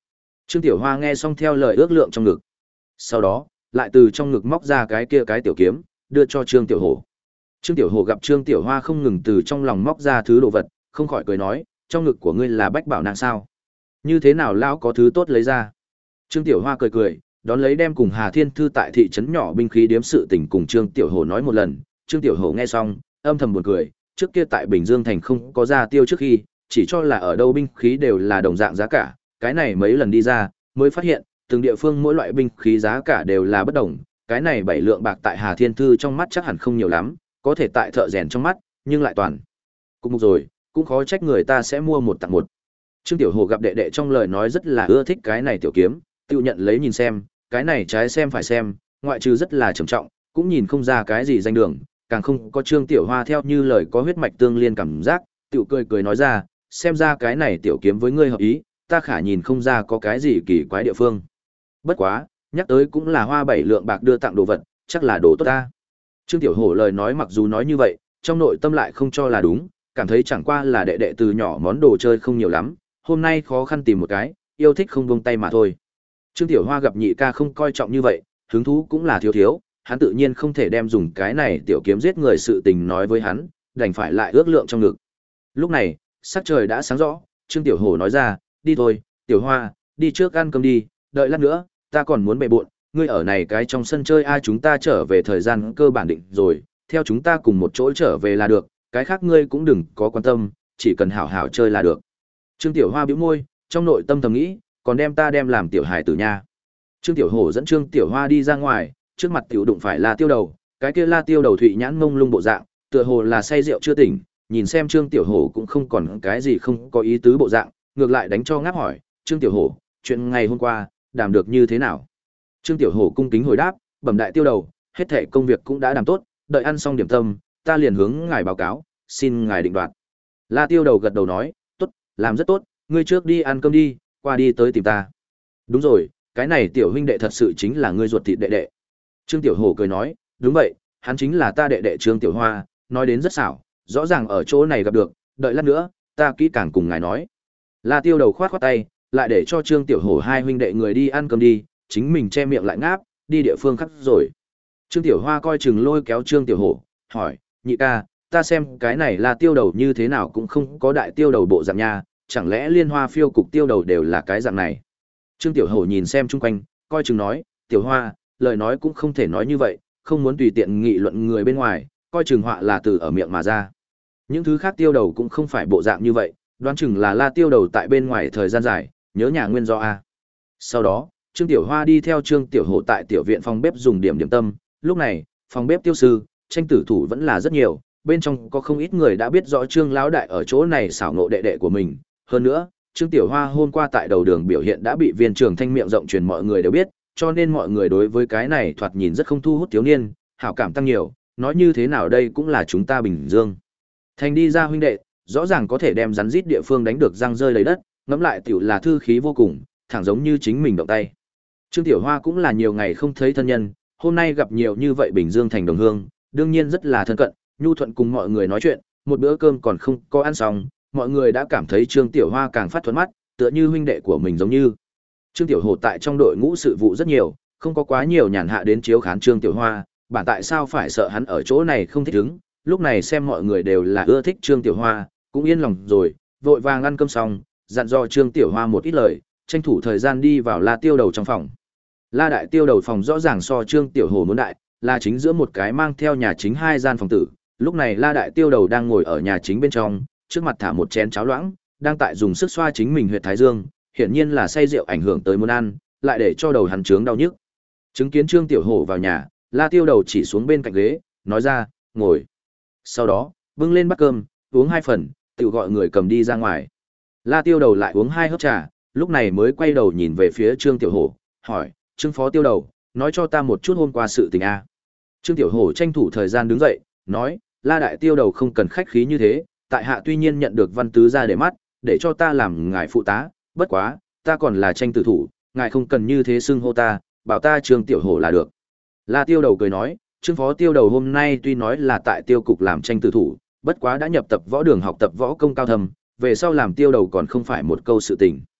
Trương Tiểu Hoa nghe xong theo lời ước lượng trong ngực. Sau đó, lại từ trong ngực móc ra cái kia cái tiểu kiếm, đưa cho Trương Tiểu Hổ. Trương Tiểu Hổ gặp Trương Tiểu Hoa không ngừng từ trong lòng móc ra thứ đồ vật, không khỏi cười nói, trong ngực của ngươi là bách bảo nàng sao? Như thế nào lão có thứ tốt lấy ra? Trương Tiểu Hoa cười cười, đón lấy đem cùng Hà Thiên Thư tại thị trấn nhỏ binh khí điếm sự tình cùng Trương Tiểu Hổ nói một lần. Trương Tiểu Hổ nghe xong, âm thầm buồn cười, trước kia tại Bình Dương thành không có ra tiêu trước khi, chỉ cho là ở đâu binh khí đều là đồng dạng giá cả, cái này mấy lần đi ra, mới phát hiện, từng địa phương mỗi loại binh khí giá cả đều là bất đồng, cái này bảy lượng bạc tại Hà Thiên Thư trong mắt chắc hẳn không nhiều lắm, có thể tại thợ rèn trong mắt, nhưng lại toàn cục mục rồi, cũng khó trách người ta sẽ mua một tặng một. Trương Tiểu Hồ gặp đệ đệ trong lời nói rất là ưa thích cái này tiểu kiếm, tự nhận lấy nhìn xem, cái này trái xem phải xem, ngoại trừ rất là trầm trọng, cũng nhìn không ra cái gì danh đường, càng không có Trương Tiểu Hoa theo như lời có huyết mạch tương liên cảm giác, tiểu cười cười nói ra, xem ra cái này tiểu kiếm với ngươi hợp ý, ta khả nhìn không ra có cái gì kỳ quái địa phương. Bất quá, nhắc tới cũng là hoa bảy lượng bạc đưa tặng đồ vật, chắc là đồ tốt ta. Trương Tiểu Hổ lời nói mặc dù nói như vậy, trong nội tâm lại không cho là đúng, cảm thấy chẳng qua là đệ đệ từ nhỏ món đồ chơi không nhiều lắm, hôm nay khó khăn tìm một cái, yêu thích không buông tay mà thôi. Trương Tiểu Hoa gặp nhị ca không coi trọng như vậy, hứng thú cũng là thiếu thiếu, hắn tự nhiên không thể đem dùng cái này tiểu kiếm giết người sự tình nói với hắn, đành phải lại ước lượng trong ngực. Lúc này, sắc trời đã sáng rõ, Trương Tiểu Hổ nói ra, đi thôi, Tiểu Hoa, đi trước ăn cơm đi, đợi lát nữa, ta còn muốn bề bộn, ngươi ở này cái trong sân chơi ai chúng ta trở về thời gian cơ bản định rồi, theo chúng ta cùng một chỗ trở về là được, cái khác ngươi cũng đừng có quan tâm, chỉ cần hảo hảo chơi là được. Trương Tiểu Hoa bĩu môi, trong nội tâm thầm nghĩ, còn đem ta đem làm tiểu hài tử nha. Trương Tiểu Hổ dẫn Trương Tiểu Hoa đi ra ngoài, trước mặt tiểu đụng phải La Tiêu Đầu, cái kia La Tiêu Đầu thụy nhãn mông lung bộ dạng, tựa hồ là say rượu chưa tỉnh, nhìn xem Trương Tiểu Hổ cũng không còn cái gì không có ý tứ bộ dạng, ngược lại đánh cho ngáp hỏi, Trương Tiểu Hổ, chuyện ngày hôm qua, đảm được như thế nào? Trương Tiểu Hổ cung kính hồi đáp, bẩm đại tiêu đầu, hết thảy công việc cũng đã làm tốt, đợi ăn xong điểm tâm, ta liền hướng ngài báo cáo, xin ngài định đoạt. La Tiêu đầu gật đầu nói, tốt, làm rất tốt, ngươi trước đi ăn cơm đi, qua đi tới tìm ta. Đúng rồi, cái này tiểu huynh đệ thật sự chính là ngươi ruột thịt đệ đệ. Trương Tiểu Hổ cười nói, đúng vậy, hắn chính là ta đệ đệ Trương Tiểu Hoa, nói đến rất xảo, rõ ràng ở chỗ này gặp được, đợi lát nữa, ta kỹ càng cùng ngài nói. La Tiêu đầu khoát khoát tay, lại để cho Trương Tiểu Hổ hai huynh đệ người đi ăn cơm đi, chính mình che miệng lại ngáp, đi địa phương khác rồi. Trương Tiểu Hoa coi chừng lôi kéo Trương Tiểu Hổ, hỏi, nhị ca, ta xem cái này là tiêu đầu như thế nào cũng không có đại tiêu đầu bộ dạng nha, chẳng lẽ liên hoa phiêu cục tiêu đầu đều là cái dạng này. Trương Tiểu Hổ nhìn xem chung quanh, coi chừng nói, Tiểu Hoa, lời nói cũng không thể nói như vậy, không muốn tùy tiện nghị luận người bên ngoài, coi chừng họa là từ ở miệng mà ra. Những thứ khác tiêu đầu cũng không phải bộ dạng như vậy, đoán chừng là la tiêu đầu tại bên ngoài thời gian dài, nhớ nhà nguyên do A. Sau đó, Trương Tiểu Hoa đi theo Trương Tiểu Hổ tại tiểu viện phòng bếp dùng điểm điểm tâm, lúc này, phòng bếp tiêu sư, tranh tử thủ vẫn là rất nhiều, bên trong có không ít người đã biết rõ Trương lão đại ở chỗ này xảo ngộ đệ đệ của mình, hơn nữa, Trương Tiểu Hoa hôm qua tại đầu đường biểu hiện đã bị viên trưởng thanh miệng rộng truyền mọi người đều biết, cho nên mọi người đối với cái này thoạt nhìn rất không thu hút thiếu niên, hảo cảm tăng nhiều, nói như thế nào đây cũng là chúng ta Bình Dương. Thành đi ra huynh đệ, rõ ràng có thể đem rắn rít địa phương đánh được răng rơi lấy đất, ngẫm lại tiểu là thư khí vô cùng, thẳng giống như chính mình động tay. Trương Tiểu Hoa cũng là nhiều ngày không thấy thân nhân, hôm nay gặp nhiều như vậy Bình Dương thành đồng hương, đương nhiên rất là thân cận, nhu thuận cùng mọi người nói chuyện, một bữa cơm còn không có ăn xong, mọi người đã cảm thấy Trương Tiểu Hoa càng phát thuận mắt, tựa như huynh đệ của mình giống như. Trương Tiểu Hổ tại trong đội ngũ sự vụ rất nhiều, không có quá nhiều nhàn hạ đến chiếu khán Trương Tiểu Hoa, bản tại sao phải sợ hắn ở chỗ này không thích ứng, lúc này xem mọi người đều là ưa thích Trương Tiểu Hoa, cũng yên lòng rồi, vội vàng ăn cơm xong, dặn dò Trương Tiểu Hoa một ít lời, tranh thủ thời gian đi vào La Tiêu đầu trong phòng. La đại tiêu đầu phòng rõ ràng so Trương Tiểu Hồ muốn đại, là chính giữa một cái mang theo nhà chính hai gian phòng tử. Lúc này La đại tiêu đầu đang ngồi ở nhà chính bên trong, trước mặt thả một chén cháo loãng, đang tại dùng sức xoa chính mình huyệt thái dương, hiển nhiên là say rượu ảnh hưởng tới muốn ăn, lại để cho đầu hắn trướng đau nhức. Chứng kiến Trương Tiểu Hổ vào nhà, La tiêu đầu chỉ xuống bên cạnh ghế, nói ra, ngồi. Sau đó, bưng lên bát cơm, uống hai phần, tự gọi người cầm đi ra ngoài. La tiêu đầu lại uống hai hớp trà, lúc này mới quay đầu nhìn về phía Trương Tiểu Hổ, hỏi, Trương phó tiêu đầu, nói cho ta một chút hôm qua sự tình a. Trương Tiểu Hổ tranh thủ thời gian đứng dậy, nói, La đại tiêu đầu không cần khách khí như thế, tại hạ tuy nhiên nhận được văn tứ ra để mắt, để cho ta làm ngài phụ tá, bất quá, ta còn là tranh tử thủ, ngài không cần như thế xưng hô ta, bảo ta Trương Tiểu Hổ là được. La tiêu đầu cười nói, Trương phó tiêu đầu hôm nay tuy nói là tại tiêu cục làm tranh tử thủ, bất quá đã nhập tập võ đường học tập võ công cao thâm, về sau làm tiêu đầu còn không phải một câu sự tình.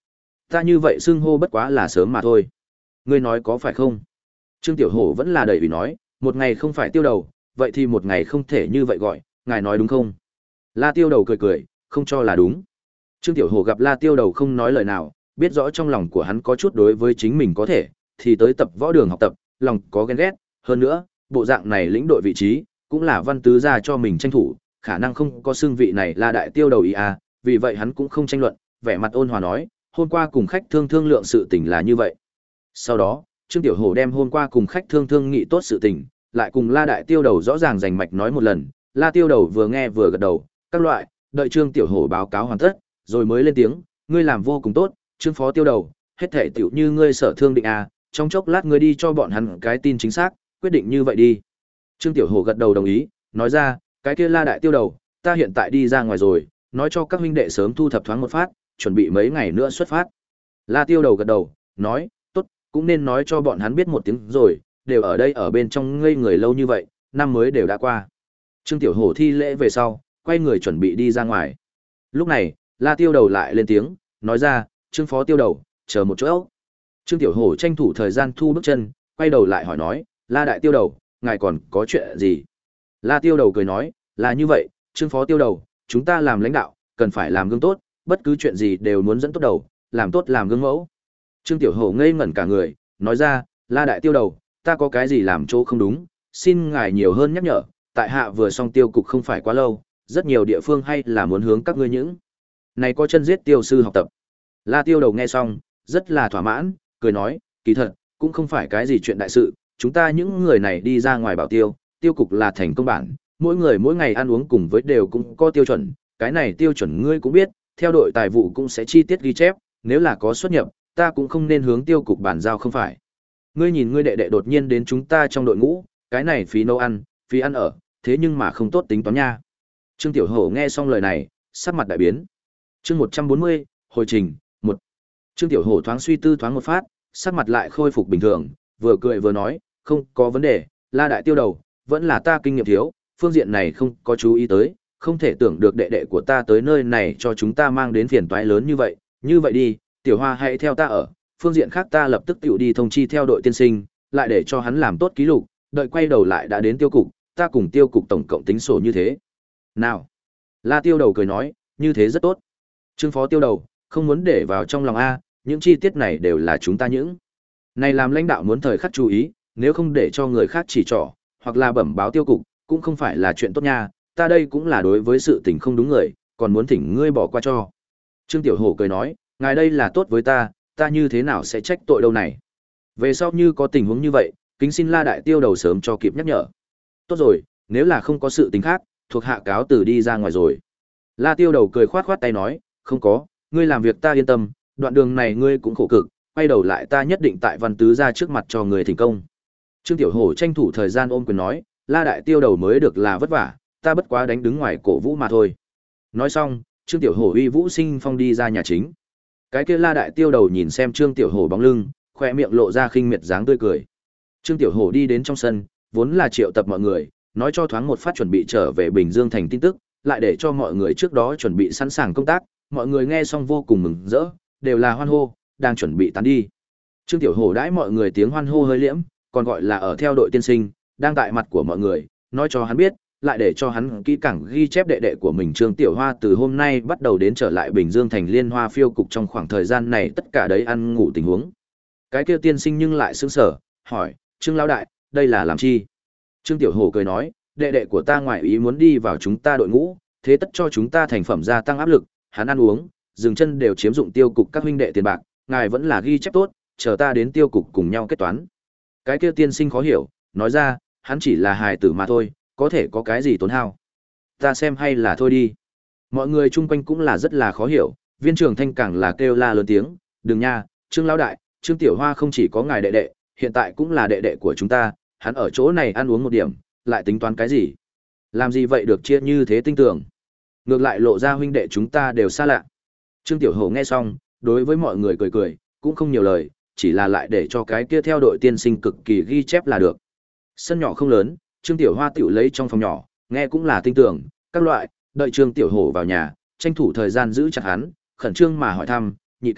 Ta như vậy xưng hô bất quá là sớm mà thôi. Ngươi nói có phải không? Trương Tiểu Hổ vẫn là đầy ủy nói, một ngày không phải tiêu đầu, vậy thì một ngày không thể như vậy gọi, ngài nói đúng không? La Tiêu Đầu cười cười, không cho là đúng. Trương Tiểu Hổ gặp La Tiêu Đầu không nói lời nào, biết rõ trong lòng của hắn có chút đối với chính mình có thể, thì tới tập võ đường học tập, lòng có ghen ghét, hơn nữa, bộ dạng này lĩnh đội vị trí, cũng là văn tứ gia cho mình tranh thủ, khả năng không có xương vị này là đại tiêu đầu ý à, vì vậy hắn cũng không tranh luận, vẻ mặt ôn hòa nói, hôm qua cùng khách thương thương lượng sự tình là như vậy. Sau đó, Trương Tiểu Hổ đem hôm qua cùng khách thương thương nghị tốt sự tình, lại cùng La đại tiêu đầu rõ ràng rành mạch nói một lần, La tiêu đầu vừa nghe vừa gật đầu, các loại, đợi Trương Tiểu Hổ báo cáo hoàn tất, rồi mới lên tiếng, ngươi làm vô cùng tốt, Trương phó tiêu đầu, hết thể tiểu như ngươi sở thương định à, trong chốc lát ngươi đi cho bọn hắn cái tin chính xác, quyết định như vậy đi. Trương Tiểu Hổ gật đầu đồng ý, nói ra, cái kia La đại tiêu đầu, ta hiện tại đi ra ngoài rồi, nói cho các huynh đệ sớm thu thập thoáng một phát, chuẩn bị mấy ngày nữa xuất phát. La tiêu đầu gật đầu, nói, tốt, cũng nên nói cho bọn hắn biết một tiếng rồi, đều ở đây ở bên trong ngây người lâu như vậy, năm mới đều đã qua. Trương Tiểu Hổ thi lễ về sau, quay người chuẩn bị đi ra ngoài. Lúc này, La tiêu đầu lại lên tiếng, nói ra, Trương phó tiêu đầu, chờ một chỗ. Trương Tiểu Hổ tranh thủ thời gian thu bước chân, quay đầu lại hỏi nói, La đại tiêu đầu, ngài còn có chuyện gì? La tiêu đầu cười nói, là như vậy, Trương phó tiêu đầu, chúng ta làm lãnh đạo, cần phải làm gương tốt, bất cứ chuyện gì đều muốn dẫn tốt đầu, làm tốt làm gương mẫu. Trương Tiểu Hổ ngây ngẩn cả người, nói ra, La đại tiêu đầu, ta có cái gì làm chỗ không đúng, xin ngài nhiều hơn nhắc nhở, tại hạ vừa xong tiêu cục không phải quá lâu, rất nhiều địa phương hay là muốn hướng các ngươi những này có chân giết tiêu sư học tập. La tiêu đầu nghe xong, rất là thỏa mãn, cười nói, kỳ thật, cũng không phải cái gì chuyện đại sự, chúng ta những người này đi ra ngoài bảo tiêu, tiêu cục là thành công bản, mỗi người mỗi ngày ăn uống cùng với đều cũng có tiêu chuẩn, cái này tiêu chuẩn ngươi cũng biết, theo đội tài vụ cũng sẽ chi tiết ghi chép, nếu là có xuất nhập, ta cũng không nên hướng tiêu cục bản giao không phải. Ngươi nhìn ngươi đệ đệ đột nhiên đến chúng ta trong đội ngũ, cái này phí nấu ăn, phí ăn ở, thế nhưng mà không tốt tính toán nha. Trương Tiểu Hổ nghe xong lời này, sắc mặt đại biến. Chương một trăm bốn mươi, hồi trình, một. Trương Tiểu Hổ thoáng suy tư thoáng một phát, sắc mặt lại khôi phục bình thường, vừa cười vừa nói, không có vấn đề, La đại tiêu đầu, vẫn là ta kinh nghiệm thiếu, phương diện này không có chú ý tới, không thể tưởng được đệ đệ của ta tới nơi này cho chúng ta mang đến phiền toái lớn như vậy, như vậy đi, Tiểu Hoa hãy theo ta ở, phương diện khác ta lập tức tiểu đi thông chi theo đội tiên sinh, lại để cho hắn làm tốt ký lục, đợi quay đầu lại đã đến tiêu cục, ta cùng tiêu cục tổng cộng tính sổ như thế. Nào? La tiêu đầu cười nói, như thế rất tốt. Trương phó tiêu đầu, không muốn để vào trong lòng A, những chi tiết này đều là chúng ta những. Này làm lãnh đạo muốn thời khắc chú ý, nếu không để cho người khác chỉ trỏ, hoặc là bẩm báo tiêu cục, cũng không phải là chuyện tốt nha, ta đây cũng là đối với sự tình không đúng người, còn muốn thỉnh ngươi bỏ qua cho. Trương Tiểu Hổ cười nói, ngài đây là tốt với ta, ta như thế nào sẽ trách tội đâu này. Về sau như có tình huống như vậy, kính xin La đại tiêu đầu sớm cho kịp nhắc nhở. Tốt rồi, nếu là không có sự tình khác, thuộc hạ cáo từ đi ra ngoài rồi. La tiêu đầu cười khoát khoát tay nói, không có, ngươi làm việc ta yên tâm, đoạn đường này ngươi cũng khổ cực, quay đầu lại ta nhất định tại văn tứ ra trước mặt cho người thành công. Trương Tiểu Hổ tranh thủ thời gian ôm quyền nói, La đại tiêu đầu mới được là vất vả, ta bất quá đánh đứng ngoài cổ vũ mà thôi. Nói xong, Trương Tiểu Hổ uy vũ sinh phong đi ra nhà chính. Cái kia La đại tiêu đầu nhìn xem Trương Tiểu Hổ bóng lưng, khoe miệng lộ ra khinh miệt dáng tươi cười. Trương Tiểu Hổ đi đến trong sân, vốn là triệu tập mọi người, nói cho thoáng một phát chuẩn bị trở về Bình Dương thành tin tức, lại để cho mọi người trước đó chuẩn bị sẵn sàng công tác, mọi người nghe xong vô cùng mừng rỡ, đều là hoan hô, đang chuẩn bị tán đi. Trương Tiểu Hổ đãi mọi người tiếng hoan hô hơi liễm, còn gọi là ở theo đội tiên sinh, đang tại mặt của mọi người, nói cho hắn biết, lại để cho hắn kỹ càng ghi chép đệ đệ của mình Trương Tiểu Hoa từ hôm nay bắt đầu đến trở lại Bình Dương thành Liên Hoa phiêu cục trong khoảng thời gian này tất cả đấy ăn ngủ tình huống. Cái kia tiên sinh nhưng lại sững sờ, hỏi, Trương lão đại, đây là làm chi? Trương Tiểu Hổ cười nói, đệ đệ của ta ngoại ý muốn đi vào chúng ta đội ngũ, thế tất cho chúng ta thành phẩm gia tăng áp lực, hắn ăn uống, dừng chân đều chiếm dụng tiêu cục các huynh đệ tiền bạc, ngài vẫn là ghi chép tốt, chờ ta đến tiêu cục cùng nhau kết toán. Cái kia tiên sinh khó hiểu, nói ra, hắn chỉ là hài tử mà thôi, có thể có cái gì tốn hao. Ta xem hay là thôi đi. Mọi người chung quanh cũng là rất là khó hiểu, viên trưởng thanh càng là kêu la lớn tiếng, đừng nha, Trương lão đại, Trương Tiểu Hoa không chỉ có ngài đệ đệ, hiện tại cũng là đệ đệ của chúng ta, hắn ở chỗ này ăn uống một điểm, lại tính toán cái gì? Làm gì vậy được chia như thế tinh tưởng? Ngược lại lộ ra huynh đệ chúng ta đều xa lạ. Trương Tiểu Hổ nghe xong, đối với mọi người cười cười, cũng không nhiều lời, chỉ là lại để cho cái kia theo đội tiên sinh cực kỳ ghi chép là được. Sân nhỏ không lớn, Trương Tiểu Hoa tiểu lấy trong phòng nhỏ, nghe cũng là tinh tưởng, các loại, đợi Trương Tiểu Hổ vào nhà, tranh thủ thời gian giữ chặt hắn, khẩn trương mà hỏi thăm, nhị ca,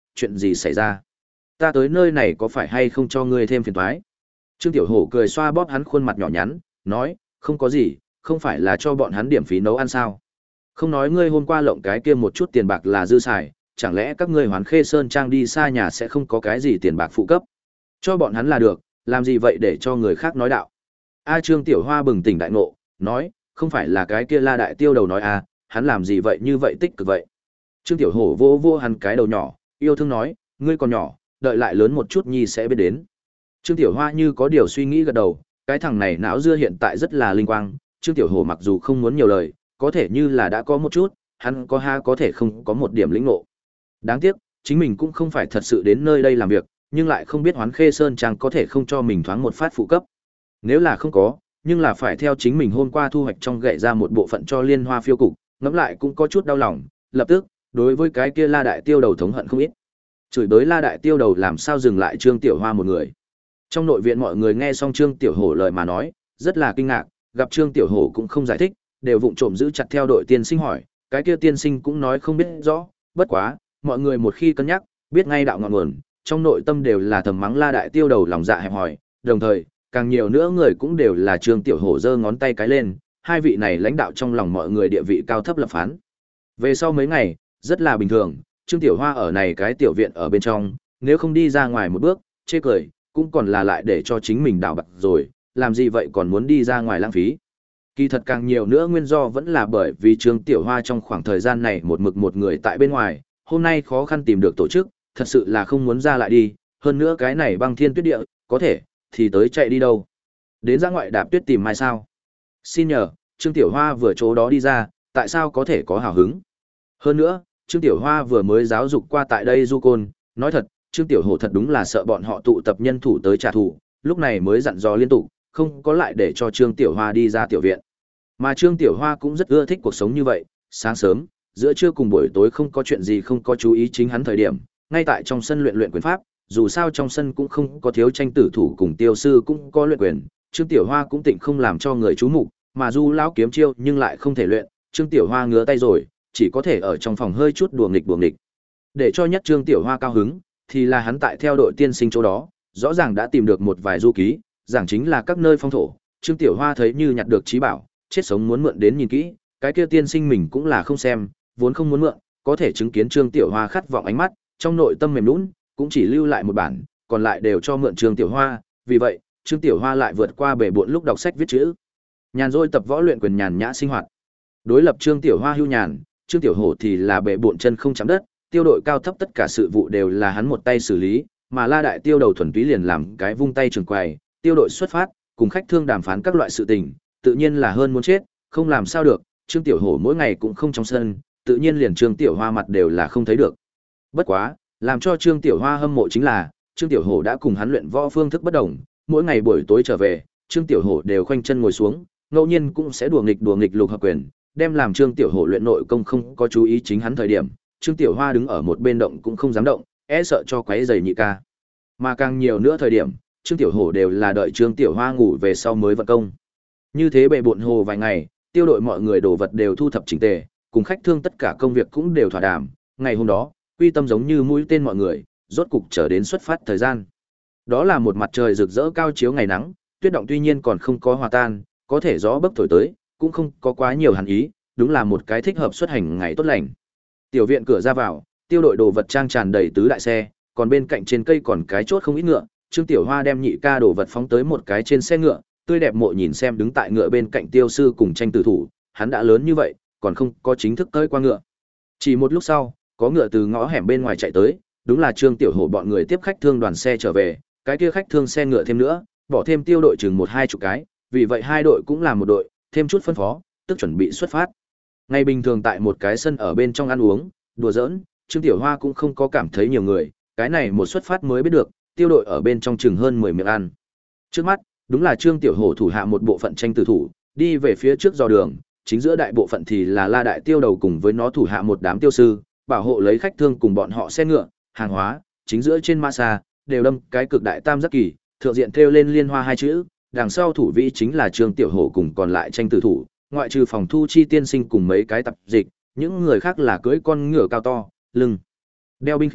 chuyện gì xảy ra? Ta tới nơi này có phải hay không cho ngươi thêm phiền toái? Trương Tiểu Hổ cười xoa bóp hắn khuôn mặt nhỏ nhắn, nói, không có gì, không phải là cho bọn hắn điểm phí nấu ăn sao? Không nói ngươi hôm qua lộng cái kia một chút tiền bạc là dư xài, chẳng lẽ các ngươi Hoán Khê Sơn Trang đi xa nhà sẽ không có cái gì tiền bạc phụ cấp? Cho bọn hắn là được, làm gì vậy để cho người khác nói đạo? A Trương Tiểu Hoa bừng tỉnh đại ngộ, nói, không phải là cái kia La Đại Tiêu đầu nói à, hắn làm gì vậy như vậy tích cực vậy? Trương Tiểu Hổ vô vô hắn cái đầu nhỏ, yêu thương nói, ngươi còn nhỏ, đợi lại lớn một chút nhi sẽ biết đến. Trương Tiểu Hoa như có điều suy nghĩ gật đầu, cái thằng này não dưa hiện tại rất là linh quang, Trương Tiểu Hổ mặc dù không muốn nhiều lời, có thể như là đã có một chút, hắn có ha có thể không có một điểm lĩnh ngộ. Đáng tiếc, chính mình cũng không phải thật sự đến nơi đây làm việc, nhưng lại không biết Hoán Khê Sơn Trang có thể không cho mình thoáng một phát phụ cấp. Nếu là không có, nhưng là phải theo chính mình hôm qua thu hoạch trong gậy ra một bộ phận cho Liên Hoa phiêu cục, ngẫm lại cũng có chút đau lòng, lập tức, đối với cái kia La Đại Tiêu đầu thống hận không ít. Chửi bới La Đại Tiêu đầu làm sao dừng lại Trương Tiểu Hoa một người. Trong nội viện mọi người nghe xong Trương Tiểu Hổ lời mà nói, rất là kinh ngạc, gặp Trương Tiểu Hổ cũng không giải thích, đều vụng trộm giữ chặt theo đội tiên sinh hỏi, cái kia tiên sinh cũng nói không biết rõ, bất quá, mọi người một khi cân nhắc, biết ngay đạo ngọn nguồn, trong nội tâm đều là thầm mắng La Đại Tiêu đầu lòng dạ hẹp hòi, đồng thời, càng nhiều nữa người cũng đều là Trương Tiểu Hổ giơ ngón tay cái lên, hai vị này lãnh đạo trong lòng mọi người địa vị cao thấp lập phán. Về sau mấy ngày, rất là bình thường, Trương Tiểu Hoa ở này cái tiểu viện ở bên trong, nếu không đi ra ngoài một bước, chê cười, cũng còn là lại để cho chính mình đào bạc rồi, làm gì vậy còn muốn đi ra ngoài lãng phí. Kỳ thật càng nhiều nữa nguyên do vẫn là bởi vì Trương Tiểu Hoa trong khoảng thời gian này một mực một người tại bên ngoài, hôm nay khó khăn tìm được tổ chức, thật sự là không muốn ra lại đi, hơn nữa cái này băng thiên tuyết địa, có thể, thì tới chạy đi đâu. Đến ra ngoại đạp tuyết tìm mai sao. Xin nhờ, Trương Tiểu Hoa vừa chỗ đó đi ra, tại sao có thể có hào hứng. Hơn nữa, Trương Tiểu Hoa vừa mới giáo dục qua tại đây du côn, nói thật, Trương Tiểu Hổ thật đúng là sợ bọn họ tụ tập nhân thủ tới trả thù, lúc này mới dặn dò liên tục, không có lại để cho Trương Tiểu Hoa đi ra tiểu viện. Mà Trương Tiểu Hoa cũng rất ưa thích cuộc sống như vậy, sáng sớm, giữa trưa cùng buổi tối không có chuyện gì không có chú ý chính hắn thời điểm, ngay tại trong sân luyện luyện quyền pháp, dù sao trong sân cũng không có thiếu tranh tử thủ cùng tiêu sư cũng có luyện quyền, Trương Tiểu Hoa cũng tịnh không làm cho người chú mục, mà du lão kiếm chiêu nhưng lại không thể luyện, Trương Tiểu Hoa ngứa tay rồi, chỉ có thể ở trong phòng hơi chút đùa nghịch đùa nghịch. Để cho nhất Trương Tiểu Hoa cao hứng, thì là hắn tại theo đội tiên sinh chỗ đó, rõ ràng đã tìm được một vài du ký, giảng chính là các nơi phong thổ, Trương Tiểu Hoa thấy như nhặt được trí bảo, chết sống muốn mượn đến nhìn kỹ, cái kia tiên sinh mình cũng là không xem, vốn không muốn mượn, có thể chứng kiến Trương Tiểu Hoa khát vọng ánh mắt, trong nội tâm mềm nhũn, cũng chỉ lưu lại một bản, còn lại đều cho mượn Trương Tiểu Hoa, vì vậy, Trương Tiểu Hoa lại vượt qua bể bộn lúc đọc sách viết chữ. Nhàn rỗi tập võ luyện quyền nhàn nhã sinh hoạt. Đối lập Trương Tiểu Hoa hưu nhàn, Trương Tiểu Hổ thì là bể bộn chân không chạm đất, tiêu đội cao thấp tất cả sự vụ đều là hắn một tay xử lý, mà La Đại Tiêu đầu thuần túy liền làm cái vung tay trường quầy, tiêu đội xuất phát, cùng khách thương đàm phán các loại sự tình, tự nhiên là hơn muốn chết, không làm sao được, Trương Tiểu Hổ mỗi ngày cũng không trong sân, tự nhiên liền Trương Tiểu Hoa mặt đều là không thấy được. Bất quá, làm cho Trương Tiểu Hoa hâm mộ chính là, Trương Tiểu Hổ đã cùng hắn luyện võ phương thức bất đồng, mỗi ngày buổi tối trở về, Trương Tiểu Hổ đều khoanh chân ngồi xuống, ngẫu nhiên cũng sẽ đùa nghịch đùa nghịch lục hợp quyền, đem làm Trương Tiểu Hổ luyện nội công không có chú ý chính hắn thời điểm, Trương Tiểu Hoa đứng ở một bên động cũng không dám động, e sợ cho quấy rầy nhị ca. Mà càng nhiều nữa thời điểm, Trương Tiểu Hổ đều là đợi Trương Tiểu Hoa ngủ về sau mới vận công. Như thế bệ bộn hồ vài ngày, tiêu đội mọi người đồ vật đều thu thập chỉnh tề, cùng khách thương tất cả công việc cũng đều thỏa đàm. Ngày hôm đó, quy tâm giống như mũi tên mọi người, rốt cục chờ đến xuất phát thời gian. Đó là một mặt trời rực rỡ cao chiếu ngày nắng, tuyết động tuy nhiên còn không có hòa tan, có thể gió bấc thổi tới, cũng không có quá nhiều hàn ý, đúng là một cái thích hợp xuất hành ngày tốt lành. Tiểu viện cửa ra vào, tiêu đội đồ vật trang tràn đầy tứ đại xe, còn bên cạnh trên cây còn cái chốt không ít ngựa, Trương Tiểu Hoa đem nhị ca đồ vật phóng tới một cái trên xe ngựa, tươi đẹp mộ nhìn xem đứng tại ngựa bên cạnh tiêu sư cùng tranh tử thủ, hắn đã lớn như vậy, còn không có chính thức tới qua ngựa. Chỉ một lúc sau, có ngựa từ ngõ hẻm bên ngoài chạy tới, đúng là Trương Tiểu Hổ bọn người tiếp khách thương đoàn xe trở về, cái kia khách thương xe ngựa thêm nữa, bỏ thêm tiêu đội chừng một hai chục cái, vì vậy hai đội cũng là một đội, thêm chút phân phó, tức chuẩn bị xuất phát. Ngày bình thường tại một cái sân ở bên trong ăn uống, đùa giỡn, Trương Tiểu Hoa cũng không có cảm thấy nhiều người, cái này một xuất phát mới biết được, tiêu đội ở bên trong chừng hơn mười miệng ăn. Trước mắt, đúng là Trương Tiểu Hổ thủ hạ một bộ phận tranh tử thủ, đi về phía trước dò đường, chính giữa đại bộ phận thì là La Đại Tiêu đầu cùng với nó thủ hạ một đám tiêu sư, bảo hộ lấy khách thương cùng bọn họ xe ngựa, hàng hóa, chính giữa trên mã xa, đều đâm cái cực đại tam giác kỳ, thượng diện thêu lên liên hoa hai chữ, đằng sau thủ vĩ chính là Trương Tiểu Hổ cùng còn lại tranh tử thủ, ngoại trừ phòng thu chi tiên sinh cùng mấy cái tập dịch, những người khác là cưỡi con ngựa cao to, lưng đeo binh khí,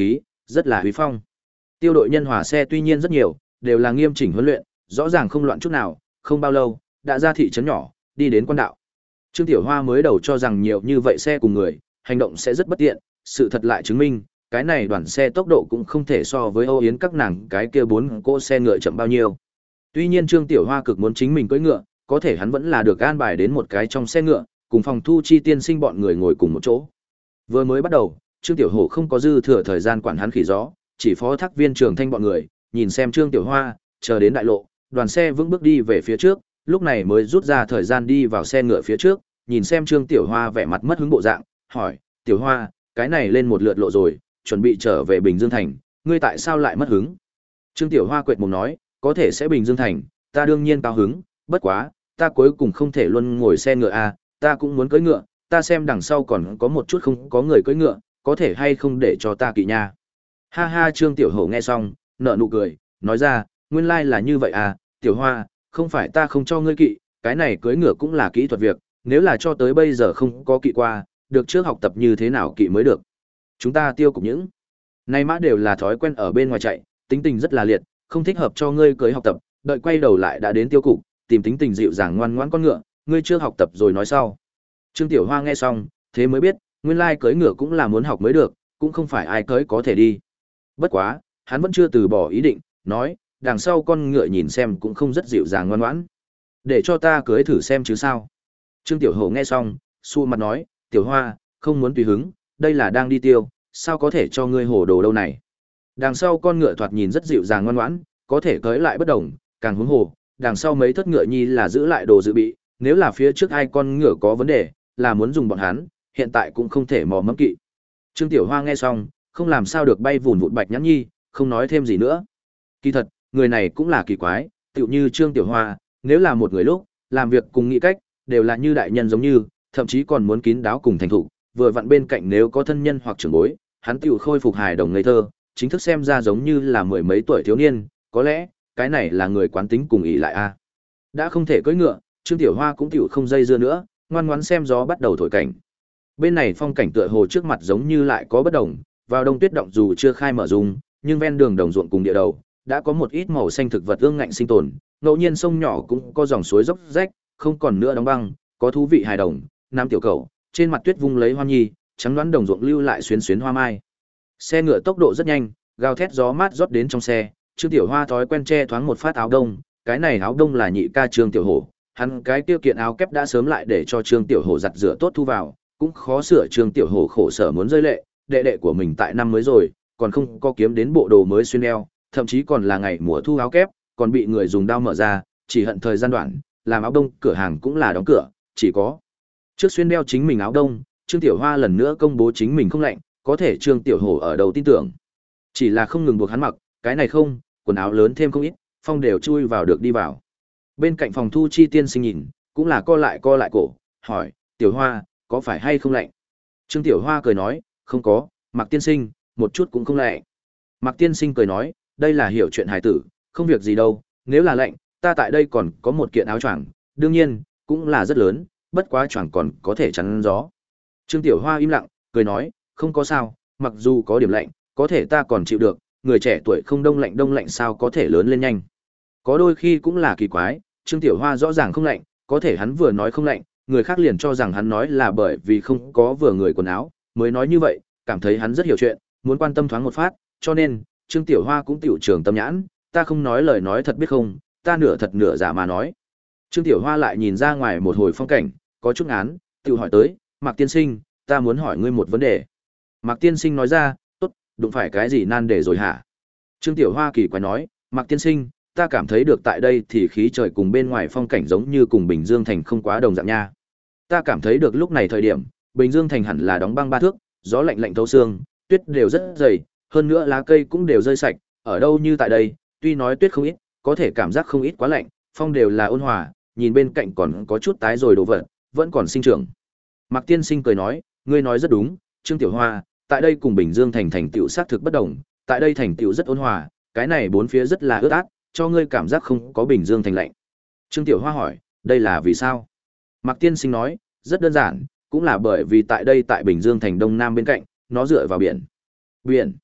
rất là uy phong. Tiêu đội nhân hòa xe tuy nhiên rất nhiều, đều là nghiêm chỉnh huấn luyện, rõ ràng không loạn chút nào, không bao lâu, đã ra thị trấn nhỏ, đi đến quan đạo. Trương Tiểu Hoa mới đầu cho rằng nhiều như vậy xe cùng người, hành động sẽ rất bất tiện, sự thật lại chứng minh, cái này đoàn xe tốc độ cũng không thể so với Âu Yến các nàng cái kia bốn cỗ xe ngựa chậm bao nhiêu. Tuy nhiên Trương Tiểu Hoa cực muốn chính mình cưỡi ngựa, có thể hắn vẫn là được an bài đến một cái trong xe ngựa, cùng phòng thu chi tiên sinh bọn người ngồi cùng một chỗ. Vừa mới bắt đầu, Trương Tiểu Hổ không có dư thừa thời gian quản hắn khỉ gió, chỉ phó thác viên Trường Thanh bọn người, nhìn xem Trương Tiểu Hoa, chờ đến đại lộ, đoàn xe vững bước đi về phía trước, lúc này mới rút ra thời gian đi vào xe ngựa phía trước, nhìn xem Trương Tiểu Hoa vẻ mặt mất hứng bộ dạng, hỏi, Tiểu Hoa, cái này lên một lượt lộ rồi, chuẩn bị trở về Bình Dương Thành, ngươi tại sao lại mất hứng? Trương Tiểu Hoa quệt mồm nói, có thể sẽ Bình Dương Thành, ta đương nhiên cao hứng, bất quá, ta cuối cùng không thể luôn ngồi xe ngựa à, ta cũng muốn cưỡi ngựa, ta xem đằng sau còn có một chút không có người cưỡi ngựa, có thể hay không để cho ta kỵ nha. Ha ha, Trương Tiểu Hổ nghe xong, nở nụ cười, nói ra, nguyên lai là như vậy à, Tiểu Hoa, không phải ta không cho ngươi kỵ, cái này cưỡi ngựa cũng là kỹ thuật việc, nếu là cho tới bây giờ không có kỵ qua, được trước học tập như thế nào kỵ mới được. Chúng ta tiêu cục những này mã đều là thói quen ở bên ngoài chạy, tính tình rất là liệt, không thích hợp cho ngươi cưỡi học tập, đợi quay đầu lại đã đến tiêu cục, tìm tính tình dịu dàng ngoan ngoãn con ngựa, ngươi chưa học tập rồi nói sau. Trương Tiểu Hoa nghe xong, thế mới biết, nguyên lai cưỡi ngựa cũng là muốn học mới được, cũng không phải ai cưỡi có thể đi. Bất quá, hắn vẫn chưa từ bỏ ý định, nói, đằng sau con ngựa nhìn xem cũng không rất dịu dàng ngoan ngoãn. Để cho ta cưỡi thử xem chứ sao. Trương Tiểu Hổ nghe xong, xu mặt nói, Tiểu Hoa, không muốn tùy hứng, đây là đang đi tiêu, sao có thể cho ngươi hồ đồ đâu này. Đằng sau con ngựa thoạt nhìn rất dịu dàng ngoan ngoãn, có thể cưỡi lại bất đồng, càng huống hồ, đằng sau mấy thất ngựa nhi là giữ lại đồ dự bị, nếu là phía trước hai con ngựa có vấn đề, là muốn dùng bọn hắn, hiện tại cũng không thể mò mẫm kỵ. Trương Tiểu Hoa nghe xong, không làm sao được bay vùn vụt bạch nhãn nhi, không nói thêm gì nữa. Kỳ thật, người này cũng là kỳ quái, tựu như Trương Tiểu Hoa, nếu là một người lúc, làm việc cùng nghĩ cách, đều là như đại nhân giống như, thậm chí còn muốn kín đáo cùng thành thủ, vừa vặn bên cạnh nếu có thân nhân hoặc trưởng bối, hắn tựu khôi phục hài đồng ngây thơ, chính thức xem ra giống như là mười mấy tuổi thiếu niên, có lẽ, cái này là người quán tính cùng ỷ lại a. Đã không thể cưỡi ngựa, Trương Tiểu Hoa cũng tựu không dây dưa nữa, ngoan ngoãn xem gió bắt đầu thổi cảnh. Bên này phong cảnh tựa hồ trước mặt giống như lại có bất đồng, vào đông tuyết động dù chưa khai mở dung, nhưng ven đường đồng ruộng cùng địa đầu, đã có một ít màu xanh thực vật ương ngạnh sinh tồn, ngẫu nhiên sông nhỏ cũng có dòng suối dốc rách, không còn nữa đóng băng, có thú vị hài đồng, nam tiểu cầu, trên mặt tuyết vung lấy hoa nhi, trắng đoán đồng ruộng lưu lại xuyến xuyến hoa mai. Xe ngựa tốc độ rất nhanh, gào thét gió mát rót đến trong xe, Trương Tiểu Hoa thói quen che thoáng một phát áo đông, cái này áo đông là nhị ca Trương Tiểu Hổ, hắn cái tiêu kiện áo kép đã sớm lại để cho Trương Tiểu Hổ giặt rửa tốt thu vào, cũng khó sửa Trương Tiểu Hổ khổ sở muốn rơi lệ, đệ đệ của mình tại năm mới rồi, còn không có kiếm đến bộ đồ mới xuyên đeo, thậm chí còn là ngày mùa thu áo kép, còn bị người dùng dao mở ra, chỉ hận thời gian đoạn, làm áo đông cửa hàng cũng là đóng cửa, chỉ có trước xuyên đeo chính mình áo đông, Trương Tiểu Hoa lần nữa công bố chính mình không lạnh, có thể Trương Tiểu Hổ ở đầu tin tưởng. Chỉ là không ngừng buộc hắn mặc, cái này không, quần áo lớn thêm không ít, phong đều chui vào được đi vào. Bên cạnh phòng thu chi tiên sinh nhìn, cũng là co lại co lại cổ, hỏi, Tiểu Hoa, có phải hay không lạnh? Trương Tiểu Hoa cười nói, không có, Mạc tiên sinh, một chút cũng không lạnh. Mạc tiên sinh cười nói, đây là hiểu chuyện hài tử, không việc gì đâu, nếu là lạnh, ta tại đây còn có một kiện áo choàng, đương nhiên, cũng là rất lớn, bất quá choàng còn có thể chắn gió. Trương Tiểu Hoa im lặng, cười nói, không có sao, mặc dù có điểm lạnh, có thể ta còn chịu được, người trẻ tuổi không đông lạnh đông lạnh sao có thể lớn lên nhanh. Có đôi khi cũng là kỳ quái, Trương Tiểu Hoa rõ ràng không lạnh, có thể hắn vừa nói không lạnh, người khác liền cho rằng hắn nói là bởi vì không có vừa người quần áo, mới nói như vậy, cảm thấy hắn rất hiểu chuyện, muốn quan tâm thoáng một phát, cho nên, Trương Tiểu Hoa cũng tiểu trường tâm nhãn, ta không nói lời nói thật biết không, ta nửa thật nửa giả mà nói. Trương Tiểu Hoa lại nhìn ra ngoài một hồi phong cảnh, có chút ngán, tiểu hỏi tới, Mạc tiên sinh, ta muốn hỏi ngươi một vấn đề. Mạc tiên sinh nói ra, tốt, đụng phải cái gì nan đề rồi hả? Trương Tiểu Hoa kỳ quái nói, Mạc tiên sinh, ta cảm thấy được tại đây thì khí trời cùng bên ngoài phong cảnh giống như cùng Bình Dương Thành không quá đồng dạng nha. Ta cảm thấy được lúc này thời điểm, Bình Dương Thành hẳn là đóng băng ba thước, gió lạnh lạnh thấu xương, tuyết đều rất dày, hơn nữa lá cây cũng đều rơi sạch, ở đâu như tại đây, tuy nói tuyết không ít, có thể cảm giác không ít quá lạnh, phong đều là ôn hòa, nhìn bên cạnh còn có chút tái rồi đồ vật, vẫn còn sinh trưởng. Mạc tiên sinh cười nói, ngươi nói rất đúng, Trương Tiểu Hoa, tại đây cùng Bình Dương Thành thành tựu xác thực bất đồng, tại đây thành tựu rất ôn hòa, cái này bốn phía rất là ướt át, cho ngươi cảm giác không có Bình Dương Thành lạnh. Trương Tiểu Hoa hỏi, đây là vì sao? Mạc tiên sinh nói, rất đơn giản, cũng là bởi vì tại đây tại Bình Dương Thành đông nam bên cạnh, nó dựa vào biển. Biển.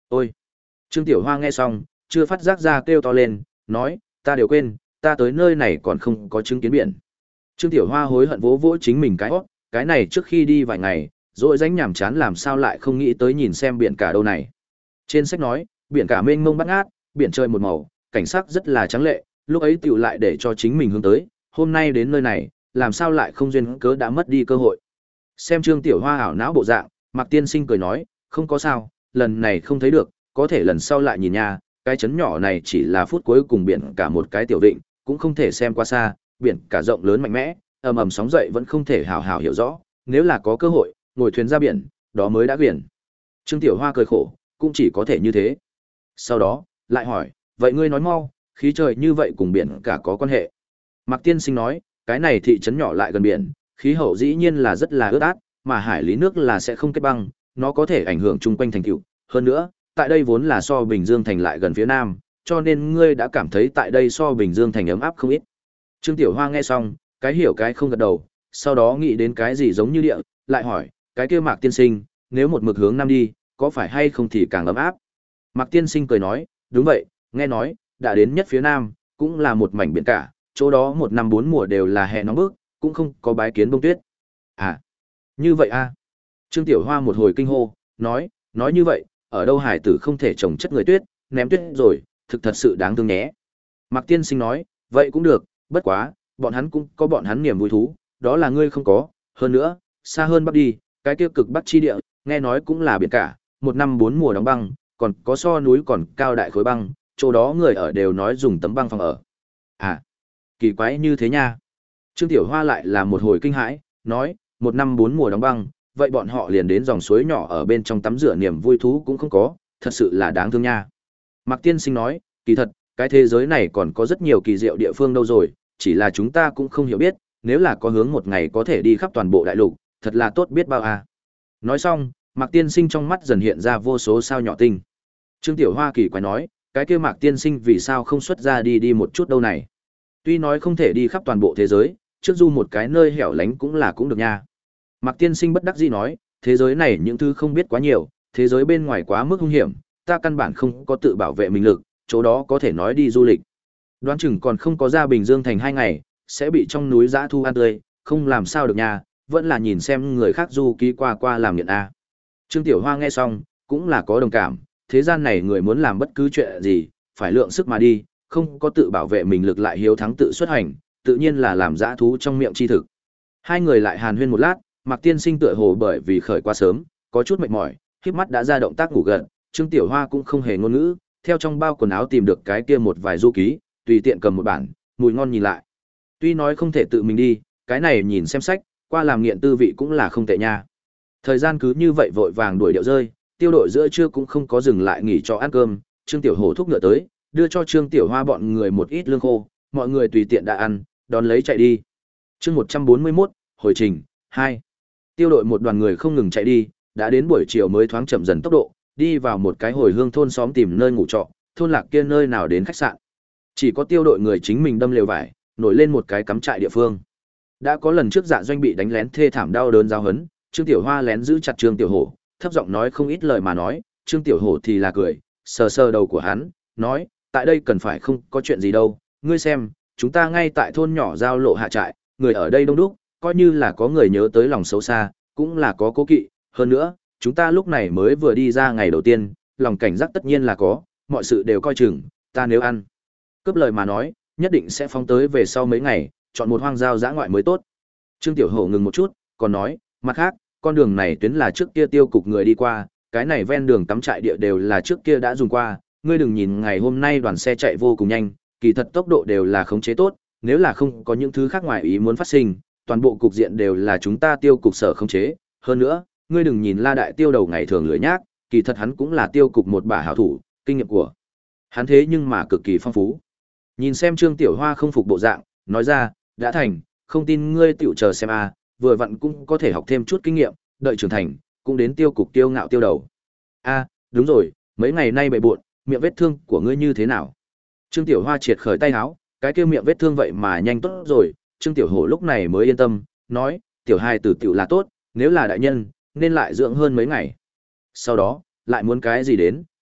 Ôi! Trương Tiểu Hoa nghe xong, chưa phát giác ra kêu to lên, nói, ta đều quên, ta tới nơi này còn không có chứng kiến biển. Trương Tiểu Hoa hối hận vỗ vỗ chính mình cái hót, cái này trước khi đi vài ngày, rồi rảnh nhàm chán làm sao lại không nghĩ tới nhìn xem biển cả đâu này. Trên sách nói, biển cả mênh mông bát ngát, biển trời một màu, cảnh sắc rất là trắng lệ, lúc ấy tiểu lại để cho chính mình hướng tới, hôm nay đến nơi này, làm sao lại không duyên cớ đã mất đi cơ hội. Xem Trương Tiểu Hoa ảo não bộ dạng, Mạc Tiên Sinh cười nói, không có sao, lần này không thấy được, có thể lần sau lại nhìn nha, cái chấn nhỏ này chỉ là phút cuối cùng biển cả một cái tiểu vịnh, cũng không thể xem qua xa, biển cả rộng lớn mạnh mẽ, ầm ầm sóng dậy vẫn không thể hào hào hiểu rõ, nếu là có cơ hội, ngồi thuyền ra biển, đó mới đã biển. Trương Tiểu Hoa cười khổ, cũng chỉ có thể như thế. Sau đó, lại hỏi, vậy ngươi nói mau, khí trời như vậy cùng biển cả có quan hệ. Mạc Tiên Sinh nói, cái này thị trấn nhỏ lại gần biển, khí hậu dĩ nhiên là rất là ướt át, mà hải lý nước là sẽ không kết băng, nó có thể ảnh hưởng chung quanh thành tựu. Hơn nữa, tại đây vốn là so Bình Dương thành lại gần phía nam, cho nên ngươi đã cảm thấy tại đây so Bình Dương thành ấm áp không ít. Trương Tiểu Hoa nghe xong, cái hiểu cái không gật đầu, sau đó nghĩ đến cái gì giống như địa, lại hỏi, cái kia Mạc Tiên Sinh, nếu một mực hướng nam đi, có phải hay không thì càng ấm áp. Mạc Tiên Sinh cười nói, đúng vậy, nghe nói, đã đến nhất phía nam, cũng là một mảnh biển cả, chỗ đó một năm bốn mùa đều là hè nóng bức, cũng không có bái kiến bông tuyết. À, như vậy à. Trương Tiểu Hoa một hồi kinh hô, nói, nói như vậy, ở đâu hải tử không thể trồng chất người tuyết, ném tuyết rồi, thực thật sự đáng thương nhé. Mạc Tiên Sinh nói, vậy cũng được, bất quá, bọn hắn cũng có bọn hắn niềm vui thú, đó là ngươi không có, hơn nữa, xa hơn bắc đi, cái kia cực bắc chi địa, nghe nói cũng là biển cả, một năm bốn mùa đóng băng, còn có so núi còn cao đại khối băng, chỗ đó người ở đều nói dùng tấm băng phòng ở. À, kỳ quái như thế nha. Trương Tiểu Hoa lại là một hồi kinh hãi, nói, một năm bốn mùa đóng băng, vậy bọn họ liền đến dòng suối nhỏ ở bên trong tắm rửa niềm vui thú cũng không có, thật sự là đáng thương nha. Mạc Tiên Sinh nói, kỳ thật, cái thế giới này còn có rất nhiều kỳ diệu địa phương đâu rồi, chỉ là chúng ta cũng không hiểu biết, nếu là có hướng một ngày có thể đi khắp toàn bộ đại lục, thật là tốt biết bao à. Nói xong, Mạc Tiên Sinh trong mắt dần hiện ra vô số sao nhỏ tinh. Trương Tiểu Hoa kỳ quái nói, cái kia Mạc Tiên Sinh vì sao không xuất ra đi đi một chút đâu này. Tuy nói không thể đi khắp toàn bộ thế giới, trước du một cái nơi hẻo lánh cũng là cũng được nha. Mạc Tiên Sinh bất đắc dĩ nói, thế giới này những thứ không biết quá nhiều, thế giới bên ngoài quá mức hung hiểm, ta căn bản không có tự bảo vệ mình lực, chỗ đó có thể nói đi du lịch. Đoán chừng còn không có ra Bình Dương thành hai ngày, sẽ bị trong núi dã thu ăn tươi, không làm sao được nha, vẫn là nhìn xem người khác du ký qua qua làm nghiện a. Trương Tiểu Hoa nghe xong, cũng là có đồng cảm, thế gian này người muốn làm bất cứ chuyện gì, phải lượng sức mà đi, không có tự bảo vệ mình lực lại hiếu thắng tự xuất hành, tự nhiên là làm dã thú trong miệng chi thực. Hai người lại hàn huyên một lát, Mạc Tiên Sinh tựa hồ bởi vì khởi quá sớm, có chút mệt mỏi, khép mắt đã ra động tác ngủ gần, Trương Tiểu Hoa cũng không hề ngôn ngữ, theo trong bao quần áo tìm được cái kia một vài du ký, tùy tiện cầm một bản, mùi ngon nhìn lại. Tuy nói không thể tự mình đi, cái này nhìn xem sách, qua làm nghiện tư vị cũng là không tệ nha. Thời gian cứ như vậy vội vàng đuổi điệu rơi, tiêu đội giữa trưa cũng không có dừng lại nghỉ cho ăn cơm, Trương Tiểu Hổ thúc ngựa tới, đưa cho Trương Tiểu Hoa bọn người một ít lương khô, mọi người tùy tiện đã ăn, đón lấy chạy đi. Chương một trăm bốn mươi mốt, hồi trình hai. Tiêu đội một đoàn người không ngừng chạy đi, đã đến buổi chiều mới thoáng chậm dần tốc độ, đi vào một cái hồi hương thôn xóm tìm nơi ngủ trọ, thôn lạc kia nơi nào đến khách sạn. Chỉ có tiêu đội người chính mình đâm lều vải, nổi lên một cái cắm trại địa phương. Đã có lần trước Dạ Doanh bị đánh lén thê thảm đau đớn giáo hấn, Trương Tiểu Hoa lén giữ chặt Trương Tiểu Hổ, thấp giọng nói không ít lời mà nói, Trương Tiểu Hổ thì là cười, sờ sờ đầu của hắn, nói, tại đây cần phải không có chuyện gì đâu, ngươi xem, chúng ta ngay tại thôn nhỏ giao lộ hạ trại, người ở đây đông đúc, coi như là có người nhớ tới lòng xấu xa, cũng là có cố kỵ, hơn nữa, chúng ta lúc này mới vừa đi ra ngày đầu tiên, lòng cảnh giác tất nhiên là có, mọi sự đều coi chừng, ta nếu ăn. Cướp lời mà nói, nhất định sẽ phóng tới về sau mấy ngày, chọn một hoang giao dã ngoại mới tốt. Trương Tiểu Hổ ngừng một chút, còn nói, mặt khác, con đường này tuyến là trước kia tiêu cục người đi qua, cái này ven đường cắm trại địa đều là trước kia đã dùng qua, ngươi đừng nhìn ngày hôm nay đoàn xe chạy vô cùng nhanh, kỳ thật tốc độ đều là khống chế tốt, nếu là không có những thứ khác ngoài ý muốn phát sinh, toàn bộ cục diện đều là chúng ta tiêu cục sở khống chế, hơn nữa, ngươi đừng nhìn La đại tiêu đầu ngày thường lười nhác, kỳ thật hắn cũng là tiêu cục một bả hảo thủ, kinh nghiệm của hắn thế nhưng mà cực kỳ phong phú. Nhìn xem Trương Tiểu Hoa không phục bộ dạng, nói ra, đã thành, không tin ngươi tiểu chờ xem a, vừa vặn cũng có thể học thêm chút kinh nghiệm, đợi trưởng thành, cũng đến tiêu cục tiêu ngạo tiêu đầu. A, đúng rồi, mấy ngày nay bệ buộn, miệng vết thương của ngươi như thế nào? Trương Tiểu Hoa triệt khởi tay áo, cái kia miệng vết thương vậy mà nhanh tốt rồi, Trương Tiểu Hổ lúc này mới yên tâm, nói, tiểu hai tử tiểu là tốt, nếu là đại nhân, nên lại dưỡng hơn mấy ngày. Sau đó, lại muốn cái gì đến,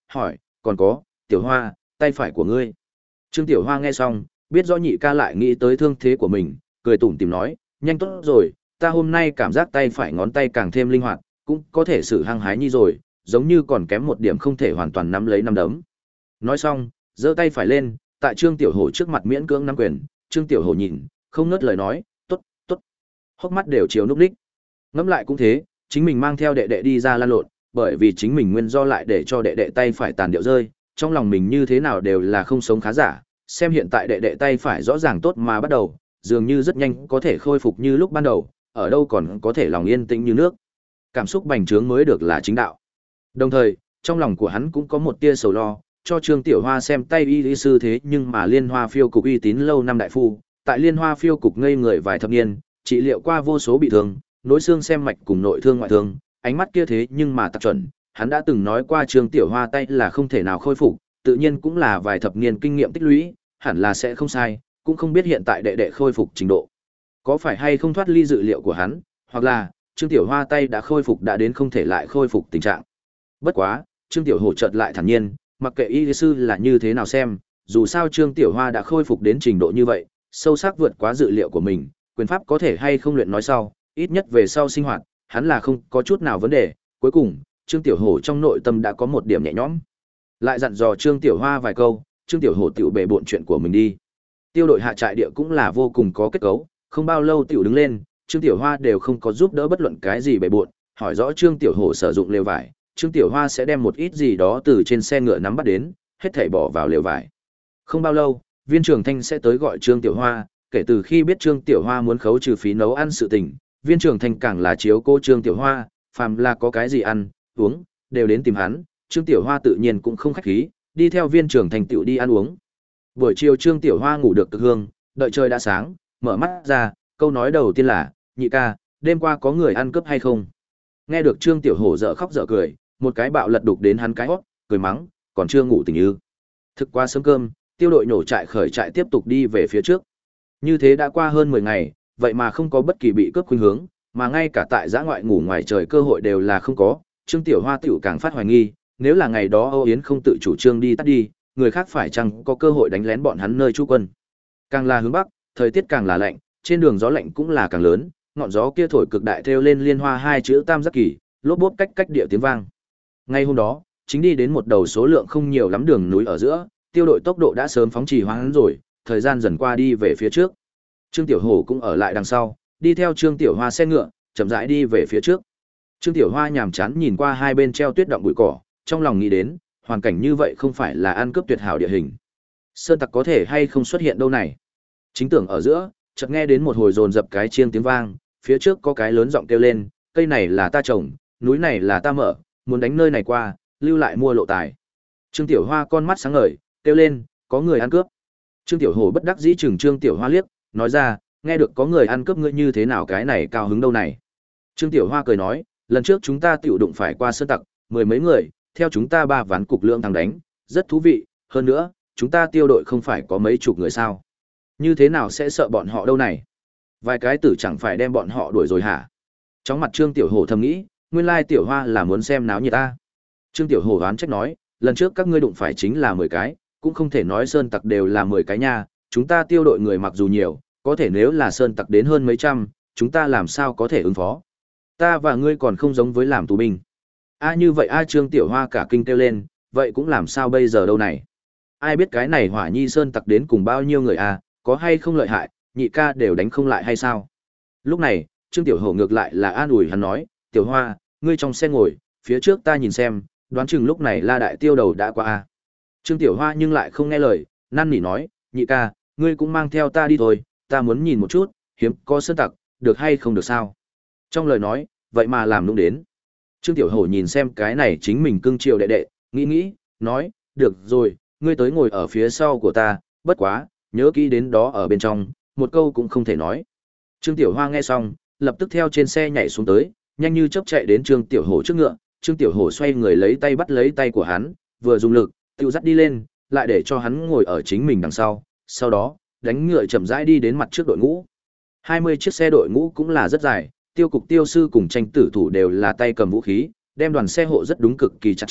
hỏi, còn có, Tiểu Hoa, tay phải của ngươi. Trương Tiểu Hoa nghe xong, biết rõ nhị ca lại nghĩ tới thương thế của mình, cười tủm tỉm nói, nhanh tốt rồi, ta hôm nay cảm giác tay phải ngón tay càng thêm linh hoạt, cũng có thể sử hăng hái nhi rồi, giống như còn kém một điểm không thể hoàn toàn nắm lấy nắm đấm. Nói xong, giơ tay phải lên, tại Trương Tiểu Hổ trước mặt miễn cưỡng nắm quyền, Trương Tiểu Hổ nhìn, không ngớt lời nói, tốt, tốt. Hốc mắt đều chiếu núp đích. Ngẫm lại cũng thế, chính mình mang theo đệ đệ đi ra lan lộn, bởi vì chính mình nguyên do lại để cho đệ đệ tay phải tàn điệu rơi, trong lòng mình như thế nào đều là không sống khá giả, xem hiện tại đệ đệ tay phải rõ ràng tốt mà bắt đầu, dường như rất nhanh có thể khôi phục như lúc ban đầu, ở đâu còn có thể lòng yên tĩnh như nước. Cảm xúc bành trướng mới được là chính đạo. Đồng thời, trong lòng của hắn cũng có một tia sầu lo, cho Trương Tiểu Hoa xem tay y lý sư thế nhưng mà Liên Hoa Phiêu cục uy tín lâu năm đại phu, tại Liên Hoa Phiêu cục ngây người vài thập niên, trị liệu qua vô số bị thương, nối xương xem mạch cùng nội thương ngoại thương, ánh mắt kia thế nhưng mà tặc chuẩn, hắn đã từng nói qua Trương Tiểu Hoa tay là không thể nào khôi phục, tự nhiên cũng là vài thập niên kinh nghiệm tích lũy, hẳn là sẽ không sai, cũng không biết hiện tại đệ đệ khôi phục trình độ có phải hay không thoát ly dự liệu của hắn, hoặc là Trương Tiểu Hoa tay đã khôi phục đã đến không thể lại khôi phục tình trạng. Bất quá, Trương Tiểu Hổ chợt lại thản nhiên, mặc kệ y sư là như thế nào xem, dù sao Trương Tiểu Hoa đã khôi phục đến trình độ như vậy, sâu sắc vượt quá dự liệu của mình, quyền pháp có thể hay không luyện nói sau, ít nhất về sau sinh hoạt, hắn là không có chút nào vấn đề. Cuối cùng, Trương Tiểu Hổ trong nội tâm đã có một điểm nhẹ nhõm. Lại dặn dò Trương Tiểu Hoa vài câu, Trương Tiểu Hổ tiểu bệ bộn chuyện của mình đi. Tiêu đội hạ trại địa cũng là vô cùng có kết cấu, không bao lâu tiểu đứng lên, Trương Tiểu Hoa đều không có giúp đỡ bất luận cái gì bệ bộn, hỏi rõ Trương Tiểu Hổ sử dụng lều vải, Trương Tiểu Hoa sẽ đem một ít gì đó từ trên xe ngựa nắm bắt đến, hết thảy bỏ vào lều vải. Không bao lâu, Viên Trường Thanh sẽ tới gọi Trương Tiểu Hoa, kể từ khi biết Trương Tiểu Hoa muốn khấu trừ phí nấu ăn sự tình, Viên Trường Thanh càng là chiếu cô Trương Tiểu Hoa, phàm là có cái gì ăn, uống, đều đến tìm hắn, Trương Tiểu Hoa tự nhiên cũng không khách khí, đi theo Viên Trường Thanh tiểu đi ăn uống. Buổi chiều Trương Tiểu Hoa ngủ được cực hương, đợi trời đã sáng, mở mắt ra, câu nói đầu tiên là, nhị ca, đêm qua có người ăn cướp hay không? Nghe được Trương Tiểu Hổ dở khóc dở cười, một cái bạo lật đục đến hắn cái hót, cười mắng, còn chưa ngủ tỉnh ư? Thức qua sớm cơm, tiêu đội nổ trại khởi trại tiếp tục đi về phía trước. Như thế đã qua hơn mười ngày, vậy mà không có bất kỳ bị cướp khuynh hướng, mà ngay cả tại giã ngoại ngủ ngoài trời cơ hội đều là không có. Trương Tiểu Hoa tiểu càng phát hoài nghi, nếu là ngày đó Âu Yến không tự chủ trương đi tắt đi, người khác phải chăng có cơ hội đánh lén bọn hắn nơi trú quân. Càng là hướng bắc, thời tiết càng là lạnh, trên đường gió lạnh cũng là càng lớn, ngọn gió kia thổi cực đại theo lên liên hoa hai chữ tam giác kỳ, lốp bốp cách cách địa tiếng vang. Ngay hôm đó, chính đi đến một đầu số lượng không nhiều lắm đường núi ở giữa, tiêu đội tốc độ đã sớm phóng trì hoãn rồi, thời gian dần qua đi về phía trước. Trương Tiểu Hổ cũng ở lại đằng sau, đi theo Trương Tiểu Hoa xe ngựa, chậm rãi đi về phía trước. Trương Tiểu Hoa nhàm chán nhìn qua hai bên treo tuyết động bụi cỏ, trong lòng nghĩ đến, hoàn cảnh như vậy không phải là ăn cướp tuyệt hảo địa hình. Sơn tặc có thể hay không xuất hiện đâu này. Chính tưởng ở giữa, chợt nghe đến một hồi dồn dập cái chiêng tiếng vang, phía trước có cái lớn giọng kêu lên, cây này là ta trồng, núi này là ta mở, muốn đánh nơi này qua, lưu lại mua lộ tài. Trương Tiểu Hoa con mắt sáng ngời, kêu lên, có người ăn cướp. Trương Tiểu Hổ bất đắc dĩ chừng Trương Tiểu Hoa liếc, nói ra, nghe được có người ăn cướp ngươi như thế nào cái này cao hứng đâu này. Trương Tiểu Hoa cười nói, lần trước chúng ta tiểu đụng phải qua sơn tặc, mười mấy người, theo chúng ta ba ván cục lượng thằng đánh, rất thú vị, hơn nữa, chúng ta tiêu đội không phải có mấy chục người sao. Như thế nào sẽ sợ bọn họ đâu này? Vài cái tử chẳng phải đem bọn họ đuổi rồi hả? Chóng mặt Trương Tiểu Hổ thầm nghĩ, nguyên lai Tiểu Hoa là muốn xem náo nhiệt ta. Trương Tiểu Hổ oán trách nói, lần trước các ngươi đụng phải chính là mười cái, cũng không thể nói sơn tặc đều là mười cái nha, chúng ta tiêu đội người mặc dù nhiều, có thể nếu là sơn tặc đến hơn mấy trăm, chúng ta làm sao có thể ứng phó. Ta và ngươi còn không giống với làm tù binh. A như vậy a Trương Tiểu Hoa cả kinh kêu lên, vậy cũng làm sao bây giờ đâu này? Ai biết cái này Hỏa Nhi sơn tặc đến cùng bao nhiêu người a, có hay không lợi hại, nhị ca đều đánh không lại hay sao? Lúc này, Trương Tiểu Hổ ngược lại là an ủi hắn nói, Tiểu Hoa, ngươi trong xe ngồi, phía trước ta nhìn xem, đoán chừng lúc này La Đại Tiêu đầu đã qua a. Trương Tiểu Hoa nhưng lại không nghe lời, năn nỉ nói, nhị ca, ngươi cũng mang theo ta đi thôi, ta muốn nhìn một chút, hiếm có sơn tặc, được hay không được sao? Trong lời nói, vậy mà làm nung đến. Trương Tiểu Hổ nhìn xem cái này chính mình cưng chiều đệ đệ, nghĩ nghĩ, nói, được rồi, ngươi tới ngồi ở phía sau của ta, bất quá, nhớ kỹ đến đó ở bên trong, một câu cũng không thể nói. Trương Tiểu Hoa nghe xong, lập tức theo trên xe nhảy xuống tới, nhanh như chớp chạy đến Trương Tiểu Hổ trước ngựa, Trương Tiểu Hổ xoay người lấy tay bắt lấy tay của hắn, vừa dùng lực, tiêu dắt đi lên, lại để cho hắn ngồi ở chính mình đằng sau, sau đó, đánh ngựa chậm rãi đi đến mặt trước đội ngũ. hai mươi chiếc xe đội ngũ cũng là rất dài, tiêu cục tiêu sư cùng tranh tử thủ đều là tay cầm vũ khí, đem đoàn xe hộ rất đúng cực kỳ chặt chẽ,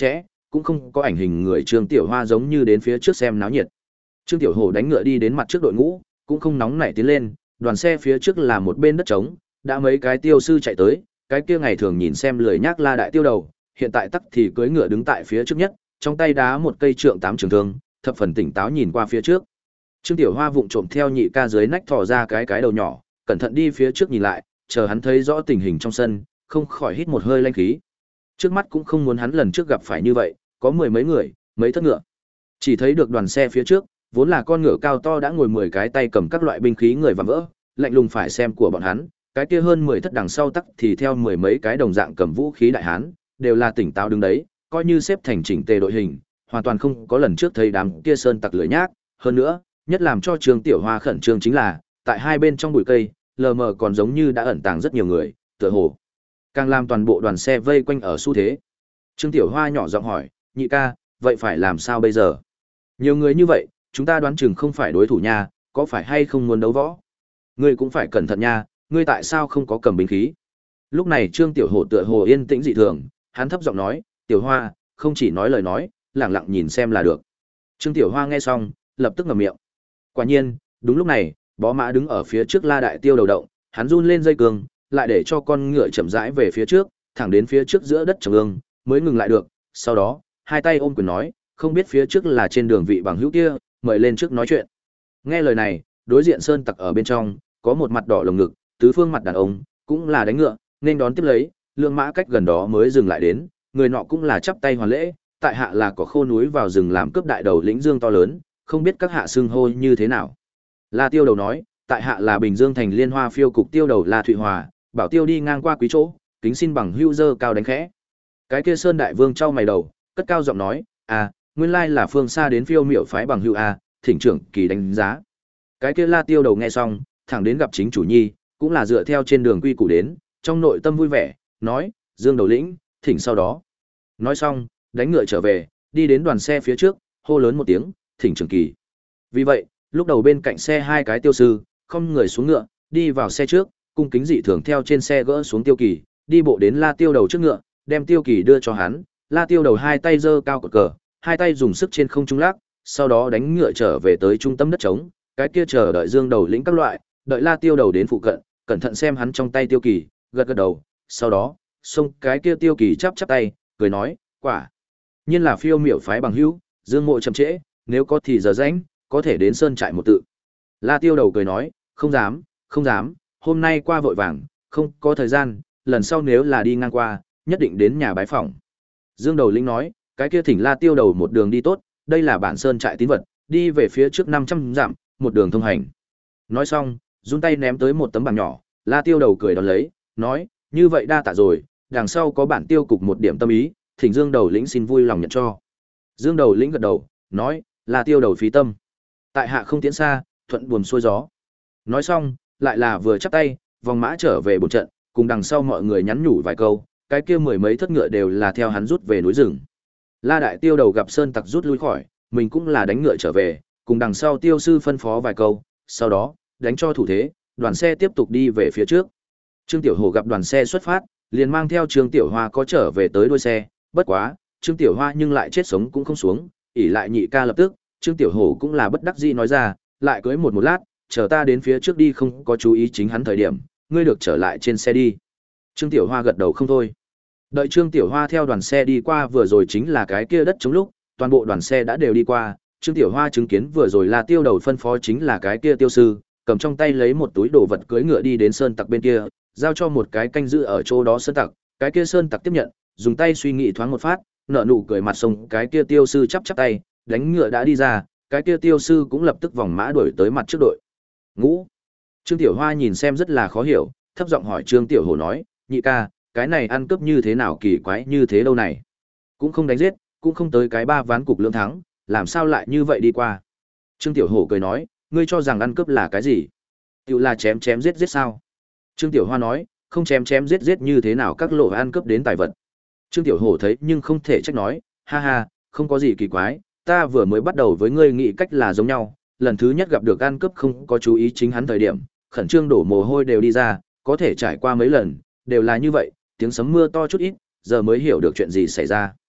cũng không có ảnh hình người Trương Tiểu Hoa giống như đến phía trước xem náo nhiệt. Trương Tiểu Hổ đánh ngựa đi đến mặt trước đội ngũ, cũng không nóng nảy tiến lên, đoàn xe phía trước là một bên đất trống, đã mấy cái tiêu sư chạy tới, cái kia ngày thường nhìn xem lười nhác La đại tiêu đầu, hiện tại tắc thì cưỡi ngựa đứng tại phía trước nhất, trong tay đá một cây trượng tám trường thương, thập phần tỉnh táo nhìn qua phía trước. Trương Tiểu Hoa vụng trộm theo nhị ca dưới nách thò ra cái cái đầu nhỏ, cẩn thận đi phía trước nhìn lại, chờ hắn thấy rõ tình hình trong sân, không khỏi hít một hơi lanh khí. Trước mắt cũng không muốn hắn lần trước gặp phải như vậy, có mười mấy người, mấy thất ngựa. Chỉ thấy được đoàn xe phía trước, vốn là con ngựa cao to đã ngồi mười cái tay cầm các loại binh khí người vạm vỡ, lạnh lùng phải xem của bọn hắn, cái kia hơn mười thất đằng sau tắc thì theo mười mấy cái đồng dạng cầm vũ khí đại hán, đều là tỉnh táo đứng đấy, coi như xếp thành chỉnh tề đội hình, hoàn toàn không có lần trước thấy đám kia sơn tặc lưỡi nhác, hơn nữa, nhất làm cho Trương Tiểu Hoa khẩn trương chính là, tại hai bên trong bụi cây, lờ mờ còn giống như đã ẩn tàng rất nhiều người, tựa hồ càng làm toàn bộ đoàn xe vây quanh ở xu thế. Trương Tiểu Hoa nhỏ giọng hỏi, nhị ca, vậy phải làm sao bây giờ? Nhiều người như vậy, chúng ta đoán chừng không phải đối thủ nha, có phải hay không muốn đấu võ? Ngươi cũng phải cẩn thận nha, ngươi tại sao không có cầm binh khí? Lúc này Trương Tiểu Hổ tựa hồ yên tĩnh dị thường, hắn thấp giọng nói, Tiểu Hoa, không chỉ nói lời nói, lặng lặng nhìn xem là được. Trương Tiểu Hoa nghe xong, lập tức ngậm miệng. Quả nhiên, đúng lúc này, bó mã đứng ở phía trước La đại tiêu đầu động, hắn run lên dây cương, lại để cho con ngựa chậm rãi về phía trước, thẳng đến phía trước giữa đất trồng ương, mới ngừng lại được. Sau đó, hai tay ôm quyền nói, không biết phía trước là trên đường vị bằng hữu kia, mời lên trước nói chuyện. Nghe lời này, đối diện sơn tặc ở bên trong, có một mặt đỏ lồng ngực, tứ phương mặt đàn ông, cũng là đánh ngựa, nên đón tiếp lấy, lượng mã cách gần đó mới dừng lại đến, người nọ cũng là chắp tay hoàn lễ, tại hạ là có khô núi vào rừng làm cướp đại đầu lĩnh Dương to lớn, không biết các hạ xưng hô như thế nào. La Tiêu đầu nói, tại hạ là Bình Dương thành Liên Hoa phiêu cục tiêu đầu La Thụy Hòa, bảo tiêu đi ngang qua quý chỗ, kính xin bằng hữu dơ cao đánh khẽ. Cái kia sơn đại vương trao mày đầu, cất cao giọng nói, à, nguyên lai là phương xa đến phiêu miểu phái bằng hữu a, thỉnh trưởng kỳ đánh giá. Cái kia La Tiêu đầu nghe xong, thẳng đến gặp chính chủ nhi, cũng là dựa theo trên đường quy củ đến, trong nội tâm vui vẻ, nói, Dương đầu lĩnh, thỉnh sau đó. Nói xong, đánh ngựa trở về, đi đến đoàn xe phía trước, hô lớn một tiếng, thỉnh trưởng kỳ. Vì vậy, lúc đầu bên cạnh xe hai cái tiêu sư, không người xuống ngựa, đi vào xe trước, cung kính dị thường theo trên xe gỡ xuống tiêu kỳ, đi bộ đến La Tiêu đầu trước ngựa, đem tiêu kỳ đưa cho hắn. La Tiêu đầu hai tay giơ cao cột cờ, hai tay dùng sức trên không trung lắc, sau đó đánh ngựa trở về tới trung tâm đất trống, cái kia chờ đợi Dương đầu lĩnh các loại, đợi La Tiêu đầu đến phụ cận, cẩn thận xem hắn trong tay tiêu kỳ, gật gật đầu, sau đó, xông cái kia tiêu kỳ chắp chắp tay, cười nói, quả nhiên là phiêu miểu phái bằng hữu, Dương mộ chậm trễ, nếu có thì giờ rảnh, có thể đến sơn trại một tự. La Tiêu đầu cười nói, không dám, không dám, hôm nay qua vội vàng, không có thời gian, lần sau nếu là đi ngang qua, nhất định đến nhà bái phỏng. Dương đầu lĩnh nói, cái kia thỉnh La Tiêu đầu một đường đi tốt, đây là bản sơn trại tín vật, đi về phía trước năm trăm dặm, một đường thông hành. Nói xong, run tay ném tới một tấm bảng nhỏ, La Tiêu đầu cười đón lấy, nói, như vậy đa tạ rồi, đằng sau có bản tiêu cục một điểm tâm ý, thỉnh Dương đầu lĩnh xin vui lòng nhận cho. Dương đầu lĩnh gật đầu, nói, La Tiêu đầu phí tâm. Tại hạ không tiến xa, thuận buồm xuôi gió. Nói xong, lại là vừa chắp tay, vòng mã trở về bổn trận, cùng đằng sau mọi người nhắn nhủ vài câu, cái kia mười mấy thất ngựa đều là theo hắn rút về núi rừng. La đại tiêu đầu gặp sơn tặc rút lui khỏi, mình cũng là đánh ngựa trở về, cùng đằng sau tiêu sư phân phó vài câu, sau đó, đánh cho thủ thế, đoàn xe tiếp tục đi về phía trước. Trương Tiểu Hổ gặp đoàn xe xuất phát, liền mang theo Trương Tiểu Hoa có trở về tới đuôi xe, bất quá, Trương Tiểu Hoa nhưng lại chết sống cũng không xuống, ỉ lại nhị ca lập tức, Trương Tiểu Hổ cũng là bất đắc dĩ nói ra, lại cưới một một lát, chờ ta đến phía trước đi không có chú ý chính hắn thời điểm, ngươi được trở lại trên xe đi. Trương Tiểu Hoa gật đầu không thôi. Đợi Trương Tiểu Hoa theo đoàn xe đi qua vừa rồi chính là cái kia đất chống lúc, toàn bộ đoàn xe đã đều đi qua, Trương Tiểu Hoa chứng kiến vừa rồi là tiêu đầu phân phó chính là cái kia tiêu sư, cầm trong tay lấy một túi đồ vật cưỡi ngựa đi đến sơn tặc bên kia, giao cho một cái canh giữ ở chỗ đó sơn tặc, cái kia sơn tặc tiếp nhận, dùng tay suy nghĩ thoáng một phát, nở nụ cười mặt sông, cái kia tiêu sư chắp chắp tay, đánh ngựa đã đi ra, cái kia tiêu sư cũng lập tức vòng mã đuổi tới mặt trước đội ngũ. Trương Tiểu Hoa nhìn xem rất là khó hiểu, thấp giọng hỏi Trương Tiểu Hổ nói, nhị ca, cái này ăn cướp như thế nào kỳ quái như thế đâu này, cũng không đánh giết, cũng không tới cái ba ván cục lưỡng thắng, làm sao lại như vậy đi qua. Trương Tiểu Hổ cười nói, ngươi cho rằng ăn cướp là cái gì? Tiểu là chém chém giết giết sao? Trương Tiểu Hoa nói, không chém chém giết giết như thế nào các lộ ăn cướp đến tài vật. Trương Tiểu Hổ thấy nhưng không thể trách nói, ha ha, không có gì kỳ quái, ta vừa mới bắt đầu với ngươi nghĩ cách là giống nhau, lần thứ nhất gặp được ăn cướp không có chú ý chính hắn thời điểm, khẩn trương đổ mồ hôi đều đi ra, có thể trải qua mấy lần, đều là như vậy, tiếng sấm mưa to chút ít, giờ mới hiểu được chuyện gì xảy ra.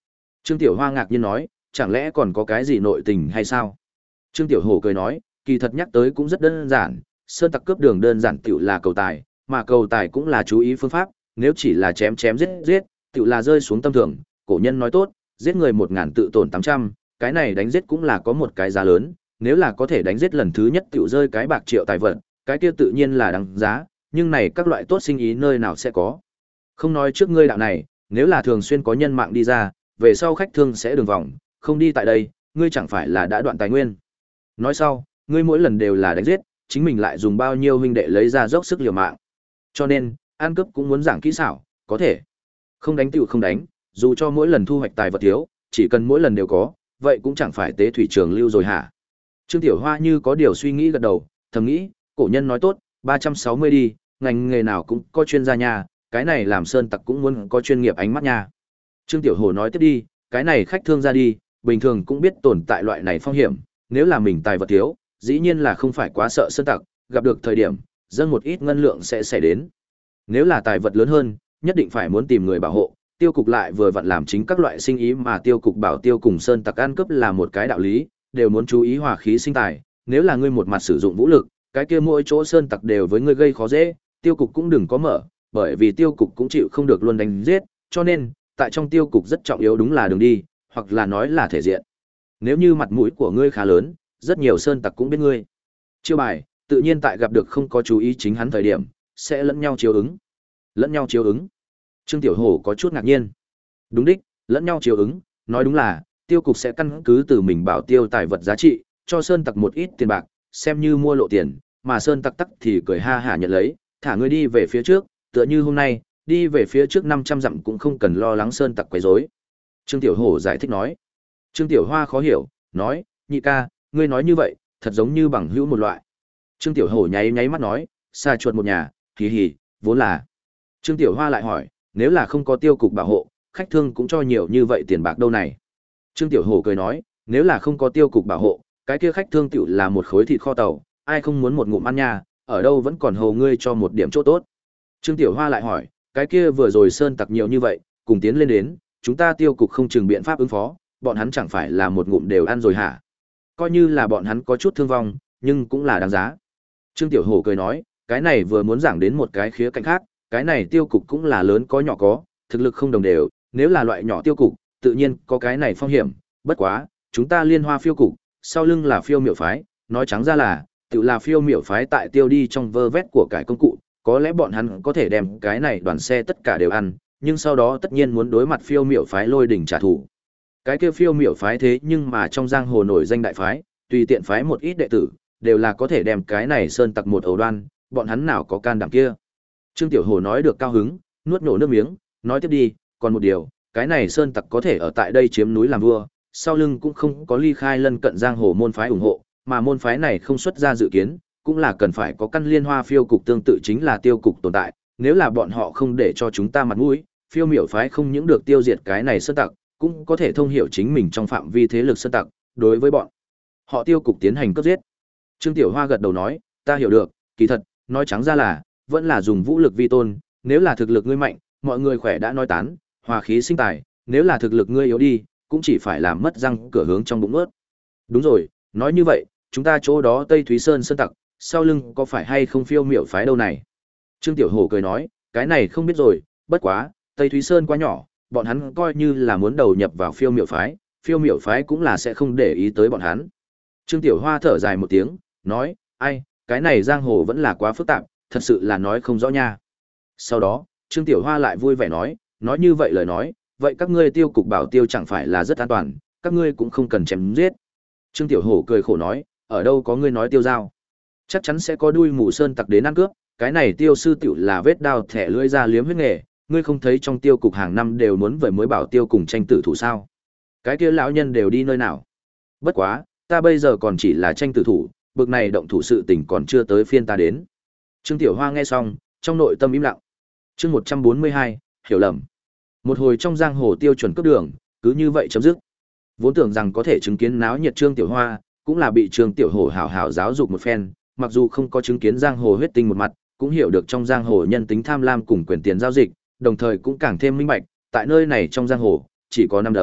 Trương Tiểu Hoa ngạc nhiên nói, chẳng lẽ còn có cái gì nội tình hay sao? Trương Tiểu Hổ cười nói, kỳ thật nhắc tới cũng rất đơn giản, sơn tặc cướp đường đơn giản tiểu là cầu tài, mà cầu tài cũng là chú ý phương pháp, nếu chỉ là chém chém giết giết, tiểu là rơi xuống tâm thường, cổ nhân nói tốt, giết người một ngàn tự tổn tám trăm, cái này đánh giết cũng là có một cái giá lớn, nếu là có thể đánh giết lần thứ nhất tiểu rơi cái bạc triệu tài vật, cái kia tự nhiên là đáng giá, nhưng này các loại tốt sinh ý nơi nào sẽ có. Không nói trước ngươi đạo này, nếu là thường xuyên có nhân mạng đi ra, về sau khách thương sẽ đường vòng, không đi tại đây, ngươi chẳng phải là đã đoạn tài nguyên. Nói sau, ngươi mỗi lần đều là đánh giết, chính mình lại dùng bao nhiêu huynh đệ lấy ra dốc sức liều mạng. Cho nên, ăn cướp cũng muốn giảng kỹ xảo, có thể. Không đánh tiểu không đánh, dù cho mỗi lần thu hoạch tài vật thiếu, chỉ cần mỗi lần đều có, vậy cũng chẳng phải tế thủy trường lưu rồi hả? Trương Tiểu Hoa như có điều suy nghĩ gật đầu, thầm nghĩ, cổ nhân nói tốt, ba trăm sáu mươi đi, ngành nghề nào cũng có chuyên gia nha, cái này làm sơn tặc cũng muốn có chuyên nghiệp ánh mắt nha. Trương Tiểu Hồ nói tiếp đi, cái này khách thương ra đi, bình thường cũng biết tồn tại loại này phong hiểm, nếu là mình tài vật thiếu, dĩ nhiên là không phải quá sợ sơn tặc, gặp được thời điểm, dâng một ít ngân lượng sẽ xảy đến. Nếu là tài vật lớn hơn, nhất định phải muốn tìm người bảo hộ, tiêu cục lại vừa vặn làm chính các loại sinh ý mà tiêu cục bảo tiêu cùng sơn tặc ăn cướp là một cái đạo lý, đều muốn chú ý hòa khí sinh tài, nếu là ngươi một mặt sử dụng vũ lực, cái kia mỗi chỗ sơn tặc đều với ngươi gây khó dễ, tiêu cục cũng đừng có mở, bởi vì tiêu cục cũng chịu không được luôn đánh giết, cho nên, tại trong tiêu cục rất trọng yếu đúng là đường đi, hoặc là nói là thể diện. Nếu như mặt mũi của ngươi khá lớn, rất nhiều sơn tặc cũng biết ngươi. Chiêu bài, tự nhiên tại gặp được không có chú ý chính hắn thời điểm, sẽ lẫn nhau chiếu ứng. Lẫn nhau chiếu ứng. Trương Tiểu Hổ có chút ngạc nhiên. Đúng đích, lẫn nhau chiếu ứng, nói đúng là, tiêu cục sẽ căn cứ từ mình bảo tiêu tài vật giá trị, cho sơn tặc một ít tiền bạc, xem như mua lộ tiền, mà sơn tặc tắc thì cười ha hả nhận lấy, thả ngươi đi về phía trước, tựa như hôm nay, đi về phía trước năm trăm dặm cũng không cần lo lắng sơn tặc quấy rối. Trương Tiểu Hổ giải thích nói. Trương Tiểu Hoa khó hiểu, nói, nhị ca, ngươi nói như vậy, thật giống như bằng hữu một loại. Trương Tiểu Hổ nháy nháy mắt nói, xa chuột một nhà, hì hì, vốn là. Trương Tiểu Hoa lại hỏi, nếu là không có tiêu cục bảo hộ, khách thương cũng cho nhiều như vậy tiền bạc đâu này. Trương Tiểu Hổ cười nói, nếu là không có tiêu cục bảo hộ, cái kia khách thương tiểu là một khối thịt kho tàu, ai không muốn một ngụm ăn nha, ở đâu vẫn còn hầu ngươi cho một điểm chỗ tốt. Trương Tiểu Hoa lại hỏi, cái kia vừa rồi sơn tặc nhiều như vậy, cùng tiến lên đến, chúng ta tiêu cục không chừng biện pháp ứng phó, bọn hắn chẳng phải là một ngụm đều ăn rồi hả? Coi như là bọn hắn có chút thương vong, nhưng cũng là đáng giá. Trương Tiểu Hổ cười nói, cái này vừa muốn giảng đến một cái khía cạnh khác, cái này tiêu cục cũng là lớn có nhỏ có, thực lực không đồng đều, nếu là loại nhỏ tiêu cục, tự nhiên có cái này phong hiểm, bất quá, chúng ta liên hoa phiêu cục, sau lưng là phiêu miểu phái, nói trắng ra là, tự là phiêu miểu phái tại tiêu đi trong vơ vét của cải công cụ, có lẽ bọn hắn có thể đem cái này đoàn xe tất cả đều ăn, nhưng sau đó tất nhiên muốn đối mặt phiêu miểu phái lôi đỉnh trả thù. Cái kia phiêu miểu phái thế nhưng mà trong giang hồ nổi danh đại phái, tùy tiện phái một ít đệ tử, đều là có thể đem cái này sơn tặc một ẩu đoan, bọn hắn nào có can đảm kia. Trương Tiểu Hồ nói được cao hứng, nuốt nổ nước miếng, nói tiếp đi, còn một điều, cái này sơn tặc có thể ở tại đây chiếm núi làm vua, sau lưng cũng không có ly khai lân cận giang hồ môn phái ủng hộ, mà môn phái này không xuất ra dự kiến, cũng là cần phải có căn liên hoa phiêu cục tương tự chính là tiêu cục tồn tại, nếu là bọn họ không để cho chúng ta mặt mũi, phiêu miểu phái không những được tiêu diệt cái này sơn tặc, cũng có thể thông hiểu chính mình trong phạm vi thế lực sơn tặc, đối với bọn họ tiêu cục tiến hành cướp giết. Trương Tiểu Hoa gật đầu nói, ta hiểu được, kỳ thật, nói trắng ra là, vẫn là dùng vũ lực vi tôn, nếu là thực lực ngươi mạnh, mọi người khỏe đã nói tán, hòa khí sinh tài, nếu là thực lực ngươi yếu đi, cũng chỉ phải làm mất răng cửa hướng trong bụng ướt. Đúng rồi, nói như vậy, chúng ta chỗ đó Tây Thúy Sơn sơn tặc, sau lưng có phải hay không phiêu miểu phái đâu này? Trương Tiểu Hổ cười nói, cái này không biết rồi, bất quá, Tây Thúy Sơn quá nhỏ, bọn hắn coi như là muốn đầu nhập vào phiêu miểu phái, phiêu miểu phái cũng là sẽ không để ý tới bọn hắn. Trương Tiểu Hoa thở dài một tiếng, nói, ai, cái này giang hồ vẫn là quá phức tạp, thật sự là nói không rõ nha. Sau đó, Trương Tiểu Hoa lại vui vẻ nói, nói như vậy lời nói, vậy các ngươi tiêu cục bảo tiêu chẳng phải là rất an toàn, các ngươi cũng không cần chém giết. Trương Tiểu Hổ cười khổ nói, ở đâu có ngươi nói tiêu giao. Chắc chắn sẽ có đuôi mù sơn tặc đến ăn cướp, cái này tiêu sư tiểu là vết đao thẻ lưỡi ra liếm huyết nghề, ngươi không thấy trong tiêu cục hàng năm đều muốn với mới bảo tiêu cùng tranh tử thủ sao? Cái kia lão nhân đều đi nơi nào? Bất quá, ta bây giờ còn chỉ là tranh tử thủ, bực này động thủ sự tình còn chưa tới phiên ta đến. Trương Tiểu Hoa nghe xong, trong nội tâm im lặng. Chương một trăm bốn mươi hai, hiểu lầm. Một hồi trong giang hồ tiêu chuẩn cấp đường, cứ như vậy chấm dứt. Vốn tưởng rằng có thể chứng kiến náo nhiệt Trương Tiểu Hoa, cũng là bị Trương Tiểu Hổ hảo hảo giáo dục một phen, mặc dù không có chứng kiến giang hồ huyết tinh một mặt, cũng hiểu được trong giang hồ nhân tính tham lam cùng quyền tiền giao dịch, đồng thời cũng càng thêm minh bạch, tại nơi này trong giang hồ, chỉ có năm đấm,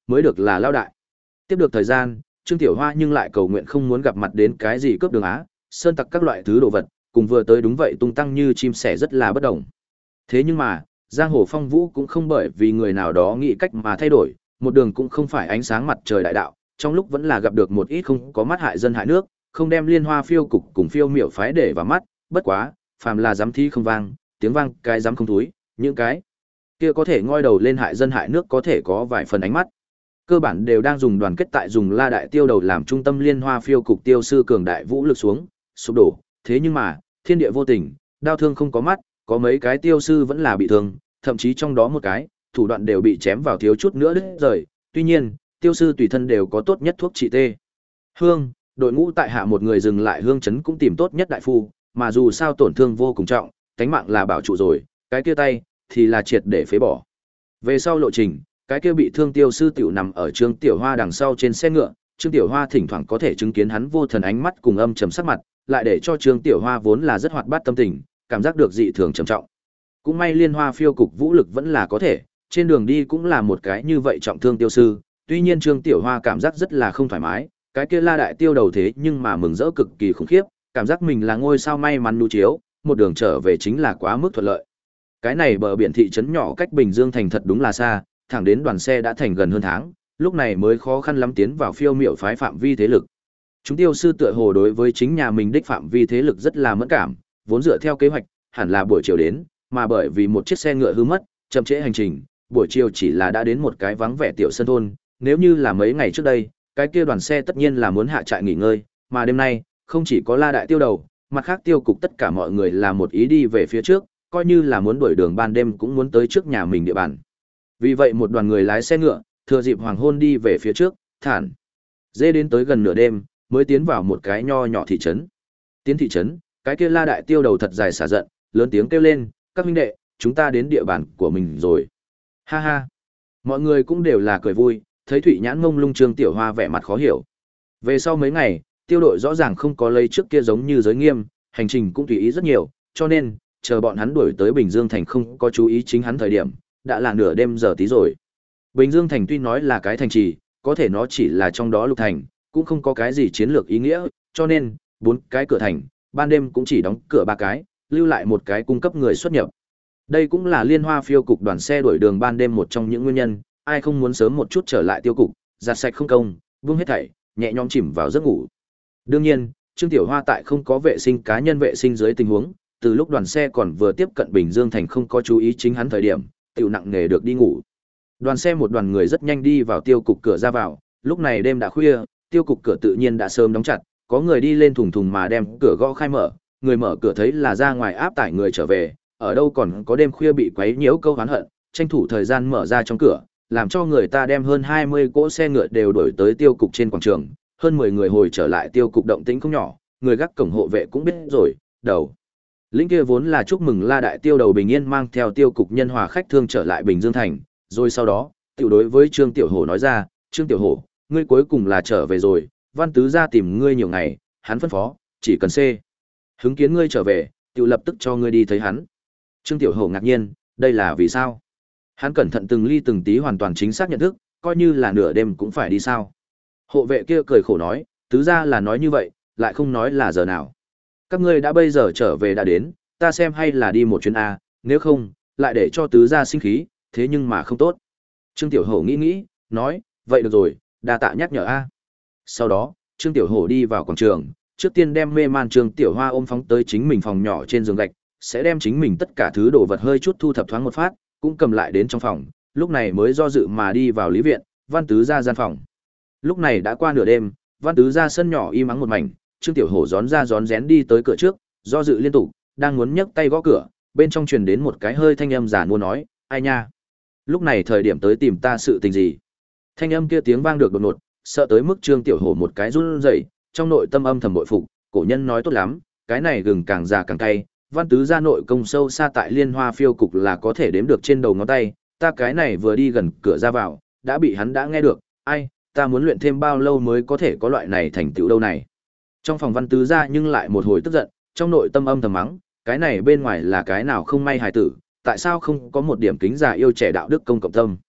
mới được là lao đại. Tiếp được thời gian, Trương Tiểu Hoa nhưng lại cầu nguyện không muốn gặp mặt đến cái gì cướp đường Á, sơn tặc các loại thứ đồ vật, cùng vừa tới đúng vậy tung tăng như chim sẻ rất là bất đồng. Thế nhưng mà, giang hồ phong vũ cũng không bởi vì người nào đó nghĩ cách mà thay đổi, một đường cũng không phải ánh sáng mặt trời đại đạo, trong lúc vẫn là gặp được một ít không có mắt hại dân hại nước, không đem Liên Hoa phiêu cục cùng phiêu miểu phái để vào mắt, bất quá, phàm là dám thi không vang, tiếng vang cái dám không thúi, những cái kia có thể ngoi đầu lên hại dân hại nước có thể có vài phần ánh mắt. Cơ bản đều đang dùng đoàn kết tại dùng La Đại Tiêu đầu làm trung tâm Liên Hoa phiêu cục tiêu sư cường đại vũ lực xuống, sụp đổ, thế nhưng mà, thiên địa vô tình, đao thương không có mắt, có mấy cái tiêu sư vẫn là bị thương, thậm chí trong đó một cái, thủ đoạn đều bị chém vào thiếu chút nữa đứt rời, tuy nhiên, tiêu sư tùy thân đều có tốt nhất thuốc trị tê. Hương, đội ngũ tại hạ một người dừng lại hương chấn cũng tìm tốt nhất đại phu, mà dù sao tổn thương vô cùng trọng, cánh mạng là bảo trụ rồi, cái kia tay thì là triệt để phế bỏ. Về sau lộ trình, cái kia bị thương tiêu sư tiểu nằm ở Trương Tiểu Hoa đằng sau trên xe ngựa, Trương Tiểu Hoa thỉnh thoảng có thể chứng kiến hắn vô thần ánh mắt cùng âm trầm sắc mặt, lại để cho Trương Tiểu Hoa vốn là rất hoạt bát tâm tình, cảm giác được dị thường trầm trọng. Cũng may Liên Hoa phiêu cục vũ lực vẫn là có thể, trên đường đi cũng là một cái như vậy trọng thương tiêu sư, tuy nhiên Trương Tiểu Hoa cảm giác rất là không thoải mái, cái kia La Đại Tiêu đầu thế nhưng mà mừng rỡ cực kỳ khủng khiếp, cảm giác mình là ngôi sao may mắn nụ chiếu, một đường trở về chính là quá mức thuận lợi. Cái này bờ biển thị trấn nhỏ cách Bình Dương thành thật đúng là xa, thẳng đến đoàn xe đã thành gần hơn tháng, lúc này mới khó khăn lắm tiến vào phiêu miểu phái phạm vi thế lực. Chúng tiêu sư tựa hồ đối với chính nhà mình đích phạm vi thế lực rất là mẫn cảm, vốn dựa theo kế hoạch, hẳn là buổi chiều đến, mà bởi vì một chiếc xe ngựa hư mất, chậm trễ hành trình, buổi chiều chỉ là đã đến một cái vắng vẻ tiểu sân thôn, nếu như là mấy ngày trước đây, cái kia đoàn xe tất nhiên là muốn hạ trại nghỉ ngơi, mà đêm nay, không chỉ có La Đại Tiêu đầu, mặt khác tiêu cục tất cả mọi người là một ý đi về phía trước, coi như là muốn đuổi đường ban đêm cũng muốn tới trước nhà mình địa bàn. Vì vậy một đoàn người lái xe ngựa, thừa dịp hoàng hôn đi về phía trước, thản dễ đến tới gần nửa đêm, mới tiến vào một cái nho nhỏ thị trấn. Tiến thị trấn, cái kia La Đại Tiêu đầu thật dài xả giận, lớn tiếng kêu lên, các huynh đệ, chúng ta đến địa bàn của mình rồi. Ha ha. Mọi người cũng đều là cười vui, thấy Thụy Nhãn ngông lung Trương Tiểu Hoa vẻ mặt khó hiểu. Về sau mấy ngày, tiêu đội rõ ràng không có lấy trước kia giống như giới nghiêm, hành trình cũng tùy ý rất nhiều, cho nên, chờ bọn hắn đuổi tới Bình Dương thành không có chú ý chính hắn thời điểm, đã là nửa đêm giờ tí rồi. Bình Dương thành tuy nói là cái thành trì, có thể nó chỉ là trong đó lục thành, cũng không có cái gì chiến lược ý nghĩa, cho nên, bốn cái cửa thành, ban đêm cũng chỉ đóng cửa ba cái, lưu lại một cái cung cấp người xuất nhập. Đây cũng là Liên Hoa phiêu cục đoàn xe đuổi đường ban đêm một trong những nguyên nhân, ai không muốn sớm một chút trở lại tiêu cục, giặt sạch không công, buông hết thảy, nhẹ nhõm chìm vào giấc ngủ. Đương nhiên, Trương Tiểu Hoa tại không có vệ sinh cá nhân vệ sinh dưới tình huống, từ lúc đoàn xe còn vừa tiếp cận Bình Dương thành không có chú ý chính hắn thời điểm, tiểu nặng nề được đi ngủ. Đoàn xe một đoàn người rất nhanh đi vào tiêu cục cửa ra vào, lúc này đêm đã khuya, tiêu cục cửa tự nhiên đã sớm đóng chặt, có người đi lên thùng thùng mà đem cửa gõ khai mở, người mở cửa thấy là ra ngoài áp tải người trở về, ở đâu còn có đêm khuya bị quấy nhiễu câu oán hận, tranh thủ thời gian mở ra trong cửa, làm cho người ta đem hơn hai mươi cỗ xe ngựa đều đuổi tới tiêu cục trên quảng trường, hơn mười người hồi trở lại tiêu cục động tĩnh không nhỏ, người gác cổng hộ vệ cũng biết rồi, đầu lĩnh kia vốn là chúc mừng La Đại Tiêu đầu bình yên mang theo tiêu cục nhân hòa khách thương trở lại Bình Dương thành, rồi sau đó, tiểu đối với Trương Tiểu Hổ nói ra, Trương Tiểu Hổ, ngươi cuối cùng là trở về rồi, Văn Tứ ra tìm ngươi nhiều ngày, hắn phân phó, chỉ cần C. hứng kiến ngươi trở về, tiểu lập tức cho ngươi đi thấy hắn. Trương Tiểu Hổ ngạc nhiên, đây là vì sao? Hắn cẩn thận từng ly từng tí hoàn toàn chính xác nhận thức, coi như là nửa đêm cũng phải đi sao. Hộ vệ kia cười khổ nói, tứ ra là nói như vậy, lại không nói là giờ nào. Các ngươi đã bây giờ trở về đã đến, ta xem hay là đi một chuyến A, nếu không, lại để cho tứ ra sinh khí, thế nhưng mà không tốt. Trương Tiểu Hổ nghĩ nghĩ, nói, vậy được rồi, đa tạ nhắc nhở A. Sau đó, Trương Tiểu Hổ đi vào quảng trường, trước tiên đem mê man Trương Tiểu Hoa ôm phóng tới chính mình phòng nhỏ trên giường gạch, sẽ đem chính mình tất cả thứ đồ vật hơi chút thu thập thoáng một phát, cũng cầm lại đến trong phòng, lúc này mới do dự mà đi vào lý viện, Văn Tứ ra gian phòng. Lúc này đã qua nửa đêm, Văn Tứ ra sân nhỏ im ắng một mảnh, Trương Tiểu Hổ gión ra gión rén đi tới cửa trước, do dự liên tục, đang muốn nhấc tay gõ cửa, bên trong truyền đến một cái hơi thanh âm giả mua nói, ai nha? Lúc này thời điểm tới tìm ta sự tình gì? Thanh âm kia tiếng vang được đột ngột, sợ tới mức Trương Tiểu Hổ một cái run rẩy, trong nội tâm âm thầm bội phục, cổ nhân nói tốt lắm, cái này gừng càng già càng cay, Văn Tứ gia nội công sâu xa tại Liên Hoa phiêu cục là có thể đếm được trên đầu ngón tay, ta cái này vừa đi gần cửa ra vào, đã bị hắn đã nghe được, ai, ta muốn luyện thêm bao lâu mới có thể có loại này thành tựu đâu này. Trong phòng Văn Tứ gia nhưng lại một hồi tức giận, trong nội tâm âm thầm mắng, cái này bên ngoài là cái nào không may hài tử, tại sao không có một điểm kính già yêu trẻ đạo đức công cộng tâm.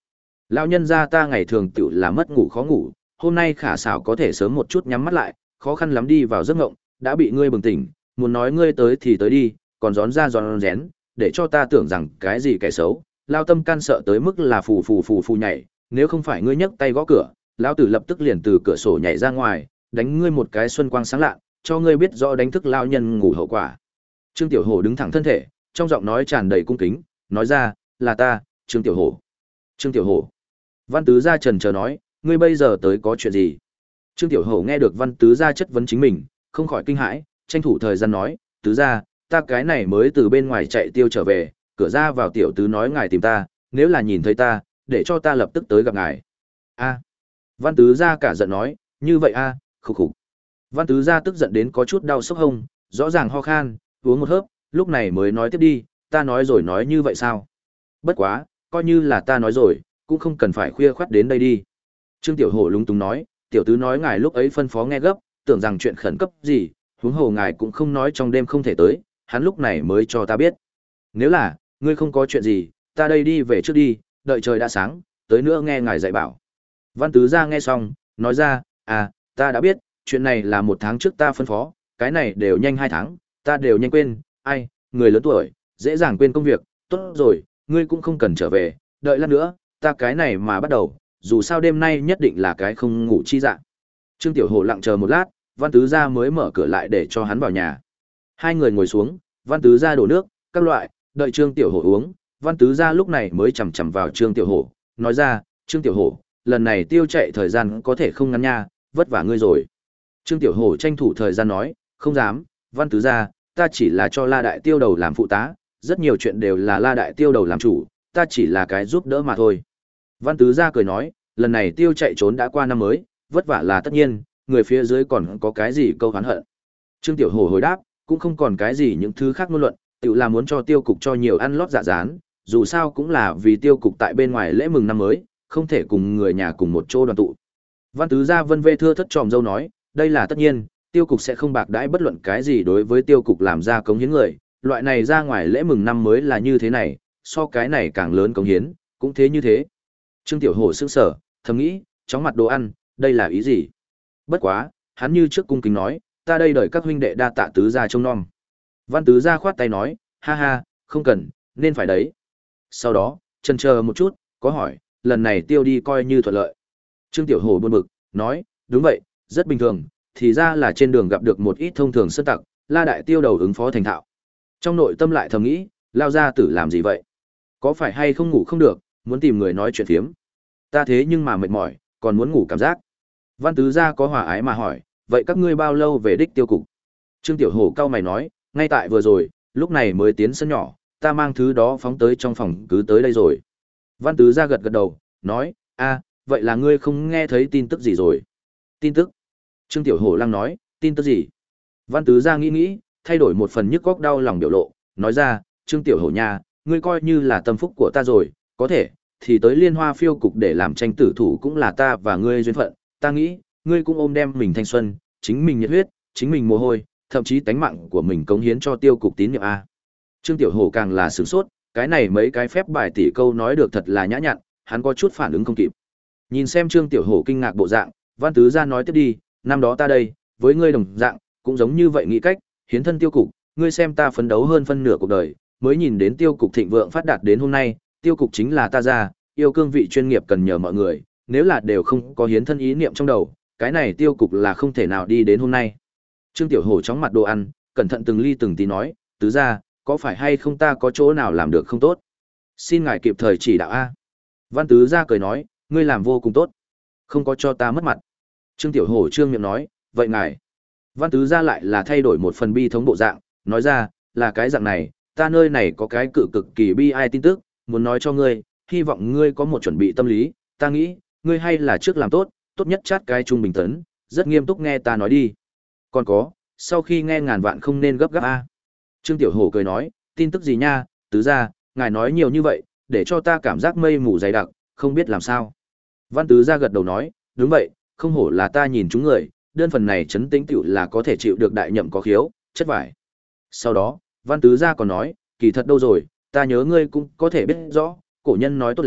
Lão nhân gia ta ngày thường tiểu là mất ngủ khó ngủ, hôm nay khả xảo có thể sớm một chút nhắm mắt lại, khó khăn lắm đi vào giấc ngộng, đã bị ngươi bừng tỉnh, muốn nói ngươi tới thì tới đi, còn gión ra gión rén, để cho ta tưởng rằng cái gì kẻ xấu, lao tâm can sợ tới mức là phù phù phù phù nhảy, nếu không phải ngươi nhấc tay gõ cửa, lão tử lập tức liền từ cửa sổ nhảy ra ngoài, đánh ngươi một cái xuân quang sáng lạ, cho ngươi biết rõ đánh thức lao nhân ngủ hậu quả. Trương Tiểu Hổ đứng thẳng thân thể, trong giọng nói tràn đầy cung kính, nói ra, là ta, Trương Tiểu Hổ. Trương Tiểu Hổ. Văn Tứ Gia trần chờ nói, ngươi bây giờ tới có chuyện gì? Trương Tiểu Hổ nghe được Văn Tứ Gia chất vấn chính mình, không khỏi kinh hãi, tranh thủ thời gian nói, Tứ Gia, ta cái này mới từ bên ngoài chạy tiêu trở về, cửa ra vào tiểu tứ nói ngài tìm ta, nếu là nhìn thấy ta, để cho ta lập tức tới gặp ngài. A. Văn Tứ Gia cả giận nói, như vậy a, à, khục khục. Văn Tứ Gia tức giận đến có chút đau sốc hông, rõ ràng ho khan, uống một hớp, lúc này mới nói tiếp đi, ta nói rồi nói như vậy sao? Bất quá, coi như là ta nói rồi, cũng không cần phải khuya khoắt đến đây đi. Trương Tiểu Hổ lúng túng nói, tiểu tứ nói ngài lúc ấy phân phó nghe gấp, tưởng rằng chuyện khẩn cấp gì, huống hồ ngài cũng không nói trong đêm không thể tới, hắn lúc này mới cho ta biết. Nếu là, ngươi không có chuyện gì, ta đây đi về trước đi, đợi trời đã sáng, tới nữa nghe ngài dạy bảo. Văn Tứ Gia nghe xong, nói ra, à, ta đã biết, chuyện này là một tháng trước ta phân phó, cái này đều nhanh hai tháng, ta đều nhanh quên, ai, người lớn tuổi, dễ dàng quên công việc, tốt rồi, ngươi cũng không cần trở về, đợi lát nữa, ta cái này mà bắt đầu, dù sao đêm nay nhất định là cái không ngủ chi dạng. Trương Tiểu Hổ lặng chờ một lát, Văn Tứ Gia mới mở cửa lại để cho hắn vào nhà. Hai người ngồi xuống, Văn Tứ Gia đổ nước, các loại, đợi Trương Tiểu Hổ uống, Văn Tứ Gia lúc này mới chằm chằm vào Trương Tiểu Hổ, nói ra, Trương Tiểu Hổ, lần này tiêu chạy thời gian có thể không ngắn nha, vất vả ngươi rồi. Trương Tiểu Hổ tranh thủ thời gian nói, không dám, Văn Tứ Gia, ta chỉ là cho La Đại Tiêu đầu làm phụ tá, rất nhiều chuyện đều là La Đại Tiêu đầu làm chủ, ta chỉ là cái giúp đỡ mà thôi. Văn Tứ Gia cười nói, lần này tiêu chạy trốn đã qua năm mới, vất vả là tất nhiên, người phía dưới còn có cái gì câu hán hận. Trương Tiểu Hổ hồi đáp, cũng không còn cái gì những thứ khác ngôn luận, tự là muốn cho tiêu cục cho nhiều ăn lót dạ dán, dù sao cũng là vì tiêu cục tại bên ngoài lễ mừng năm mới, không thể cùng người nhà cùng một chỗ đoàn tụ. Văn Tứ Gia vân vê thưa thất tròm dâu nói, đây là tất nhiên, tiêu cục sẽ không bạc đãi bất luận cái gì đối với tiêu cục làm ra cống hiến người, loại này ra ngoài lễ mừng năm mới là như thế này, so cái này càng lớn cống hiến, cũng thế như thế. Trương Tiểu Hổ sững sờ, thầm nghĩ, chóng mặt đồ ăn, đây là ý gì? Bất quá, hắn như trước cung kính nói, ta đây đợi các huynh đệ đa tạ Tứ Gia trông nom. Văn Tứ Gia khoát tay nói, ha ha, không cần, nên phải đấy. Sau đó, chần chờ một chút, có hỏi, lần này tiêu đi coi như thuận lợi. Trương Tiểu Hổ buồn bực, nói, đúng vậy, rất bình thường, thì ra là trên đường gặp được một ít thông thường sơn tặc, La Đại Tiêu đầu ứng phó thành thạo. Trong nội tâm lại thầm nghĩ, lao ra tử làm gì vậy? Có phải hay không ngủ không được, muốn tìm người nói chuyện phiếm? Ta thế nhưng mà mệt mỏi, còn muốn ngủ cảm giác. Văn Tứ Gia có hòa ái mà hỏi, vậy các ngươi bao lâu về đích tiêu cục? Trương Tiểu Hổ cau mày nói, ngay tại vừa rồi, lúc này mới tiến sân nhỏ, ta mang thứ đó phóng tới trong phòng cứ tới đây rồi. Văn Tứ Gia gật gật đầu, nói, a, vậy là ngươi không nghe thấy tin tức gì rồi? Tin tức? Trương Tiểu Hổ lăng nói, tin tức gì? Văn Tứ Gia nghĩ nghĩ, thay đổi một phần nhức góc đau lòng biểu lộ, nói ra, Trương Tiểu Hổ nhà, ngươi coi như là tâm phúc của ta rồi, có thể, thì tới Liên Hoa phiêu cục để làm tranh tử thủ cũng là ta và ngươi duyên phận, ta nghĩ, ngươi cũng ôm đem mình thanh xuân, chính mình nhiệt huyết, chính mình mồ hôi, thậm chí tánh mạng của mình cống hiến cho tiêu cục tín nhiệm a. Trương Tiểu Hổ càng là sửng sốt, cái này mấy cái phép bài tỷ câu nói được thật là nhã nhặn, hắn có chút phản ứng không kịp. Nhìn xem Trương Tiểu Hổ kinh ngạc bộ dạng, Văn Tứ Gia nói tiếp đi, năm đó ta đây, với ngươi đồng dạng, cũng giống như vậy nghĩ cách, hiến thân tiêu cục, ngươi xem ta phấn đấu hơn phân nửa cuộc đời, mới nhìn đến tiêu cục thịnh vượng phát đạt đến hôm nay, tiêu cục chính là ta ra, yêu cương vị chuyên nghiệp cần nhờ mọi người, nếu là đều không có hiến thân ý niệm trong đầu, cái này tiêu cục là không thể nào đi đến hôm nay. Trương Tiểu Hổ chóng mặt đồ ăn, cẩn thận từng ly từng tí nói, Tứ Gia, có phải hay không ta có chỗ nào làm được không tốt? Xin ngài kịp thời chỉ đạo a. Văn Tứ Gia cười nói, ngươi làm vô cùng tốt, không có cho ta mất mặt. Trương Tiểu Hổ trương miệng nói, vậy ngài. Văn Tứ Gia lại là thay đổi một phần bi thống bộ dạng, nói ra, là cái dạng này, ta nơi này có cái cự cực kỳ bi ai tin tức, muốn nói cho ngươi, hy vọng ngươi có một chuẩn bị tâm lý, ta nghĩ, ngươi hay là trước làm tốt, tốt nhất chát cái trung bình tấn, rất nghiêm túc nghe ta nói đi. Còn có, sau khi nghe ngàn vạn không nên gấp gáp a. Trương Tiểu Hổ cười nói, tin tức gì nha, Tứ Gia, ngài nói nhiều như vậy, để cho ta cảm giác mây mù dày đặc, không biết làm sao. Văn Tứ Gia gật đầu nói, đúng vậy, không hổ là ta nhìn chúng người, đơn phần này chấn tĩnh tựu là có thể chịu được đại nhậm có khiếu, chất vải. Sau đó, Văn Tứ Gia còn nói, kỳ thật đâu rồi, ta nhớ ngươi cũng có thể biết rõ, cổ nhân nói tốt lắm,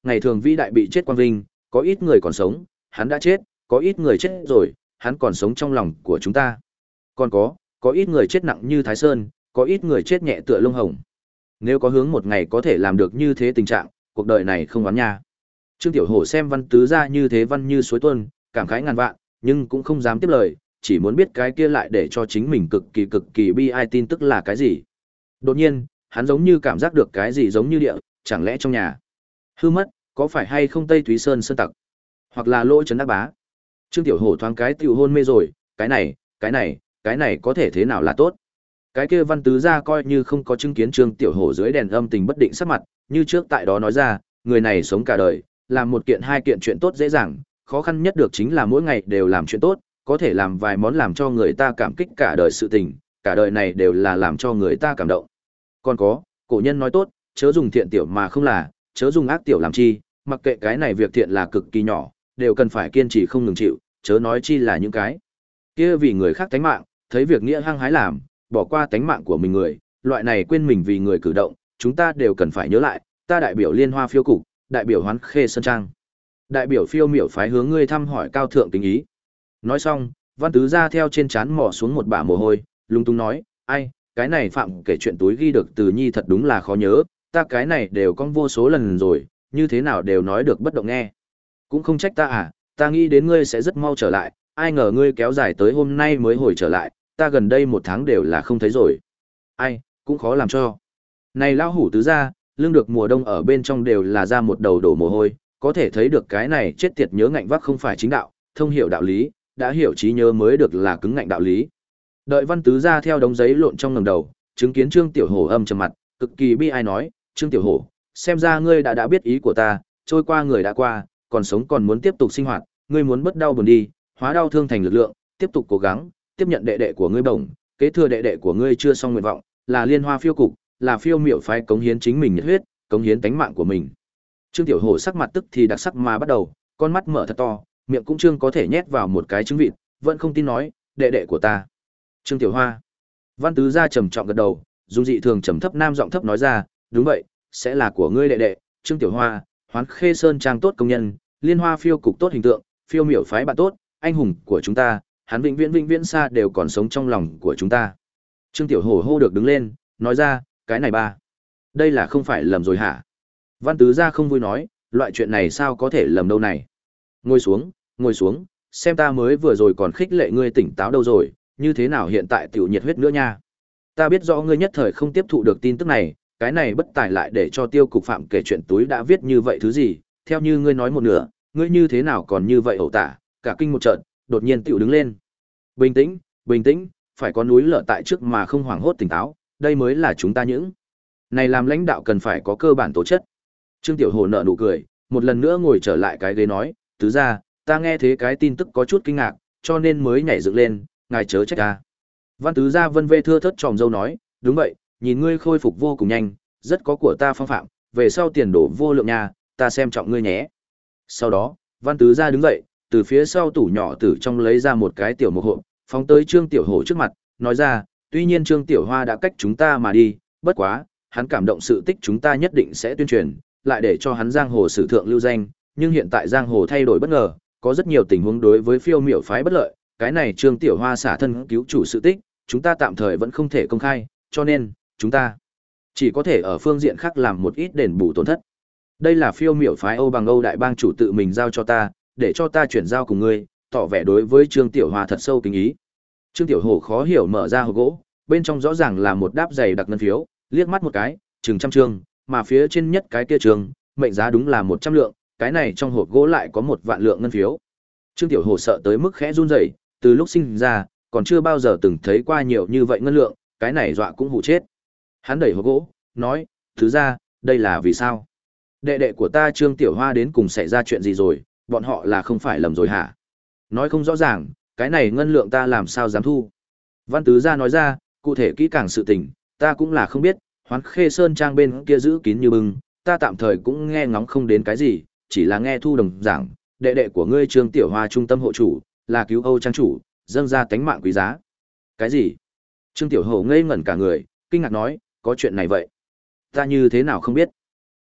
ngày thường vĩ đại bị chết quang vinh, có ít người còn sống, hắn đã chết, có ít người chết rồi, hắn còn sống trong lòng của chúng ta. Còn có, có ít người chết nặng như Thái Sơn, có ít người chết nhẹ tựa lông hồng. Nếu có hướng một ngày có thể làm được như thế tình trạng, cuộc đời này không oán nha. Trương Tiểu Hổ xem Văn Tứ Gia như thế văn như suối tuôn, cảm khái ngàn vạn, nhưng cũng không dám tiếp lời, chỉ muốn biết cái kia lại để cho chính mình cực kỳ cực kỳ bi ai tin tức là cái gì. Đột nhiên, hắn giống như cảm giác được cái gì giống như địa, chẳng lẽ trong nhà hư mất, có phải hay không Tây Thúy Sơn sơn tặc, hoặc là lỗ trấn đắc bá. Trương Tiểu Hổ thoáng cái tiểu hôn mê rồi, cái này, cái này, cái này có thể thế nào là tốt. Cái kia Văn Tứ Gia coi như không có chứng kiến Trương Tiểu Hổ dưới đèn âm tình bất định sắc mặt, như trước tại đó nói ra, người này sống cả đời, làm một kiện hai kiện chuyện tốt dễ dàng, khó khăn nhất được chính là mỗi ngày đều làm chuyện tốt, có thể làm vài món làm cho người ta cảm kích cả đời sự tình, cả đời này đều là làm cho người ta cảm động. Còn có, cổ nhân nói tốt, chớ dùng thiện tiểu mà không là, chớ dùng ác tiểu làm chi, mặc kệ cái này việc thiện là cực kỳ nhỏ, đều cần phải kiên trì không ngừng chịu, chớ nói chi là những cái kia vì người khác tánh mạng, thấy việc nghĩa hăng hái làm, bỏ qua tánh mạng của mình người, loại này quên mình vì người cử động, chúng ta đều cần phải nhớ lại, ta đại biểu Liên Hoa Phiêu cục, đại biểu Hoán Khê Sơn Trang, đại biểu Phiêu Miểu phái hướng ngươi thăm hỏi cao thượng kính ý. Nói xong, Văn Tứ Gia theo trên trán mò xuống một bả mồ hôi, lung tung nói, ai, cái này phạm kể chuyện túi ghi được từ nhi thật đúng là khó nhớ, ta cái này đều con vô số lần rồi, như thế nào đều nói được bất động nghe. Cũng không trách ta à, ta nghĩ đến ngươi sẽ rất mau trở lại, ai ngờ ngươi kéo dài tới hôm nay mới hồi trở lại, ta gần đây một tháng đều là không thấy rồi. Ai, cũng khó làm cho. Này lão hủ tứ gia, lương được mùa đông ở bên trong đều là ra một đầu đổ mồ hôi, có thể thấy được cái này chết tiệt nhớ ngạnh vác không phải chính đạo, thông hiểu đạo lý, đã hiểu trí nhớ mới được là cứng ngạnh đạo lý. Đợi Văn Tứ Gia theo đống giấy lộn trong ngẩng đầu, chứng kiến Trương Tiểu Hổ âm trầm mặt, cực kỳ bi ai nói, Trương Tiểu Hổ, xem ra ngươi đã đã biết ý của ta, trôi qua người đã qua, còn sống còn muốn tiếp tục sinh hoạt, ngươi muốn bớt đau buồn đi, hóa đau thương thành lực lượng, tiếp tục cố gắng, tiếp nhận đệ đệ của ngươi bổng, kế thừa đệ đệ của ngươi chưa xong nguyện vọng, là Liên Hoa Phiêu cục, là Phiêu Miểu phái cống hiến chính mình nhiệt huyết, cống hiến tánh mạng của mình. Trương Tiểu Hổ sắc mặt tức thì đặc sắc mà bắt đầu, con mắt mở thật to, miệng cũng trương có thể nhét vào một cái trứng vịt, vẫn không tin nói, đệ đệ của ta. Trương Tiểu Hoa. Văn Tứ Gia trầm trọng gật đầu, dùng dị thường trầm thấp nam giọng thấp nói ra, đúng vậy, sẽ là của ngươi đệ đệ, Trương Tiểu Hoa, Hoán Khê Sơn Trang tốt công nhân, Liên Hoa Phiêu cục tốt hình tượng, Phiêu Miểu phái bạn tốt, anh hùng của chúng ta, hắn vĩnh viễn vĩnh viễn xa đều còn sống trong lòng của chúng ta. Trương Tiểu Hổ hô được đứng lên, nói ra, cái này ba, đây là không phải lầm rồi hả? Văn Tứ Gia không vui nói, loại chuyện này sao có thể lầm đâu này. Ngồi xuống, ngồi xuống, xem ta mới vừa rồi còn khích lệ ngươi tỉnh táo đâu rồi, như thế nào hiện tại tiểu nhiệt huyết nữa nha. Ta biết rõ ngươi nhất thời không tiếp thụ được tin tức này, cái này bất tài lại để cho Tiêu cục phạm kể chuyện túi đã viết như vậy thứ gì, theo như ngươi nói một nửa, ngươi như thế nào còn như vậy ẩu tả, cả kinh một trận, đột nhiên tiểu đứng lên. Bình tĩnh, bình tĩnh, phải có núi lở tại trước mà không hoảng hốt tỉnh táo, đây mới là chúng ta những này làm lãnh đạo cần phải có cơ bản tố chất. Trương Tiểu Hồ nở nụ cười, một lần nữa ngồi trở lại cái ghế nói, tứ gia, ta nghe thế cái tin tức có chút kinh ngạc, cho nên mới nhảy dựng lên, ngài chớ trách ta. Văn Tứ Gia vân vê thưa thớt tròm dâu nói, đúng vậy, nhìn ngươi khôi phục vô cùng nhanh, rất có của ta phong phạm, về sau tiền đổ vô lượng nhà, ta xem trọng ngươi nhé. Sau đó, Văn Tứ Gia đứng dậy, từ phía sau tủ nhỏ từ trong lấy ra một cái tiểu mục hộp, phóng tới Trương Tiểu Hổ trước mặt, nói ra, tuy nhiên Trương Tiểu Hoa đã cách chúng ta mà đi, bất quá, hắn cảm động sự tích chúng ta nhất định sẽ tuyên truyền, lại để cho hắn giang hồ sử thượng lưu danh, nhưng hiện tại giang hồ thay đổi bất ngờ, có rất nhiều tình huống đối với Phiêu Miểu phái bất lợi, cái này Trương Tiểu Hoa xả thân cứu chủ sự tích, chúng ta tạm thời vẫn không thể công khai, cho nên, chúng ta chỉ có thể ở phương diện khác làm một ít đền bù tổn thất. Đây là Phiêu Miểu phái Âu Bằng Âu đại bang chủ tự mình giao cho ta, để cho ta chuyển giao cùng ngươi, tỏ vẻ đối với Trương Tiểu Hoa thật sâu kính ý. Trương Tiểu Hổ khó hiểu mở ra hộp gỗ, bên trong rõ ràng là một đáp dày đặc ngân phiếu, liếc mắt một cái, chừng trăm trương, mà phía trên nhất cái kia trường, mệnh giá đúng là một trăm lượng, cái này trong hộp gỗ lại có một vạn lượng ngân phiếu. Trương Tiểu Hổ sợ tới mức khẽ run rẩy, từ lúc sinh ra, còn chưa bao giờ từng thấy qua nhiều như vậy ngân lượng, cái này dọa cũng hù chết. Hắn đẩy hộp gỗ, nói, thứ ra, đây là vì sao? Đệ đệ của ta Trương Tiểu Hoa đến cùng xảy ra chuyện gì rồi, bọn họ là không phải lầm rồi hả? Nói không rõ ràng, cái này ngân lượng ta làm sao dám thu? Văn Tứ Gia nói ra, cụ thể kỹ càng sự tình, ta cũng là không biết, Hoán Khê Sơn Trang bên kia giữ kín như bưng, ta tạm thời cũng nghe ngóng không đến cái gì, chỉ là nghe thu đồng giảng, đệ đệ của ngươi Trương Tiểu Hoa trung tâm hộ chủ, là cứu Âu trang chủ, dâng ra tánh mạng quý giá. Cái gì? Trương Tiểu Hổ ngây ngẩn cả người, kinh ngạc nói, có chuyện này vậy? Ta như thế nào không biết?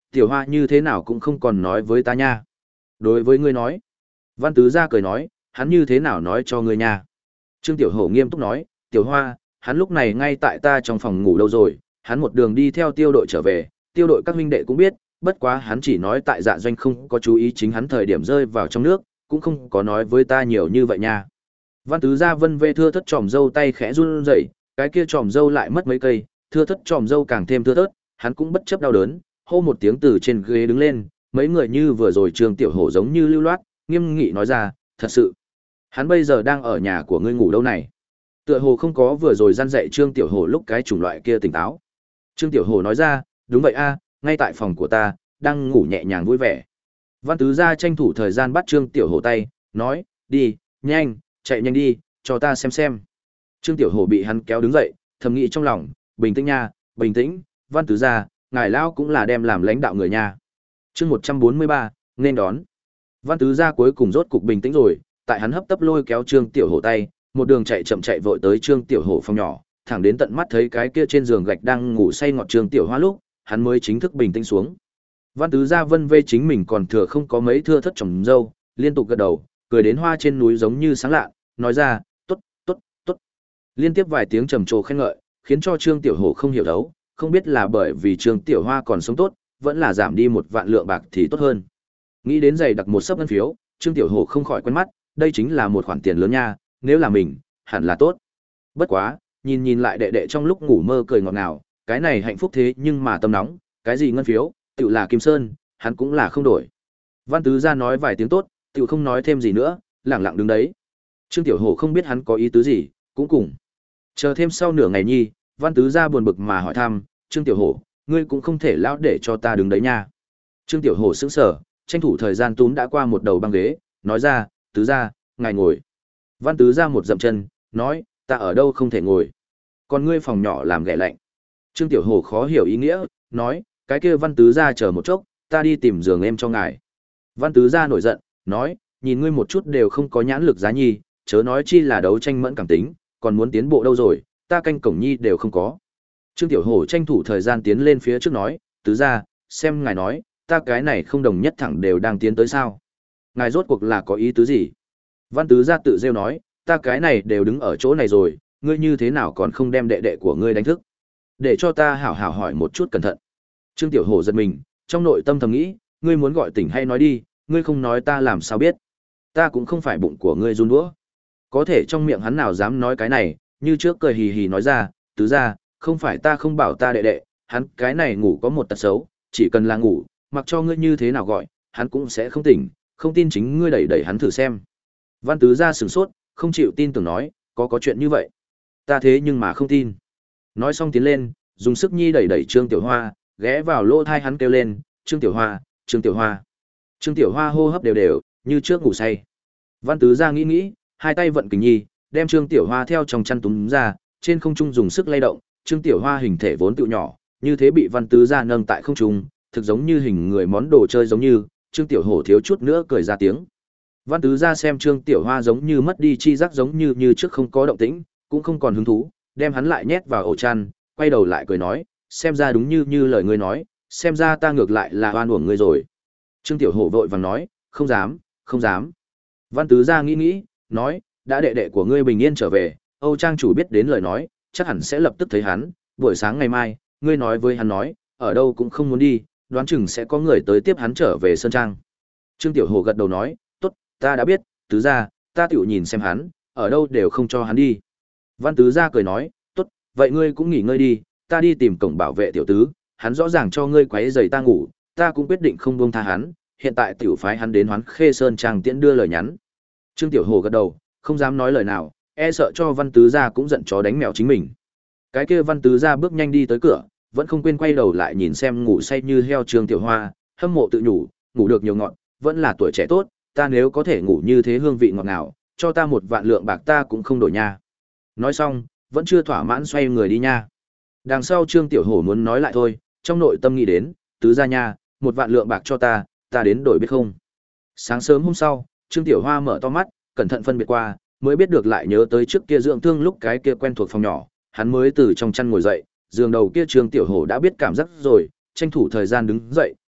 Tiểu Hoa như thế nào cũng không còn nói với ta nha. Đối với ngươi nói. Văn Tứ Gia cười nói, hắn như thế nào nói cho ngươi nha. Trương Tiểu Hổ nghiêm túc nói, Tiểu Hoa, hắn lúc này ngay tại ta trong phòng ngủ đâu rồi, hắn một đường đi theo tiêu đội trở về, tiêu đội các huynh đệ cũng biết, bất quá hắn chỉ nói tại dạ doanh không có chú ý chính hắn thời điểm rơi vào trong nước, cũng không có nói với ta nhiều như vậy nha. Văn Tứ Gia vân vê thưa thất tròm dâu tay khẽ run rẩy, cái kia tròm dâu lại mất mấy cây, thưa thất tròm dâu càng thêm thưa thớt, hắn cũng bất chấp đau đớn, hô một tiếng từ trên ghế đứng lên, mấy người như vừa rồi Trương Tiểu Hổ giống như lưu loát, nghiêm nghị nói ra, thật sự, hắn bây giờ đang ở nhà của ngươi ngủ đâu này. Tựa hồ không có vừa rồi gian dạy Trương Tiểu Hổ lúc cái chủng loại kia tỉnh táo. Trương Tiểu Hổ nói ra, đúng vậy a, ngay tại phòng của ta, đang ngủ nhẹ nhàng vui vẻ. Văn Tứ Gia tranh thủ thời gian bắt Trương Tiểu Hổ tay, nói, đi, nhanh, chạy nhanh đi, cho ta xem xem. Trương Tiểu Hổ bị hắn kéo đứng dậy, thầm nghĩ trong lòng, bình tĩnh nha, bình tĩnh, Văn Tứ Gia, ngài lão cũng là đem làm lãnh đạo người nha. Chương một trăm bốn mươi ba, nên đón. Văn Tứ Gia cuối cùng rốt cục bình tĩnh rồi, tại hắn hấp tấp lôi kéo Trương Tiểu Hổ tay, một đường chạy chậm chạy vội tới Trương Tiểu Hổ phòng nhỏ, thẳng đến tận mắt thấy cái kia trên giường gạch đang ngủ say ngọt Trương Tiểu Hoa lúc, hắn mới chính thức bình tĩnh xuống. Văn Tứ Gia vân vê chính mình còn thừa không có mấy thưa thất trồng dâu, liên tục gật đầu, cười đến hoa trên núi giống như sáng lạ, nói ra, tốt, tốt, tốt. Liên tiếp vài tiếng trầm trồ khen ngợi, khiến cho Trương Tiểu Hổ không hiểu đấu, không biết là bởi vì Trương Tiểu Hoa còn sống tốt, vẫn là giảm đi một vạn lượng bạc thì tốt hơn. Nghĩ đến giày đặt một sấp ngân phiếu, Trương Tiểu Hổ không khỏi quen mắt, đây chính là một khoản tiền lớn nha, nếu là mình, hẳn là tốt. Bất quá, nhìn nhìn lại đệ đệ trong lúc ngủ mơ cười ngọt ngào, cái này hạnh phúc thế nhưng mà tâm nóng, cái gì ngân phiếu, tự là Kim Sơn, hắn cũng là không đổi. Văn Tứ Gia nói vài tiếng tốt, tự không nói thêm gì nữa, lẳng lặng đứng đấy. Trương Tiểu Hổ không biết hắn có ý tứ gì, cũng cùng. Chờ thêm sau nửa ngày nhi, Văn Tứ Gia buồn bực mà hỏi thăm, Trương Tiểu Hổ, ngươi cũng không thể lão để cho ta đứng đấy nha. Trương Tiểu Hổ sững sờ, tranh thủ thời gian túm đã qua một đầu băng ghế, nói ra, Tứ Gia, ngài ngồi. Văn Tứ Gia một dậm chân, nói, ta ở đâu không thể ngồi. Còn ngươi phòng nhỏ làm ghẻ lạnh. Trương Tiểu Hổ khó hiểu ý nghĩa, nói, cái kia Văn Tứ Gia chờ một chốc, ta đi tìm giường em cho ngài. Văn Tứ Gia nổi giận, nói, nhìn ngươi một chút đều không có nhãn lực giá nhi, chớ nói chi là đấu tranh mẫn cảm tính, còn muốn tiến bộ đâu rồi, ta canh cổng nhi đều không có. Trương Tiểu Hổ tranh thủ thời gian tiến lên phía trước nói, Tứ Gia, xem ngài nói, ta cái này không đồng nhất thẳng đều đang tiến tới sao. Ngài rốt cuộc là có ý tứ gì? Văn Tứ Gia tự rêu nói, ta cái này đều đứng ở chỗ này rồi, ngươi như thế nào còn không đem đệ đệ của ngươi đánh thức? Để cho ta hảo hảo hỏi một chút cẩn thận. Trương Tiểu Hổ giật mình, trong nội tâm thầm nghĩ, ngươi muốn gọi tỉnh hay nói đi, ngươi không nói ta làm sao biết. Ta cũng không phải bụng của ngươi run đũa. Có thể trong miệng hắn nào dám nói cái này, như trước cười hì hì nói ra, Tứ Gia, không phải ta không bảo ta đệ đệ, hắn cái này ngủ có một tật xấu, chỉ cần là ngủ, mặc cho ngươi như thế nào gọi, hắn cũng sẽ không tỉnh, không tin chính ngươi đẩy đẩy hắn thử xem. Văn Tứ Gia sửng sốt, không chịu tin tưởng nói, có có chuyện như vậy. Ta thế nhưng mà không tin. Nói xong tiến lên, dùng sức nhi đẩy đẩy Trương Tiểu Hoa, ghé vào lỗ thai hắn kêu lên, Trương Tiểu Hoa, Trương Tiểu Hoa. Trương Tiểu Hoa hô hấp đều đều, như trước ngủ say. Văn Tứ Gia nghĩ nghĩ, hai tay vận kình nhi, đem Trương Tiểu Hoa theo trong chăn túm ra, trên không trung dùng sức lay động, Trương Tiểu Hoa hình thể vốn tựu nhỏ, như thế bị Văn Tứ Gia nâng tại không trung, thực giống như hình người món đồ chơi giống như, Trương Tiểu Hổ thiếu chút nữa cười ra tiếng. Văn Tứ Gia xem Trương Tiểu Hoa giống như mất đi chi giác giống như như trước không có động tĩnh, cũng không còn hứng thú, đem hắn lại nhét vào ổ chăn, quay đầu lại cười nói, xem ra đúng như như lời ngươi nói, xem ra ta ngược lại là oan uổng ngươi rồi. Trương Tiểu Hổ vội vàng nói, không dám, không dám. Văn Tứ Gia nghĩ nghĩ, nói, đã đệ đệ của ngươi bình yên trở về, Âu Trang chủ biết đến lời nói, chắc hẳn sẽ lập tức thấy hắn, buổi sáng ngày mai, ngươi nói với hắn nói, ở đâu cũng không muốn đi, đoán chừng sẽ có người tới tiếp hắn trở về Sơn Trang. Trương Tiểu Hổ gật đầu nói, tốt, ta đã biết, Tứ Gia, ta tiểu nhìn xem hắn, ở đâu đều không cho hắn đi. Văn Tứ Gia cười nói, tốt, vậy ngươi cũng nghỉ ngơi đi, ta đi tìm cổng bảo vệ tiểu tứ, hắn rõ ràng cho ngươi quấy rầy ta ngủ, ta cũng quyết định không buông tha hắn, hiện tại tiểu phái hắn đến Hoán Khê Sơn Trang tiễn đưa lời nhắn. Trương Tiểu Hổ gật đầu, không dám nói lời nào, e sợ cho Văn Tứ Gia cũng giận chó đánh mèo chính mình. Cái kia Văn Tứ Gia bước nhanh đi tới cửa, vẫn không quên quay đầu lại nhìn xem ngủ say như heo Trương Tiểu Hoa, hâm mộ tự nhủ, ngủ được nhiều ngọt, vẫn là tuổi trẻ tốt, ta nếu có thể ngủ như thế hương vị ngọt ngào, cho ta một vạn lượng bạc ta cũng không đổi nha. Nói xong, vẫn chưa thỏa mãn xoay người đi nha. Đằng sau Trương Tiểu Hổ muốn nói lại thôi, trong nội tâm nghĩ đến, Tứ Gia nha, một vạn lượng bạc cho ta, ta đến đổi biết không. Sáng sớm hôm sau, Trương Tiểu Hoa mở to mắt, cẩn thận phân biệt qua, mới biết được lại nhớ tới trước kia dưỡng thương lúc cái kia quen thuộc phòng nhỏ, hắn mới từ trong chăn ngồi dậy, giường đầu kia Trương Tiểu Hổ đã biết cảm giác rồi, tranh thủ thời gian đứng dậy,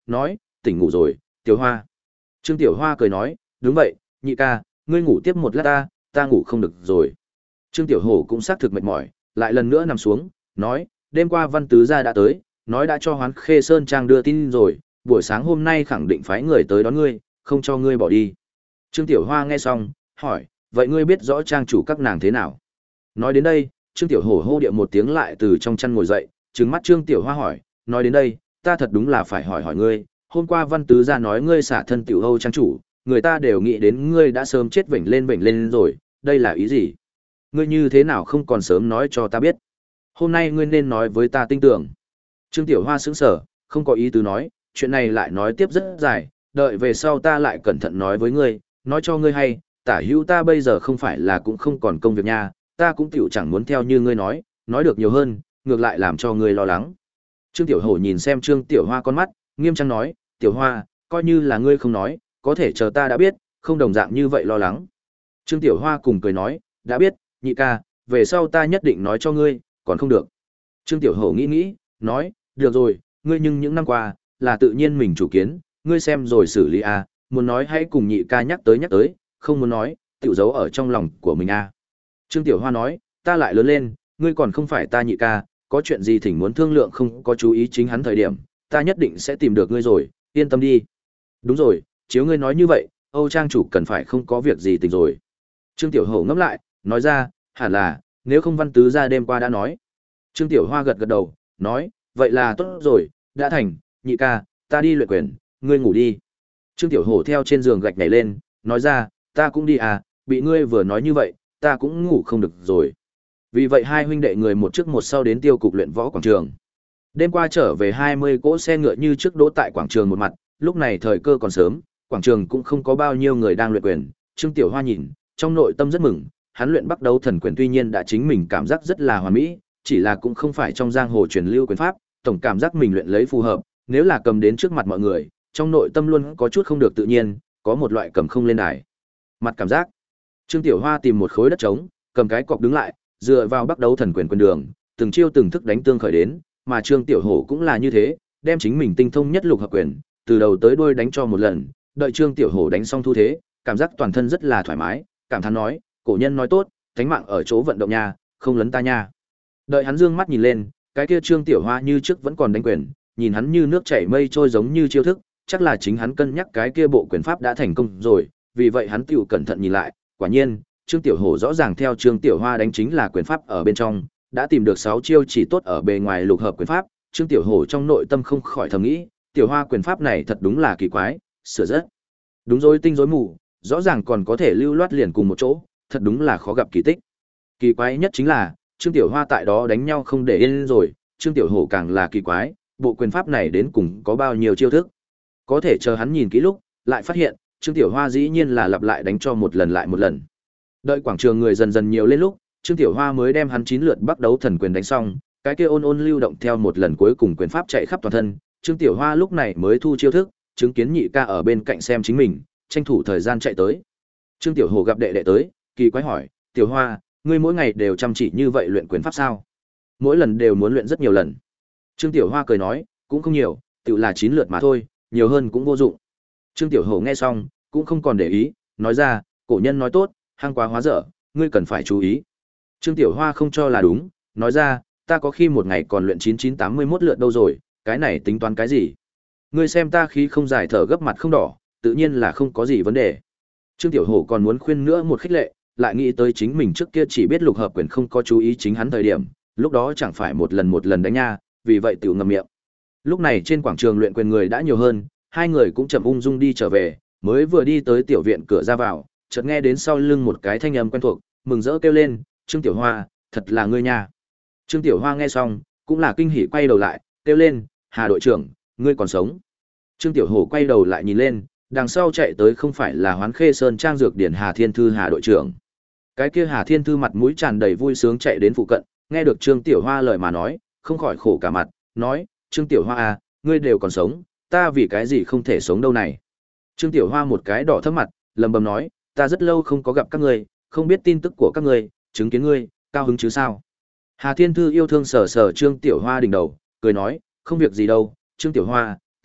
nói, tỉnh ngủ rồi, Tiểu Hoa. Trương Tiểu Hoa cười nói, đúng vậy, nhị ca, ngươi ngủ tiếp một lát ta, ta ngủ không được rồi. Trương Tiểu Hổ cũng xác thực mệt mỏi, lại lần nữa nằm xuống, nói, đêm qua Văn Tứ gia đã tới, nói đã cho Hoán Khê Sơn Trang đưa tin rồi, buổi sáng hôm nay khẳng định phái người tới đón ngươi, không cho ngươi bỏ đi. Trương Tiểu Hoa nghe xong, hỏi, vậy ngươi biết rõ trang chủ các nàng thế nào? Nói đến đây, Trương Tiểu Hổ hô điệu một tiếng lại từ trong chăn ngồi dậy, trừng mắt Trương Tiểu Hoa hỏi, nói đến đây, ta thật đúng là phải hỏi hỏi ngươi, hôm qua Văn Tứ gia nói ngươi xả thân Tiểu Âu trang chủ, người ta đều nghĩ đến ngươi đã sớm chết vểnh lên vểnh lên rồi, đây là ý gì? Ngươi như thế nào không còn sớm nói cho ta biết? Hôm nay ngươi nên nói với ta tin tưởng. Trương Tiểu Hoa sững sờ, không có ý tứ nói, chuyện này lại nói tiếp rất dài, đợi về sau ta lại cẩn thận nói với ngươi, nói cho ngươi hay, tả hữu ta bây giờ không phải là cũng không còn công việc nha, ta cũng tiểu chẳng muốn theo như ngươi nói, nói được nhiều hơn, ngược lại làm cho ngươi lo lắng. Trương Tiểu Hổ nhìn xem Trương Tiểu Hoa con mắt, nghiêm trang nói, Tiểu Hoa, coi như là ngươi không nói, có thể chờ ta đã biết, không đồng dạng như vậy lo lắng. Trương Tiểu Hoa cùng cười nói, đã biết, nhị ca, về sau ta nhất định nói cho ngươi, còn không được. Trương Tiểu Hổ nghĩ nghĩ, nói, được rồi, ngươi nhưng những năm qua, là tự nhiên mình chủ kiến, ngươi xem rồi xử lý a, muốn nói hãy cùng nhị ca nhắc tới nhắc tới, không muốn nói, tiểu giấu ở trong lòng của mình a. Trương Tiểu Hoa nói, ta lại lớn lên, ngươi còn không phải ta nhị ca, có chuyện gì thỉnh muốn thương lượng không có chú ý chính hắn thời điểm, ta nhất định sẽ tìm được ngươi rồi, yên tâm đi. Đúng rồi, chiếu ngươi nói như vậy, Âu trang chủ cần phải không có việc gì tình rồi. Trương Tiểu Hổ ngẫm lại, nói ra, hẳn là, nếu không Văn Tứ gia đêm qua đã nói. Trương Tiểu Hoa gật gật đầu, nói, vậy là tốt rồi, đã thành, nhị ca, ta đi luyện quyền, ngươi ngủ đi. Trương Tiểu Hổ theo trên giường gạch nhảy lên, nói ra, ta cũng đi à, bị ngươi vừa nói như vậy, ta cũng ngủ không được rồi. Vì vậy hai huynh đệ người một trước một sau đến tiêu cục luyện võ quảng trường. Đêm qua trở về hai mươi cỗ xe ngựa như trước đỗ tại quảng trường một mặt, lúc này thời cơ còn sớm, quảng trường cũng không có bao nhiêu người đang luyện quyền. Trương Tiểu Hoa nhìn, trong nội tâm rất mừng, hắn luyện Bắc Đấu Thần Quyền tuy nhiên đã chính mình cảm giác rất là hoàn mỹ, chỉ là cũng không phải trong giang hồ truyền lưu quyền pháp, tổng cảm giác mình luyện lấy phù hợp, nếu là cầm đến trước mặt mọi người, trong nội tâm luôn có chút không được tự nhiên, có một loại cầm không lên đài. Mặt cảm giác. Trương Tiểu Hoa tìm một khối đất trống, cầm cái cọc đứng lại, dựa vào Bắc Đấu Thần Quyền quyền đường, từng chiêu từng thức đánh tương khởi đến, mà Trương Tiểu Hổ cũng là như thế, đem chính mình tinh thông nhất lục hợp quyền, từ đầu tới đuôi đánh cho một lần, đợi Trương Tiểu Hổ đánh xong thu thế, cảm giác toàn thân rất là thoải mái, cảm thán nói, cổ nhân nói tốt, thánh mạng ở chỗ vận động nha, không lấn ta nha. Đợi hắn dương mắt nhìn lên, cái kia Trương Tiểu Hoa như trước vẫn còn đánh quyền, nhìn hắn như nước chảy mây trôi giống như chiêu thức, chắc là chính hắn cân nhắc cái kia bộ quyền pháp đã thành công rồi, vì vậy hắn tiểu cẩn thận nhìn lại, quả nhiên, Trương Tiểu Hổ rõ ràng theo Trương Tiểu Hoa đánh chính là quyền pháp ở bên trong, đã tìm được sáu chiêu chỉ tốt ở bề ngoài lục hợp quyền pháp, Trương Tiểu Hổ trong nội tâm không khỏi thầm nghĩ, Tiểu Hoa quyền pháp này thật đúng là kỳ quái, sửa rất đúng rối tinh rối mù, rõ ràng còn có thể lưu loát liền cùng một chỗ, thật đúng là khó gặp kỳ tích. Kỳ quái nhất chính là, Trương Tiểu Hoa tại đó đánh nhau không để yên rồi, Trương Tiểu Hổ càng là kỳ quái, bộ quyền pháp này đến cùng có bao nhiêu chiêu thức. Có thể chờ hắn nhìn kỹ lúc, lại phát hiện, Trương Tiểu Hoa dĩ nhiên là lặp lại đánh cho một lần lại một lần. Đợi quảng trường người dần dần nhiều lên lúc, Trương Tiểu Hoa mới đem hắn chín lượt Bắc Đấu Thần Quyền đánh xong, cái kia ôn ôn lưu động theo một lần cuối cùng quyền pháp chạy khắp toàn thân, Trương Tiểu Hoa lúc này mới thu chiêu thức, chứng kiến nhị ca ở bên cạnh xem chính mình, tranh thủ thời gian chạy tới. Trương Tiểu Hổ gặp đệ đệ tới, kỳ quái hỏi, Tiểu Hoa, ngươi mỗi ngày đều chăm chỉ như vậy luyện quyền pháp sao? Mỗi lần đều muốn luyện rất nhiều lần. Trương Tiểu Hoa cười nói, cũng không nhiều, tự là chín lượt mà thôi, nhiều hơn cũng vô dụng. Trương Tiểu Hổ nghe xong, cũng không còn để ý, nói ra, cổ nhân nói tốt, hăng quá hóa dở, ngươi cần phải chú ý. Trương Tiểu Hoa không cho là đúng, nói ra, ta có khi một ngày còn luyện chín chín tám mươi mốt lượt đâu rồi, cái này tính toán cái gì? Ngươi xem ta khí không giải thở gấp mặt không đỏ, tự nhiên là không có gì vấn đề. Trương Tiểu Hổ còn muốn khuyên nữa một khích lệ, lại nghĩ tới chính mình trước kia chỉ biết lục hợp quyền không có chú ý chính hắn thời điểm, lúc đó chẳng phải một lần một lần đánh nha, vì vậy tiểu ngậm miệng. Lúc này trên quảng trường luyện quyền người đã nhiều hơn, hai người cũng chậm ung dung đi trở về, mới vừa đi tới tiểu viện cửa ra vào, chợt nghe đến sau lưng một cái thanh âm quen thuộc, mừng rỡ kêu lên, "Trương Tiểu Hoa, thật là ngươi nha." Trương Tiểu Hoa nghe xong, cũng là kinh hỉ quay đầu lại, kêu lên, "Hà đội trưởng, ngươi còn sống?" Trương Tiểu Hổ quay đầu lại nhìn lên, đằng sau chạy tới không phải là Hoán Khê Sơn Trang dược điển Hà Thiên Thư Hà đội trưởng. Cái kia Hà Thiên Thư mặt mũi tràn đầy vui sướng chạy đến phụ cận, nghe được Trương Tiểu Hoa lời mà nói, không khỏi khổ cả mặt, nói, "Trương Tiểu Hoa à, ngươi đều còn sống, ta vì cái gì không thể sống đâu này?" Trương Tiểu Hoa một cái đỏ thấp mặt, lầm bầm nói, "Ta rất lâu không có gặp các ngươi, không biết tin tức của các ngươi, chứng kiến ngươi, cao hứng chứ sao?" Hà Thiên Thư yêu thương sờ sờ Trương Tiểu Hoa đỉnh đầu, cười nói, "Không việc gì đâu, Trương Tiểu Hoa,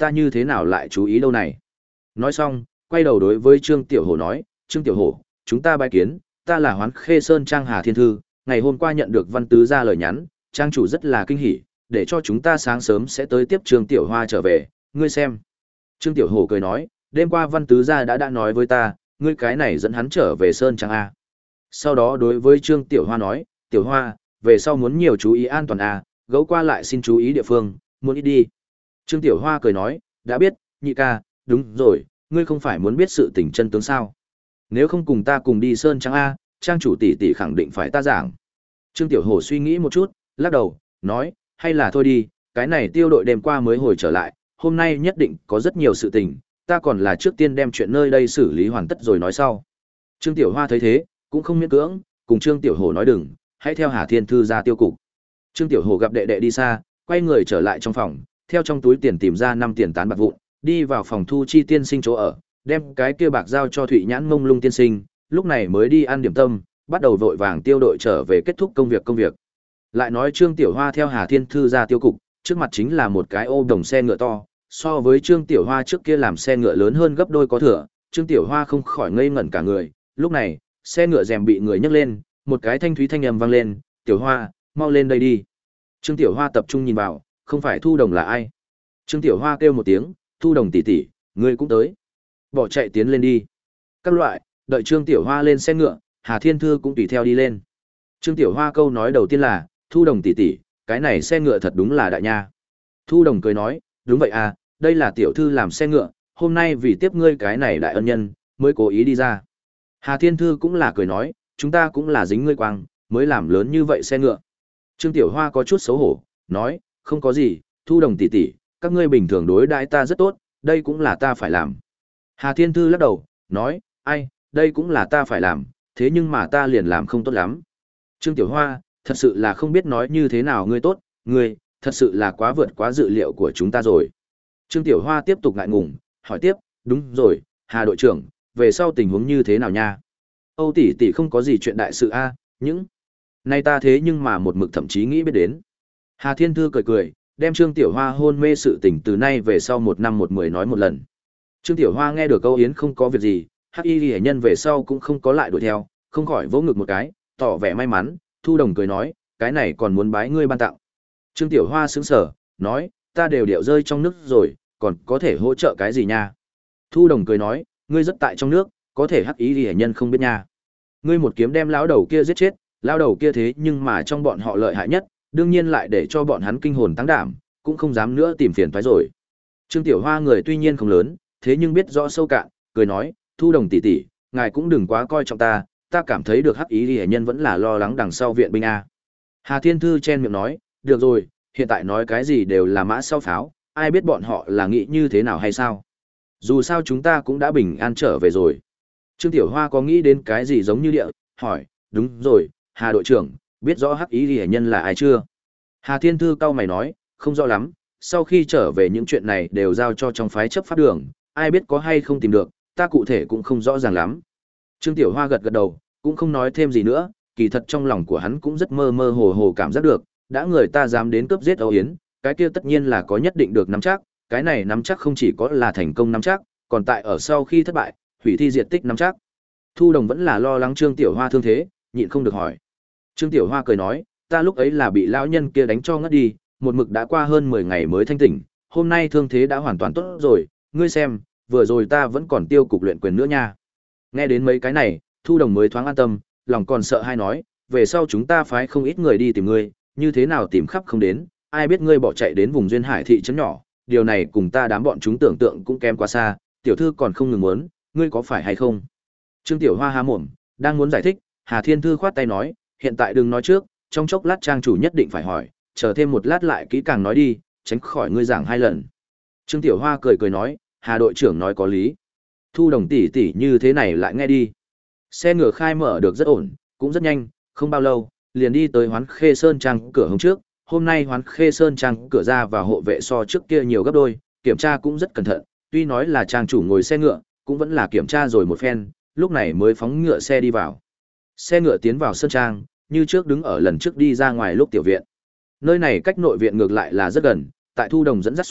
ta như thế nào lại chú ý đâu này. Nói xong, quay đầu đối với Trương Tiểu Hổ nói, Trương Tiểu Hổ, chúng ta bái kiến, ta là Hoán Khê Sơn Trang Hà Thiên Thư, ngày hôm qua nhận được Văn Tứ gia lời nhắn, trang chủ rất là kinh hỉ, để cho chúng ta sáng sớm sẽ tới tiếp Trương Tiểu Hoa trở về, ngươi xem. Trương Tiểu Hổ cười nói, đêm qua Văn Tứ gia đã đã nói với ta, ngươi cái này dẫn hắn trở về Sơn Trang A. Sau đó đối với Trương Tiểu Hoa nói, Tiểu Hoa, về sau muốn nhiều chú ý an toàn A, gấu qua lại xin chú ý địa phương, muốn ít đi. Trương Tiểu Hoa cười nói, đã biết, nhị ca, đúng rồi, ngươi không phải muốn biết sự tình chân tướng sao. Nếu không cùng ta cùng đi Sơn Trang A, trang chủ tỷ tỷ khẳng định phải ta giảng. Trương Tiểu Hổ suy nghĩ một chút, lắc đầu, nói, hay là thôi đi, cái này tiêu đội đêm qua mới hồi trở lại, hôm nay nhất định có rất nhiều sự tình, ta còn là trước tiên đem chuyện nơi đây xử lý hoàn tất rồi nói sau. Trương Tiểu Hoa thấy thế, cũng không miễn cưỡng, cùng Trương Tiểu Hổ nói đừng, hãy theo Hà Thiên Thư ra tiêu cục. Trương Tiểu Hổ gặp đệ đệ đi xa, quay người trở lại trong phòng, theo trong túi tiền tìm ra năm tiền tán bạc vụn, đi vào phòng thu chi tiên sinh chỗ ở, đem cái kia bạc giao cho Thụy Nhãn Mông Lung tiên sinh, lúc này mới đi ăn điểm tâm, bắt đầu vội vàng tiêu đội trở về kết thúc công việc công việc. Lại nói Trương Tiểu Hoa theo Hà Thiên Thư ra tiêu cục, trước mặt chính là một cái ô đồng xe ngựa to, so với Trương Tiểu Hoa trước kia làm xe ngựa lớn hơn gấp đôi có thừa, Trương Tiểu Hoa không khỏi ngây ngẩn cả người, lúc này, xe ngựa rèm bị người nhấc lên, một cái thanh thúy thanh âm vang lên, "Tiểu Hoa, mau lên đây đi." Trương Tiểu Hoa tập trung nhìn vào, không phải Thu Đồng là ai. Trương Tiểu Hoa kêu một tiếng, "Thu Đồng tỷ tỷ, ngươi cũng tới." Bỏ chạy tiến lên đi. Các loại, đợi Trương Tiểu Hoa lên xe ngựa, Hà Thiên Thư cũng tùy theo đi lên. Trương Tiểu Hoa câu nói đầu tiên là, "Thu Đồng tỷ tỷ, cái này xe ngựa thật đúng là đại nha." Thu Đồng cười nói, "Đúng vậy à, đây là tiểu thư làm xe ngựa, hôm nay vì tiếp ngươi cái này đại ân nhân, mới cố ý đi ra." Hà Thiên Thư cũng là cười nói, "Chúng ta cũng là dính ngươi quang, mới làm lớn như vậy xe ngựa." Trương Tiểu Hoa có chút xấu hổ, nói, "Không có gì, Thu Đồng tỷ tỷ, các ngươi bình thường đối đãi ta rất tốt, đây cũng là ta phải làm." Hà Thiên Thư lắc đầu, nói, "Ai, đây cũng là ta phải làm, thế nhưng mà ta liền làm không tốt lắm." Trương Tiểu Hoa, thật sự là không biết nói như thế nào ngươi tốt, ngươi, thật sự là quá vượt quá dự liệu của chúng ta rồi. Trương Tiểu Hoa tiếp tục ngại ngùng, hỏi tiếp, "Đúng rồi, Hà đội trưởng, về sau tình huống như thế nào nha? Âu tỷ tỷ không có gì chuyện đại sự a, những nay ta thế nhưng mà một mực thậm chí nghĩ biết đến." Hà Thiên Thư cười cười, đem Trương Tiểu Hoa hôn mê sự tình từ nay về sau một năm một mười nói một lần. Trương Tiểu Hoa nghe được câu yến không có việc gì, Hắc Y Liễu nhân về sau cũng không có lại đuổi theo, không khỏi vỗ ngực một cái, tỏ vẻ may mắn. Thu Đồng cười nói, "Cái này còn muốn bái ngươi ban tặng." Trương Tiểu Hoa sững sờ, nói, "Ta đều điệu rơi trong nước rồi, còn có thể hỗ trợ cái gì nha?" Thu Đồng cười nói, "Ngươi rất tại trong nước, có thể Hắc Y Liễu nhân không biết nha. Ngươi một kiếm đem lão đầu kia giết chết, lão đầu kia thế nhưng mà trong bọn họ lợi hại nhất, đương nhiên lại để cho bọn hắn kinh hồn tăng đảm, cũng không dám nữa tìm phiền toái rồi." Trương Tiểu Hoa người tuy nhiên không lớn, thế nhưng biết rõ sâu cạn, cười nói, "Thu Đồng tỷ tỷ, ngài cũng đừng quá coi trọng ta, ta cảm thấy được Hắc Ý Liễu nhân vẫn là lo lắng đằng sau viện binh a." Hà Thiên Thư chen miệng nói, "Được rồi, hiện tại nói cái gì đều là mã sau pháo, ai biết bọn họ là nghĩ như thế nào hay sao? Dù sao chúng ta cũng đã bình an trở về rồi." Trương Tiểu Hoa có nghĩ đến cái gì giống như địa, hỏi, "Đúng rồi, Hà đội trưởng, biết rõ Hắc Ý Liễu nhân là ai chưa?" Hà Thiên Thư cau mày nói, "Không rõ lắm, sau khi trở về những chuyện này đều giao cho trong phái chấp pháp đường, ai biết có hay không tìm được, ta cụ thể cũng không rõ ràng lắm." Trương Tiểu Hoa gật gật đầu, cũng không nói thêm gì nữa, kỳ thật trong lòng của hắn cũng rất mơ mơ hồ hồ cảm giác được, đã người ta dám đến cướp giết Âu Yến, cái kia tất nhiên là có nhất định được nắm chắc, cái này nắm chắc không chỉ có là thành công nắm chắc, còn tại ở sau khi thất bại, hủy thi diệt tích nắm chắc. Thu Đồng vẫn là lo lắng Trương Tiểu Hoa thương thế, nhịn không được hỏi. Trương Tiểu Hoa cười nói, "Ta lúc ấy là bị lão nhân kia đánh cho ngất đi, một mực đã qua hơn mười ngày mới thanh tỉnh, hôm nay thương thế đã hoàn toàn tốt rồi, ngươi xem, vừa rồi ta vẫn còn tiêu cục luyện quyền nữa nha." Nghe đến mấy cái này, Thu Đồng mới thoáng an tâm, lòng còn sợ hay nói, "Về sau chúng ta phái không ít người đi tìm ngươi, như thế nào tìm khắp không đến, ai biết ngươi bỏ chạy đến vùng duyên hải thị trấn nhỏ, điều này cùng ta đám bọn chúng tưởng tượng cũng kém quá xa, tiểu thư còn không ngừng muốn, ngươi có phải hay không?" Trương Tiểu Hoa há mồm, đang muốn giải thích, Hà Thiên Thư khoát tay nói, "Hiện tại đừng nói trước, trong chốc lát trang chủ nhất định phải hỏi, chờ thêm một lát lại kỹ càng nói đi, tránh khỏi ngươi giảng hai lần." Trương Tiểu Hoa cười cười nói, "Hà đội trưởng nói có lý. Thu Đồng tỷ tỷ như thế này lại nghe đi." Xe ngựa khai mở được rất ổn, cũng rất nhanh, không bao lâu, liền đi tới Hoán Khê Sơn Trang cửa hôm trước. Hôm nay Hoán Khê Sơn Trang cửa ra và hộ vệ so trước kia nhiều gấp đôi, kiểm tra cũng rất cẩn thận, tuy nói là trang chủ ngồi xe ngựa, cũng vẫn là kiểm tra rồi một phen, lúc này mới phóng ngựa xe đi vào. Xe ngựa tiến vào Sơn Trang, như trước đứng ở lần trước đi ra ngoài lúc tiểu viện. Nơi này cách nội viện ngược lại là rất gần, tại Thu Đồng dẫn dắt xuống,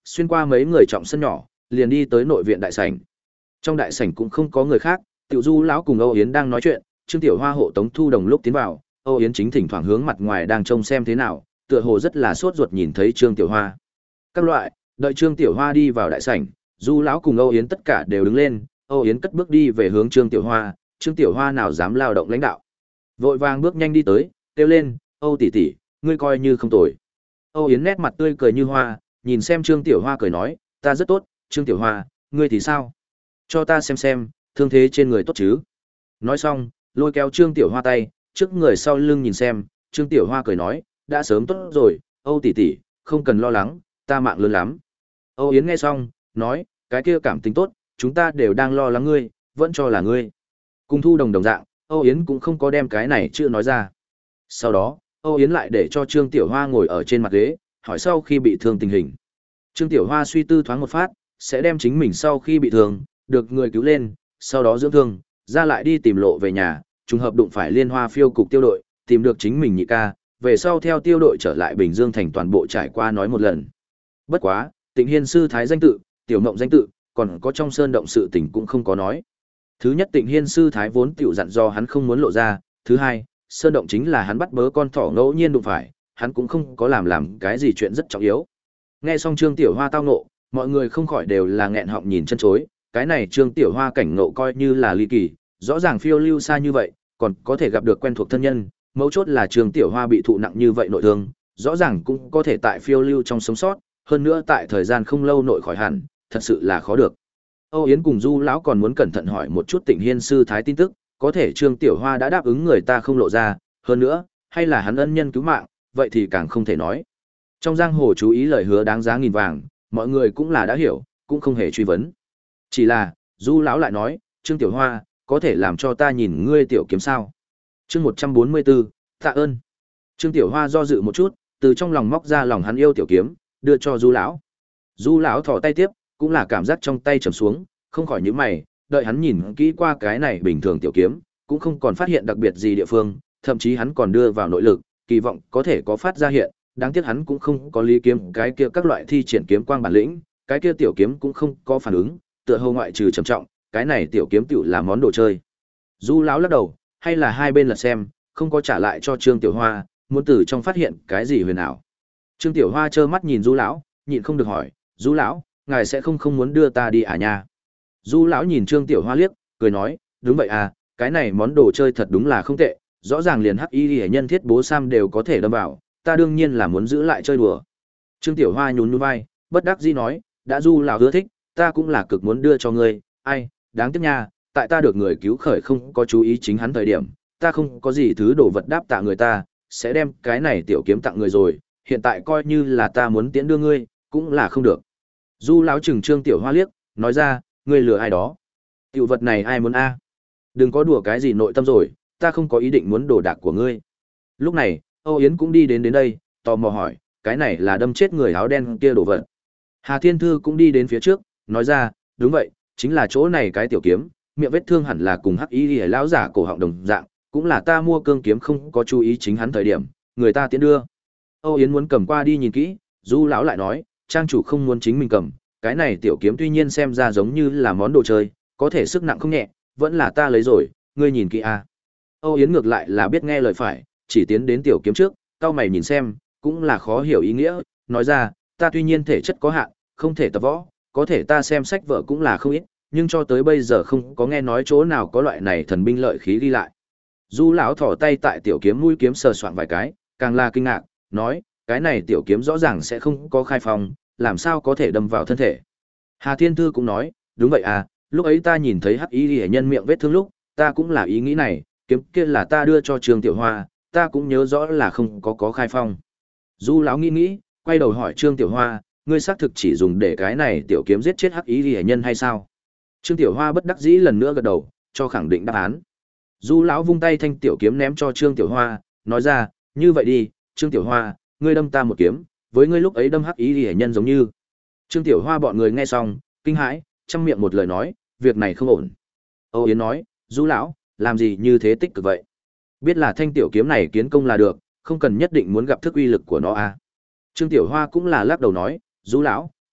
xuyên qua mấy người trọng sân nhỏ, liền đi tới nội viện đại sảnh. Trong đại sảnh cũng không có người khác, Tiểu Du lão cùng Âu Yến đang nói chuyện, Trương Tiểu Hoa hộ tống Thu Đồng lúc tiến vào, Âu Yến chính thỉnh thoảng hướng mặt ngoài đang trông xem thế nào, tựa hồ rất là sốt ruột nhìn thấy Trương Tiểu Hoa. Các loại, đợi Trương Tiểu Hoa đi vào đại sảnh, Du lão cùng Âu Yến tất cả đều đứng lên, Âu Yến cất bước đi về hướng Trương Tiểu Hoa, Trương Tiểu Hoa nào dám lao động lãnh đạo. Vội vàng bước nhanh đi tới, kêu lên, "Âu tỷ tỷ, ngươi coi như không tồi." Âu Yến nét mặt tươi cười như hoa, nhìn xem Trương Tiểu Hoa cười nói, "Ta rất tốt, Trương Tiểu Hoa, ngươi thì sao? Cho ta xem xem, thương thế trên người tốt chứ?" Nói xong, lôi kéo Trương Tiểu Hoa tay, trước người sau lưng nhìn xem, Trương Tiểu Hoa cười nói, "Đã sớm tốt rồi, Âu tỷ tỷ, không cần lo lắng, ta mạng lớn lắm." Âu Yến nghe xong, nói, "Cái kia cảm tính tốt, chúng ta đều đang lo lắng ngươi, vẫn cho là ngươi." Cùng Thu Đồng đồng dạng, Âu Yến cũng không có đem cái này chưa nói ra. Sau đó, Âu Yến lại để cho Trương Tiểu Hoa ngồi ở trên mặt ghế, hỏi sau khi bị thương tình hình. Trương Tiểu Hoa suy tư thoáng một phát, sẽ đem chính mình sau khi bị thương, được người cứu lên, sau đó dưỡng thương, ra lại đi tìm lộ về nhà, trùng hợp đụng phải Liên Hoa phiêu cục tiêu đội, tìm được chính mình nhị ca, về sau theo tiêu đội trở lại Bình Dương thành toàn bộ trải qua nói một lần. Bất quá, Tịnh Hiên sư thái danh tự, Tiểu Mộng danh tự, còn có trong sơn động sự tình cũng không có nói. Thứ nhất, Tịnh Hiên sư thái vốn tiểu dặn do hắn không muốn lộ ra, thứ hai, sơn động chính là hắn bắt bớ con thỏ ngẫu nhiên đụng phải, hắn cũng không có làm làm cái gì chuyện rất trọng yếu. Nghe xong Trương Tiểu Hoa tao ngộ, mọi người không khỏi đều là nghẹn họng nhìn chân chối, cái này Trương Tiểu Hoa cảnh ngộ coi như là ly kỳ, rõ ràng phiêu lưu xa như vậy, còn có thể gặp được quen thuộc thân nhân, mấu chốt là Trương Tiểu Hoa bị thụ nặng như vậy nội thương, rõ ràng cũng có thể tại phiêu lưu trong sống sót, hơn nữa tại thời gian không lâu nội khỏi hẳn, thật sự là khó được. Âu Yến cùng Du lão còn muốn cẩn thận hỏi một chút Tịnh Hiên sư thái tin tức, có thể Trương Tiểu Hoa đã đáp ứng người ta không lộ ra, hơn nữa, hay là hắn ân nhân cứu mạng, vậy thì càng không thể nói. Trong giang hồ chú ý lời hứa đáng giá nghìn vàng, mọi người cũng là đã hiểu, cũng không hề truy vấn. Chỉ là, Du lão lại nói, Trương Tiểu Hoa, có thể làm cho ta nhìn ngươi tiểu kiếm sao? Chương một trăm bốn mươi tư, tạ ơn. Trương Tiểu Hoa do dự một chút, từ trong lòng móc ra lòng hắn yêu tiểu kiếm, đưa cho Du lão. Du lão thò tay tiếp, cũng là cảm giác trong tay trầm xuống, không khỏi nhíu mày, đợi hắn nhìn kỹ qua cái này bình thường tiểu kiếm, cũng không còn phát hiện đặc biệt gì địa phương, thậm chí hắn còn đưa vào nội lực, kỳ vọng có thể có phát ra hiện, đáng tiếc hắn cũng không có lý kiếm cái kia các loại thi triển kiếm quang bản lĩnh, cái kia tiểu kiếm cũng không có phản ứng, tựa hồ ngoại trừ trầm trọng, cái này tiểu kiếm tiểu là món đồ chơi. Du lão lắc đầu, hay là hai bên lật xem, không có trả lại cho Trương Tiểu Hoa, muốn từ trong phát hiện cái gì huyền ảo. Trương Tiểu Hoa trơ mắt nhìn Du lão, nhịn không được hỏi, "Du lão, ngài sẽ không không muốn đưa ta đi à nha?" Du lão nhìn Trương Tiểu Hoa liếc, cười nói, "Đúng vậy à, cái này món đồ chơi thật đúng là không tệ, rõ ràng liền hắc y hệ nhân thiết bố sam đều có thể đâm vào, ta đương nhiên là muốn giữ lại chơi đùa." Trương Tiểu Hoa nhún nhún vai, bất đắc dĩ nói, "Đã Du lão ưa thích, ta cũng là cực muốn đưa cho ngươi, ai, đáng tiếc nha, tại ta được người cứu khởi không có chú ý chính hắn thời điểm, ta không có gì thứ đồ vật đáp tạ người ta, sẽ đem cái này tiểu kiếm tặng người rồi, hiện tại coi như là ta muốn tiễn đưa ngươi, cũng là không được." Du lão chừng Trương Tiểu Hoa liếc, nói ra, "Ngươi lừa ai đó? Tiểu vật này ai muốn a? Đừng có đùa cái gì nội tâm rồi, ta không có ý định muốn đồ đạc của ngươi." Lúc này, Âu Yến cũng đi đến đến đây, tò mò hỏi, "Cái này là đâm chết người áo đen kia đồ vật?" Hà Thiên Thư cũng đi đến phía trước, nói ra, "Đúng vậy, chính là chỗ này cái tiểu kiếm, miệng vết thương hẳn là cùng hắc y liễu lão giả cổ họng đồng dạng, cũng là ta mua cương kiếm không có chú ý chính hắn thời điểm, người ta tiễn đưa." Âu Yến muốn cầm qua đi nhìn kỹ, Du lão lại nói, "Trang chủ không muốn chính mình cầm, cái này tiểu kiếm tuy nhiên xem ra giống như là món đồ chơi, có thể sức nặng không nhẹ, vẫn là ta lấy rồi, ngươi nhìn kỹ a." Âu Yến ngược lại là biết nghe lời phải, chỉ tiến đến tiểu kiếm trước, cau mày nhìn xem, cũng là khó hiểu ý nghĩa, nói ra, "Ta tuy nhiên thể chất có hạn, không thể tập võ, có thể ta xem sách vở cũng là không ít, nhưng cho tới bây giờ không có nghe nói chỗ nào có loại này thần binh lợi khí ghi lại." Du lão thò tay tại tiểu kiếm mũi kiếm sờ soạn vài cái, càng là kinh ngạc, nói, "Cái này tiểu kiếm rõ ràng sẽ không có khai phong, làm sao có thể đâm vào thân thể?" Hà Thiên Thư cũng nói, "Đúng vậy à, lúc ấy ta nhìn thấy hắc y hệ nhân miệng vết thương lúc, ta cũng là ý nghĩ này, kiếm kia là ta đưa cho Trương Tiểu Hoa, ta cũng nhớ rõ là không có có khai phong." Du lão nghĩ nghĩ, quay đầu hỏi Trương Tiểu Hoa, "Ngươi xác thực chỉ dùng để cái này tiểu kiếm giết chết hắc y hệ nhân hay sao?" Trương Tiểu Hoa bất đắc dĩ lần nữa gật đầu, cho khẳng định đáp án. Du lão vung tay thanh tiểu kiếm ném cho Trương Tiểu Hoa, nói ra, "Như vậy đi, Trương Tiểu Hoa, ngươi đâm ta một kiếm, với ngươi lúc ấy đâm hắc y hệ nhân giống như." Trương Tiểu Hoa bọn người nghe xong, kinh hãi, trăm miệng một lời nói, "Việc này không ổn." Âu Yến nói, "Du lão, làm gì như thế tích cực vậy? Biết là thanh tiểu kiếm này kiến công là được, không cần nhất định muốn gặp thức uy lực của nó à?" Trương Tiểu Hoa cũng là lắc đầu nói, "Du lão,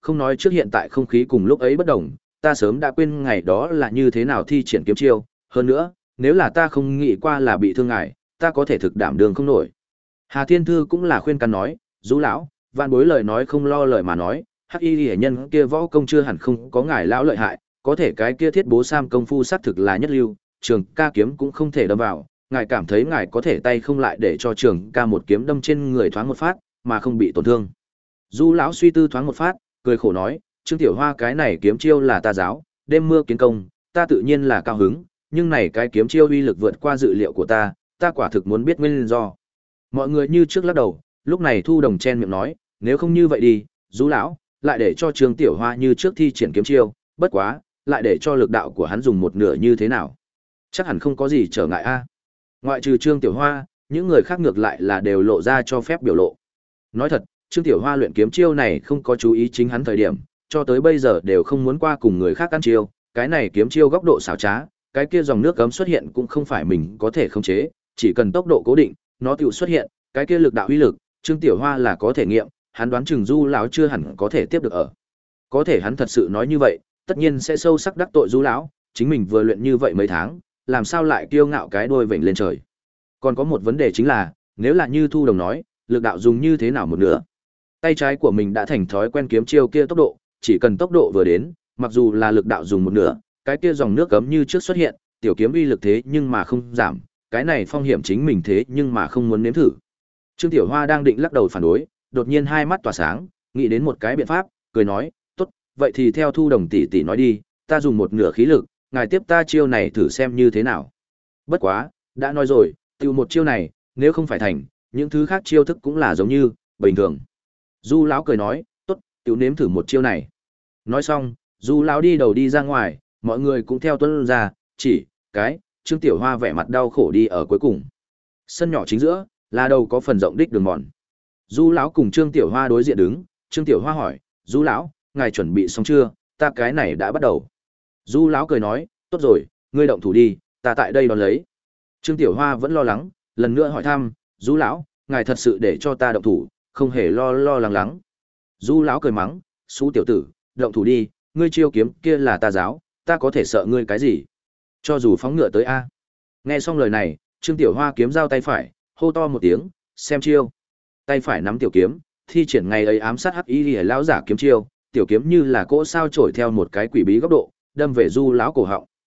không nói trước hiện tại không khí cùng lúc ấy bất đồng, ta sớm đã quên ngày đó là như thế nào thi triển kiếm chiêu, hơn nữa, nếu là ta không nghĩ qua là bị thương ngài, ta có thể thực đảm đường không nổi. Hà Thiên Thư cũng là khuyên can nói, "Dũ lão, vạn bối lời nói không lo lời mà nói, Hắc Y Liễu nhân kia võ công chưa hẳn không có ngài lão lợi hại, có thể cái kia Thiết Bố Sam công phu xác thực là nhất lưu, Trường Ca kiếm cũng không thể đâm vào, ngài cảm thấy ngài có thể tay không lại để cho Trường Ca một kiếm đâm trên người thoáng một phát, mà không bị tổn thương." Du lão suy tư thoáng một phát, cười khổ nói, "Trương Tiểu Hoa cái này kiếm chiêu là ta giáo, đêm mưa kiến công, ta tự nhiên là cao hứng, nhưng này cái kiếm chiêu uy lực vượt qua dự liệu của ta, ta quả thực muốn biết nguyên do." Mọi người như trước lắc đầu, lúc này Thu Đồng chen miệng nói, "Nếu không như vậy đi, Du lão, lại để cho Trương Tiểu Hoa như trước thi triển kiếm chiêu, bất quá, lại để cho lực đạo của hắn dùng một nửa như thế nào? Chắc hẳn không có gì trở ngại a." Ngoại trừ Trương Tiểu Hoa, những người khác ngược lại là đều lộ ra cho phép biểu lộ. Nói thật, Trương Tiểu Hoa luyện kiếm chiêu này không có chú ý chính hắn thời điểm, cho tới bây giờ đều không muốn qua cùng người khác ăn chiêu, cái này kiếm chiêu góc độ xảo trá, cái kia dòng nước cấm xuất hiện cũng không phải mình có thể khống chế, chỉ cần tốc độ cố định, nó tự xuất hiện, cái kia lực đạo uy lực, Trương Tiểu Hoa là có thể nghiệm, hắn đoán chừng Du lão chưa hẳn có thể tiếp được ở. Có thể hắn thật sự nói như vậy, tất nhiên sẽ sâu sắc đắc tội Du lão, chính mình vừa luyện như vậy mấy tháng, làm sao lại kiêu ngạo cái đôi vểnh lên trời. Còn có một vấn đề chính là, nếu là như Thu Đồng nói, lực đạo dùng như thế nào một nửa? Tay trái của mình đã thành thói quen kiếm chiêu kia tốc độ, chỉ cần tốc độ vừa đến, mặc dù là lực đạo dùng một nửa, cái kia dòng nước cấm như trước xuất hiện, tiểu kiếm uy lực thế nhưng mà không giảm, cái này phong hiểm chính mình thế nhưng mà không muốn nếm thử. Trương Tiểu Hoa đang định lắc đầu phản đối, đột nhiên hai mắt tỏa sáng, nghĩ đến một cái biện pháp, cười nói, "Tốt, vậy thì theo Thu Đồng tỷ tỷ nói đi, ta dùng một nửa khí lực, ngài tiếp ta chiêu này thử xem như thế nào." Bất quá, đã nói rồi, tiêu một chiêu này, nếu không phải thành, những thứ khác chiêu thức cũng là giống như bình thường. Du lão cười nói, "Tốt, tiểu nếm thử một chiêu này." Nói xong, Du lão đi đầu đi ra ngoài, mọi người cũng theo tuân ra, chỉ cái Trương Tiểu Hoa vẻ mặt đau khổ đi ở cuối cùng. Sân nhỏ chính giữa, là đầu có phần rộng đích đường mòn. Du lão cùng Trương Tiểu Hoa đối diện đứng, Trương Tiểu Hoa hỏi, "Du lão, ngài chuẩn bị xong chưa? Ta cái này đã bắt đầu." Du lão cười nói, "Tốt rồi, ngươi động thủ đi, ta tại đây đón lấy." Trương Tiểu Hoa vẫn lo lắng, lần nữa hỏi thăm, "Du lão, ngài thật sự để cho ta động thủ, không hề lo lo lắng lắng." Du lão cười mắng, "Xú tiểu tử, động thủ đi, ngươi chiêu kiếm kia là ta giáo, ta có thể sợ ngươi cái gì? Cho dù phóng ngựa tới a." Nghe xong lời này, Trương Tiểu Hoa kiếm giao tay phải, hô to một tiếng, "Xem chiêu." Tay phải nắm tiểu kiếm, thi triển ngày ấy ám sát Hắc Y Liễu lão giả kiếm chiêu, tiểu kiếm như là cỗ sao trổi theo một cái quỷ bí góc độ, đâm về Du lão cổ họng.